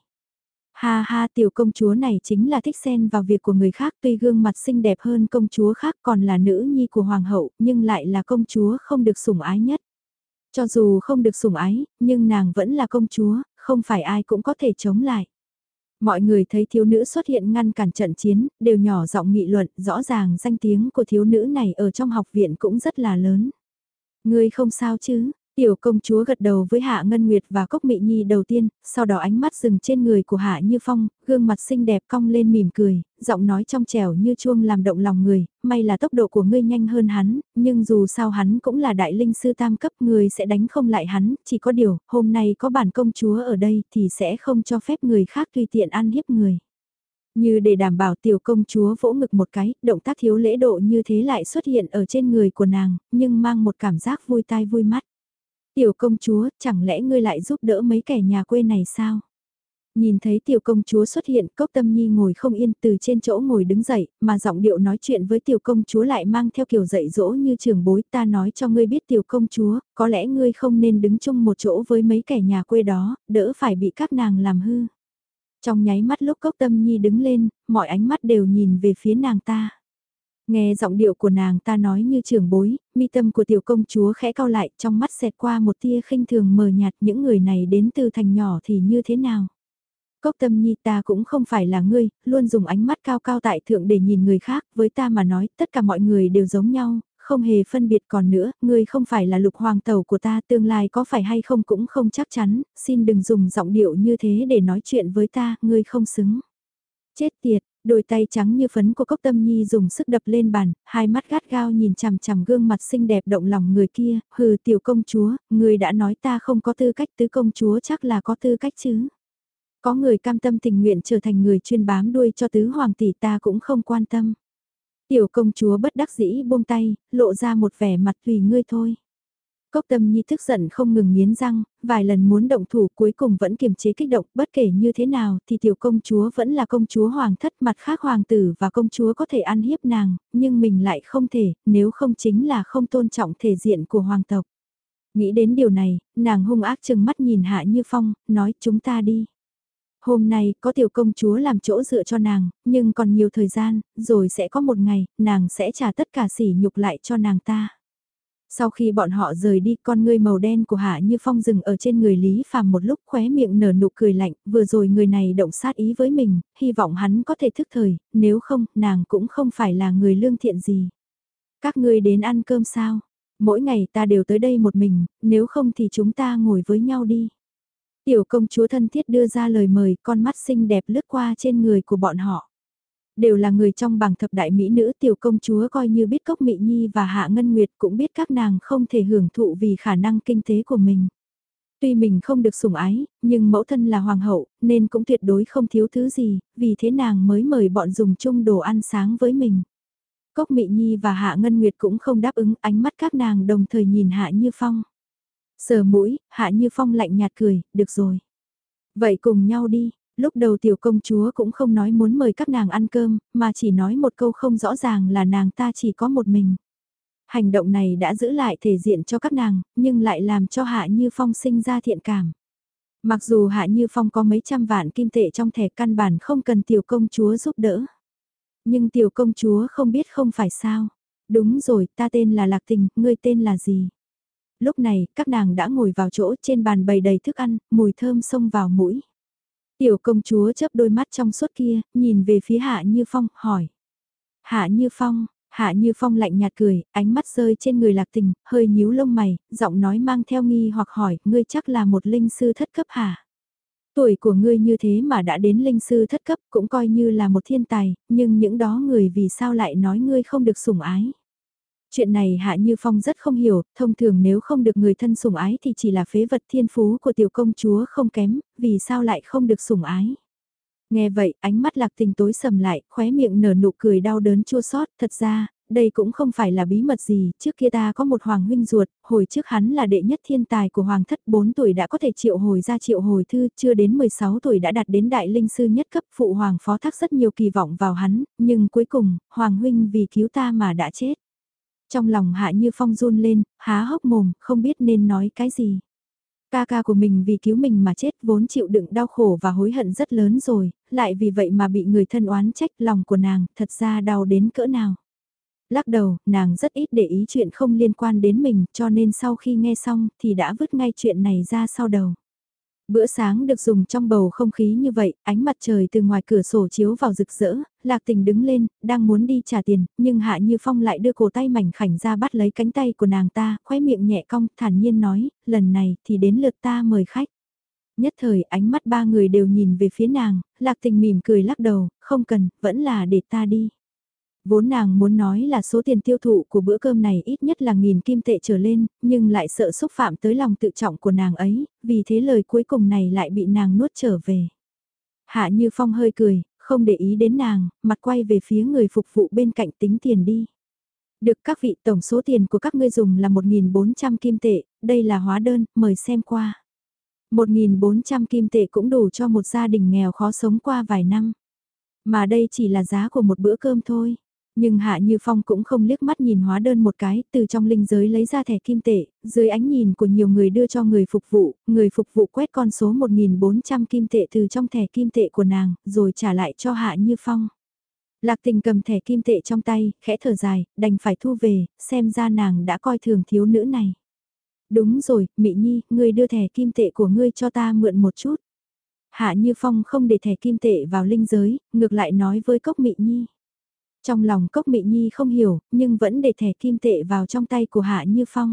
Ha ha, tiểu công chúa này chính là thích xen vào việc của người khác, tuy gương mặt xinh đẹp hơn công chúa khác, còn là nữ nhi của hoàng hậu, nhưng lại là công chúa không được sủng ái nhất. Cho dù không được sủng ái, nhưng nàng vẫn là công chúa, không phải ai cũng có thể chống lại. Mọi người thấy thiếu nữ xuất hiện ngăn cản trận chiến, đều nhỏ giọng nghị luận, rõ ràng danh tiếng của thiếu nữ này ở trong học viện cũng rất là lớn. Ngươi không sao chứ? Tiểu công chúa gật đầu với Hạ Ngân Nguyệt và Cốc Mị Nhi đầu tiên, sau đó ánh mắt dừng trên người của Hạ Như Phong, gương mặt xinh đẹp cong lên mỉm cười, giọng nói trong trẻo như chuông làm động lòng người, may là tốc độ của ngươi nhanh hơn hắn, nhưng dù sao hắn cũng là đại linh sư tam cấp, người sẽ đánh không lại hắn, chỉ có điều, hôm nay có bản công chúa ở đây thì sẽ không cho phép người khác tùy tiện ăn hiếp người. Như để đảm bảo tiểu công chúa vỗ ngực một cái, động tác thiếu lễ độ như thế lại xuất hiện ở trên người của nàng, nhưng mang một cảm giác vui tai vui mắt. Tiểu công chúa, chẳng lẽ ngươi lại giúp đỡ mấy kẻ nhà quê này sao? Nhìn thấy tiểu công chúa xuất hiện, Cốc Tâm Nhi ngồi không yên từ trên chỗ ngồi đứng dậy, mà giọng điệu nói chuyện với tiểu công chúa lại mang theo kiểu dạy dỗ như trường bối. Ta nói cho ngươi biết tiểu công chúa, có lẽ ngươi không nên đứng chung một chỗ với mấy kẻ nhà quê đó, đỡ phải bị các nàng làm hư. Trong nháy mắt lúc Cốc Tâm Nhi đứng lên, mọi ánh mắt đều nhìn về phía nàng ta. Nghe giọng điệu của nàng ta nói như trưởng bối, mi tâm của tiểu công chúa khẽ cau lại, trong mắt xẹt qua một tia khinh thường mờ nhạt, những người này đến từ thành nhỏ thì như thế nào? Cốc Tâm Nhi, ta cũng không phải là ngươi, luôn dùng ánh mắt cao cao tại thượng để nhìn người khác, với ta mà nói, tất cả mọi người đều giống nhau, không hề phân biệt. Còn nữa, ngươi không phải là lục hoàng tẩu của ta, tương lai có phải hay không cũng không chắc chắn, xin đừng dùng giọng điệu như thế để nói chuyện với ta, ngươi không xứng. Chết tiệt, đôi tay trắng như phấn của Cốc Tâm Nhi dùng sức đập lên bàn, hai mắt gắt gao nhìn chằm chằm gương mặt xinh đẹp động lòng người kia, hừ, tiểu công chúa, ngươi đã nói ta không có tư cách, tứ công chúa chắc là có tư cách chứ. Có người cam tâm tình nguyện trở thành người chuyên bám đuôi cho tứ hoàng tỷ, ta cũng không quan tâm. Tiểu công chúa bất đắc dĩ buông tay, lộ ra một vẻ mặt tùy ngươi thôi. Cốc Tâm Nhi tức giận không ngừng nghiến răng, vài lần muốn động thủ, cuối cùng vẫn kiềm chế kích động, bất kể như thế nào thì tiểu công chúa vẫn là công chúa hoàng thất, mặt khác hoàng tử và công chúa có thể ăn hiếp nàng, nhưng mình lại không thể, nếu không chính là không tôn trọng thể diện của hoàng tộc. Nghĩ đến điều này, nàng hung ác chừng mắt nhìn Hạ Như Phong, nói chúng ta đi. Hôm nay có tiểu công chúa làm chỗ dựa cho nàng, nhưng còn nhiều thời gian, rồi sẽ có một ngày, nàng sẽ trả tất cả sỉ nhục lại cho nàng ta. Sau khi bọn họ rời đi, con ngươi màu đen của Hạ Như Phong dừng ở trên người Lý Phàm một lúc, khóe miệng nở nụ cười lạnh, vừa rồi người này động sát ý với mình, hy vọng hắn có thể thức thời, nếu không, nàng cũng không phải là người lương thiện gì. Các ngươi đến ăn cơm sao? Mỗi ngày ta đều tới đây một mình, nếu không thì chúng ta ngồi với nhau đi. Tiểu công chúa thân thiết đưa ra lời mời, con mắt xinh đẹp lướt qua trên người của bọn họ. Đều là người trong bảng thập đại mỹ nữ, tiểu công chúa coi như biết Cốc Mị Nhi và Hạ Ngân Nguyệt, cũng biết các nàng không thể hưởng thụ vì khả năng kinh tế của mình. Tuy mình không được sủng ái, nhưng mẫu thân là hoàng hậu, nên cũng tuyệt đối không thiếu thứ gì, vì thế nàng mới mời bọn dùng chung đồ ăn sáng với mình. Cốc Mị Nhi và Hạ Ngân Nguyệt cũng không đáp ứng, ánh mắt các nàng đồng thời nhìn Hạ Như Phong. Sờ mũi, Hạ Như Phong lạnh nhạt cười, được rồi. Vậy cùng nhau đi, lúc đầu tiểu công chúa cũng không nói muốn mời các nàng ăn cơm, mà chỉ nói một câu không rõ ràng là nàng ta chỉ có một mình. Hành động này đã giữ lại thể diện cho các nàng, nhưng lại làm cho Hạ Như Phong sinh ra thiện cảm. Mặc dù Hạ Như Phong có mấy trăm vạn kim tệ trong thẻ, căn bản không cần tiểu công chúa giúp đỡ. Nhưng tiểu công chúa không biết không phải sao. Đúng rồi, ta tên là Lạc Tình, ngươi tên là gì? Lúc này, các nàng đã ngồi vào chỗ, trên bàn bày đầy thức ăn, mùi thơm xông vào mũi. Tiểu công chúa chớp đôi mắt trong suốt kia, nhìn về phía Hạ Như Phong, hỏi. Hạ Như Phong, Hạ Như Phong lạnh nhạt cười, ánh mắt rơi trên người Lạc Tình, hơi nhíu lông mày, giọng nói mang theo nghi hoặc hỏi, ngươi chắc là một linh sư thất cấp hả? Tuổi của ngươi như thế mà đã đến linh sư thất cấp, cũng coi như là một thiên tài, nhưng những đó người vì sao lại nói ngươi không được sủng ái? Chuyện này Hạ Như Phong rất không hiểu, thông thường nếu không được người thân sủng ái thì chỉ là phế vật, thiên phú của tiểu công chúa không kém, vì sao lại không được sủng ái. Nghe vậy, ánh mắt Lạc Tình tối sầm lại, khóe miệng nở nụ cười đau đớn chua xót. Thật ra, đây cũng không phải là bí mật gì, trước kia ta có một hoàng huynh ruột, hồi trước hắn là đệ nhất thiên tài của hoàng thất, bốn tuổi đã có thể triệu hồi ra triệu hồi thư, chưa đến mười sáu tuổi đã đạt đến đại linh sư nhất cấp, phụ hoàng phó thác rất nhiều kỳ vọng vào hắn, nhưng cuối cùng, hoàng huynh vì cứu ta mà đã chết. Trong lòng Hạ Như Phong run lên, há hốc mồm, không biết nên nói cái gì. Ca ca của mình vì cứu mình mà chết, vốn chịu đựng đau khổ và hối hận rất lớn rồi, lại vì vậy mà bị người thân oán trách, lòng của nàng thật ra đau đến cỡ nào. Lắc đầu, nàng rất ít để ý chuyện không liên quan đến mình, cho nên sau khi nghe xong thì đã vứt ngay chuyện này ra sau đầu. Bữa sáng được dùng trong bầu không khí như vậy, ánh mặt trời từ ngoài cửa sổ chiếu vào rực rỡ, Lạc Tình đứng lên, đang muốn đi trả tiền, nhưng Hạ Như Phong lại đưa cổ tay mảnh khảnh ra bắt lấy cánh tay của nàng ta, khóe miệng nhẹ cong, thản nhiên nói, lần này thì đến lượt ta mời khách. Nhất thời ánh mắt ba người đều nhìn về phía nàng, Lạc Tình mỉm cười lắc đầu, không cần, vẫn là để ta đi. Vốn nàng muốn nói là số tiền tiêu thụ của bữa cơm này ít nhất là nghìn kim tệ trở lên, nhưng lại sợ xúc phạm tới lòng tự trọng của nàng ấy, vì thế lời cuối cùng này lại bị nàng nuốt trở về. Hạ Như Phong hơi cười, không để ý đến nàng, mặt quay về phía người phục vụ bên cạnh tính tiền đi. Được các vị, tổng số tiền của các ngươi dùng là một nghìn bốn trăm kim tệ, đây là hóa đơn, mời xem qua. một nghìn bốn trăm kim tệ cũng đủ cho một gia đình nghèo khó sống qua vài năm. Mà đây chỉ là giá của một bữa cơm thôi. Nhưng Hạ Như Phong cũng không liếc mắt nhìn hóa đơn một cái, từ trong linh giới lấy ra thẻ kim tệ, dưới ánh nhìn của nhiều người đưa cho người phục vụ, người phục vụ quét con số một nghìn bốn trăm kim tệ từ trong thẻ kim tệ của nàng, rồi trả lại cho Hạ Như Phong. Lạc Tình cầm thẻ kim tệ trong tay, khẽ thở dài, đành phải thu về, xem ra nàng đã coi thường thiếu nữ này. Đúng rồi, Mị Nhi, ngươi đưa thẻ kim tệ của ngươi cho ta mượn một chút. Hạ Như Phong không để thẻ kim tệ vào linh giới, ngược lại nói với Cốc Mị Nhi. Trong lòng Cốc Mị Nhi không hiểu, nhưng vẫn để thẻ kim tệ vào trong tay của Hạ Như Phong.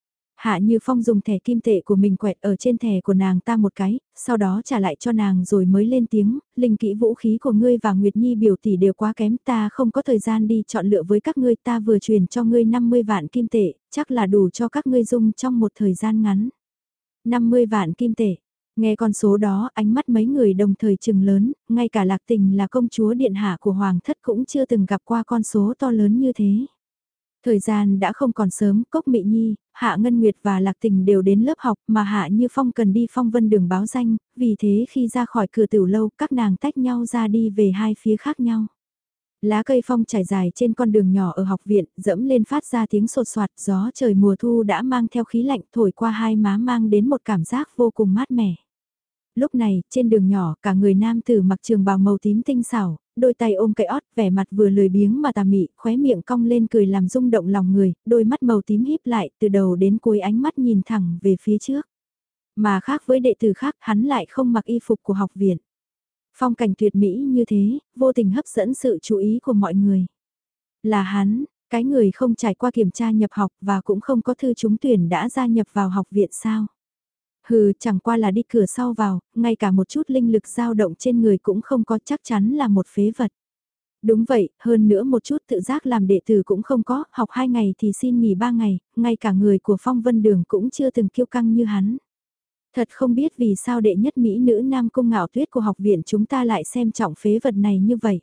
Hạ Như Phong dùng thẻ kim tệ của mình quẹt ở trên thẻ của nàng ta một cái, sau đó trả lại cho nàng rồi mới lên tiếng, linh kỹ vũ khí của ngươi và Nguyệt Nhi biểu tỷ đều quá kém, ta không có thời gian đi chọn lựa với các ngươi, ta vừa truyền cho ngươi năm mươi vạn kim tệ, chắc là đủ cho các ngươi dùng trong một thời gian ngắn. năm mươi vạn kim tệ, nghe con số đó ánh mắt mấy người đồng thời trừng lớn, ngay cả Lạc Tình là công chúa điện hạ của Hoàng thất cũng chưa từng gặp qua con số to lớn như thế. Thời gian đã không còn sớm, Cốc Mị Nhi, Hạ Ngân Nguyệt và Lạc Tình đều đến lớp học mà Hạ Như Phong cần đi Phong Vân Đường báo danh, vì thế khi ra khỏi cửa tiểu lâu các nàng tách nhau ra đi về hai phía khác nhau. Lá cây phong trải dài trên con đường nhỏ ở học viện, dẫm lên phát ra tiếng sột soạt, gió trời mùa thu đã mang theo khí lạnh thổi qua hai má mang đến một cảm giác vô cùng mát mẻ. Lúc này, trên đường nhỏ, cả người nam tử mặc trường bào màu tím tinh xảo, đôi tay ôm cái ót, vẻ mặt vừa lười biếng mà tà mị, khóe miệng cong lên cười làm rung động lòng người, đôi mắt màu tím híp lại, từ đầu đến cuối ánh mắt nhìn thẳng về phía trước. Mà khác với đệ tử khác, hắn lại không mặc y phục của học viện. Phong cảnh tuyệt mỹ như thế, vô tình hấp dẫn sự chú ý của mọi người. Là hắn, cái người không trải qua kiểm tra nhập học và cũng không có thư trúng tuyển đã gia nhập vào học viện sao? Hừ, chẳng qua là đi cửa sau vào, ngay cả một chút linh lực dao động trên người cũng không có, chắc chắn là một phế vật. Đúng vậy, hơn nữa một chút tự giác làm đệ tử cũng không có, học hai ngày thì xin nghỉ ba ngày, ngay cả người của Phong Vân Đường cũng chưa từng kiêu căng như hắn. Thật không biết vì sao đệ nhất mỹ nữ Nam Cung Ngạo Tuyết của học viện chúng ta lại xem trọng phế vật này như vậy.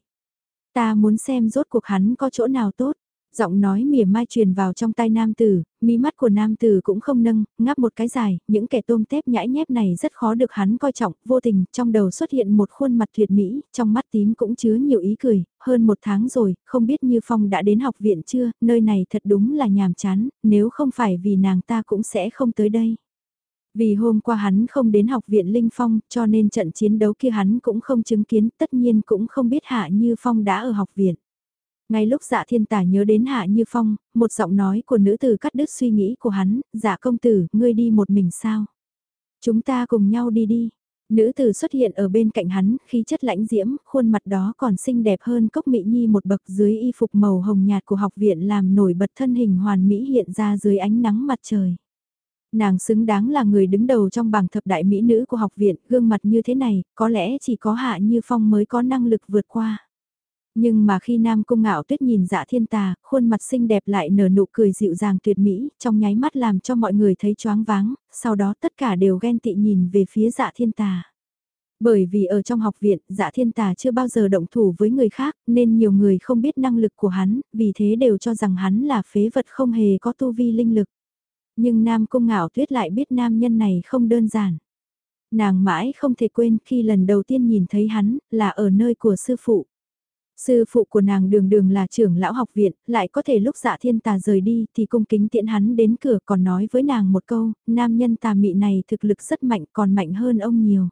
Ta muốn xem rốt cuộc hắn có chỗ nào tốt. Giọng nói mỉa mai truyền vào trong tai nam tử, mí mắt của nam tử cũng không nâng, ngáp một cái dài, những kẻ tôm tép nhãi nhép này rất khó được hắn coi trọng, vô tình, trong đầu xuất hiện một khuôn mặt tuyệt mỹ, trong mắt tím cũng chứa nhiều ý cười, hơn một tháng rồi, không biết Như Phong đã đến học viện chưa, nơi này thật đúng là nhàm chán, nếu không phải vì nàng ta cũng sẽ không tới đây. Vì hôm qua hắn không đến học viện Linh Phong, cho nên trận chiến đấu kia hắn cũng không chứng kiến, tất nhiên cũng không biết Hạ Như Phong đã ở học viện. Ngay lúc Dạ Thiên Tả nhớ đến Hạ Như Phong, một giọng nói của nữ tử cắt đứt suy nghĩ của hắn, Dạ công tử, ngươi đi một mình sao? Chúng ta cùng nhau đi đi. Nữ tử xuất hiện ở bên cạnh hắn, khí chất lãnh diễm, khuôn mặt đó còn xinh đẹp hơn Cốc Mị Nhi một bậc, dưới y phục màu hồng nhạt của học viện làm nổi bật thân hình hoàn mỹ hiện ra dưới ánh nắng mặt trời. Nàng xứng đáng là người đứng đầu trong bảng thập đại mỹ nữ của học viện, gương mặt như thế này, có lẽ chỉ có Hạ Như Phong mới có năng lực vượt qua. Nhưng mà khi Nam Cung Ngạo Tuyết nhìn Dạ Thiên Tà, khuôn mặt xinh đẹp lại nở nụ cười dịu dàng tuyệt mỹ, trong nháy mắt làm cho mọi người thấy choáng váng, sau đó tất cả đều ghen tị nhìn về phía Dạ Thiên Tà. Bởi vì ở trong học viện, Dạ Thiên Tà chưa bao giờ động thủ với người khác, nên nhiều người không biết năng lực của hắn, vì thế đều cho rằng hắn là phế vật không hề có tu vi linh lực. Nhưng Nam Cung Ngạo Tuyết lại biết nam nhân này không đơn giản. Nàng mãi không thể quên khi lần đầu tiên nhìn thấy hắn, là ở nơi của sư phụ. Sư phụ của nàng đường đường là trưởng lão học viện, lại có thể lúc Dạ Thiên Tà rời đi thì cung kính tiễn hắn đến cửa, còn nói với nàng một câu, nam nhân tà mị này thực lực rất mạnh, còn mạnh hơn ông nhiều.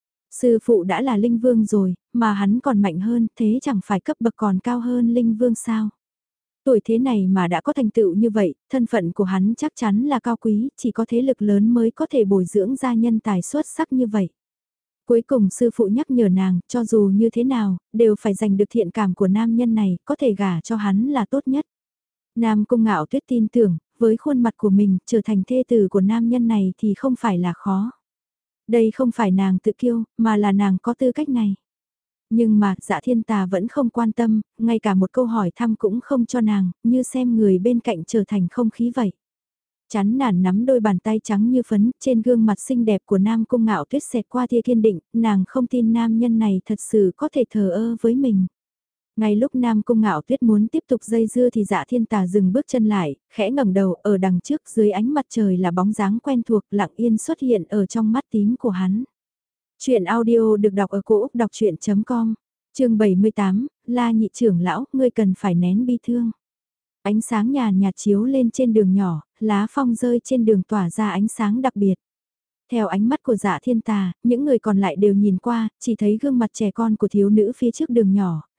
Sư phụ đã là linh vương rồi, mà hắn còn mạnh hơn, thế chẳng phải cấp bậc còn cao hơn linh vương sao? Tuổi thế này mà đã có thành tựu như vậy, thân phận của hắn chắc chắn là cao quý, chỉ có thế lực lớn mới có thể bồi dưỡng ra nhân tài xuất sắc như vậy. Cuối cùng sư phụ nhắc nhở nàng, cho dù như thế nào, đều phải giành được thiện cảm của nam nhân này, có thể gả cho hắn là tốt nhất. Nam Cung Ngạo Tuyết tin tưởng, với khuôn mặt của mình, trở thành thê tử của nam nhân này thì không phải là khó. Đây không phải nàng tự kiêu, mà là nàng có tư cách này. Nhưng mà, Dạ Thiên Tà vẫn không quan tâm, ngay cả một câu hỏi thăm cũng không cho nàng, như xem người bên cạnh trở thành không khí vậy. Chán nản nắm đôi bàn tay trắng như phấn, trên gương mặt xinh đẹp của Nam Cung Ngạo Tuyết xẹt qua tia kiên định, nàng không tin nam nhân này thật sự có thể thờ ơ với mình. Ngay lúc Nam Cung Ngạo Tuyết muốn tiếp tục dây dưa thì Dạ Thiên Tà dừng bước chân lại, khẽ ngẩng đầu, ở đằng trước dưới ánh mặt trời là bóng dáng quen thuộc lặng yên xuất hiện ở trong mắt tím của hắn. Chuyện audio được đọc ở cổ Úc đọc chuyện.com, chương bảy mươi tám, La Nhị trưởng lão, ngươi cần phải nén bi thương. Ánh sáng nhàn nhạt chiếu lên trên đường nhỏ, lá phong rơi trên đường tỏa ra ánh sáng đặc biệt. Theo ánh mắt của Dạ Thiên Tà, những người còn lại đều nhìn qua, chỉ thấy gương mặt trẻ con của thiếu nữ phía trước đường nhỏ,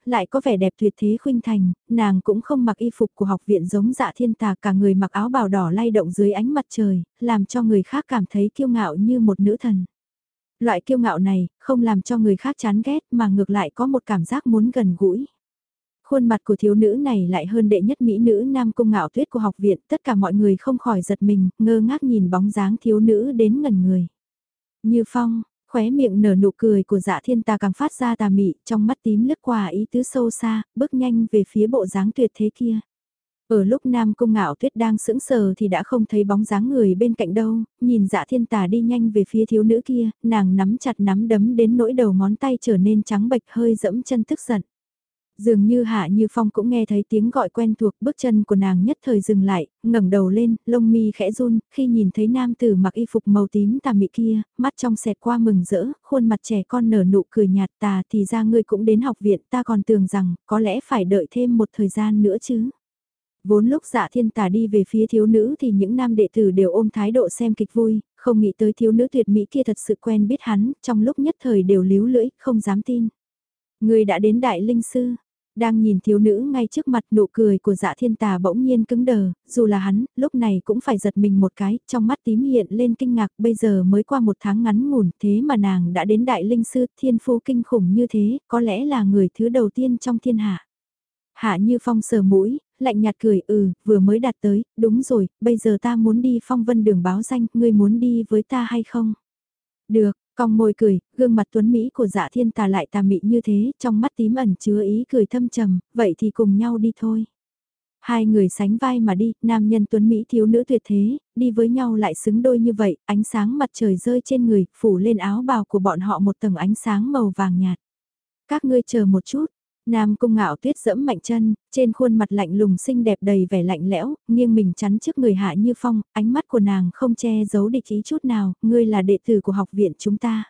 lại có vẻ đẹp tuyệt thế khuynh thành, nàng cũng không mặc y phục của học viện giống Dạ Thiên Tà, cả người mặc áo bào đỏ lay động dưới ánh mặt trời, làm cho người khác cảm thấy kiêu ngạo như một nữ thần. Loại kiêu ngạo này, không làm cho người khác chán ghét mà ngược lại có một cảm giác muốn gần gũi. Khuôn mặt của thiếu nữ này lại hơn đệ nhất mỹ nữ Nam Cung Ngạo Tuyết của học viện, tất cả mọi người không khỏi giật mình, ngơ ngác nhìn bóng dáng thiếu nữ đến ngẩn người. Như Phong, khóe miệng nở nụ cười của Dạ Thiên Tà càng phát ra tà mị, trong mắt tím lướt qua ý tứ sâu xa, bước nhanh về phía bộ dáng tuyệt thế kia. Ở lúc Nam Cung Ngạo Tuyết đang sững sờ thì đã không thấy bóng dáng người bên cạnh đâu, nhìn Dạ Thiên Tà đi nhanh về phía thiếu nữ kia, nàng nắm chặt nắm đấm đến nỗi đầu ngón tay trở nên trắng bệch, hơi dẫm chân tức giận. Dường như Hạ Như Phong cũng nghe thấy tiếng gọi quen thuộc, bước chân của nàng nhất thời dừng lại, ngẩng đầu lên, lông mi khẽ run, khi nhìn thấy nam tử mặc y phục màu tím tà mị kia, mắt trong xẹt qua mừng rỡ, khuôn mặt trẻ con nở nụ cười nhạt. Tà, thì ra ngươi cũng đến học viện, ta còn tưởng rằng có lẽ phải đợi thêm một thời gian nữa chứ. Vốn lúc Dạ Thiên Tà đi về phía thiếu nữ thì những nam đệ tử đều ôm thái độ xem kịch vui, không nghĩ tới thiếu nữ tuyệt mỹ kia thật sự quen biết hắn, trong lúc nhất thời đều líu lưỡi, không dám tin. Ngươi đã đến Đại Linh Sư. Đang nhìn thiếu nữ ngay trước mặt, nụ cười của Dạ Thiên Tà bỗng nhiên cứng đờ, dù là hắn, lúc này cũng phải giật mình một cái, trong mắt tím hiện lên kinh ngạc, bây giờ mới qua một tháng ngắn ngủn, thế mà nàng đã đến Đại Linh Sư, thiên phú kinh khủng như thế, có lẽ là người thứ đầu tiên trong thiên hạ. Hạ Như Phong sờ mũi, lạnh nhạt cười, ừ, vừa mới đạt tới, đúng rồi, bây giờ ta muốn đi Phong Vân Đường báo danh, ngươi muốn đi với ta hay không? Được. Cong môi cười, gương mặt tuấn Mỹ của Dạ Thiên Tà lại tà mị như thế, trong mắt tím ẩn chứa ý cười thâm trầm, vậy thì cùng nhau đi thôi. Hai người sánh vai mà đi, nam nhân tuấn Mỹ thiếu nữ tuyệt thế, đi với nhau lại xứng đôi như vậy, ánh sáng mặt trời rơi trên người, phủ lên áo bào của bọn họ một tầng ánh sáng màu vàng nhạt. Các ngươi chờ một chút. Nam Cung Ngạo Tuyết giẫm mạnh chân, trên khuôn mặt lạnh lùng xinh đẹp đầy vẻ lạnh lẽo, nghiêng mình chắn trước người Hạ Như Phong, ánh mắt của nàng không che giấu địch ý chút nào, ngươi là đệ tử của học viện chúng ta.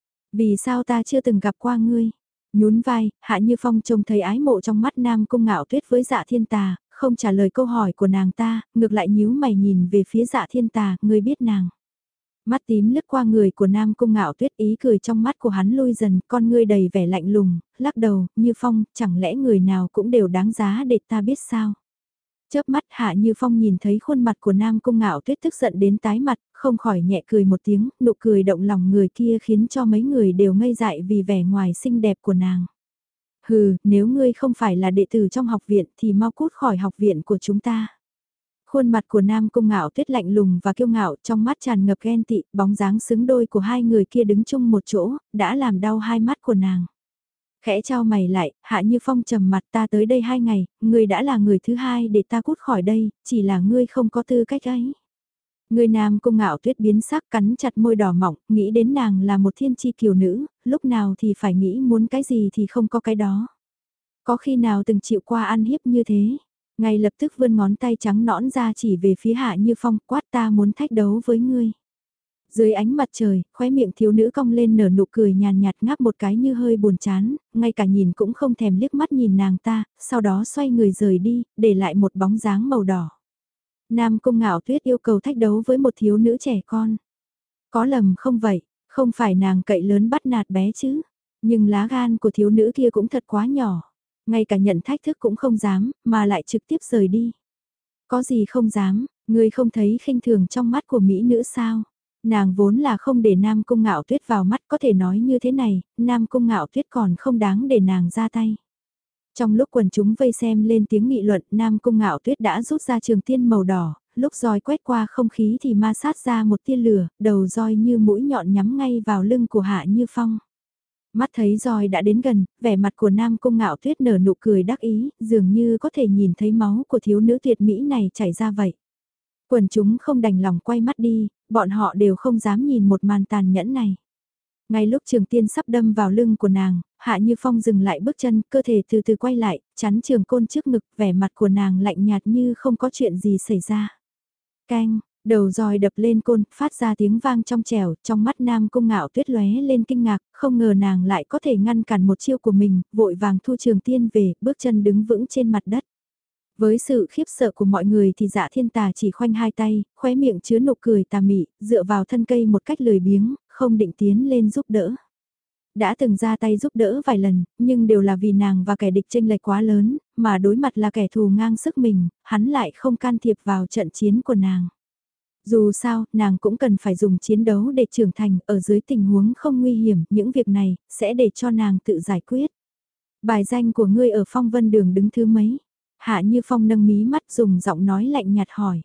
Vì sao ta chưa từng gặp qua ngươi? Nhún vai, Hạ Như Phong trông thấy ái mộ trong mắt Nam Cung Ngạo Tuyết với Dạ Thiên Tà, không trả lời câu hỏi của nàng ta, ngược lại nhíu mày nhìn về phía Dạ Thiên Tà, ngươi biết nàng. Mắt tím lướt qua người của Nam Cung Ngạo Tuyết, ý cười trong mắt của hắn lui dần, con ngươi đầy vẻ lạnh lùng, lắc đầu, Như Phong, chẳng lẽ người nào cũng đều đáng giá để ta biết sao? Chớp mắt Hạ Như Phong nhìn thấy khuôn mặt của Nam Cung Ngạo Tuyết tức giận đến tái mặt, không khỏi nhẹ cười một tiếng, nụ cười động lòng người kia khiến cho mấy người đều ngây dại vì vẻ ngoài xinh đẹp của nàng. Hừ, nếu ngươi không phải là đệ tử trong học viện thì mau cút khỏi học viện của chúng ta. Khuôn mặt của Nam Cung Ngạo Tuyết lạnh lùng và kiêu ngạo, trong mắt tràn ngập ghen tị, bóng dáng xứng đôi của hai người kia đứng chung một chỗ, đã làm đau hai mắt của nàng. Khẽ trao mày lại, Hạ Như Phong trầm mặt, ta tới đây hai ngày, ngươi đã là người thứ hai để ta cút khỏi đây, chỉ là ngươi không có tư cách ấy. Người Nam Cung Ngạo Tuyết biến sắc, cắn chặt môi đỏ mỏng, nghĩ đến nàng là một thiên chi kiều nữ, lúc nào thì phải nghĩ muốn cái gì thì không có cái đó. Có khi nào từng chịu qua ăn hiếp như thế? Ngay lập tức vươn ngón tay trắng nõn ra chỉ về phía Hạ Như Phong, quát, ta muốn thách đấu với ngươi. Dưới ánh mặt trời, khóe miệng thiếu nữ cong lên nở nụ cười nhàn nhạt, ngáp một cái như hơi buồn chán, ngay cả nhìn cũng không thèm liếc mắt nhìn nàng ta, sau đó xoay người rời đi, để lại một bóng dáng màu đỏ. Nam Cung Ngạo Tuyết yêu cầu thách đấu với một thiếu nữ trẻ con. Có lầm không vậy, không phải nàng cậy lớn bắt nạt bé chứ, nhưng lá gan của thiếu nữ kia cũng thật quá nhỏ. Ngay cả nhận thách thức cũng không dám, mà lại trực tiếp rời đi. Có gì không dám, ngươi không thấy khinh thường trong mắt của mỹ nữ sao? Nàng vốn là không để Nam Cung Ngạo Tuyết vào mắt, có thể nói như thế này, Nam Cung Ngạo Tuyết còn không đáng để nàng ra tay. Trong lúc quần chúng vây xem lên tiếng nghị luận, Nam Cung Ngạo Tuyết đã rút ra trường tiên màu đỏ, lúc roi quét qua không khí thì ma sát ra một tia lửa, đầu roi như mũi nhọn nhắm ngay vào lưng của Hạ Như Phong. Mắt thấy roi đã đến gần, vẻ mặt của Nam Cung Ngạo Tuyết nở nụ cười đắc ý, dường như có thể nhìn thấy máu của thiếu nữ tuyệt mỹ này chảy ra vậy. Quần chúng không đành lòng quay mắt đi, bọn họ đều không dám nhìn một màn tàn nhẫn này. Ngay lúc trường tiên sắp đâm vào lưng của nàng, Hạ Như Phong dừng lại bước chân, cơ thể từ từ quay lại, chắn trường côn trước ngực, vẻ mặt của nàng lạnh nhạt như không có chuyện gì xảy ra. Canh, đầu roi đập lên côn, phát ra tiếng vang trong trẻo, trong mắt Nam Cung Ngạo Tuyết lóe lên kinh ngạc, không ngờ nàng lại có thể ngăn cản một chiêu của mình, vội vàng thu trường tiên về, bước chân đứng vững trên mặt đất. Với sự khiếp sợ của mọi người thì Dạ Thiên Tà chỉ khoanh hai tay, khóe miệng chứa nụ cười tà mị, dựa vào thân cây một cách lười biếng, không định tiến lên giúp đỡ. Đã từng ra tay giúp đỡ vài lần, nhưng đều là vì nàng và kẻ địch chênh lệch quá lớn, mà đối mặt là kẻ thù ngang sức mình, hắn lại không can thiệp vào trận chiến của nàng. Dù sao, nàng cũng cần phải dùng chiến đấu để trưởng thành, ở dưới tình huống không nguy hiểm, những việc này, sẽ để cho nàng tự giải quyết. Bài danh của ngươi ở Phong Vân Đường đứng thứ mấy? Hạ Như Phong nâng mí mắt dùng giọng nói lạnh nhạt hỏi.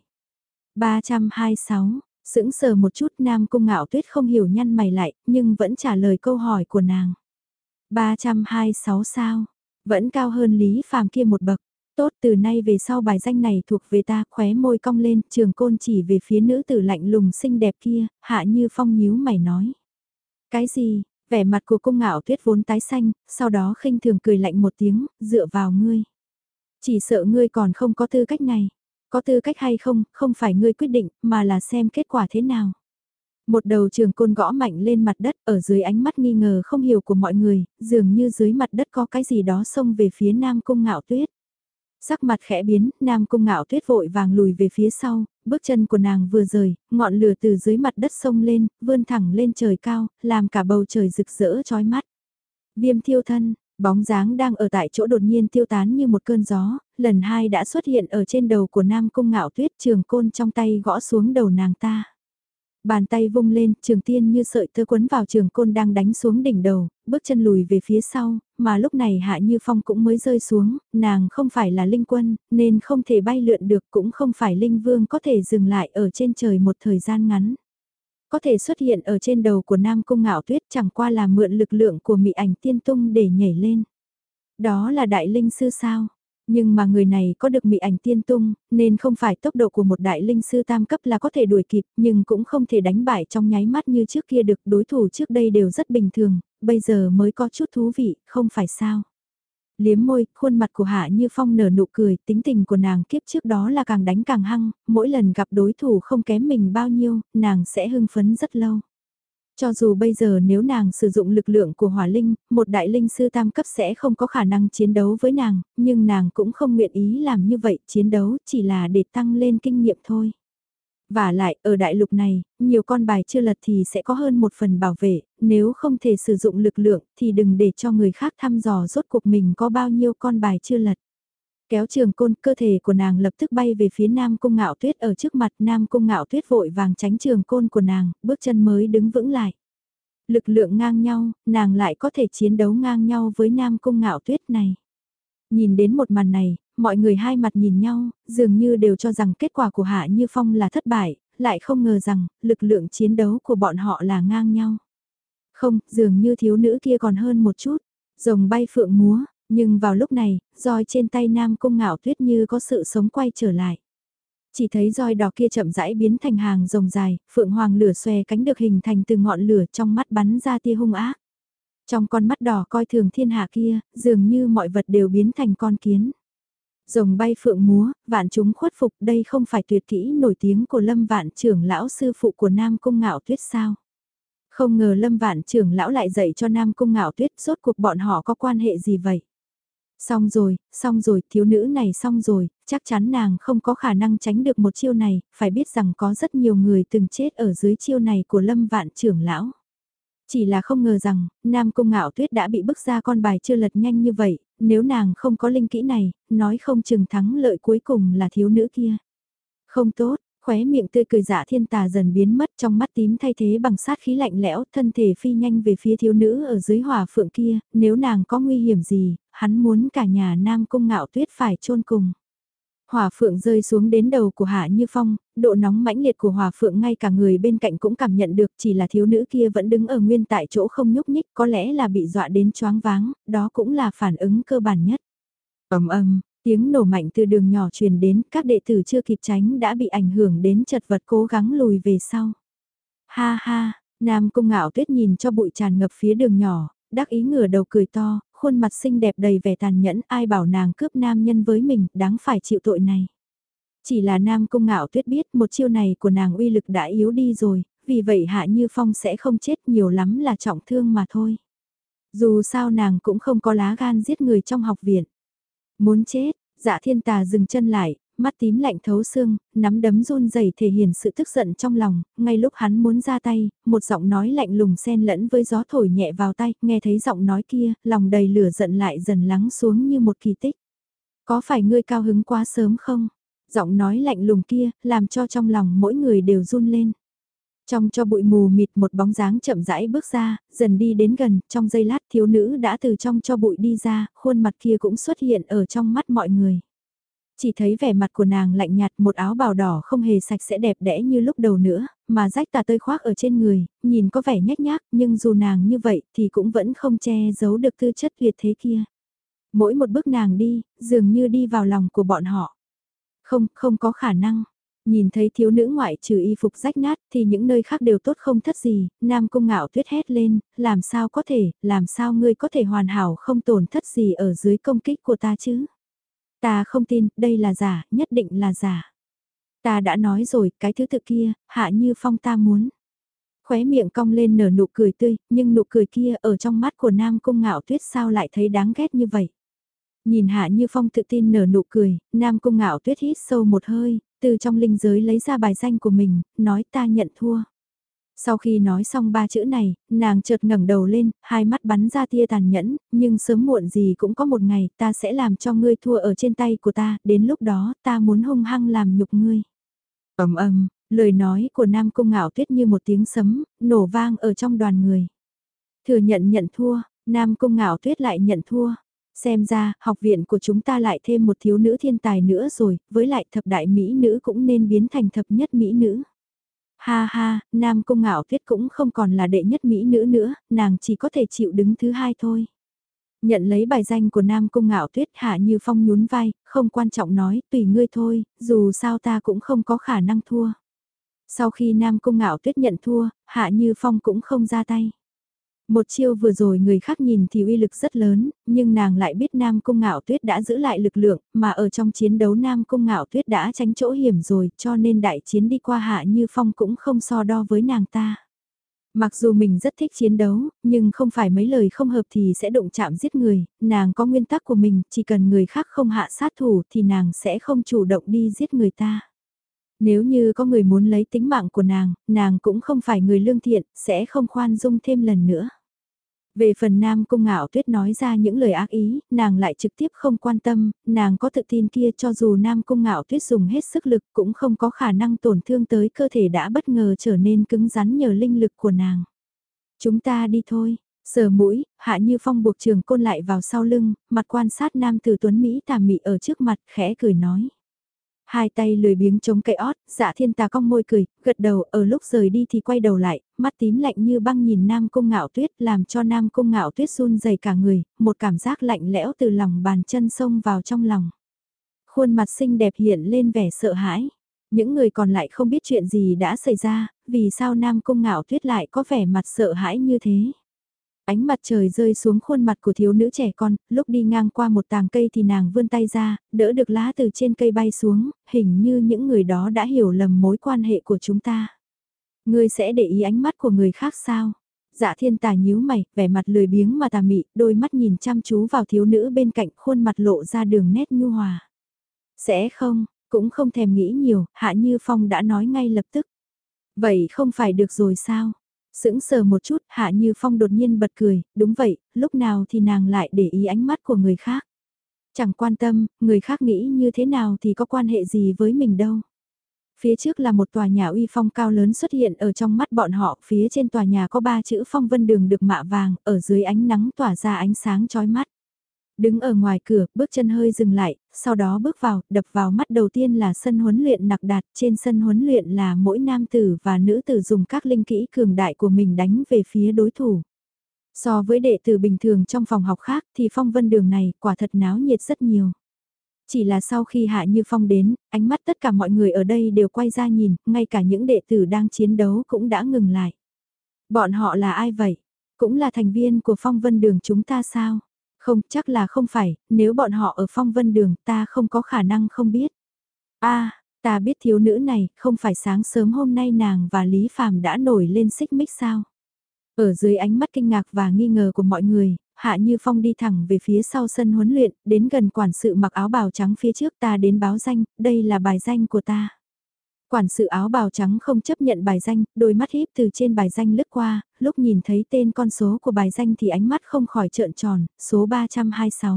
ba trăm hai mươi sáu, sững sờ một chút Nam Cung Ngạo Tuyết không hiểu nhăn mày lại, nhưng vẫn trả lời câu hỏi của nàng. ba trăm hai mươi sáu sao? Vẫn cao hơn Lý Phàm kia một bậc. Tốt, từ nay về sau bài danh này thuộc về ta, khóe môi cong lên, Trường Côn chỉ về phía nữ tử lạnh lùng xinh đẹp kia, Hạ Như Phong nhíu mày nói. Cái gì? Vẻ mặt của Cung Ngạo Tuyết vốn tái xanh, sau đó khinh thường cười lạnh một tiếng, dựa vào ngươi. Chỉ sợ ngươi còn không có tư cách này. Có tư cách hay không, không phải ngươi quyết định, mà là xem kết quả thế nào. Một đầu Trường Côn gõ mạnh lên mặt đất, ở dưới ánh mắt nghi ngờ không hiểu của mọi người, dường như dưới mặt đất có cái gì đó xông về phía Nam Cung Ngạo Tuyết. Sắc mặt khẽ biến, Nam Cung Ngạo Tuyết vội vàng lùi về phía sau, bước chân của nàng vừa rời, ngọn lửa từ dưới mặt đất sông lên, vươn thẳng lên trời cao, làm cả bầu trời rực rỡ chói mắt. Viêm thiêu thân, bóng dáng đang ở tại chỗ đột nhiên tiêu tán như một cơn gió, lần hai đã xuất hiện ở trên đầu của Nam Cung Ngạo Tuyết, trường côn trong tay gõ xuống đầu nàng ta. Bàn tay vung lên, trường tiên như sợi tơ quấn vào trường côn đang đánh xuống đỉnh đầu, bước chân lùi về phía sau, mà lúc này Hạ Như Phong cũng mới rơi xuống, nàng không phải là linh quân, nên không thể bay lượn được, cũng không phải linh vương có thể dừng lại ở trên trời một thời gian ngắn. Có thể xuất hiện ở trên đầu của Nam Cung Ngạo Tuyết chẳng qua là mượn lực lượng của Mị Ảnh Tiên Tung để nhảy lên. Đó là đại linh sư sao? Nhưng mà người này có được Mị Ảnh Tiên Tung, nên không phải tốc độ của một đại linh sư tam cấp là có thể đuổi kịp, nhưng cũng không thể đánh bại trong nháy mắt như trước kia được, đối thủ trước đây đều rất bình thường, bây giờ mới có chút thú vị, không phải sao? Liếm môi, khuôn mặt của Hạ Như Phong nở nụ cười, tính tình của nàng kiếp trước đó là càng đánh càng hăng, mỗi lần gặp đối thủ không kém mình bao nhiêu, nàng sẽ hưng phấn rất lâu. Cho dù bây giờ nếu nàng sử dụng lực lượng của hỏa linh, một đại linh sư tam cấp sẽ không có khả năng chiến đấu với nàng, nhưng nàng cũng không nguyện ý làm như vậy, chiến đấu chỉ là để tăng lên kinh nghiệm thôi. Và lại, ở đại lục này, nhiều con bài chưa lật thì sẽ có hơn một phần bảo vệ, nếu không thể sử dụng lực lượng thì đừng để cho người khác thăm dò rốt cuộc mình có bao nhiêu con bài chưa lật. Kéo trường côn, cơ thể của nàng lập tức bay về phía Nam Cung Ngạo Tuyết ở trước mặt, Nam Cung Ngạo Tuyết vội vàng tránh trường côn của nàng, bước chân mới đứng vững lại. Lực lượng ngang nhau, nàng lại có thể chiến đấu ngang nhau với Nam Cung Ngạo Tuyết này. Nhìn đến một màn này, mọi người hai mặt nhìn nhau, dường như đều cho rằng kết quả của Hạ Như Phong là thất bại, lại không ngờ rằng, lực lượng chiến đấu của bọn họ là ngang nhau. Không, dường như thiếu nữ kia còn hơn một chút, rồng bay phượng múa, nhưng vào lúc này, roi trên tay Nam Cung Ngạo Tuyết như có sự sống quay trở lại. Chỉ thấy roi đỏ kia chậm rãi biến thành hàng rồng dài, phượng hoàng lửa xòe cánh được hình thành từ ngọn lửa trong mắt bắn ra tia hung ác. Trong con mắt đỏ coi thường thiên hạ kia, dường như mọi vật đều biến thành con kiến. Rồng bay phượng múa, vạn chúng khuất phục, đây không phải tuyệt kỹ nổi tiếng của Lâm Vạn trưởng lão sư phụ của Nam Cung Ngạo Tuyết sao? Không ngờ Lâm Vạn trưởng lão lại dạy cho Nam Cung Ngạo Tuyết, rốt cuộc bọn họ có quan hệ gì vậy? Xong rồi, xong rồi, thiếu nữ này xong rồi, chắc chắn nàng không có khả năng tránh được một chiêu này, phải biết rằng có rất nhiều người từng chết ở dưới chiêu này của Lâm Vạn trưởng lão. Chỉ là không ngờ rằng, Nam Cung Ngạo Tuyết đã bị bức ra con bài chưa lật nhanh như vậy, nếu nàng không có linh kỹ này, nói không chừng thắng lợi cuối cùng là thiếu nữ kia. Không tốt, khóe miệng tươi cười Dạ Thiên Tà dần biến mất, trong mắt tím thay thế bằng sát khí lạnh lẽo, thân thể phi nhanh về phía thiếu nữ ở dưới hỏa phượng kia, nếu nàng có nguy hiểm gì, hắn muốn cả nhà Nam Cung Ngạo Tuyết phải chôn cùng. Hỏa phượng rơi xuống đến đầu của Hạ Như Phong, độ nóng mãnh liệt của hỏa phượng ngay cả người bên cạnh cũng cảm nhận được, chỉ là thiếu nữ kia vẫn đứng ở nguyên tại chỗ không nhúc nhích, có lẽ là bị dọa đến choáng váng, đó cũng là phản ứng cơ bản nhất. Ầm ầm, tiếng nổ mạnh từ đường nhỏ truyền đến, các đệ tử chưa kịp tránh đã bị ảnh hưởng đến chật vật cố gắng lùi về sau. Ha ha, Nam Cung Ngạo Tuyết nhìn cho bụi tràn ngập phía đường nhỏ, đắc ý ngửa đầu cười to, khuôn mặt xinh đẹp đầy vẻ tàn nhẫn, ai bảo nàng cướp nam nhân với mình, đáng phải chịu tội này. Chỉ là Nam Cung Ngạo Tuyết biết một chiêu này của nàng uy lực đã yếu đi rồi, vì vậy Hạ Như Phong sẽ không chết, nhiều lắm là trọng thương mà thôi. Dù sao nàng cũng không có lá gan giết người trong học viện. Muốn chết, Dạ Thiên Tà dừng chân lại, mắt tím lạnh thấu xương, nắm đấm run rẩy thể hiện sự tức giận trong lòng, ngay lúc hắn muốn ra tay, một giọng nói lạnh lùng xen lẫn với gió thổi nhẹ vào tay, nghe thấy giọng nói kia, lòng đầy lửa giận lại dần lắng xuống như một kỳ tích. Có phải ngươi cao hứng quá sớm không? Giọng nói lạnh lùng kia, làm cho trong lòng mỗi người đều run lên. Trong cho bụi mù mịt một bóng dáng chậm rãi bước ra, dần đi đến gần, trong giây lát thiếu nữ đã từ trong cho bụi đi ra, khuôn mặt kia cũng xuất hiện ở trong mắt mọi người. Chỉ thấy vẻ mặt của nàng lạnh nhạt, một áo bào đỏ không hề sạch sẽ đẹp đẽ như lúc đầu nữa, mà rách tà tơi khoác ở trên người, nhìn có vẻ nhếch nhác, nhưng dù nàng như vậy thì cũng vẫn không che giấu được tư chất tuyệt thế kia. Mỗi một bước nàng đi, dường như đi vào lòng của bọn họ. Không, không có khả năng. Nhìn thấy thiếu nữ ngoại trừ y phục rách nát thì những nơi khác đều tốt không thất gì, Nam Cung Ngạo Tuyết hét lên, làm sao có thể, làm sao ngươi có thể hoàn hảo không tổn thất gì ở dưới công kích của ta chứ? Ta không tin, đây là giả, nhất định là giả. Ta đã nói rồi, cái thứ tự kia, Hạ Như Phong ta muốn. Khóe miệng cong lên nở nụ cười tươi, nhưng nụ cười kia ở trong mắt của Nam Cung Ngạo Tuyết sao lại thấy đáng ghét như vậy? Nhìn Hạ Như Phong tự tin nở nụ cười, Nam Cung Ngạo Tuyết hít sâu một hơi, từ trong linh giới lấy ra bài danh của mình, nói ta nhận thua. Sau khi nói xong ba chữ này, nàng chợt ngẩng đầu lên, hai mắt bắn ra tia tàn nhẫn, nhưng sớm muộn gì cũng có một ngày ta sẽ làm cho ngươi thua ở trên tay của ta, đến lúc đó ta muốn hung hăng làm nhục ngươi. Ầm ầm, lời nói của Nam Cung Ngạo Tuyết như một tiếng sấm, nổ vang ở trong đoàn người. Thừa nhận nhận thua, Nam Cung Ngạo Tuyết lại nhận thua. Xem ra, học viện của chúng ta lại thêm một thiếu nữ thiên tài nữa rồi, với lại thập đại mỹ nữ cũng nên biến thành thập nhất mỹ nữ. Ha ha, Nam Cung Ngạo Tuyết cũng không còn là đệ nhất mỹ nữ nữa, nàng chỉ có thể chịu đứng thứ hai thôi. Nhận lấy bài danh của Nam Cung Ngạo Tuyết, Hạ Như Phong nhún vai, không quan trọng nói, tùy ngươi thôi, dù sao ta cũng không có khả năng thua. Sau khi Nam Cung Ngạo Tuyết nhận thua, Hạ Như Phong cũng không ra tay. Một chiêu vừa rồi người khác nhìn thì uy lực rất lớn, nhưng nàng lại biết Nam Cung Ngạo Tuyết đã giữ lại lực lượng, mà ở trong chiến đấu Nam Cung Ngạo Tuyết đã tránh chỗ hiểm rồi, cho nên đại chiến đi qua Hạ Như Phong cũng không so đo với nàng ta. Mặc dù mình rất thích chiến đấu, nhưng không phải mấy lời không hợp thì sẽ động chạm giết người, nàng có nguyên tắc của mình, chỉ cần người khác không hạ sát thủ thì nàng sẽ không chủ động đi giết người ta. Nếu như có người muốn lấy tính mạng của nàng, nàng cũng không phải người lương thiện, sẽ không khoan dung thêm lần nữa. Về phần Nam Cung Ngạo Tuyết nói ra những lời ác ý, nàng lại trực tiếp không quan tâm, nàng có tự tin kia cho dù Nam Cung Ngạo Tuyết dùng hết sức lực cũng không có khả năng tổn thương tới cơ thể đã bất ngờ trở nên cứng rắn nhờ linh lực của nàng. Chúng ta đi thôi. Sờ mũi, Hạ Như Phong buộc Trường Côn lại vào sau lưng, mặt quan sát nam tử tuấn Mỹ tà mị ở trước mặt, khẽ cười nói. Hai tay lười biếng chống cây ót, Dạ Thiên Tà cong môi cười, gật đầu, ở lúc rời đi thì quay đầu lại, mắt tím lạnh như băng nhìn Nam Cung Ngạo Tuyết, làm cho Nam Cung Ngạo Tuyết run rẩy cả người, một cảm giác lạnh lẽo từ lòng bàn chân xông vào trong lòng. Khuôn mặt xinh đẹp hiện lên vẻ sợ hãi. Những người còn lại không biết chuyện gì đã xảy ra, vì sao Nam Cung Ngạo Tuyết lại có vẻ mặt sợ hãi như thế. Ánh mặt trời rơi xuống khuôn mặt của thiếu nữ trẻ con, lúc đi ngang qua một tàng cây thì nàng vươn tay ra, đỡ được lá từ trên cây bay xuống, hình như những người đó đã hiểu lầm mối quan hệ của chúng ta. Ngươi sẽ để ý ánh mắt của người khác sao? Dạ Thiên Tà nhíu mày, vẻ mặt lười biếng mà tà mị, đôi mắt nhìn chăm chú vào thiếu nữ bên cạnh, khuôn mặt lộ ra đường nét nhu hòa. Sẽ không, cũng không thèm nghĩ nhiều, Hạ Như Phong đã nói ngay lập tức. Vậy không phải được rồi sao? Sững sờ một chút, Hạ Như Phong đột nhiên bật cười, đúng vậy, lúc nào thì nàng lại để ý ánh mắt của người khác. Chẳng quan tâm, người khác nghĩ như thế nào thì có quan hệ gì với mình đâu. Phía trước là một tòa nhà uy phong cao lớn xuất hiện ở trong mắt bọn họ, phía trên tòa nhà có ba chữ Phong Vân Đường được mạ vàng, ở dưới ánh nắng tỏa ra ánh sáng chói mắt. Đứng ở ngoài cửa, bước chân hơi dừng lại, sau đó bước vào, đập vào mắt đầu tiên là sân huấn luyện nặc đạt, trên sân huấn luyện là mỗi nam tử và nữ tử dùng các linh kỹ cường đại của mình đánh về phía đối thủ. So với đệ tử bình thường trong phòng học khác thì Phong Vân Đường này quả thật náo nhiệt rất nhiều. Chỉ là sau khi Hạ Như Phong đến, ánh mắt tất cả mọi người ở đây đều quay ra nhìn, ngay cả những đệ tử đang chiến đấu cũng đã ngừng lại. Bọn họ là ai vậy? Cũng là thành viên của Phong Vân Đường chúng ta sao? Không, chắc là không phải, nếu bọn họ ở Phong Vân Đường ta không có khả năng không biết. A, ta biết thiếu nữ này, không phải sáng sớm hôm nay nàng và Lý Phàm đã nổi lên xích mích sao? Ở dưới ánh mắt kinh ngạc và nghi ngờ của mọi người, Hạ Như Phong đi thẳng về phía sau sân huấn luyện, đến gần quản sự mặc áo bào trắng phía trước, ta đến báo danh, đây là bài danh của ta. Quản sự áo bào trắng không chấp nhận bài danh, đôi mắt híp từ trên bài danh lướt qua, lúc nhìn thấy tên con số của bài danh thì ánh mắt không khỏi trợn tròn, số ba trăm hai mươi sáu.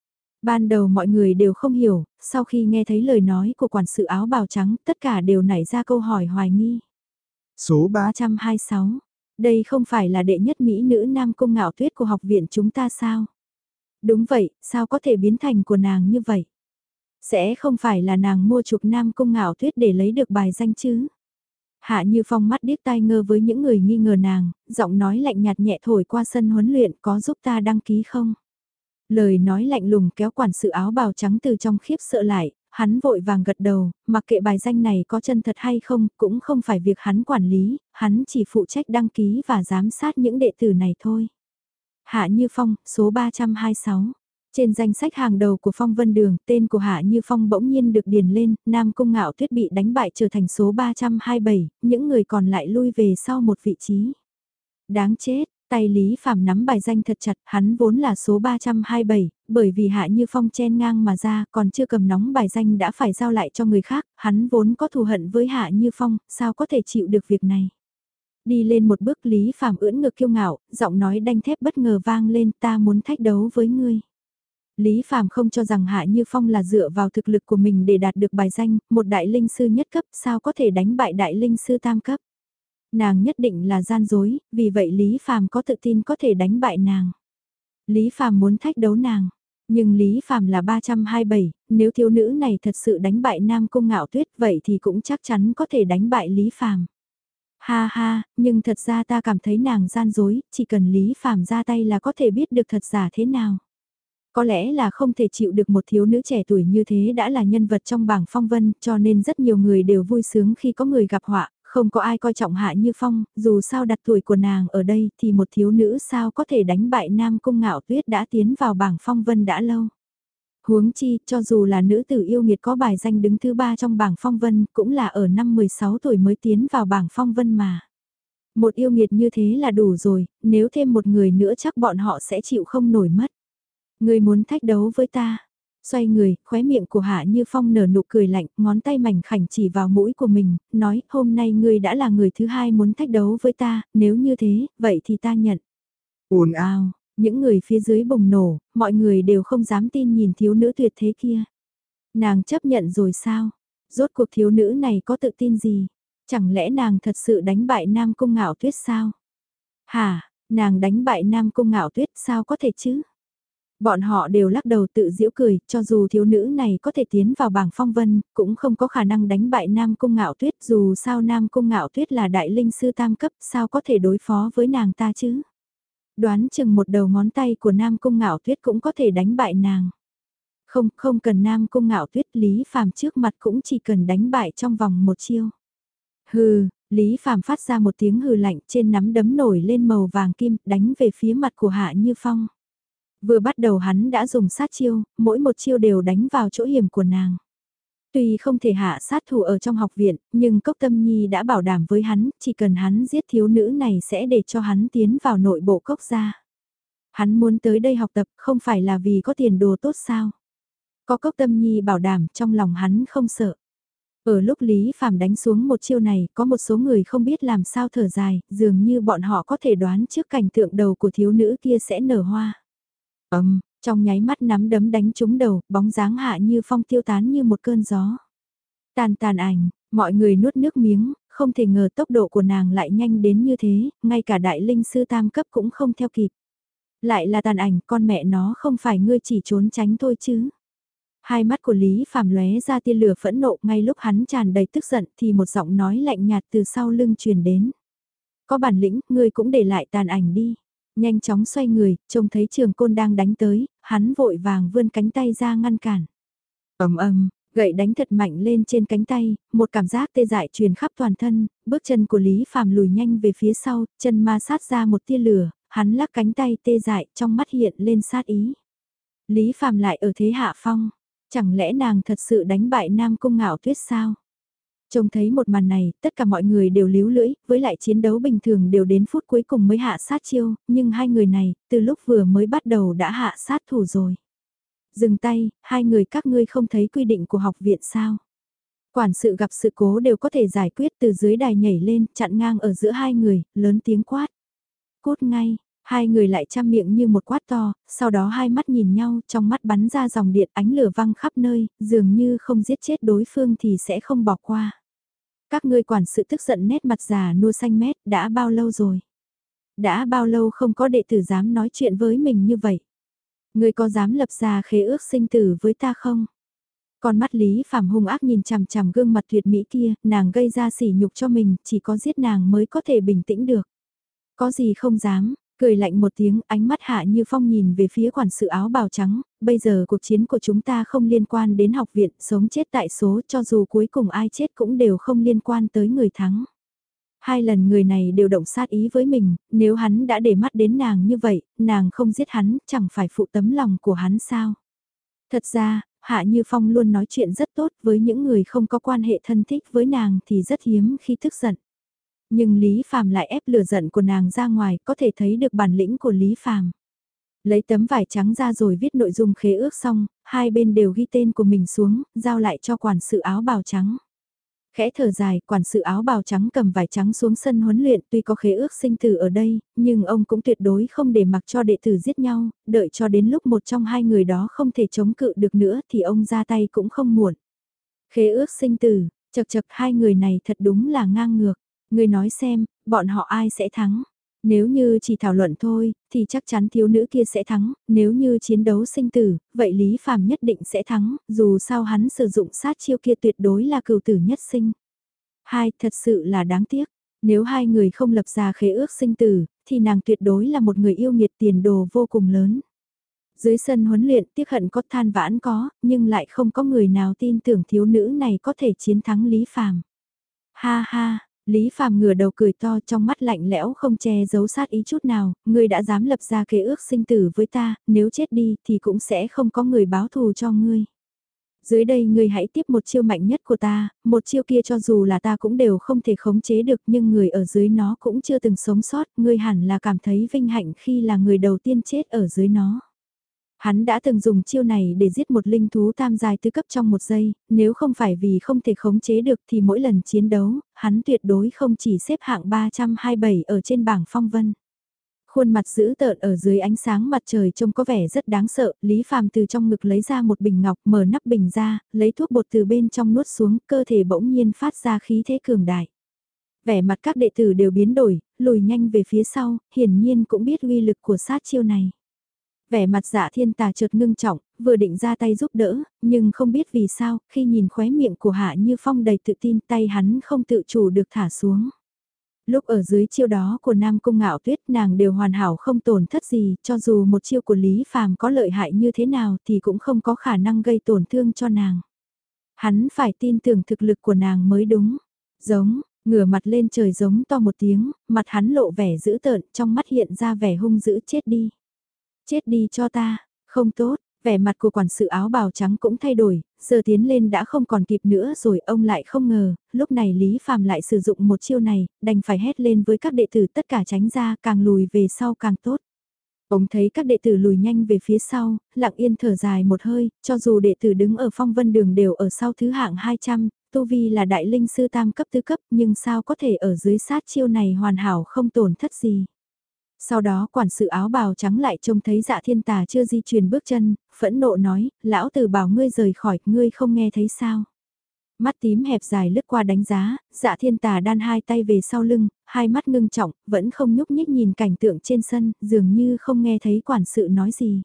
Ban đầu mọi người đều không hiểu, sau khi nghe thấy lời nói của quản sự áo bào trắng, tất cả đều nảy ra câu hỏi hoài nghi. Số ba trăm hai mươi sáu, đây không phải là đệ nhất mỹ nữ Nam Cung Ngạo Tuyết của học viện chúng ta sao? Đúng vậy, sao có thể biến thành của nàng như vậy? Sẽ không phải là nàng mua chuộc Nam Cung Ngạo Tuyết để lấy được bài danh chứ? Hạ Như Phong mắt điếc tai ngơ với những người nghi ngờ nàng, giọng nói lạnh nhạt nhẹ thổi qua sân huấn luyện, có giúp ta đăng ký không? Lời nói lạnh lùng kéo quản sự áo bào trắng từ trong khiếp sợ lại, hắn vội vàng gật đầu, mặc kệ bài danh này có chân thật hay không, cũng không phải việc hắn quản lý, hắn chỉ phụ trách đăng ký và giám sát những đệ tử này thôi. Hạ Như Phong, số ba trăm hai mươi sáu. Trên danh sách hàng đầu của Phong Vân Đường, tên của Hạ Như Phong bỗng nhiên được điền lên, Nam Cung Ngạo Tuyết bị đánh bại trở thành số ba trăm hai mươi bảy, những người còn lại lui về sau một vị trí. Đáng chết, tay Lý Phàm nắm bài danh thật chặt, hắn vốn là số ba trăm hai mươi bảy, bởi vì Hạ Như Phong chen ngang mà ra, còn chưa cầm nóng bài danh đã phải giao lại cho người khác, hắn vốn có thù hận với Hạ Như Phong, sao có thể chịu được việc này. Đi lên một bước Lý Phàm ưỡn ngực kiêu ngạo, giọng nói đanh thép bất ngờ vang lên, ta muốn thách đấu với ngươi. Lý Phàm không cho rằng Hạ Như Phong là dựa vào thực lực của mình để đạt được bài danh, một đại linh sư nhất cấp sao có thể đánh bại đại linh sư tam cấp. Nàng nhất định là gian dối, vì vậy Lý Phàm có tự tin có thể đánh bại nàng. Lý Phàm muốn thách đấu nàng, nhưng Lý Phàm là ba trăm hai mươi bảy, nếu thiếu nữ này thật sự đánh bại Nam Cung Ngạo Tuyết vậy thì cũng chắc chắn có thể đánh bại Lý Phàm. Ha ha, nhưng thật ra ta cảm thấy nàng gian dối, chỉ cần Lý Phàm ra tay là có thể biết được thật giả thế nào. Có lẽ là không thể chịu được một thiếu nữ trẻ tuổi như thế đã là nhân vật trong bảng phong vân, cho nên rất nhiều người đều vui sướng khi có người gặp họa, không có ai coi trọng Hạ Như Phong, dù sao đặt tuổi của nàng ở đây thì một thiếu nữ sao có thể đánh bại Nam Cung Ngạo Tuyết đã tiến vào bảng phong vân đã lâu. Huống chi, cho dù là nữ tử yêu nghiệt có bài danh đứng thứ ba trong bảng phong vân, cũng là ở năm mười sáu tuổi mới tiến vào bảng phong vân mà. Một yêu nghiệt như thế là đủ rồi, nếu thêm một người nữa chắc bọn họ sẽ chịu không nổi mất. Ngươi muốn thách đấu với ta. Xoay người, khóe miệng của Hạ Như Phong nở nụ cười lạnh, ngón tay mảnh khảnh chỉ vào mũi của mình, nói, hôm nay ngươi đã là người thứ hai muốn thách đấu với ta, nếu như thế, vậy thì ta nhận. Ồn ào, những người phía dưới bùng nổ, mọi người đều không dám tin nhìn thiếu nữ tuyệt thế kia. Nàng chấp nhận rồi sao? Rốt cuộc thiếu nữ này có tự tin gì? Chẳng lẽ nàng thật sự đánh bại Nam Cung Ngạo Tuyết sao? Hả, nàng đánh bại Nam Cung Ngạo Tuyết sao có thể chứ? Bọn họ đều lắc đầu tự giễu cười, cho dù thiếu nữ này có thể tiến vào bảng phong vân, cũng không có khả năng đánh bại Nam Cung Ngạo Tuyết, dù sao Nam Cung Ngạo Tuyết là đại linh sư tam cấp, sao có thể đối phó với nàng ta chứ? Đoán chừng một đầu ngón tay của Nam Cung Ngạo Tuyết cũng có thể đánh bại nàng. Không, không cần Nam Cung Ngạo Tuyết, Lý Phàm trước mặt cũng chỉ cần đánh bại trong vòng một chiêu. Hừ, Lý Phàm phát ra một tiếng hừ lạnh, trên nắm đấm nổi lên màu vàng kim, đánh về phía mặt của Hạ Như Phong. Vừa bắt đầu hắn đã dùng sát chiêu, mỗi một chiêu đều đánh vào chỗ hiểm của nàng. Tuy không thể hạ sát thủ ở trong học viện, nhưng Cốc Tâm Nhi đã bảo đảm với hắn, chỉ cần hắn giết thiếu nữ này sẽ để cho hắn tiến vào nội bộ Cốc gia. Hắn muốn tới đây học tập không phải là vì có tiền đồ tốt sao. Có Cốc Tâm Nhi bảo đảm trong lòng hắn không sợ. Ở lúc Lý Phàm đánh xuống một chiêu này, có một số người không biết làm sao thở dài, dường như bọn họ có thể đoán trước cảnh tượng đầu của thiếu nữ kia sẽ nở hoa. Ầm, um, trong nháy mắt nắm đấm đánh trúng đầu, bóng dáng Hạ Như Phong tiêu tán như một cơn gió. Tàn tàn ảnh, mọi người nuốt nước miếng, không thể ngờ tốc độ của nàng lại nhanh đến như thế, ngay cả đại linh sư tam cấp cũng không theo kịp. Lại là tàn ảnh, con mẹ nó không phải ngươi chỉ trốn tránh thôi chứ. Hai mắt của Lý Phàm lóe ra tia lửa phẫn nộ, ngay lúc hắn tràn đầy tức giận thì một giọng nói lạnh nhạt từ sau lưng truyền đến. Có bản lĩnh, ngươi cũng để lại tàn ảnh đi. Nhanh chóng xoay người, trông thấy Trường Côn đang đánh tới, hắn vội vàng vươn cánh tay ra ngăn cản. Ầm ầm, gậy đánh thật mạnh lên trên cánh tay, một cảm giác tê dại truyền khắp toàn thân, bước chân của Lý Phàm lùi nhanh về phía sau, chân ma sát ra một tia lửa, hắn lắc cánh tay tê dại, trong mắt hiện lên sát ý. Lý Phàm lại ở thế hạ phong, chẳng lẽ nàng thật sự đánh bại Nam Cung Ngạo Tuyết sao? Trông thấy một màn này, tất cả mọi người đều líu lưỡi, với lại chiến đấu bình thường đều đến phút cuối cùng mới hạ sát chiêu, nhưng hai người này, từ lúc vừa mới bắt đầu đã hạ sát thủ rồi. Dừng tay, hai người các ngươi không thấy quy định của học viện sao? Quản sự gặp sự cố đều có thể giải quyết, từ dưới đài nhảy lên, chặn ngang ở giữa hai người, lớn tiếng quát. Cút ngay, hai người lại chăm miệng như một quát to, sau đó hai mắt nhìn nhau, trong mắt bắn ra dòng điện, ánh lửa văng khắp nơi, dường như không giết chết đối phương thì sẽ không bỏ qua. Các ngươi quản sự tức giận, nét mặt già nua xanh mét, đã bao lâu rồi? Đã bao lâu không có đệ tử dám nói chuyện với mình như vậy? Ngươi có dám lập ra khế ước sinh tử với ta không? Con mắt Lý Phàm hung ác nhìn chằm chằm gương mặt tuyệt mỹ kia, nàng gây ra sỉ nhục cho mình, chỉ có giết nàng mới có thể bình tĩnh được. Có gì không dám, cười lạnh một tiếng, ánh mắt Hạ Như Phong nhìn về phía quản sự áo bào trắng, bây giờ cuộc chiến của chúng ta không liên quan đến học viện, sống chết tại số, cho dù cuối cùng ai chết cũng đều không liên quan tới người thắng. Hai lần người này đều động sát ý với mình, nếu hắn đã để mắt đến nàng như vậy, nàng không giết hắn, chẳng phải phụ tấm lòng của hắn sao? Thật ra, Hạ Như Phong luôn nói chuyện rất tốt, với những người không có quan hệ thân thích với nàng thì rất hiếm khi tức giận. Nhưng Lý Phàm lại ép lửa giận của nàng ra ngoài, có thể thấy được bản lĩnh của Lý Phàm. Lấy tấm vải trắng ra rồi viết nội dung khế ước xong, hai bên đều ghi tên của mình xuống, giao lại cho quản sự áo bào trắng. Khẽ thở dài, quản sự áo bào trắng cầm vải trắng xuống sân huấn luyện, tuy có khế ước sinh tử ở đây, nhưng ông cũng tuyệt đối không để mặc cho đệ tử giết nhau, đợi cho đến lúc một trong hai người đó không thể chống cự được nữa thì ông ra tay cũng không muộn. Khế ước sinh tử, chật chật, hai người này thật đúng là ngang ngược. Người nói xem, bọn họ ai sẽ thắng? Nếu như chỉ thảo luận thôi, thì chắc chắn thiếu nữ kia sẽ thắng, nếu như chiến đấu sinh tử, vậy Lý Phàm nhất định sẽ thắng, dù sao hắn sử dụng sát chiêu kia tuyệt đối là cừu tử nhất sinh. Hai, thật sự là đáng tiếc, nếu hai người không lập ra khế ước sinh tử, thì nàng tuyệt đối là một người yêu nghiệt, tiền đồ vô cùng lớn. Dưới sân huấn luyện tiếc hận có, than vãn có, nhưng lại không có người nào tin tưởng thiếu nữ này có thể chiến thắng Lý Phàm. Ha ha, Lý Phàm ngửa đầu cười to, trong mắt lạnh lẽo không che giấu sát ý chút nào, ngươi đã dám lập ra khế ước sinh tử với ta, nếu chết đi thì cũng sẽ không có người báo thù cho ngươi. Dưới đây ngươi hãy tiếp một chiêu mạnh nhất của ta, một chiêu kia cho dù là ta cũng đều không thể khống chế được, nhưng người ở dưới nó cũng chưa từng sống sót, ngươi hẳn là cảm thấy vinh hạnh khi là người đầu tiên chết ở dưới nó. Hắn đã từng dùng chiêu này để giết một linh thú tam giai tứ cấp trong một giây, nếu không phải vì không thể khống chế được thì mỗi lần chiến đấu, hắn tuyệt đối không chỉ xếp hạng ba trăm hai mươi bảy ở trên bảng phong vân. Khuôn mặt dữ tợn ở dưới ánh sáng mặt trời trông có vẻ rất đáng sợ, Lý Phàm từ trong ngực lấy ra một bình ngọc, mở nắp bình ra, lấy thuốc bột từ bên trong nuốt xuống, cơ thể bỗng nhiên phát ra khí thế cường đại. Vẻ mặt các đệ tử đều biến đổi, lùi nhanh về phía sau, hiển nhiên cũng biết uy lực của sát chiêu này. Vẻ mặt Dạ Thiên Tà chợt ngưng trọng, vừa định ra tay giúp đỡ, nhưng không biết vì sao, khi nhìn khóe miệng của Hạ Như Phong đầy tự tin, tay hắn không tự chủ được thả xuống. Lúc ở dưới chiêu đó của Nam Cung Ngạo Tuyết, nàng đều hoàn hảo không tổn thất gì, cho dù một chiêu của Lý Phàm có lợi hại như thế nào thì cũng không có khả năng gây tổn thương cho nàng. Hắn phải tin tưởng thực lực của nàng mới đúng. Giống, ngửa mặt lên trời giống to một tiếng, mặt hắn lộ vẻ dữ tợn, trong mắt hiện ra vẻ hung dữ, chết đi. Chết đi cho ta, không tốt, vẻ mặt của quản sự áo bào trắng cũng thay đổi, giờ tiến lên đã không còn kịp nữa rồi, ông lại không ngờ, lúc này Lý Phàm lại sử dụng một chiêu này, đành phải hét lên với các đệ tử tất cả tránh ra, càng lùi về sau càng tốt. Ông thấy các đệ tử lùi nhanh về phía sau, lặng yên thở dài một hơi, cho dù đệ tử đứng ở phong vân đường đều ở sau thứ hạng hai trăm, tu vi là đại linh sư tam cấp tứ cấp, nhưng sao có thể ở dưới sát chiêu này hoàn hảo không tổn thất gì. Sau đó quản sự áo bào trắng lại trông thấy Dạ Thiên Tà chưa di chuyển bước chân, phẫn nộ nói, lão tử bảo ngươi rời khỏi, ngươi không nghe thấy sao. Mắt tím hẹp dài lướt qua đánh giá, Dạ Thiên Tà đan hai tay về sau lưng, hai mắt ngưng trọng, vẫn không nhúc nhích nhìn cảnh tượng trên sân, dường như không nghe thấy quản sự nói gì.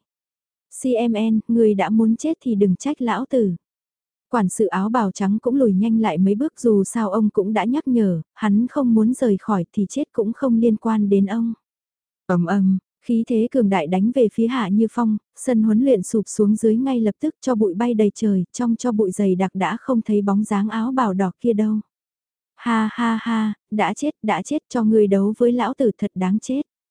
xê em en, ngươi đã muốn chết thì đừng trách lão tử. Quản sự áo bào trắng cũng lùi nhanh lại mấy bước, dù sao ông cũng đã nhắc nhở, hắn không muốn rời khỏi thì chết cũng không liên quan đến ông. Ầm ầm, khí thế cường đại đánh về phía Hạ Như Phong, sân huấn luyện sụp xuống dưới ngay lập tức, cho bụi bay đầy trời, trong cho bụi dày đặc đã không thấy bóng dáng áo bào đỏ kia đâu. Ha ha ha, đã chết, đã chết, cho người đấu với lão tử thật đáng chết.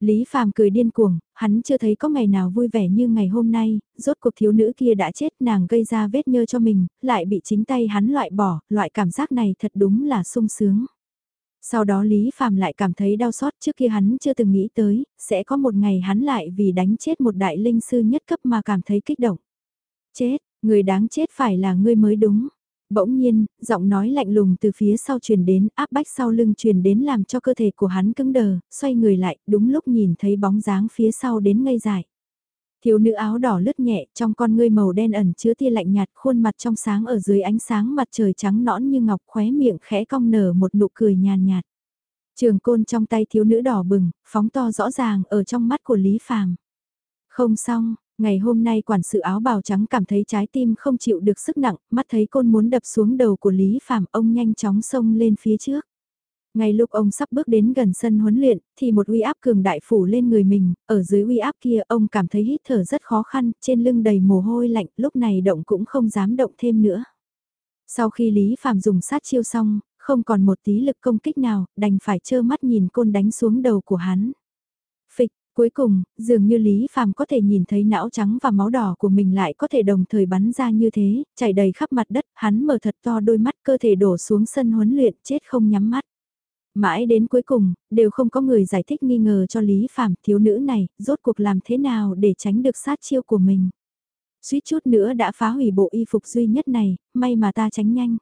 Lý Phàm cười điên cuồng, hắn chưa thấy có ngày nào vui vẻ như ngày hôm nay, rốt cuộc thiếu nữ kia đã chết, nàng gây ra vết nhơ cho mình, lại bị chính tay hắn loại bỏ, loại cảm giác này thật đúng là sung sướng. Sau đó Lý Phàm lại cảm thấy đau xót, trước kia hắn chưa từng nghĩ tới, sẽ có một ngày hắn lại vì đánh chết một đại linh sư nhất cấp mà cảm thấy kích động. Chết, người đáng chết phải là ngươi mới đúng. Bỗng nhiên, giọng nói lạnh lùng từ phía sau truyền đến, áp bách sau lưng truyền đến làm cho cơ thể của hắn cứng đờ, xoay người lại, đúng lúc nhìn thấy bóng dáng phía sau đến ngây dại. Thiếu nữ áo đỏ lướt nhẹ, trong con ngươi màu đen ẩn chứa tia lạnh nhạt, khuôn mặt trong sáng ở dưới ánh sáng mặt trời trắng nõn như ngọc, khóe miệng khẽ cong nở một nụ cười nhàn nhạt. Trường côn trong tay thiếu nữ đỏ bừng, phóng to rõ ràng ở trong mắt của Lý Phàm. Không xong, ngày hôm nay quản sự áo bào trắng cảm thấy trái tim không chịu được sức nặng, mắt thấy côn muốn đập xuống đầu của Lý Phàm, ông nhanh chóng xông lên phía trước. Ngay lúc ông sắp bước đến gần sân huấn luyện, thì một uy áp cường đại phủ lên người mình, ở dưới uy áp kia ông cảm thấy hít thở rất khó khăn, trên lưng đầy mồ hôi lạnh, lúc này động cũng không dám động thêm nữa. Sau khi Lý Phàm dùng sát chiêu xong, không còn một tí lực công kích nào, đành phải trơ mắt nhìn côn đánh xuống đầu của hắn. Phịch, cuối cùng, dường như Lý Phàm có thể nhìn thấy não trắng và máu đỏ của mình lại có thể đồng thời bắn ra như thế, chảy đầy khắp mặt đất, hắn mở thật to đôi mắt, cơ thể đổ xuống sân huấn luyện, chết không nhắm mắt. Mãi đến cuối cùng, đều không có người giải thích nghi ngờ cho Lý Phàm, thiếu nữ này, rốt cuộc làm thế nào để tránh được sát chiêu của mình. Suýt chút nữa đã phá hủy bộ y phục duy nhất này, may mà ta tránh nhanh.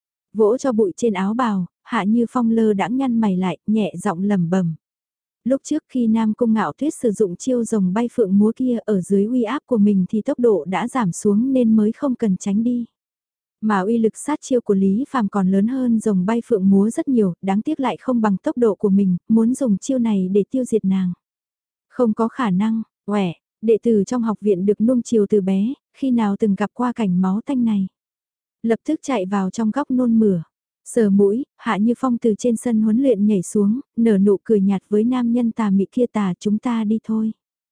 Vỗ cho bụi trên áo bào, Hạ Như Phong lơ đãng nhăn mày lại, nhẹ giọng lẩm bẩm. Lúc trước khi Nam Cung Ngạo Tuyết sử dụng chiêu rồng bay phượng múa kia ở dưới uy áp của mình thì tốc độ đã giảm xuống nên mới không cần tránh đi. Mà uy lực sát chiêu của Lý Phàm còn lớn hơn rồng bay phượng múa rất nhiều, đáng tiếc lại không bằng tốc độ của mình, muốn dùng chiêu này để tiêu diệt nàng. Không có khả năng, quẻ, đệ tử trong học viện được nuông chiều từ bé, khi nào từng gặp qua cảnh máu tanh này. Lập tức chạy vào trong góc nôn mửa. Sờ mũi, Hạ Như Phong từ trên sân huấn luyện nhảy xuống, nở nụ cười nhạt với nam nhân tà mị kia, tà chúng ta đi thôi.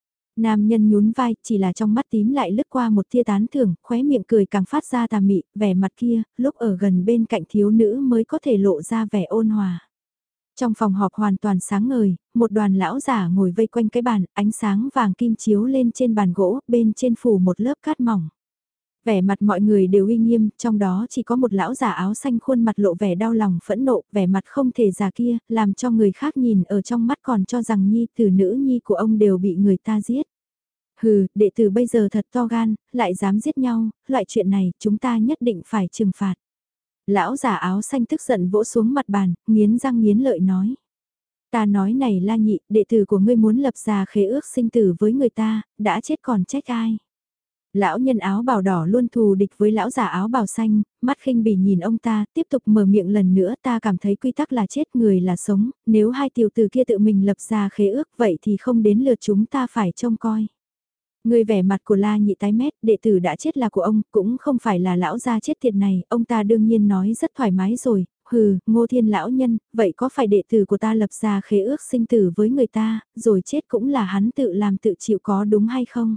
Nam nhân nhún vai, chỉ là trong mắt tím lại lướt qua một tia tán thưởng, khóe miệng cười càng phát ra tà mị, vẻ mặt kia, lúc ở gần bên cạnh thiếu nữ mới có thể lộ ra vẻ ôn hòa. Trong phòng họp hoàn toàn sáng ngời, một đoàn lão giả ngồi vây quanh cái bàn, ánh sáng vàng kim chiếu lên trên bàn gỗ, bên trên phủ một lớp cát mỏng. Vẻ mặt mọi người đều uy nghiêm, trong đó chỉ có một lão giả áo xanh khuôn mặt lộ vẻ đau lòng phẫn nộ, vẻ mặt không thể già kia, làm cho người khác nhìn ở trong mắt còn cho rằng nhi tử nữ nhi của ông đều bị người ta giết. Hừ, đệ tử bây giờ thật to gan, lại dám giết nhau, loại chuyện này chúng ta nhất định phải trừng phạt. Lão giả áo xanh tức giận vỗ xuống mặt bàn, nghiến răng nghiến lợi nói. Ta nói này La Nhị, đệ tử của ngươi muốn lập ra khế ước sinh tử với người ta, đã chết còn trách ai. Lão nhân áo bào đỏ luôn thù địch với lão giả áo bào xanh, mắt khinh bỉ nhìn ông ta, tiếp tục mở miệng lần nữa, ta cảm thấy quy tắc là chết người là sống, nếu hai tiểu tử kia tự mình lập ra khế ước vậy thì không đến lượt chúng ta phải trông coi. Người vẻ mặt của La Nhị tái mét, đệ tử đã chết là của ông, cũng không phải là lão gia chết tiệt này, ông ta đương nhiên nói rất thoải mái rồi, hừ, Ngô Thiên lão nhân, vậy có phải đệ tử của ta lập ra khế ước sinh tử với người ta, rồi chết cũng là hắn tự làm tự chịu có đúng hay không?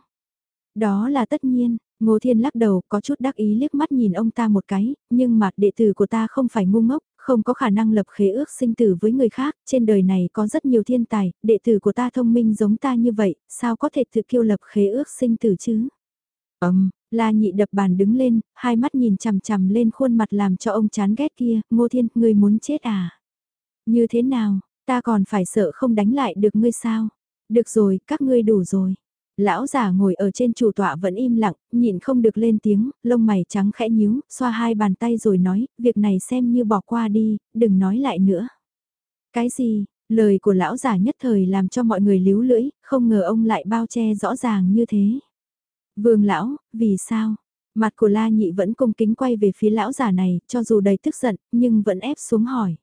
Đó là tất nhiên, Ngô Thiên lắc đầu có chút đắc ý liếc mắt nhìn ông ta một cái, nhưng mà đệ tử của ta không phải ngu ngốc, không có khả năng lập khế ước sinh tử với người khác, trên đời này có rất nhiều thiên tài, đệ tử của ta thông minh giống ta như vậy, sao có thể tự kiêu lập khế ước sinh tử chứ? Ầm, um, La Nhị đập bàn đứng lên, hai mắt nhìn chằm chằm lên khuôn mặt làm cho ông chán ghét kia, Ngô Thiên, ngươi muốn chết à? Như thế nào, ta còn phải sợ không đánh lại được ngươi sao? Được rồi, các ngươi đủ rồi. Lão già ngồi ở trên chủ tọa vẫn im lặng, nhịn không được lên tiếng, lông mày trắng khẽ nhíu, xoa hai bàn tay rồi nói, việc này xem như bỏ qua đi, đừng nói lại nữa. Cái gì, lời của lão già nhất thời làm cho mọi người líu lưỡi, không ngờ ông lại bao che rõ ràng như thế. Vương lão, vì sao? Mặt của La Nhị vẫn cung kính quay về phía lão già này, cho dù đầy tức giận, nhưng vẫn ép xuống hỏi.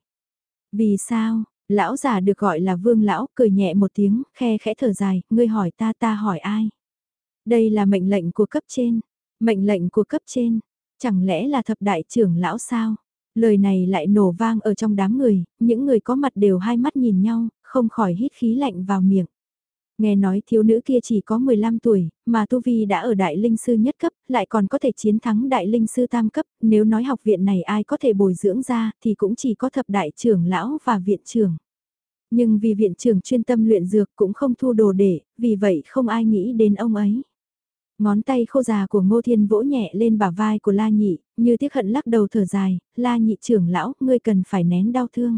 Vì sao? Lão già được gọi là Vương lão, cười nhẹ một tiếng, khe khẽ thở dài, ngươi hỏi ta ta hỏi ai? Đây là mệnh lệnh của cấp trên, mệnh lệnh của cấp trên, chẳng lẽ là thập đại trưởng lão sao? Lời này lại nổ vang ở trong đám người, những người có mặt đều hai mắt nhìn nhau, không khỏi hít khí lạnh vào miệng. Nghe nói thiếu nữ kia chỉ có mười lăm tuổi, mà Tu Vi đã ở đại linh sư nhất cấp, lại còn có thể chiến thắng đại linh sư tam cấp, nếu nói học viện này ai có thể bồi dưỡng ra thì cũng chỉ có thập đại trưởng lão và viện trưởng. Nhưng vì viện trưởng chuyên tâm luyện dược cũng không thu đồ để, vì vậy không ai nghĩ đến ông ấy. Ngón tay khô già của Ngô Thiên vỗ nhẹ lên bả vai của La Nhị, như tiếc hận lắc đầu thở dài, La Nhị trưởng lão, ngươi cần phải nén đau thương.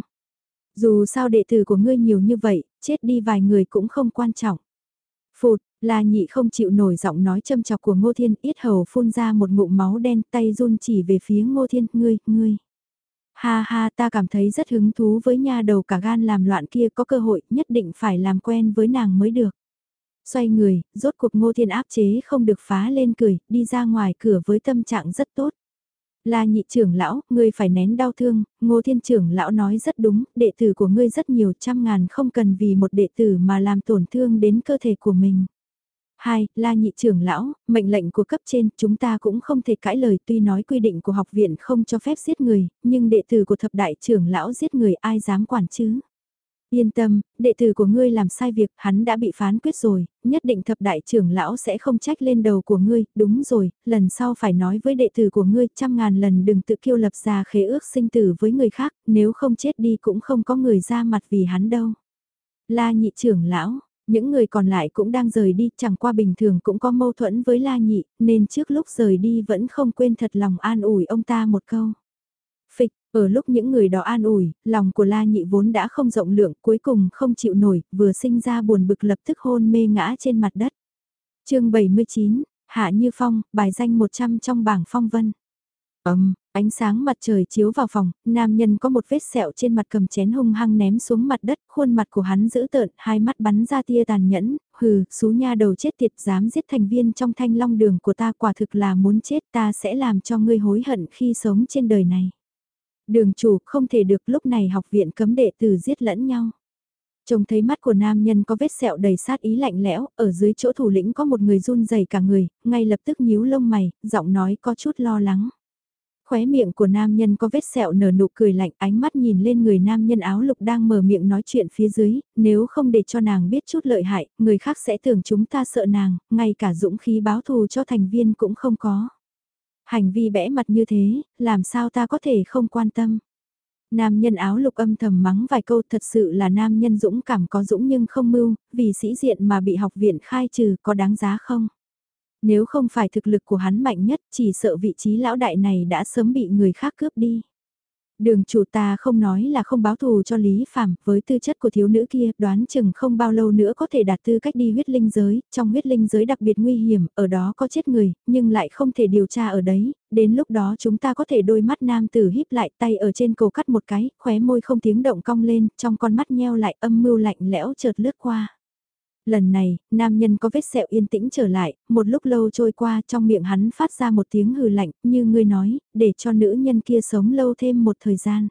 Dù sao đệ tử của ngươi nhiều như vậy, chết đi vài người cũng không quan trọng. Phụt, La Nhị không chịu nổi giọng nói châm chọc của Ngô Thiên, yết hầu phun ra một ngụm máu đen, tay run chỉ về phía Ngô Thiên, ngươi, ngươi. Ha ha, ta cảm thấy rất hứng thú với nha đầu cả gan làm loạn kia, có cơ hội nhất định phải làm quen với nàng mới được. Xoay người, rốt cuộc Ngô Thiên áp chế không được phá lên cười, đi ra ngoài cửa với tâm trạng rất tốt. La Nhị trưởng lão, ngươi phải nén đau thương, Ngô Thiên trưởng lão nói rất đúng, đệ tử của ngươi rất nhiều, trăm ngàn không cần vì một đệ tử mà làm tổn thương đến cơ thể của mình. Hai, La Nhị trưởng lão, mệnh lệnh của cấp trên, chúng ta cũng không thể cãi lời, tuy nói quy định của học viện không cho phép giết người, nhưng đệ tử của thập đại trưởng lão giết người ai dám quản chứ? Yên tâm, đệ tử của ngươi làm sai việc, hắn đã bị phán quyết rồi, nhất định thập đại trưởng lão sẽ không trách lên đầu của ngươi, đúng rồi, lần sau phải nói với đệ tử của ngươi trăm ngàn lần đừng tự kiêu lập ra khế ước sinh tử với người khác, nếu không chết đi cũng không có người ra mặt vì hắn đâu. La Nhị trưởng lão, những người còn lại cũng đang rời đi, chẳng qua bình thường cũng có mâu thuẫn với La Nhị, nên trước lúc rời đi vẫn không quên thật lòng an ủi ông ta một câu. Phịch, ở lúc những người đó an ủi, lòng của La Nhị vốn đã không rộng lượng, cuối cùng không chịu nổi, vừa sinh ra buồn bực lập tức hôn mê ngã trên mặt đất. chương bảy mươi chín, Hạ Như Phong, bài danh một trăm trong bảng phong vân. Ấm, ánh sáng mặt trời chiếu vào phòng, nam nhân có một vết sẹo trên mặt cầm chén hung hăng ném xuống mặt đất, khuôn mặt của hắn dữ tợn, hai mắt bắn ra tia tàn nhẫn, hừ, xú nha đầu chết tiệt dám giết thành viên trong thanh long đường của ta quả thực là muốn chết ta sẽ làm cho ngươi hối hận khi sống trên đời này. Đường chủ không thể được lúc này học viện cấm đệ tử giết lẫn nhau. Trông thấy mắt của nam nhân có vết sẹo đầy sát ý lạnh lẽo, ở dưới chỗ thủ lĩnh có một người run rẩy cả người, ngay lập tức nhíu lông mày, giọng nói có chút lo lắng. Khóe miệng của nam nhân có vết sẹo nở nụ cười lạnh, ánh mắt nhìn lên người nam nhân áo lục đang mở miệng nói chuyện phía dưới, nếu không để cho nàng biết chút lợi hại, người khác sẽ tưởng chúng ta sợ nàng, ngay cả dũng khí báo thù cho thành viên cũng không có. Hành vi bẽ mặt như thế, làm sao ta có thể không quan tâm. Nam nhân áo lục âm thầm mắng vài câu thật sự là nam nhân dũng cảm có dũng nhưng không mưu, vì sĩ diện mà bị học viện khai trừ có đáng giá không? Nếu không phải thực lực của hắn mạnh nhất chỉ sợ vị trí lão đại này đã sớm bị người khác cướp đi. Đường chủ ta không nói là không báo thù cho Lý Phạm, với tư chất của thiếu nữ kia, đoán chừng không bao lâu nữa có thể đạt tư cách đi huyết linh giới, trong huyết linh giới đặc biệt nguy hiểm, ở đó có chết người, nhưng lại không thể điều tra ở đấy, đến lúc đó chúng ta có thể đôi mắt nam tử híp lại tay ở trên cổ cắt một cái, khóe môi không tiếng động cong lên, trong con mắt nheo lại âm mưu lạnh lẽo chợt lướt qua. Lần này, nam nhân có vết sẹo yên tĩnh trở lại, một lúc lâu trôi qua trong miệng hắn phát ra một tiếng hừ lạnh, như ngươi nói, để cho nữ nhân kia sống lâu thêm một thời gian.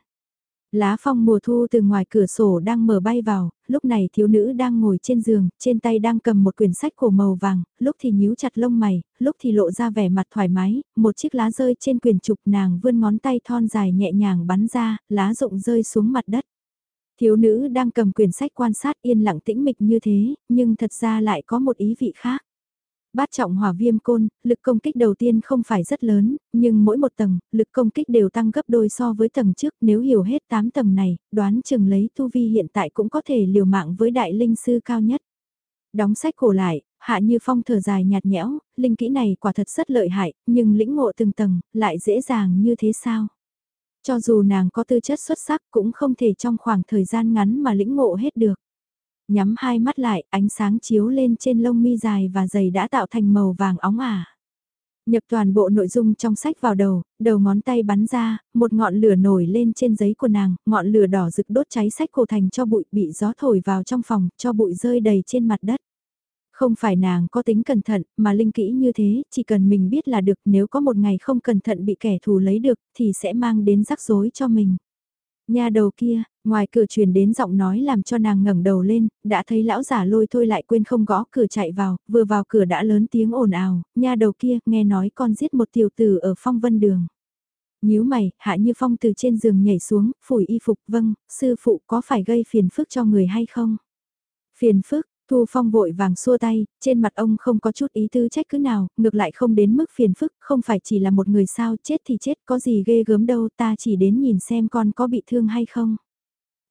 Lá phong mùa thu từ ngoài cửa sổ đang mở bay vào, lúc này thiếu nữ đang ngồi trên giường, trên tay đang cầm một quyển sách cổ màu vàng, lúc thì nhíu chặt lông mày, lúc thì lộ ra vẻ mặt thoải mái, một chiếc lá rơi trên quyển trục nàng vươn ngón tay thon dài nhẹ nhàng bắn ra, lá rụng rơi xuống mặt đất. Thiếu nữ đang cầm quyển sách quan sát yên lặng tĩnh mịch như thế, nhưng thật ra lại có một ý vị khác. Bát trọng hỏa viêm côn, lực công kích đầu tiên không phải rất lớn, nhưng mỗi một tầng, lực công kích đều tăng gấp đôi so với tầng trước. Nếu hiểu hết tám tầng này, đoán chừng lấy tu vi hiện tại cũng có thể liều mạng với đại linh sư cao nhất. Đóng sách cổ lại, Hạ Như Phong thở dài nhạt nhẽo, linh kỹ này quả thật rất lợi hại, nhưng lĩnh ngộ từng tầng, lại dễ dàng như thế sao? Cho dù nàng có tư chất xuất sắc cũng không thể trong khoảng thời gian ngắn mà lĩnh ngộ hết được. Nhắm hai mắt lại, ánh sáng chiếu lên trên lông mi dài và dày đã tạo thành màu vàng óng ả. Nhập toàn bộ nội dung trong sách vào đầu, đầu ngón tay bắn ra, một ngọn lửa nổi lên trên giấy của nàng, ngọn lửa đỏ rực đốt cháy sách cổ thành cho bụi bị gió thổi vào trong phòng, cho bụi rơi đầy trên mặt đất. Không phải nàng có tính cẩn thận, mà linh kỹ như thế, chỉ cần mình biết là được, nếu có một ngày không cẩn thận bị kẻ thù lấy được, thì sẽ mang đến rắc rối cho mình. Nhà đầu kia, ngoài cửa truyền đến giọng nói làm cho nàng ngẩng đầu lên, đã thấy lão giả lôi thôi lại quên không gõ cửa chạy vào, vừa vào cửa đã lớn tiếng ồn ào, nhà đầu kia, nghe nói con giết một tiểu tử ở phong vân đường. Nhíu mày, Hạ Như Phong từ trên giường nhảy xuống, phủi y phục, vâng, sư phụ có phải gây phiền phức cho người hay không? Phiền phức, Thu Phong vội vàng xua tay, trên mặt ông không có chút ý tư trách cứ nào, ngược lại không đến mức phiền phức, không phải chỉ là một người sao, chết thì chết, có gì ghê gớm đâu, ta chỉ đến nhìn xem con có bị thương hay không.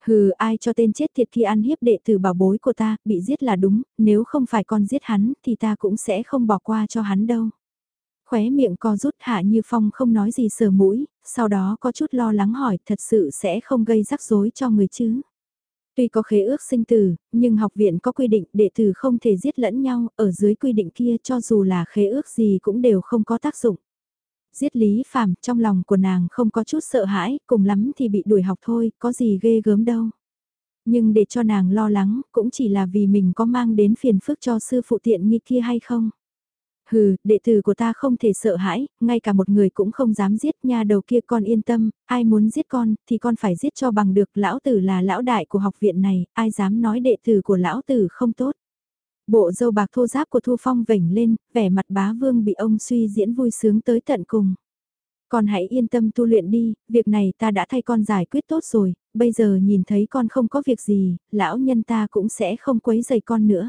Hừ, ai cho tên chết tiệt kia ăn hiếp đệ tử bảo bối của ta, bị giết là đúng, nếu không phải con giết hắn thì ta cũng sẽ không bỏ qua cho hắn đâu. Khóe miệng co rút Hạ Như Phong không nói gì sờ mũi, sau đó có chút lo lắng hỏi thật sự sẽ không gây rắc rối cho người chứ. Tuy có khế ước sinh tử, nhưng học viện có quy định đệ tử không thể giết lẫn nhau, ở dưới quy định kia cho dù là khế ước gì cũng đều không có tác dụng. Giết Lý Phàm trong lòng của nàng không có chút sợ hãi, cùng lắm thì bị đuổi học thôi, có gì ghê gớm đâu. Nhưng để cho nàng lo lắng, cũng chỉ là vì mình có mang đến phiền phức cho sư phụ tiện nghi kia hay không. Hừ, đệ tử của ta không thể sợ hãi, ngay cả một người cũng không dám giết nha đầu kia con yên tâm, ai muốn giết con thì con phải giết cho bằng được, lão tử là lão đại của học viện này, ai dám nói đệ tử của lão tử không tốt. Bộ dâu bạc thô ráp của Thu Phong vểnh lên, vẻ mặt bá vương bị ông suy diễn vui sướng tới tận cùng. Con hãy yên tâm tu luyện đi, việc này ta đã thay con giải quyết tốt rồi, bây giờ nhìn thấy con không có việc gì, lão nhân ta cũng sẽ không quấy rầy con nữa.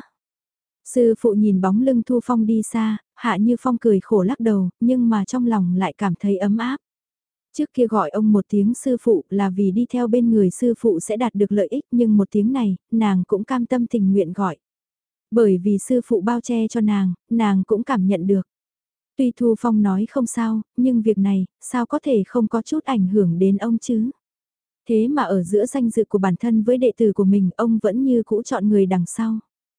Sư phụ nhìn bóng lưng Thu Phong đi xa, Hạ Như Phong cười khổ lắc đầu, nhưng mà trong lòng lại cảm thấy ấm áp. Trước kia gọi ông một tiếng sư phụ là vì đi theo bên người sư phụ sẽ đạt được lợi ích, nhưng một tiếng này, nàng cũng cam tâm tình nguyện gọi. Bởi vì sư phụ bao che cho nàng, nàng cũng cảm nhận được. Tuy Thu Phong nói không sao, nhưng việc này, sao có thể không có chút ảnh hưởng đến ông chứ? Thế mà ở giữa danh dự của bản thân với đệ tử của mình, ông vẫn như cũ chọn người đằng sau.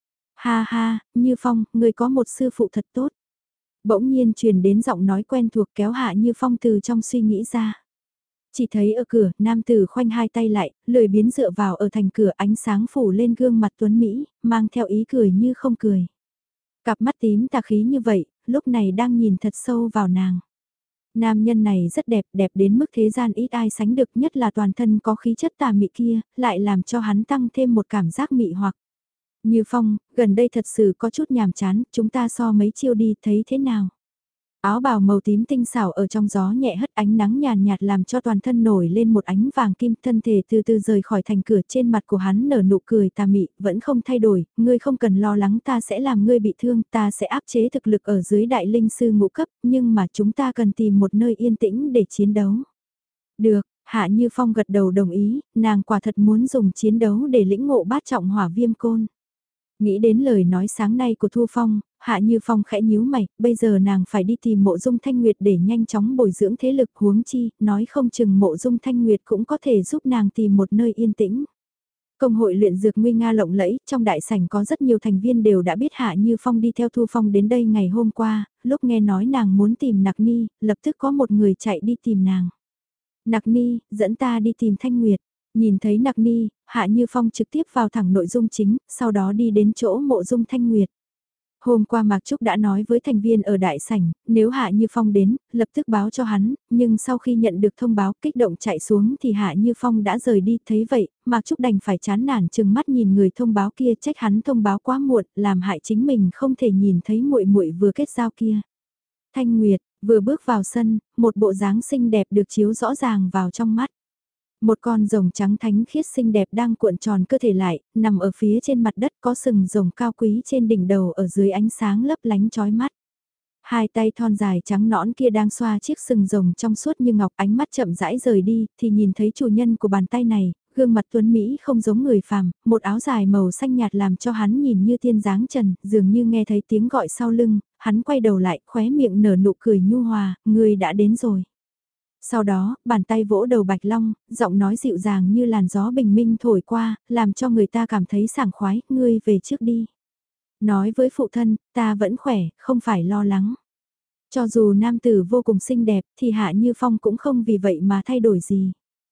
Ha ha, Như Phong, người có một sư phụ thật tốt. Bỗng nhiên truyền đến giọng nói quen thuộc kéo Hạ Như Phong từ trong suy nghĩ ra. Chỉ thấy ở cửa, nam tử khoanh hai tay lại, lười biến dựa vào ở thành cửa, ánh sáng phủ lên gương mặt tuấn Mỹ, mang theo ý cười như không cười. Cặp mắt tím tà khí như vậy, lúc này đang nhìn thật sâu vào nàng. Nam nhân này rất đẹp, đẹp đến mức thế gian ít ai sánh được, nhất là toàn thân có khí chất tà mị kia, lại làm cho hắn tăng thêm một cảm giác mị hoặc. Như Phong, gần đây thật sự có chút nhàm chán, chúng ta so mấy chiêu đi, thấy thế nào? Áo bào màu tím tinh xảo ở trong gió nhẹ hất ánh nắng nhàn nhạt làm cho toàn thân nổi lên một ánh vàng kim, thân thể từ từ rời khỏi thành cửa, trên mặt của hắn nở nụ cười tà mị, vẫn không thay đổi, ngươi không cần lo lắng, ta sẽ làm ngươi bị thương, ta sẽ áp chế thực lực ở dưới đại linh sư ngũ cấp, nhưng mà chúng ta cần tìm một nơi yên tĩnh để chiến đấu. Được, Hạ Như Phong gật đầu đồng ý, nàng quả thật muốn dùng chiến đấu để lĩnh ngộ bát trọng hỏa viêm côn. Nghĩ đến lời nói sáng nay của Thu Phong, Hạ Như Phong khẽ nhíu mày, bây giờ nàng phải đi tìm Mộ Dung Thanh Nguyệt để nhanh chóng bồi dưỡng thế lực, huống chi, nói không chừng Mộ Dung Thanh Nguyệt cũng có thể giúp nàng tìm một nơi yên tĩnh. Công hội luyện dược nguy nga lộng lẫy, trong đại sảnh có rất nhiều thành viên đều đã biết Hạ Như Phong đi theo Thu Phong đến đây ngày hôm qua, lúc nghe nói nàng muốn tìm Nặc Ni, lập tức có một người chạy đi tìm nàng. Nặc Ni, dẫn ta đi tìm Thanh Nguyệt. Nhìn thấy Nặc Ni, Hạ Như Phong trực tiếp vào thẳng nội dung chính, sau đó đi đến chỗ Mộ Dung Thanh Nguyệt. Hôm qua Mạc Trúc đã nói với thành viên ở đại sảnh, nếu Hạ Như Phong đến, lập tức báo cho hắn, nhưng sau khi nhận được thông báo kích động chạy xuống thì Hạ Như Phong đã rời đi, thấy vậy, Mạc Trúc đành phải chán nản chừng mắt nhìn người thông báo kia, trách hắn thông báo quá muộn, làm hại chính mình không thể nhìn thấy muội muội vừa kết giao kia. Thanh Nguyệt, vừa bước vào sân, một bộ dáng xinh đẹp được chiếu rõ ràng vào trong mắt. Một con rồng trắng thánh khiết xinh đẹp đang cuộn tròn cơ thể lại, nằm ở phía trên mặt đất, có sừng rồng cao quý trên đỉnh đầu ở dưới ánh sáng lấp lánh chói mắt. Hai tay thon dài trắng nõn kia đang xoa chiếc sừng rồng trong suốt như ngọc, ánh mắt chậm rãi rời đi, thì nhìn thấy chủ nhân của bàn tay này, gương mặt tuấn Mỹ không giống người phàm, một áo dài màu xanh nhạt làm cho hắn nhìn như tiên dáng trần, dường như nghe thấy tiếng gọi sau lưng, hắn quay đầu lại, khóe miệng nở nụ cười nhu hòa, người đã đến rồi. Sau đó, bàn tay vỗ đầu Bạch Long, giọng nói dịu dàng như làn gió bình minh thổi qua, làm cho người ta cảm thấy sảng khoái, ngươi về trước đi. Nói với phụ thân, ta vẫn khỏe, không phải lo lắng. Cho dù nam tử vô cùng xinh đẹp thì Hạ Như Phong cũng không vì vậy mà thay đổi gì.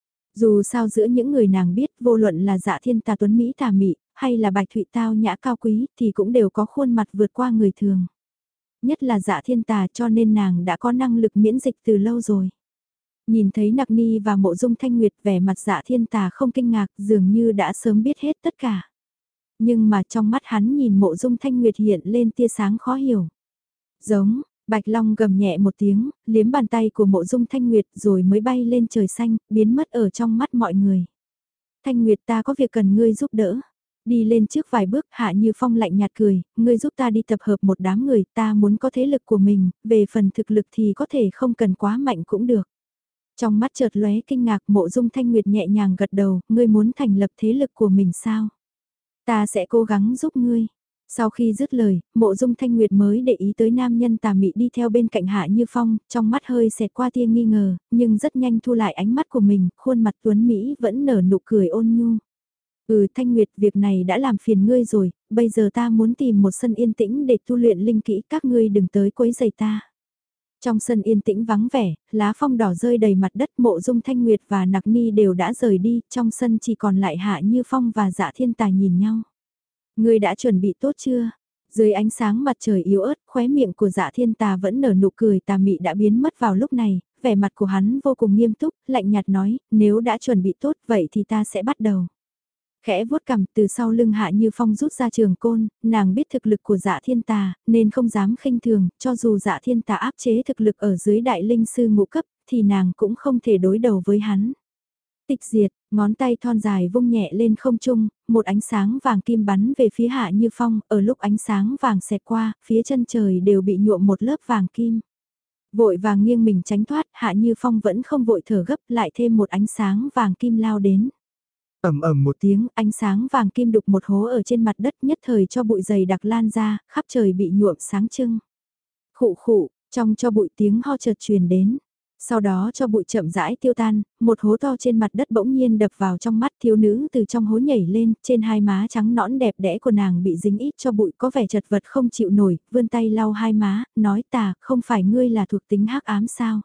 Dù sao giữa những người nàng biết vô luận là Dạ Thiên Tà tuấn Mỹ tà mị, hay là Bạch Thụy Tao nhã cao quý thì cũng đều có khuôn mặt vượt qua người thường. Nhất là Dạ Thiên Tà cho nên nàng đã có năng lực miễn dịch từ lâu rồi. Nhìn thấy Nặc Ni và Mộ Dung Thanh Nguyệt, vẻ mặt Dạ Thiên Tà không kinh ngạc, dường như đã sớm biết hết tất cả. Nhưng mà trong mắt hắn nhìn Mộ Dung Thanh Nguyệt hiện lên tia sáng khó hiểu. Giống, Bạch Long gầm nhẹ một tiếng, liếm bàn tay của Mộ Dung Thanh Nguyệt rồi mới bay lên trời xanh, biến mất ở trong mắt mọi người. Thanh Nguyệt, ta có việc cần ngươi giúp đỡ. Đi lên trước vài bước, Hạ Như Phong lạnh nhạt cười, ngươi giúp ta đi tập hợp một đám người, ta muốn có thế lực của mình, về phần thực lực thì có thể không cần quá mạnh cũng được. Trong mắt chợt lóe kinh ngạc, Mộ Dung Thanh Nguyệt nhẹ nhàng gật đầu, ngươi muốn thành lập thế lực của mình sao? Ta sẽ cố gắng giúp ngươi. Sau khi dứt lời, Mộ Dung Thanh Nguyệt mới để ý tới nam nhân tà mị đi theo bên cạnh Hạ Như Phong, trong mắt hơi xẹt qua tia nghi ngờ, nhưng rất nhanh thu lại ánh mắt của mình, khuôn mặt tuấn Mỹ vẫn nở nụ cười ôn nhu. Ừ Thanh Nguyệt, việc này đã làm phiền ngươi rồi, bây giờ ta muốn tìm một sân yên tĩnh để tu luyện linh kỹ, các ngươi đừng tới quấy rầy ta. Trong sân yên tĩnh vắng vẻ, lá phong đỏ rơi đầy mặt đất, Mộ Dung Thanh Nguyệt và Nặc Ni đều đã rời đi, trong sân chỉ còn lại Hạ Như Phong và Dạ Thiên Tài nhìn nhau. Ngươi đã chuẩn bị tốt chưa? Dưới ánh sáng mặt trời yếu ớt, khóe miệng của Dạ Thiên Tà vẫn nở nụ cười tà mị đã biến mất vào lúc này, vẻ mặt của hắn vô cùng nghiêm túc, lạnh nhạt nói, nếu đã chuẩn bị tốt vậy thì ta sẽ bắt đầu. Khẽ vuốt cằm từ sau lưng Hạ Như Phong rút ra trường côn, nàng biết thực lực của Dạ Thiên Tà, nên không dám khinh thường, cho dù Dạ Thiên Tà áp chế thực lực ở dưới đại linh sư ngũ cấp, thì nàng cũng không thể đối đầu với hắn. Tịch diệt, ngón tay thon dài vung nhẹ lên không trung, một ánh sáng vàng kim bắn về phía Hạ Như Phong, ở lúc ánh sáng vàng xẹt qua, phía chân trời đều bị nhuộm một lớp vàng kim. Vội vàng nghiêng mình tránh thoát, Hạ Như Phong vẫn không vội thở gấp, lại thêm một ánh sáng vàng kim lao đến. Ầm ầm một tiếng, ánh sáng vàng kim đục một hố ở trên mặt đất, nhất thời cho bụi dày đặc lan ra, khắp trời bị nhuộm sáng trưng. Khụ khụ, trong cho bụi tiếng ho chợt truyền đến. Sau đó cho bụi chậm rãi tiêu tan, một hố to trên mặt đất bỗng nhiên đập vào trong mắt, thiếu nữ từ trong hố nhảy lên, trên hai má trắng nõn đẹp đẽ của nàng bị dính ít cho bụi, có vẻ chật vật không chịu nổi, vươn tay lau hai má, nói tà, không phải ngươi là thuộc tính hắc ám sao?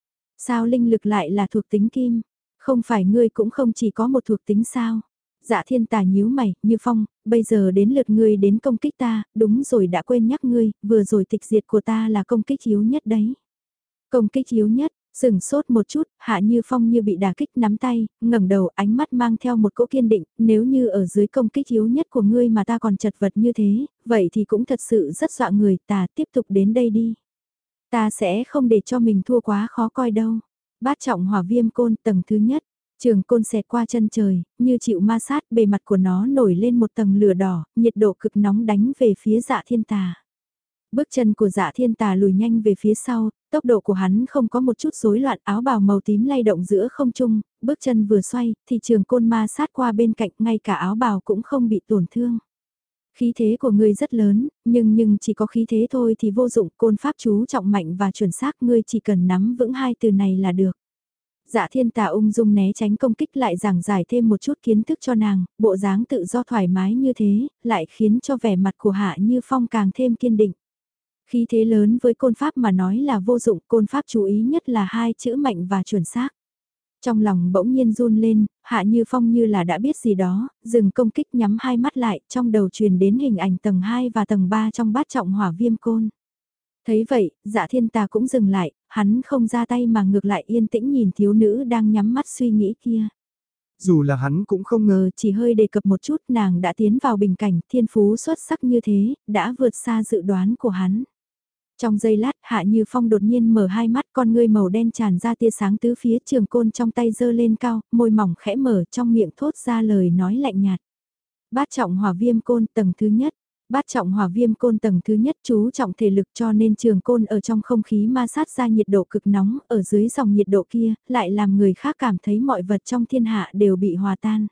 Sao linh lực lại là thuộc tính kim? Không phải ngươi cũng không chỉ có một thuộc tính sao? Dạ Thiên Tà nhíu mày, Như Phong, bây giờ đến lượt ngươi đến công kích ta, đúng rồi đã quên nhắc ngươi, vừa rồi tịch diệt của ta là công kích yếu nhất đấy. Công kích yếu nhất, sừng sốt một chút, Hạ Như Phong như bị đả kích nắm tay, ngẩng đầu ánh mắt mang theo một cỗ kiên định, nếu như ở dưới công kích yếu nhất của ngươi mà ta còn chật vật như thế, vậy thì cũng thật sự rất dọa người, ta tiếp tục đến đây đi. Ta sẽ không để cho mình thua quá khó coi đâu. Bát trọng hỏa viêm côn tầng thứ nhất, trường côn xẹt qua chân trời, như chịu ma sát, bề mặt của nó nổi lên một tầng lửa đỏ, nhiệt độ cực nóng đánh về phía Dạ Thiên Tà. Bước chân của Dạ Thiên Tà lùi nhanh về phía sau, tốc độ của hắn không có một chút rối loạn, áo bào màu tím lay động giữa không trung, bước chân vừa xoay, thì trường côn ma sát qua bên cạnh, ngay cả áo bào cũng không bị tổn thương. Khí thế của ngươi rất lớn, nhưng nhưng chỉ có khí thế thôi thì vô dụng, côn pháp chú trọng mạnh và chuẩn xác, ngươi chỉ cần nắm vững hai từ này là được. Dạ Thiên Tà ung dung né tránh công kích, lại giảng giải thêm một chút kiến thức cho nàng, bộ dáng tự do thoải mái như thế, lại khiến cho vẻ mặt của Hạ Như Phong càng thêm kiên định. Khí thế lớn với côn pháp mà nói là vô dụng, côn pháp chú ý nhất là hai chữ mạnh và chuẩn xác. Trong lòng bỗng nhiên run lên, Hạ Như Phong như là đã biết gì đó, dừng công kích nhắm hai mắt lại, trong đầu truyền đến hình ảnh tầng hai và tầng ba trong bát trọng hỏa viêm côn. Thấy vậy, Dạ Thiên Tà cũng dừng lại, hắn không ra tay mà ngược lại yên tĩnh nhìn thiếu nữ đang nhắm mắt suy nghĩ kia. Dù là hắn cũng không ngờ, chỉ hơi đề cập một chút nàng đã tiến vào bình cảnh thiên phú xuất sắc như thế, đã vượt xa dự đoán của hắn. Trong giây lát, Hạ Như Phong đột nhiên mở hai mắt, con ngươi màu đen tràn ra tia sáng tứ phía, trường côn trong tay giơ lên cao, môi mỏng khẽ mở, trong miệng thốt ra lời nói lạnh nhạt. Bát trọng hỏa viêm côn tầng thứ nhất. Bát trọng hỏa viêm côn tầng thứ nhất chú trọng thể lực, cho nên trường côn ở trong không khí ma sát ra nhiệt độ cực nóng, ở dưới dòng nhiệt độ kia, lại làm người khác cảm thấy mọi vật trong thiên hạ đều bị hòa tan.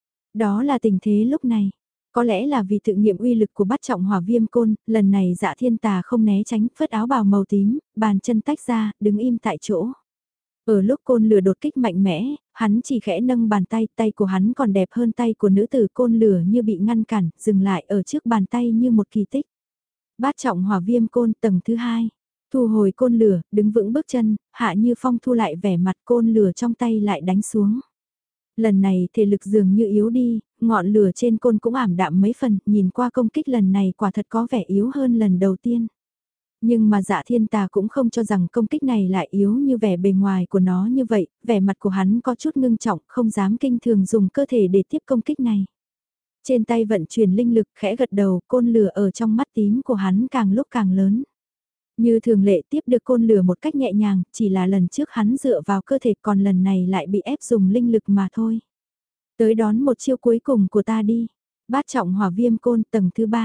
Đó là tình thế lúc này. Có lẽ là vì tự nghiệm uy lực của bát trọng hỏa viêm côn, lần này Dạ Thiên Tà không né tránh, phất áo bào màu tím, bàn chân tách ra, đứng im tại chỗ. Ở lúc côn lửa đột kích mạnh mẽ, hắn chỉ khẽ nâng bàn tay, tay của hắn còn đẹp hơn tay của nữ tử, côn lửa như bị ngăn cản, dừng lại ở trước bàn tay như một kỳ tích. Bát trọng hỏa viêm côn tầng thứ hai, thu hồi côn lửa, đứng vững bước chân, Hạ Như Phong thu lại vẻ mặt, côn lửa trong tay lại đánh xuống. Lần này thể lực dường như yếu đi, ngọn lửa trên côn cũng ảm đạm mấy phần, nhìn qua công kích lần này quả thật có vẻ yếu hơn lần đầu tiên. Nhưng mà Dạ Thiên Tà cũng không cho rằng công kích này lại yếu như vẻ bề ngoài của nó như vậy, vẻ mặt của hắn có chút ngưng trọng, không dám kinh thường dùng cơ thể để tiếp công kích này. Trên tay vận chuyển linh lực, khẽ gật đầu, côn lửa ở trong mắt tím của hắn càng lúc càng lớn. Như thường lệ tiếp được côn lửa một cách nhẹ nhàng, chỉ là lần trước hắn dựa vào cơ thể, còn lần này lại bị ép dùng linh lực mà thôi. Tới đón một chiêu cuối cùng của ta đi. Bát trọng hỏa viêm côn tầng thứ ba.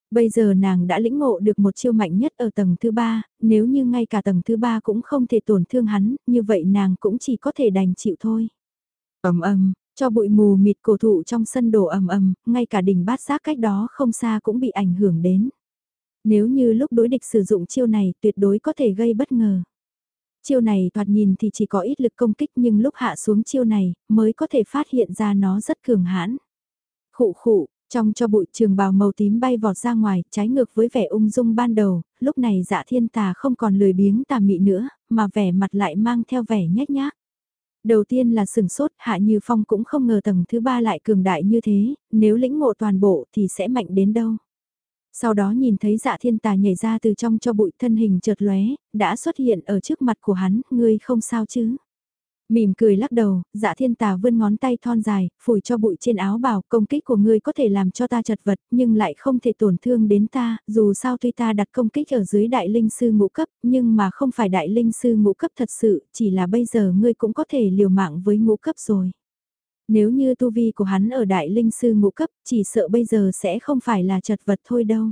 Bây giờ nàng đã lĩnh ngộ được một chiêu mạnh nhất ở tầng thứ ba, nếu như ngay cả tầng thứ ba cũng không thể tổn thương hắn, như vậy nàng cũng chỉ có thể đành chịu thôi. Ầm ầm, cho bụi mù mịt cổ thụ trong sân đổ ầm ầm, ngay cả đỉnh bát giác cách đó không xa cũng bị ảnh hưởng đến. Nếu như lúc đối địch sử dụng chiêu này tuyệt đối có thể gây bất ngờ. Chiêu này thoạt nhìn thì chỉ có ít lực công kích nhưng lúc hạ xuống chiêu này mới có thể phát hiện ra nó rất cường hãn. Khụ khụ, trong cho bụi trường bào màu tím bay vọt ra ngoài, trái ngược với vẻ ung dung ban đầu, lúc này Dạ Thiên Tà không còn lười biếng tà mị nữa, mà vẻ mặt lại mang theo vẻ nhếch nhác. Đầu tiên là sừng sốt, Hạ Như Phong cũng không ngờ tầng thứ ba lại cường đại như thế, nếu lĩnh ngộ toàn bộ thì sẽ mạnh đến đâu. Sau đó nhìn thấy Dạ Thiên Tà nhảy ra từ trong cho bụi, thân hình chợt lóe, đã xuất hiện ở trước mặt của hắn, ngươi không sao chứ? Mỉm cười lắc đầu, Dạ Thiên Tà vươn ngón tay thon dài, phủi cho bụi trên áo bào, công kích của ngươi có thể làm cho ta chật vật, nhưng lại không thể tổn thương đến ta, dù sao tuy ta đặt công kích ở dưới đại linh sư ngũ cấp, nhưng mà không phải đại linh sư ngũ cấp thật sự, chỉ là bây giờ ngươi cũng có thể liều mạng với ngũ cấp rồi. Nếu như tu vi của hắn ở đại linh sư ngũ cấp, chỉ sợ bây giờ sẽ không phải là chật vật thôi đâu.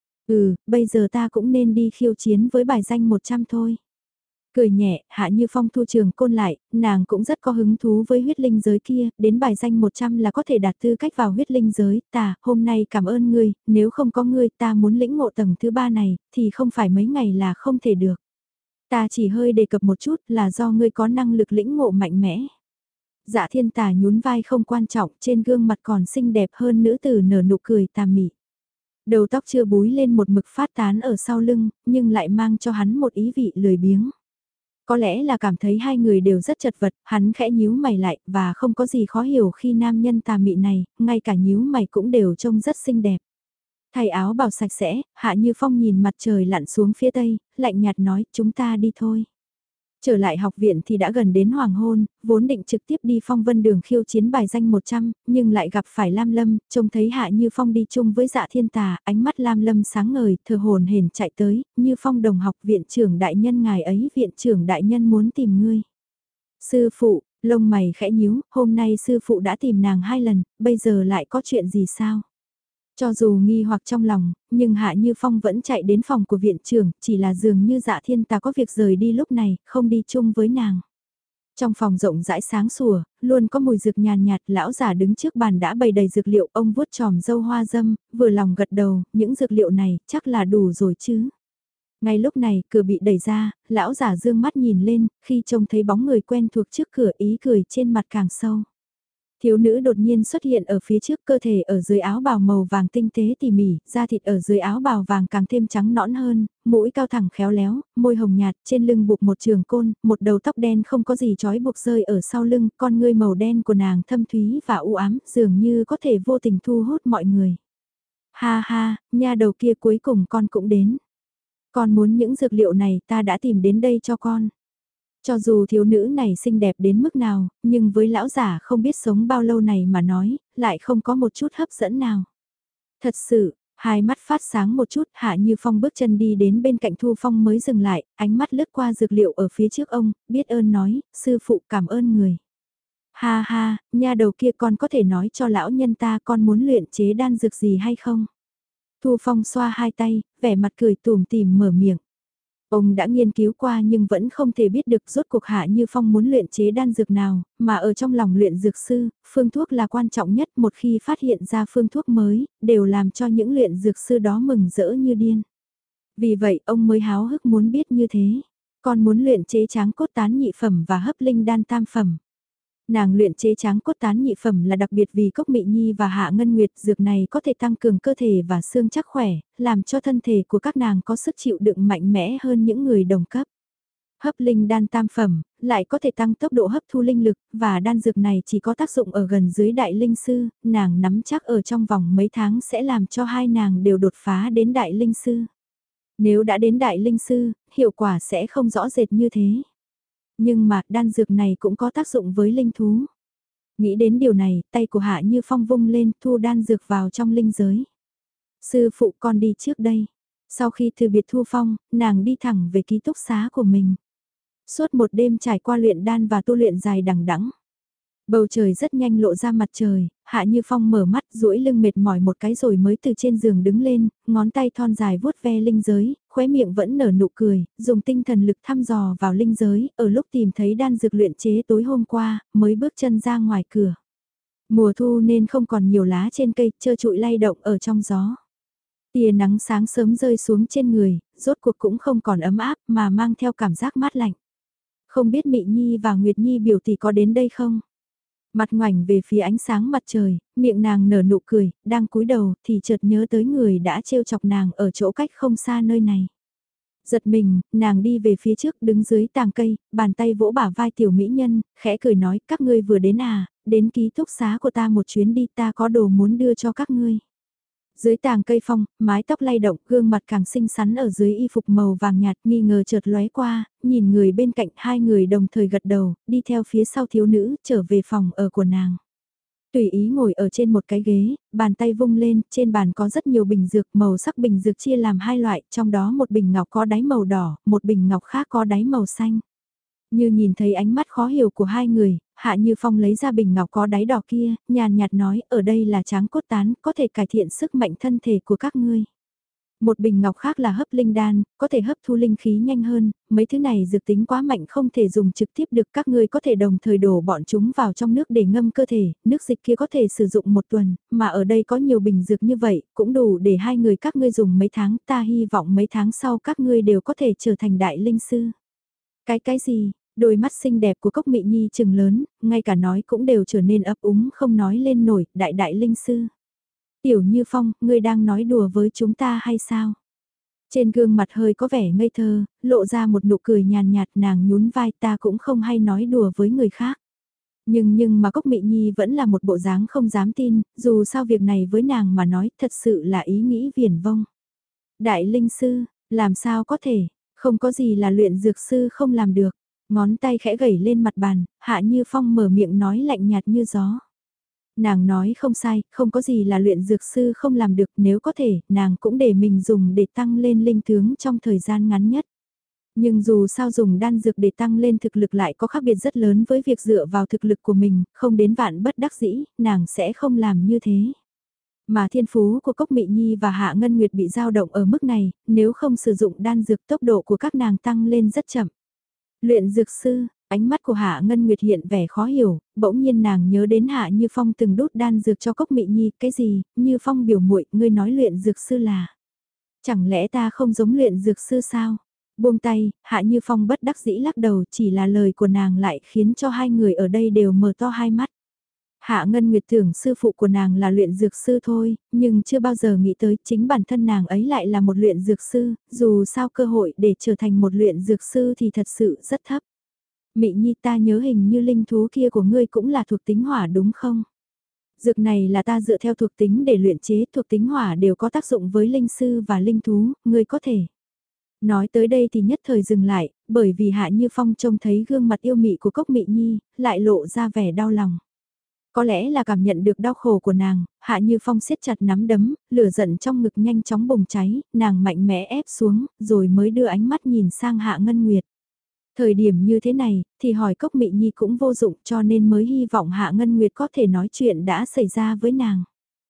Ừ, bây giờ ta cũng nên đi khiêu chiến với bài danh một trăm thôi. Cười nhẹ, Hạ Như Phong thu trường côn lại, nàng cũng rất có hứng thú với huyết linh giới kia, đến bài danh một trăm là có thể đạt tư cách vào huyết linh giới, ta, hôm nay cảm ơn ngươi, nếu không có ngươi ta muốn lĩnh ngộ tầng thứ ba này, thì không phải mấy ngày là không thể được. Ta chỉ hơi đề cập một chút là do ngươi có năng lực lĩnh ngộ mạnh mẽ. Dạ Thiên Tà nhún vai không quan trọng, trên gương mặt còn xinh đẹp hơn nữ tử nở nụ cười tà mị. Đầu tóc chưa búi lên một mực phát tán ở sau lưng, nhưng lại mang cho hắn một ý vị lười biếng. Có lẽ là cảm thấy hai người đều rất chật vật, hắn khẽ nhíu mày lại, và không có gì khó hiểu khi nam nhân tà mị này, ngay cả nhíu mày cũng đều trông rất xinh đẹp. Thay áo bào sạch sẽ, Hạ Như Phong nhìn mặt trời lặn xuống phía tây, lạnh nhạt nói, chúng ta đi thôi. Trở lại học viện thì đã gần đến hoàng hôn, vốn định trực tiếp đi Phong Vân Đường khiêu chiến bài danh một trăm, nhưng lại gặp phải Lam Lâm, trông thấy Hạ Như Phong đi chung với Dạ Thiên Tà, ánh mắt Lam Lâm sáng ngời, thờ hồn hển chạy tới, Như Phong đồng học viện trưởng đại nhân ngài ấy, viện trưởng đại nhân muốn tìm ngươi. Sư phụ, lông mày khẽ nhíu, hôm nay sư phụ đã tìm nàng hai lần, bây giờ lại có chuyện gì sao? Cho dù nghi hoặc trong lòng, nhưng Hạ Như Phong vẫn chạy đến phòng của viện trưởng, chỉ là dường như Dạ Thiên Tà có việc rời đi lúc này, không đi chung với nàng. Trong phòng rộng rãi sáng sủa, luôn có mùi dược nhàn nhạt, lão giả đứng trước bàn đã bày đầy dược liệu, ông vuốt tròm dâu hoa dâm, vừa lòng gật đầu, những dược liệu này chắc là đủ rồi chứ. Ngay lúc này, cửa bị đẩy ra, lão giả dương mắt nhìn lên, khi trông thấy bóng người quen thuộc trước cửa, ý cười trên mặt càng sâu. Thiếu nữ đột nhiên xuất hiện ở phía trước, cơ thể ở dưới áo bào màu vàng tinh tế tỉ mỉ, da thịt ở dưới áo bào vàng càng thêm trắng nõn hơn, mũi cao thẳng khéo léo, môi hồng nhạt, trên lưng buộc một trường côn, một đầu tóc đen không có gì trói buộc rơi ở sau lưng, con ngươi màu đen của nàng thâm thúy và u ám, dường như có thể vô tình thu hút mọi người. Ha ha, nha đầu kia cuối cùng con cũng đến. Con muốn những dược liệu này ta đã tìm đến đây cho con. Cho dù thiếu nữ này xinh đẹp đến mức nào, nhưng với lão giả không biết sống bao lâu này mà nói, lại không có một chút hấp dẫn nào. Thật sự, hai mắt phát sáng một chút, Hạ Như Phong bước chân đi đến bên cạnh Thu Phong mới dừng lại, ánh mắt lướt qua dược liệu ở phía trước ông, biết ơn nói, sư phụ cảm ơn người. Ha ha, nha đầu kia con có thể nói cho lão nhân ta con muốn luyện chế đan dược gì hay không? Thu Phong xoa hai tay, vẻ mặt cười tủm tỉm mở miệng. Ông đã nghiên cứu qua nhưng vẫn không thể biết được rốt cuộc Hạ Như Phong muốn luyện chế đan dược nào, mà ở trong lòng luyện dược sư, phương thuốc là quan trọng nhất, một khi phát hiện ra phương thuốc mới, đều làm cho những luyện dược sư đó mừng rỡ như điên. Vì vậy ông mới háo hức muốn biết như thế. Còn muốn luyện chế tráng cốt tán nhị phẩm và hấp linh đan tam phẩm. Nàng luyện chế tráng cốt tán nhị phẩm là đặc biệt vì Cốc Mị Nhi và Hạ Ngân Nguyệt, dược này có thể tăng cường cơ thể và xương chắc khỏe, làm cho thân thể của các nàng có sức chịu đựng mạnh mẽ hơn những người đồng cấp. Hấp linh đan tam phẩm, lại có thể tăng tốc độ hấp thu linh lực, và đan dược này chỉ có tác dụng ở gần dưới đại linh sư, nàng nắm chắc ở trong vòng mấy tháng sẽ làm cho hai nàng đều đột phá đến đại linh sư. Nếu đã đến đại linh sư, hiệu quả sẽ không rõ rệt như thế. Nhưng mà đan dược này cũng có tác dụng với linh thú. Nghĩ đến điều này, tay của Hạ Như Phong vung lên thu đan dược vào trong linh giới. Sư phụ con đi trước đây. Sau khi từ biệt Thu Phong, nàng đi thẳng về ký túc xá của mình. Suốt một đêm trải qua luyện đan và tu luyện dài đằng đẵng. Bầu trời rất nhanh lộ ra mặt trời, Hạ Như Phong mở mắt duỗi lưng mệt mỏi một cái rồi mới từ trên giường đứng lên, ngón tay thon dài vuốt ve linh giới, khóe miệng vẫn nở nụ cười, dùng tinh thần lực thăm dò vào linh giới, ở lúc tìm thấy đan dược luyện chế tối hôm qua, mới bước chân ra ngoài cửa. Mùa thu nên không còn nhiều lá trên cây, trơ trụi lay động ở trong gió. Tia nắng sáng sớm rơi xuống trên người, rốt cuộc cũng không còn ấm áp mà mang theo cảm giác mát lạnh. Không biết Mị Nhi và Nguyệt Nhi biểu tỷ có đến đây không? Mặt ngoảnh về phía ánh sáng mặt trời, miệng nàng nở nụ cười, đang cúi đầu thì chợt nhớ tới người đã trêu chọc nàng ở chỗ cách không xa nơi này. Giật mình, nàng đi về phía trước đứng dưới tàng cây, bàn tay vỗ bả vai tiểu mỹ nhân, khẽ cười nói các ngươi vừa đến à, đến ký túc xá của ta một chuyến đi ta có đồ muốn đưa cho các ngươi. Dưới tàng cây phong, mái tóc lay động, gương mặt càng xinh xắn ở dưới y phục màu vàng nhạt nghi ngờ chợt lóe qua, nhìn người bên cạnh hai người đồng thời gật đầu, đi theo phía sau thiếu nữ, trở về phòng ở của nàng. Tùy ý ngồi ở trên một cái ghế, bàn tay vung lên, trên bàn có rất nhiều bình dược, màu sắc bình dược chia làm hai loại, trong đó một bình ngọc có đáy màu đỏ, một bình ngọc khác có đáy màu xanh. Như nhìn thấy ánh mắt khó hiểu của hai người, Hạ Như Phong lấy ra bình ngọc có đáy đỏ kia, nhàn nhạt nói, ở đây là tráng cốt tán, có thể cải thiện sức mạnh thân thể của các ngươi. Một bình ngọc khác là hấp linh đan, có thể hấp thu linh khí nhanh hơn, mấy thứ này dược tính quá mạnh không thể dùng trực tiếp được, các ngươi có thể đồng thời đổ bọn chúng vào trong nước để ngâm cơ thể, nước dịch kia có thể sử dụng một tuần, mà ở đây có nhiều bình dược như vậy, cũng đủ để hai người các ngươi dùng mấy tháng, ta hy vọng mấy tháng sau các ngươi đều có thể trở thành đại linh sư. Cái cái gì? Đôi mắt xinh đẹp của Cốc Mị Nhi trừng lớn, ngay cả nói cũng đều trở nên ấp úng không nói lên nổi, đại đại linh sư. Tiểu Như Phong, ngươi đang nói đùa với chúng ta hay sao? Trên gương mặt hơi có vẻ ngây thơ, lộ ra một nụ cười nhàn nhạt, nàng nhún vai, ta cũng không hay nói đùa với người khác. Nhưng nhưng mà Cốc Mị Nhi vẫn là một bộ dáng không dám tin, dù sao việc này với nàng mà nói thật sự là ý nghĩ viển vông. Đại linh sư, làm sao có thể, không có gì là luyện dược sư không làm được. Ngón tay khẽ gẩy lên mặt bàn, Hạ Như Phong mở miệng nói lạnh nhạt như gió. Nàng nói không sai, không có gì là luyện dược sư không làm được, nếu có thể, nàng cũng để mình dùng để tăng lên linh tướng trong thời gian ngắn nhất. Nhưng dù sao dùng đan dược để tăng lên thực lực lại có khác biệt rất lớn với việc dựa vào thực lực của mình, không đến vạn bất đắc dĩ, nàng sẽ không làm như thế. Mà thiên phú của Cốc Mị Nhi và Hạ Ngân Nguyệt bị dao động ở mức này, nếu không sử dụng đan dược tốc độ của các nàng tăng lên rất chậm. Luyện dược sư, ánh mắt của Hạ Ngân Nguyệt hiện vẻ khó hiểu, bỗng nhiên nàng nhớ đến Hạ Như Phong từng đút đan dược cho Cốc Mị Nhi, cái gì, Như Phong biểu muội, ngươi nói luyện dược sư là. Chẳng lẽ ta không giống luyện dược sư sao? Buông tay, Hạ Như Phong bất đắc dĩ lắc đầu, chỉ là lời của nàng lại khiến cho hai người ở đây đều mở to hai mắt. Hạ Ngân Nguyệt tưởng sư phụ của nàng là luyện dược sư thôi, nhưng chưa bao giờ nghĩ tới chính bản thân nàng ấy lại là một luyện dược sư, dù sao cơ hội để trở thành một luyện dược sư thì thật sự rất thấp. Mị Nhi, ta nhớ hình như linh thú kia của ngươi cũng là thuộc tính hỏa đúng không? Dược này là ta dựa theo thuộc tính để luyện chế, thuộc tính hỏa đều có tác dụng với linh sư và linh thú, ngươi có thể. Nói tới đây thì nhất thời dừng lại, bởi vì Hạ Như Phong trông thấy gương mặt yêu mị của Cốc Mị Nhi, lại lộ ra vẻ đau lòng. Có lẽ là cảm nhận được đau khổ của nàng, Hạ Như Phong siết chặt nắm đấm, lửa giận trong ngực nhanh chóng bùng cháy, nàng mạnh mẽ ép xuống, rồi mới đưa ánh mắt nhìn sang Hạ Ngân Nguyệt. Thời điểm như thế này, thì hỏi Cốc Mị Nhi cũng vô dụng cho nên mới hy vọng Hạ Ngân Nguyệt có thể nói chuyện đã xảy ra với nàng.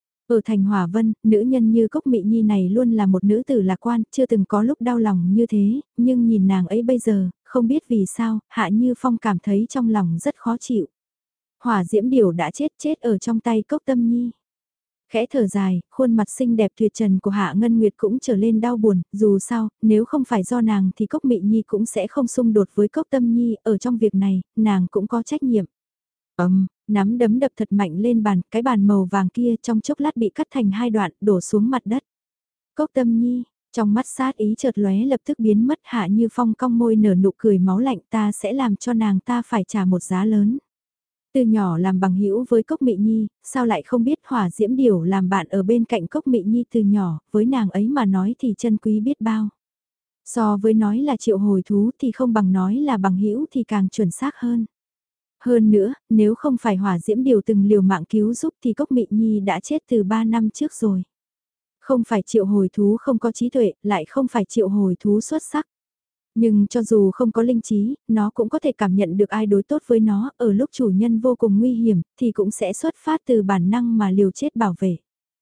Ở thành Hòa Vân, nữ nhân như Cốc Mị Nhi này luôn là một nữ tử lạc quan, chưa từng có lúc đau lòng như thế, nhưng nhìn nàng ấy bây giờ, không biết vì sao, Hạ Như Phong cảm thấy trong lòng rất khó chịu. Hỏa diễm điểu đã chết chết ở trong tay Cốc Tâm Nhi. Khẽ thở dài, khuôn mặt xinh đẹp tuyệt trần của Hạ Ngân Nguyệt cũng trở lên đau buồn, dù sao, nếu không phải do nàng thì Cốc Mị Nhi cũng sẽ không xung đột với Cốc Tâm Nhi, ở trong việc này, nàng cũng có trách nhiệm. Ầm, nắm đấm đập thật mạnh lên bàn, cái bàn màu vàng kia trong chốc lát bị cắt thành hai đoạn, đổ xuống mặt đất. Cốc Tâm Nhi, trong mắt sát ý chợt lóe lập tức biến mất, Hạ Như Phong cong môi nở nụ cười máu lạnh, ta sẽ làm cho nàng ta phải trả một giá lớn. Từ nhỏ làm bằng hữu với Cốc Mị Nhi, sao lại không biết hỏa diễm điểu làm bạn ở bên cạnh Cốc Mị Nhi từ nhỏ, với nàng ấy mà nói thì chân quý biết bao. So với nói là triệu hồi thú thì không bằng nói là bằng hữu thì càng chuẩn xác hơn. Hơn nữa, nếu không phải hỏa diễm điểu từng liều mạng cứu giúp thì Cốc Mị Nhi đã chết từ ba năm trước rồi. Không phải triệu hồi thú không có trí tuệ, lại không phải triệu hồi thú xuất sắc. Nhưng cho dù không có linh trí, nó cũng có thể cảm nhận được ai đối tốt với nó, ở lúc chủ nhân vô cùng nguy hiểm, thì cũng sẽ xuất phát từ bản năng mà liều chết bảo vệ.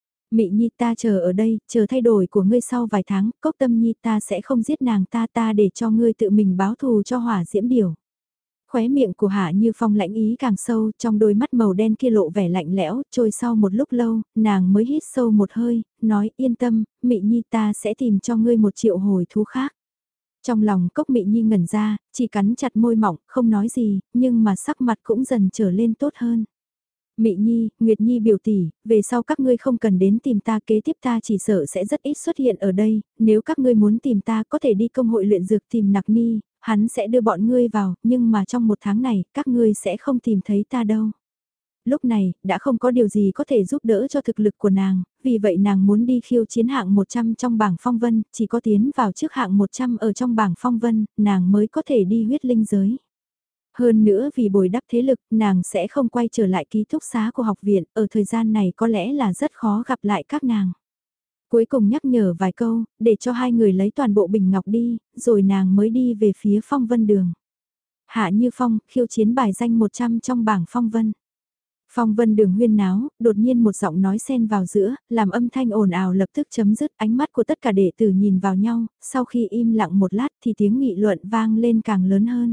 Mị Nhi ta chờ ở đây, chờ thay đổi của ngươi sau vài tháng, Cốc Tâm Nhi ta sẽ không giết nàng ta ta để cho ngươi tự mình báo thù cho Hỏa Diễm Điểu. Khóe miệng của Hạ Như Phong lãnh ý càng sâu, trong đôi mắt màu đen kia lộ vẻ lạnh lẽo, trôi sau một lúc lâu, nàng mới hít sâu một hơi, nói yên tâm, Mị Nhi ta sẽ tìm cho ngươi một triệu hồi thú khác. Trong lòng Cốc Mị Nhi ngẩn ra, chỉ cắn chặt môi mỏng, không nói gì, nhưng mà sắc mặt cũng dần trở lên tốt hơn. Mị Nhi, Nguyệt Nhi biểu tỷ, về sau các ngươi không cần đến tìm ta, kế tiếp ta chỉ sợ sẽ rất ít xuất hiện ở đây, nếu các ngươi muốn tìm ta có thể đi công hội luyện dược tìm Nặc Ni, hắn sẽ đưa bọn ngươi vào, nhưng mà trong một tháng này, các ngươi sẽ không tìm thấy ta đâu. Lúc này, đã không có điều gì có thể giúp đỡ cho thực lực của nàng, vì vậy nàng muốn đi khiêu chiến hạng một trăm trong bảng phong vân, chỉ có tiến vào trước hạng một trăm ở trong bảng phong vân, nàng mới có thể đi huyết linh giới. Hơn nữa vì bồi đắp thế lực, nàng sẽ không quay trở lại ký túc xá của học viện, ở thời gian này có lẽ là rất khó gặp lại các nàng. Cuối cùng nhắc nhở vài câu, để cho hai người lấy toàn bộ bình ngọc đi, rồi nàng mới đi về phía phong vân đường. Hạ Như Phong, khiêu chiến bài danh một trăm trong bảng phong vân. Phong vân đường huyên náo, đột nhiên một giọng nói xen vào giữa, làm âm thanh ồn ào lập tức chấm dứt, ánh mắt của tất cả đệ tử nhìn vào nhau, sau khi im lặng một lát thì tiếng nghị luận vang lên càng lớn hơn.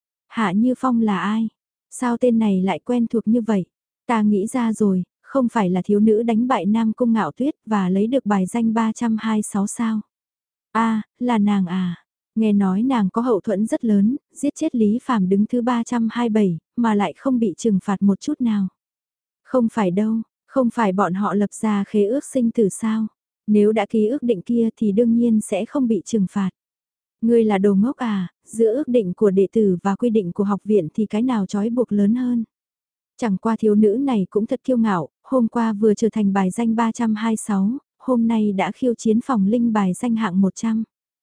Hạ Như Phong là ai? Sao tên này lại quen thuộc như vậy? Ta nghĩ ra rồi, không phải là thiếu nữ đánh bại Nam Cung Ngạo Tuyết và lấy được bài danh ba trăm hai mươi sáu sao? À, là nàng à? Nghe nói nàng có hậu thuẫn rất lớn, giết chết Lý Phàm đứng thứ ba trăm hai mươi bảy, mà lại không bị trừng phạt một chút nào. Không phải đâu, không phải bọn họ lập ra khế ước sinh tử sao? Nếu đã ký ước định kia thì đương nhiên sẽ không bị trừng phạt. Ngươi là đồ ngốc à, giữa ước định của đệ tử và quy định của học viện thì cái nào trói buộc lớn hơn. Chẳng qua thiếu nữ này cũng thật kiêu ngạo, hôm qua vừa trở thành bài danh ba trăm hai mươi sáu, hôm nay đã khiêu chiến phòng linh bài danh hạng một trăm.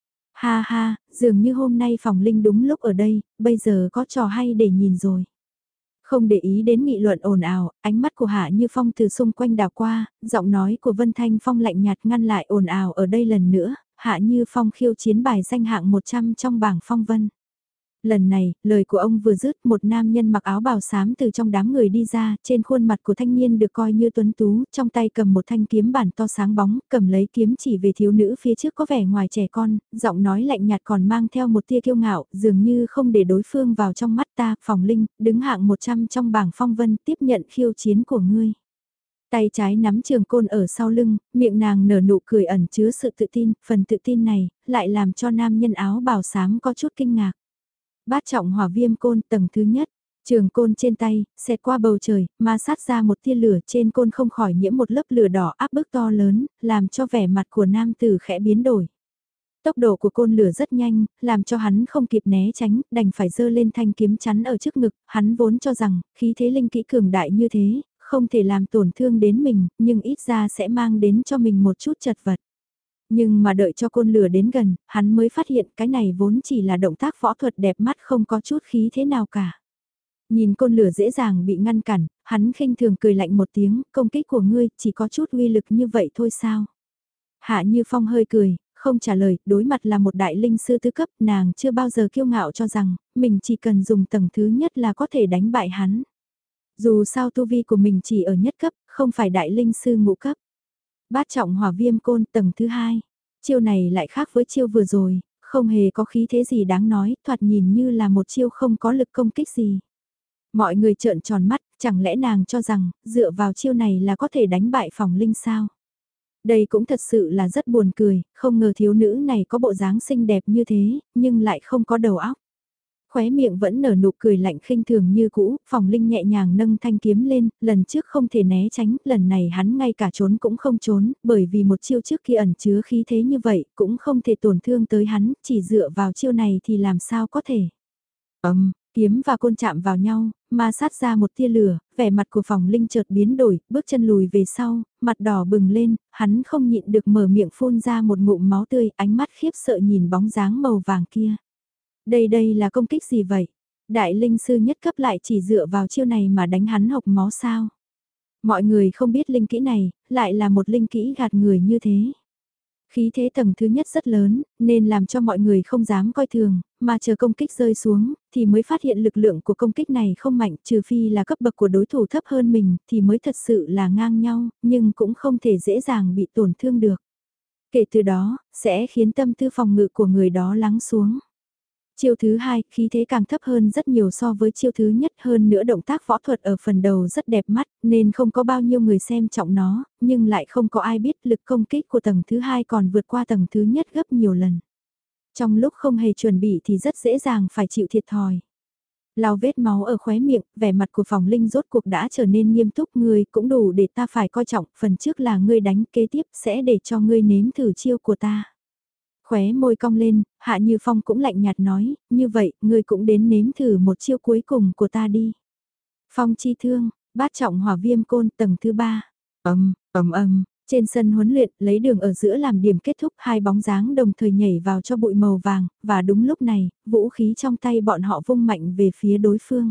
Ha ha, dường như hôm nay phòng linh đúng lúc ở đây, bây giờ có trò hay để nhìn rồi. Không để ý đến nghị luận ồn ào, ánh mắt của Hạ Như Phong từ xung quanh đảo qua, giọng nói của Vân Thanh Phong lạnh nhạt ngăn lại ồn ào ở đây lần nữa, Hạ Như Phong khiêu chiến bài danh hạng một trăm trong bảng phong vân. Lần này, lời của ông vừa dứt, một nam nhân mặc áo bào xám từ trong đám người đi ra, trên khuôn mặt của thanh niên được coi như tuấn tú, trong tay cầm một thanh kiếm bản to sáng bóng, cầm lấy kiếm chỉ về thiếu nữ phía trước có vẻ ngoài trẻ con, giọng nói lạnh nhạt còn mang theo một tia kiêu ngạo, dường như không để đối phương vào trong mắt ta, Phòng Linh, đứng hạng một trăm trong bảng phong vân, tiếp nhận khiêu chiến của ngươi. Tay trái nắm trường côn ở sau lưng, miệng nàng nở nụ cười ẩn chứa sự tự tin, phần tự tin này, lại làm cho nam nhân áo bào xám có chút kinh ngạc. Bát trọng hỏa viêm côn tầng thứ nhất, trường côn trên tay, xẹt qua bầu trời, ma sát ra một tia lửa trên côn không khỏi nhiễm một lớp lửa đỏ áp bức to lớn, làm cho vẻ mặt của nam tử khẽ biến đổi. Tốc độ của côn lửa rất nhanh, làm cho hắn không kịp né tránh, đành phải giơ lên thanh kiếm chắn ở trước ngực, hắn vốn cho rằng, khí thế linh kỹ cường đại như thế, không thể làm tổn thương đến mình, nhưng ít ra sẽ mang đến cho mình một chút chật vật. Nhưng mà đợi cho côn lửa đến gần, hắn mới phát hiện cái này vốn chỉ là động tác võ thuật đẹp mắt không có chút khí thế nào cả. Nhìn côn lửa dễ dàng bị ngăn cản, hắn khinh thường cười lạnh một tiếng, công kích của ngươi chỉ có chút uy lực như vậy thôi sao. Hạ Như Phong hơi cười, không trả lời, đối mặt là một đại linh sư tứ cấp, nàng chưa bao giờ kiêu ngạo cho rằng, mình chỉ cần dùng tầng thứ nhất là có thể đánh bại hắn. Dù sao tu vi của mình chỉ ở nhất cấp, không phải đại linh sư ngũ cấp. Bát trọng hỏa viêm côn tầng thứ hai. Chiêu này lại khác với chiêu vừa rồi, không hề có khí thế gì đáng nói, thoạt nhìn như là một chiêu không có lực công kích gì. Mọi người trợn tròn mắt, chẳng lẽ nàng cho rằng, dựa vào chiêu này là có thể đánh bại phòng linh sao? Đây cũng thật sự là rất buồn cười, không ngờ thiếu nữ này có bộ dáng xinh đẹp như thế, nhưng lại không có đầu óc. Khóe miệng vẫn nở nụ cười lạnh khinh thường như cũ, Phòng Linh nhẹ nhàng nâng thanh kiếm lên, lần trước không thể né tránh, lần này hắn ngay cả trốn cũng không trốn, bởi vì một chiêu trước khi ẩn chứa khí thế như vậy, cũng không thể tổn thương tới hắn, chỉ dựa vào chiêu này thì làm sao có thể. Ầm, kiếm và côn chạm vào nhau, ma sát ra một tia lửa, vẻ mặt của Phòng Linh chợt biến đổi, bước chân lùi về sau, mặt đỏ bừng lên, hắn không nhịn được mở miệng phun ra một ngụm máu tươi, ánh mắt khiếp sợ nhìn bóng dáng màu vàng kia. Đây đây là công kích gì vậy? Đại linh sư nhất cấp lại chỉ dựa vào chiêu này mà đánh hắn hộc máu sao? Mọi người không biết linh kỹ này, lại là một linh kỹ gạt người như thế. Khí thế tầng thứ nhất rất lớn, nên làm cho mọi người không dám coi thường, mà chờ công kích rơi xuống, thì mới phát hiện lực lượng của công kích này không mạnh, trừ phi là cấp bậc của đối thủ thấp hơn mình, thì mới thật sự là ngang nhau, nhưng cũng không thể dễ dàng bị tổn thương được. Kể từ đó, sẽ khiến tâm tư phòng ngự của người đó lắng xuống. Chiêu thứ hai, khí thế càng thấp hơn rất nhiều so với chiêu thứ nhất, hơn nữa động tác võ thuật ở phần đầu rất đẹp mắt, nên không có bao nhiêu người xem trọng nó, nhưng lại không có ai biết lực công kích của tầng thứ hai còn vượt qua tầng thứ nhất gấp nhiều lần. Trong lúc không hề chuẩn bị thì rất dễ dàng phải chịu thiệt thòi. Lau vết máu ở khóe miệng, vẻ mặt của phòng linh rốt cuộc đã trở nên nghiêm túc, ngươi cũng đủ để ta phải coi trọng, phần trước là ngươi đánh, kế tiếp sẽ để cho ngươi nếm thử chiêu của ta. Khóe môi cong lên, Hạ Như Phong cũng lạnh nhạt nói, như vậy, ngươi cũng đến nếm thử một chiêu cuối cùng của ta đi. Phong chi thương, bát trọng hỏa viêm côn tầng thứ ba. Ầm, ầm ầm, trên sân huấn luyện, lấy đường ở giữa làm điểm kết thúc, hai bóng dáng đồng thời nhảy vào cho bụi màu vàng, và đúng lúc này, vũ khí trong tay bọn họ vung mạnh về phía đối phương.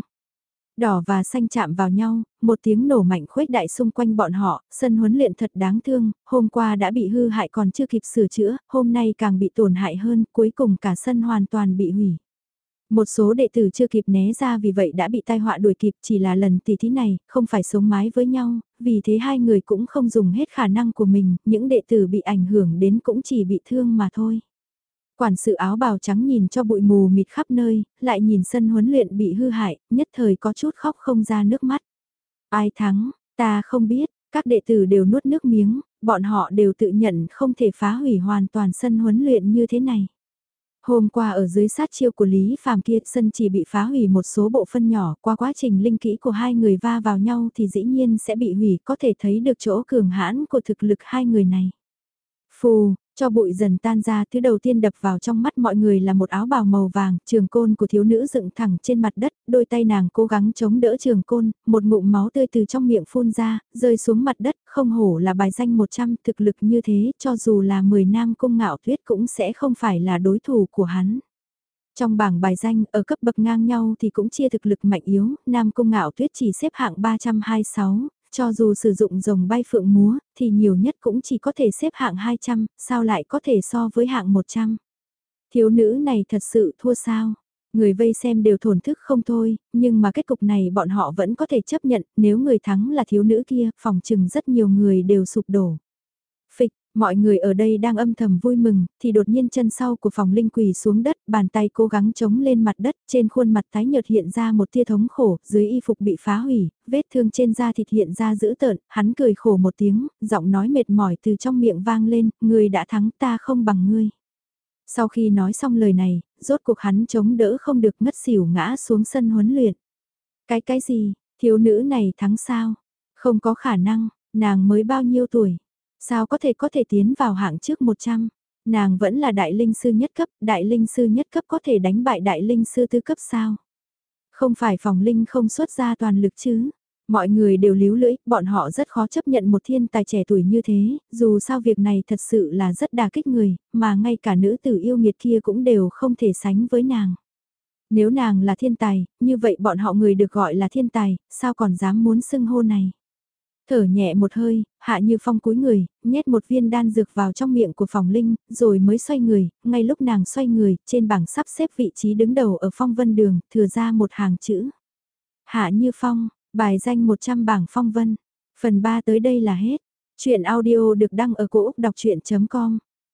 Đỏ và xanh chạm vào nhau, một tiếng nổ mạnh khuếch đại xung quanh bọn họ, sân huấn luyện thật đáng thương, hôm qua đã bị hư hại còn chưa kịp sửa chữa, hôm nay càng bị tổn hại hơn, cuối cùng cả sân hoàn toàn bị hủy. Một số đệ tử chưa kịp né ra vì vậy đã bị tai họa đuổi kịp, chỉ là lần tỷ thí này, không phải sống mái với nhau, vì thế hai người cũng không dùng hết khả năng của mình, những đệ tử bị ảnh hưởng đến cũng chỉ bị thương mà thôi. Quản sự áo bào trắng nhìn cho bụi mù mịt khắp nơi, lại nhìn sân huấn luyện bị hư hại, nhất thời có chút khóc không ra nước mắt. Ai thắng, ta không biết, các đệ tử đều nuốt nước miếng, bọn họ đều tự nhận không thể phá hủy hoàn toàn sân huấn luyện như thế này. Hôm qua ở dưới sát chiêu của Lý Phàm kia, sân chỉ bị phá hủy một số bộ phân nhỏ, qua quá trình linh kỹ của hai người va vào nhau thì dĩ nhiên sẽ bị hủy, có thể thấy được chỗ cường hãn của thực lực hai người này. Phù, cho bụi dần tan ra, thứ đầu tiên đập vào trong mắt mọi người là một áo bào màu vàng, trường côn của thiếu nữ dựng thẳng trên mặt đất, đôi tay nàng cố gắng chống đỡ trường côn, một ngụm máu tươi từ trong miệng phun ra, rơi xuống mặt đất, không hổ là bài danh một trăm, thực lực như thế, cho dù là mười nam cung ngạo tuyết cũng sẽ không phải là đối thủ của hắn. Trong bảng bài danh, ở cấp bậc ngang nhau thì cũng chia thực lực mạnh yếu, Nam Cung Ngạo Tuyết chỉ xếp hạng ba trăm hai mươi sáu, cho dù sử dụng rồng bay phượng múa, thì nhiều nhất cũng chỉ có thể xếp hạng hai trăm, sao lại có thể so với hạng một trăm. Thiếu nữ này thật sự thua sao? Người vây xem đều thổn thức không thôi, nhưng mà kết cục này bọn họ vẫn có thể chấp nhận, nếu người thắng là thiếu nữ kia, phòng chừng rất nhiều người đều sụp đổ. Phịch, mọi người ở đây đang âm thầm vui mừng, thì đột nhiên chân sau của phòng linh quỳ xuống đất, bàn tay cố gắng chống lên mặt đất, trên khuôn mặt tái nhợt hiện ra một tia thống khổ, dưới y phục bị phá hủy, vết thương trên da thịt hiện ra dữ tợn, hắn cười khổ một tiếng, giọng nói mệt mỏi từ trong miệng vang lên, ngươi đã thắng, ta không bằng ngươi. Sau khi nói xong lời này, rốt cuộc hắn chống đỡ không được, ngất xỉu ngã xuống sân huấn luyện. Cái cái gì, thiếu nữ này thắng sao? Không có khả năng, nàng mới bao nhiêu tuổi? Sao có thể có thể tiến vào hạng trước một trăm? Nàng vẫn là đại linh sư nhất cấp, đại linh sư nhất cấp có thể đánh bại đại linh sư tứ cấp sao? Không phải phòng linh không xuất ra toàn lực chứ? Mọi người đều líu lưỡi, bọn họ rất khó chấp nhận một thiên tài trẻ tuổi như thế, dù sao việc này thật sự là rất đả kích người, mà ngay cả nữ tử yêu nghiệt kia cũng đều không thể sánh với nàng. Nếu nàng là thiên tài, như vậy bọn họ người được gọi là thiên tài, sao còn dám muốn xưng hô này? Thở nhẹ một hơi, Hạ Như Phong cúi người, nhét một viên đan dược vào trong miệng của phòng linh, rồi mới xoay người, ngay lúc nàng xoay người, trên bảng sắp xếp vị trí đứng đầu ở phong vân đường, thừa ra một hàng chữ. Hạ Như Phong, bài danh một trăm bảng phong vân. Phần ba tới đây là hết. Chuyện audio được đăng ở cổ Úc đọc chuyện chấm com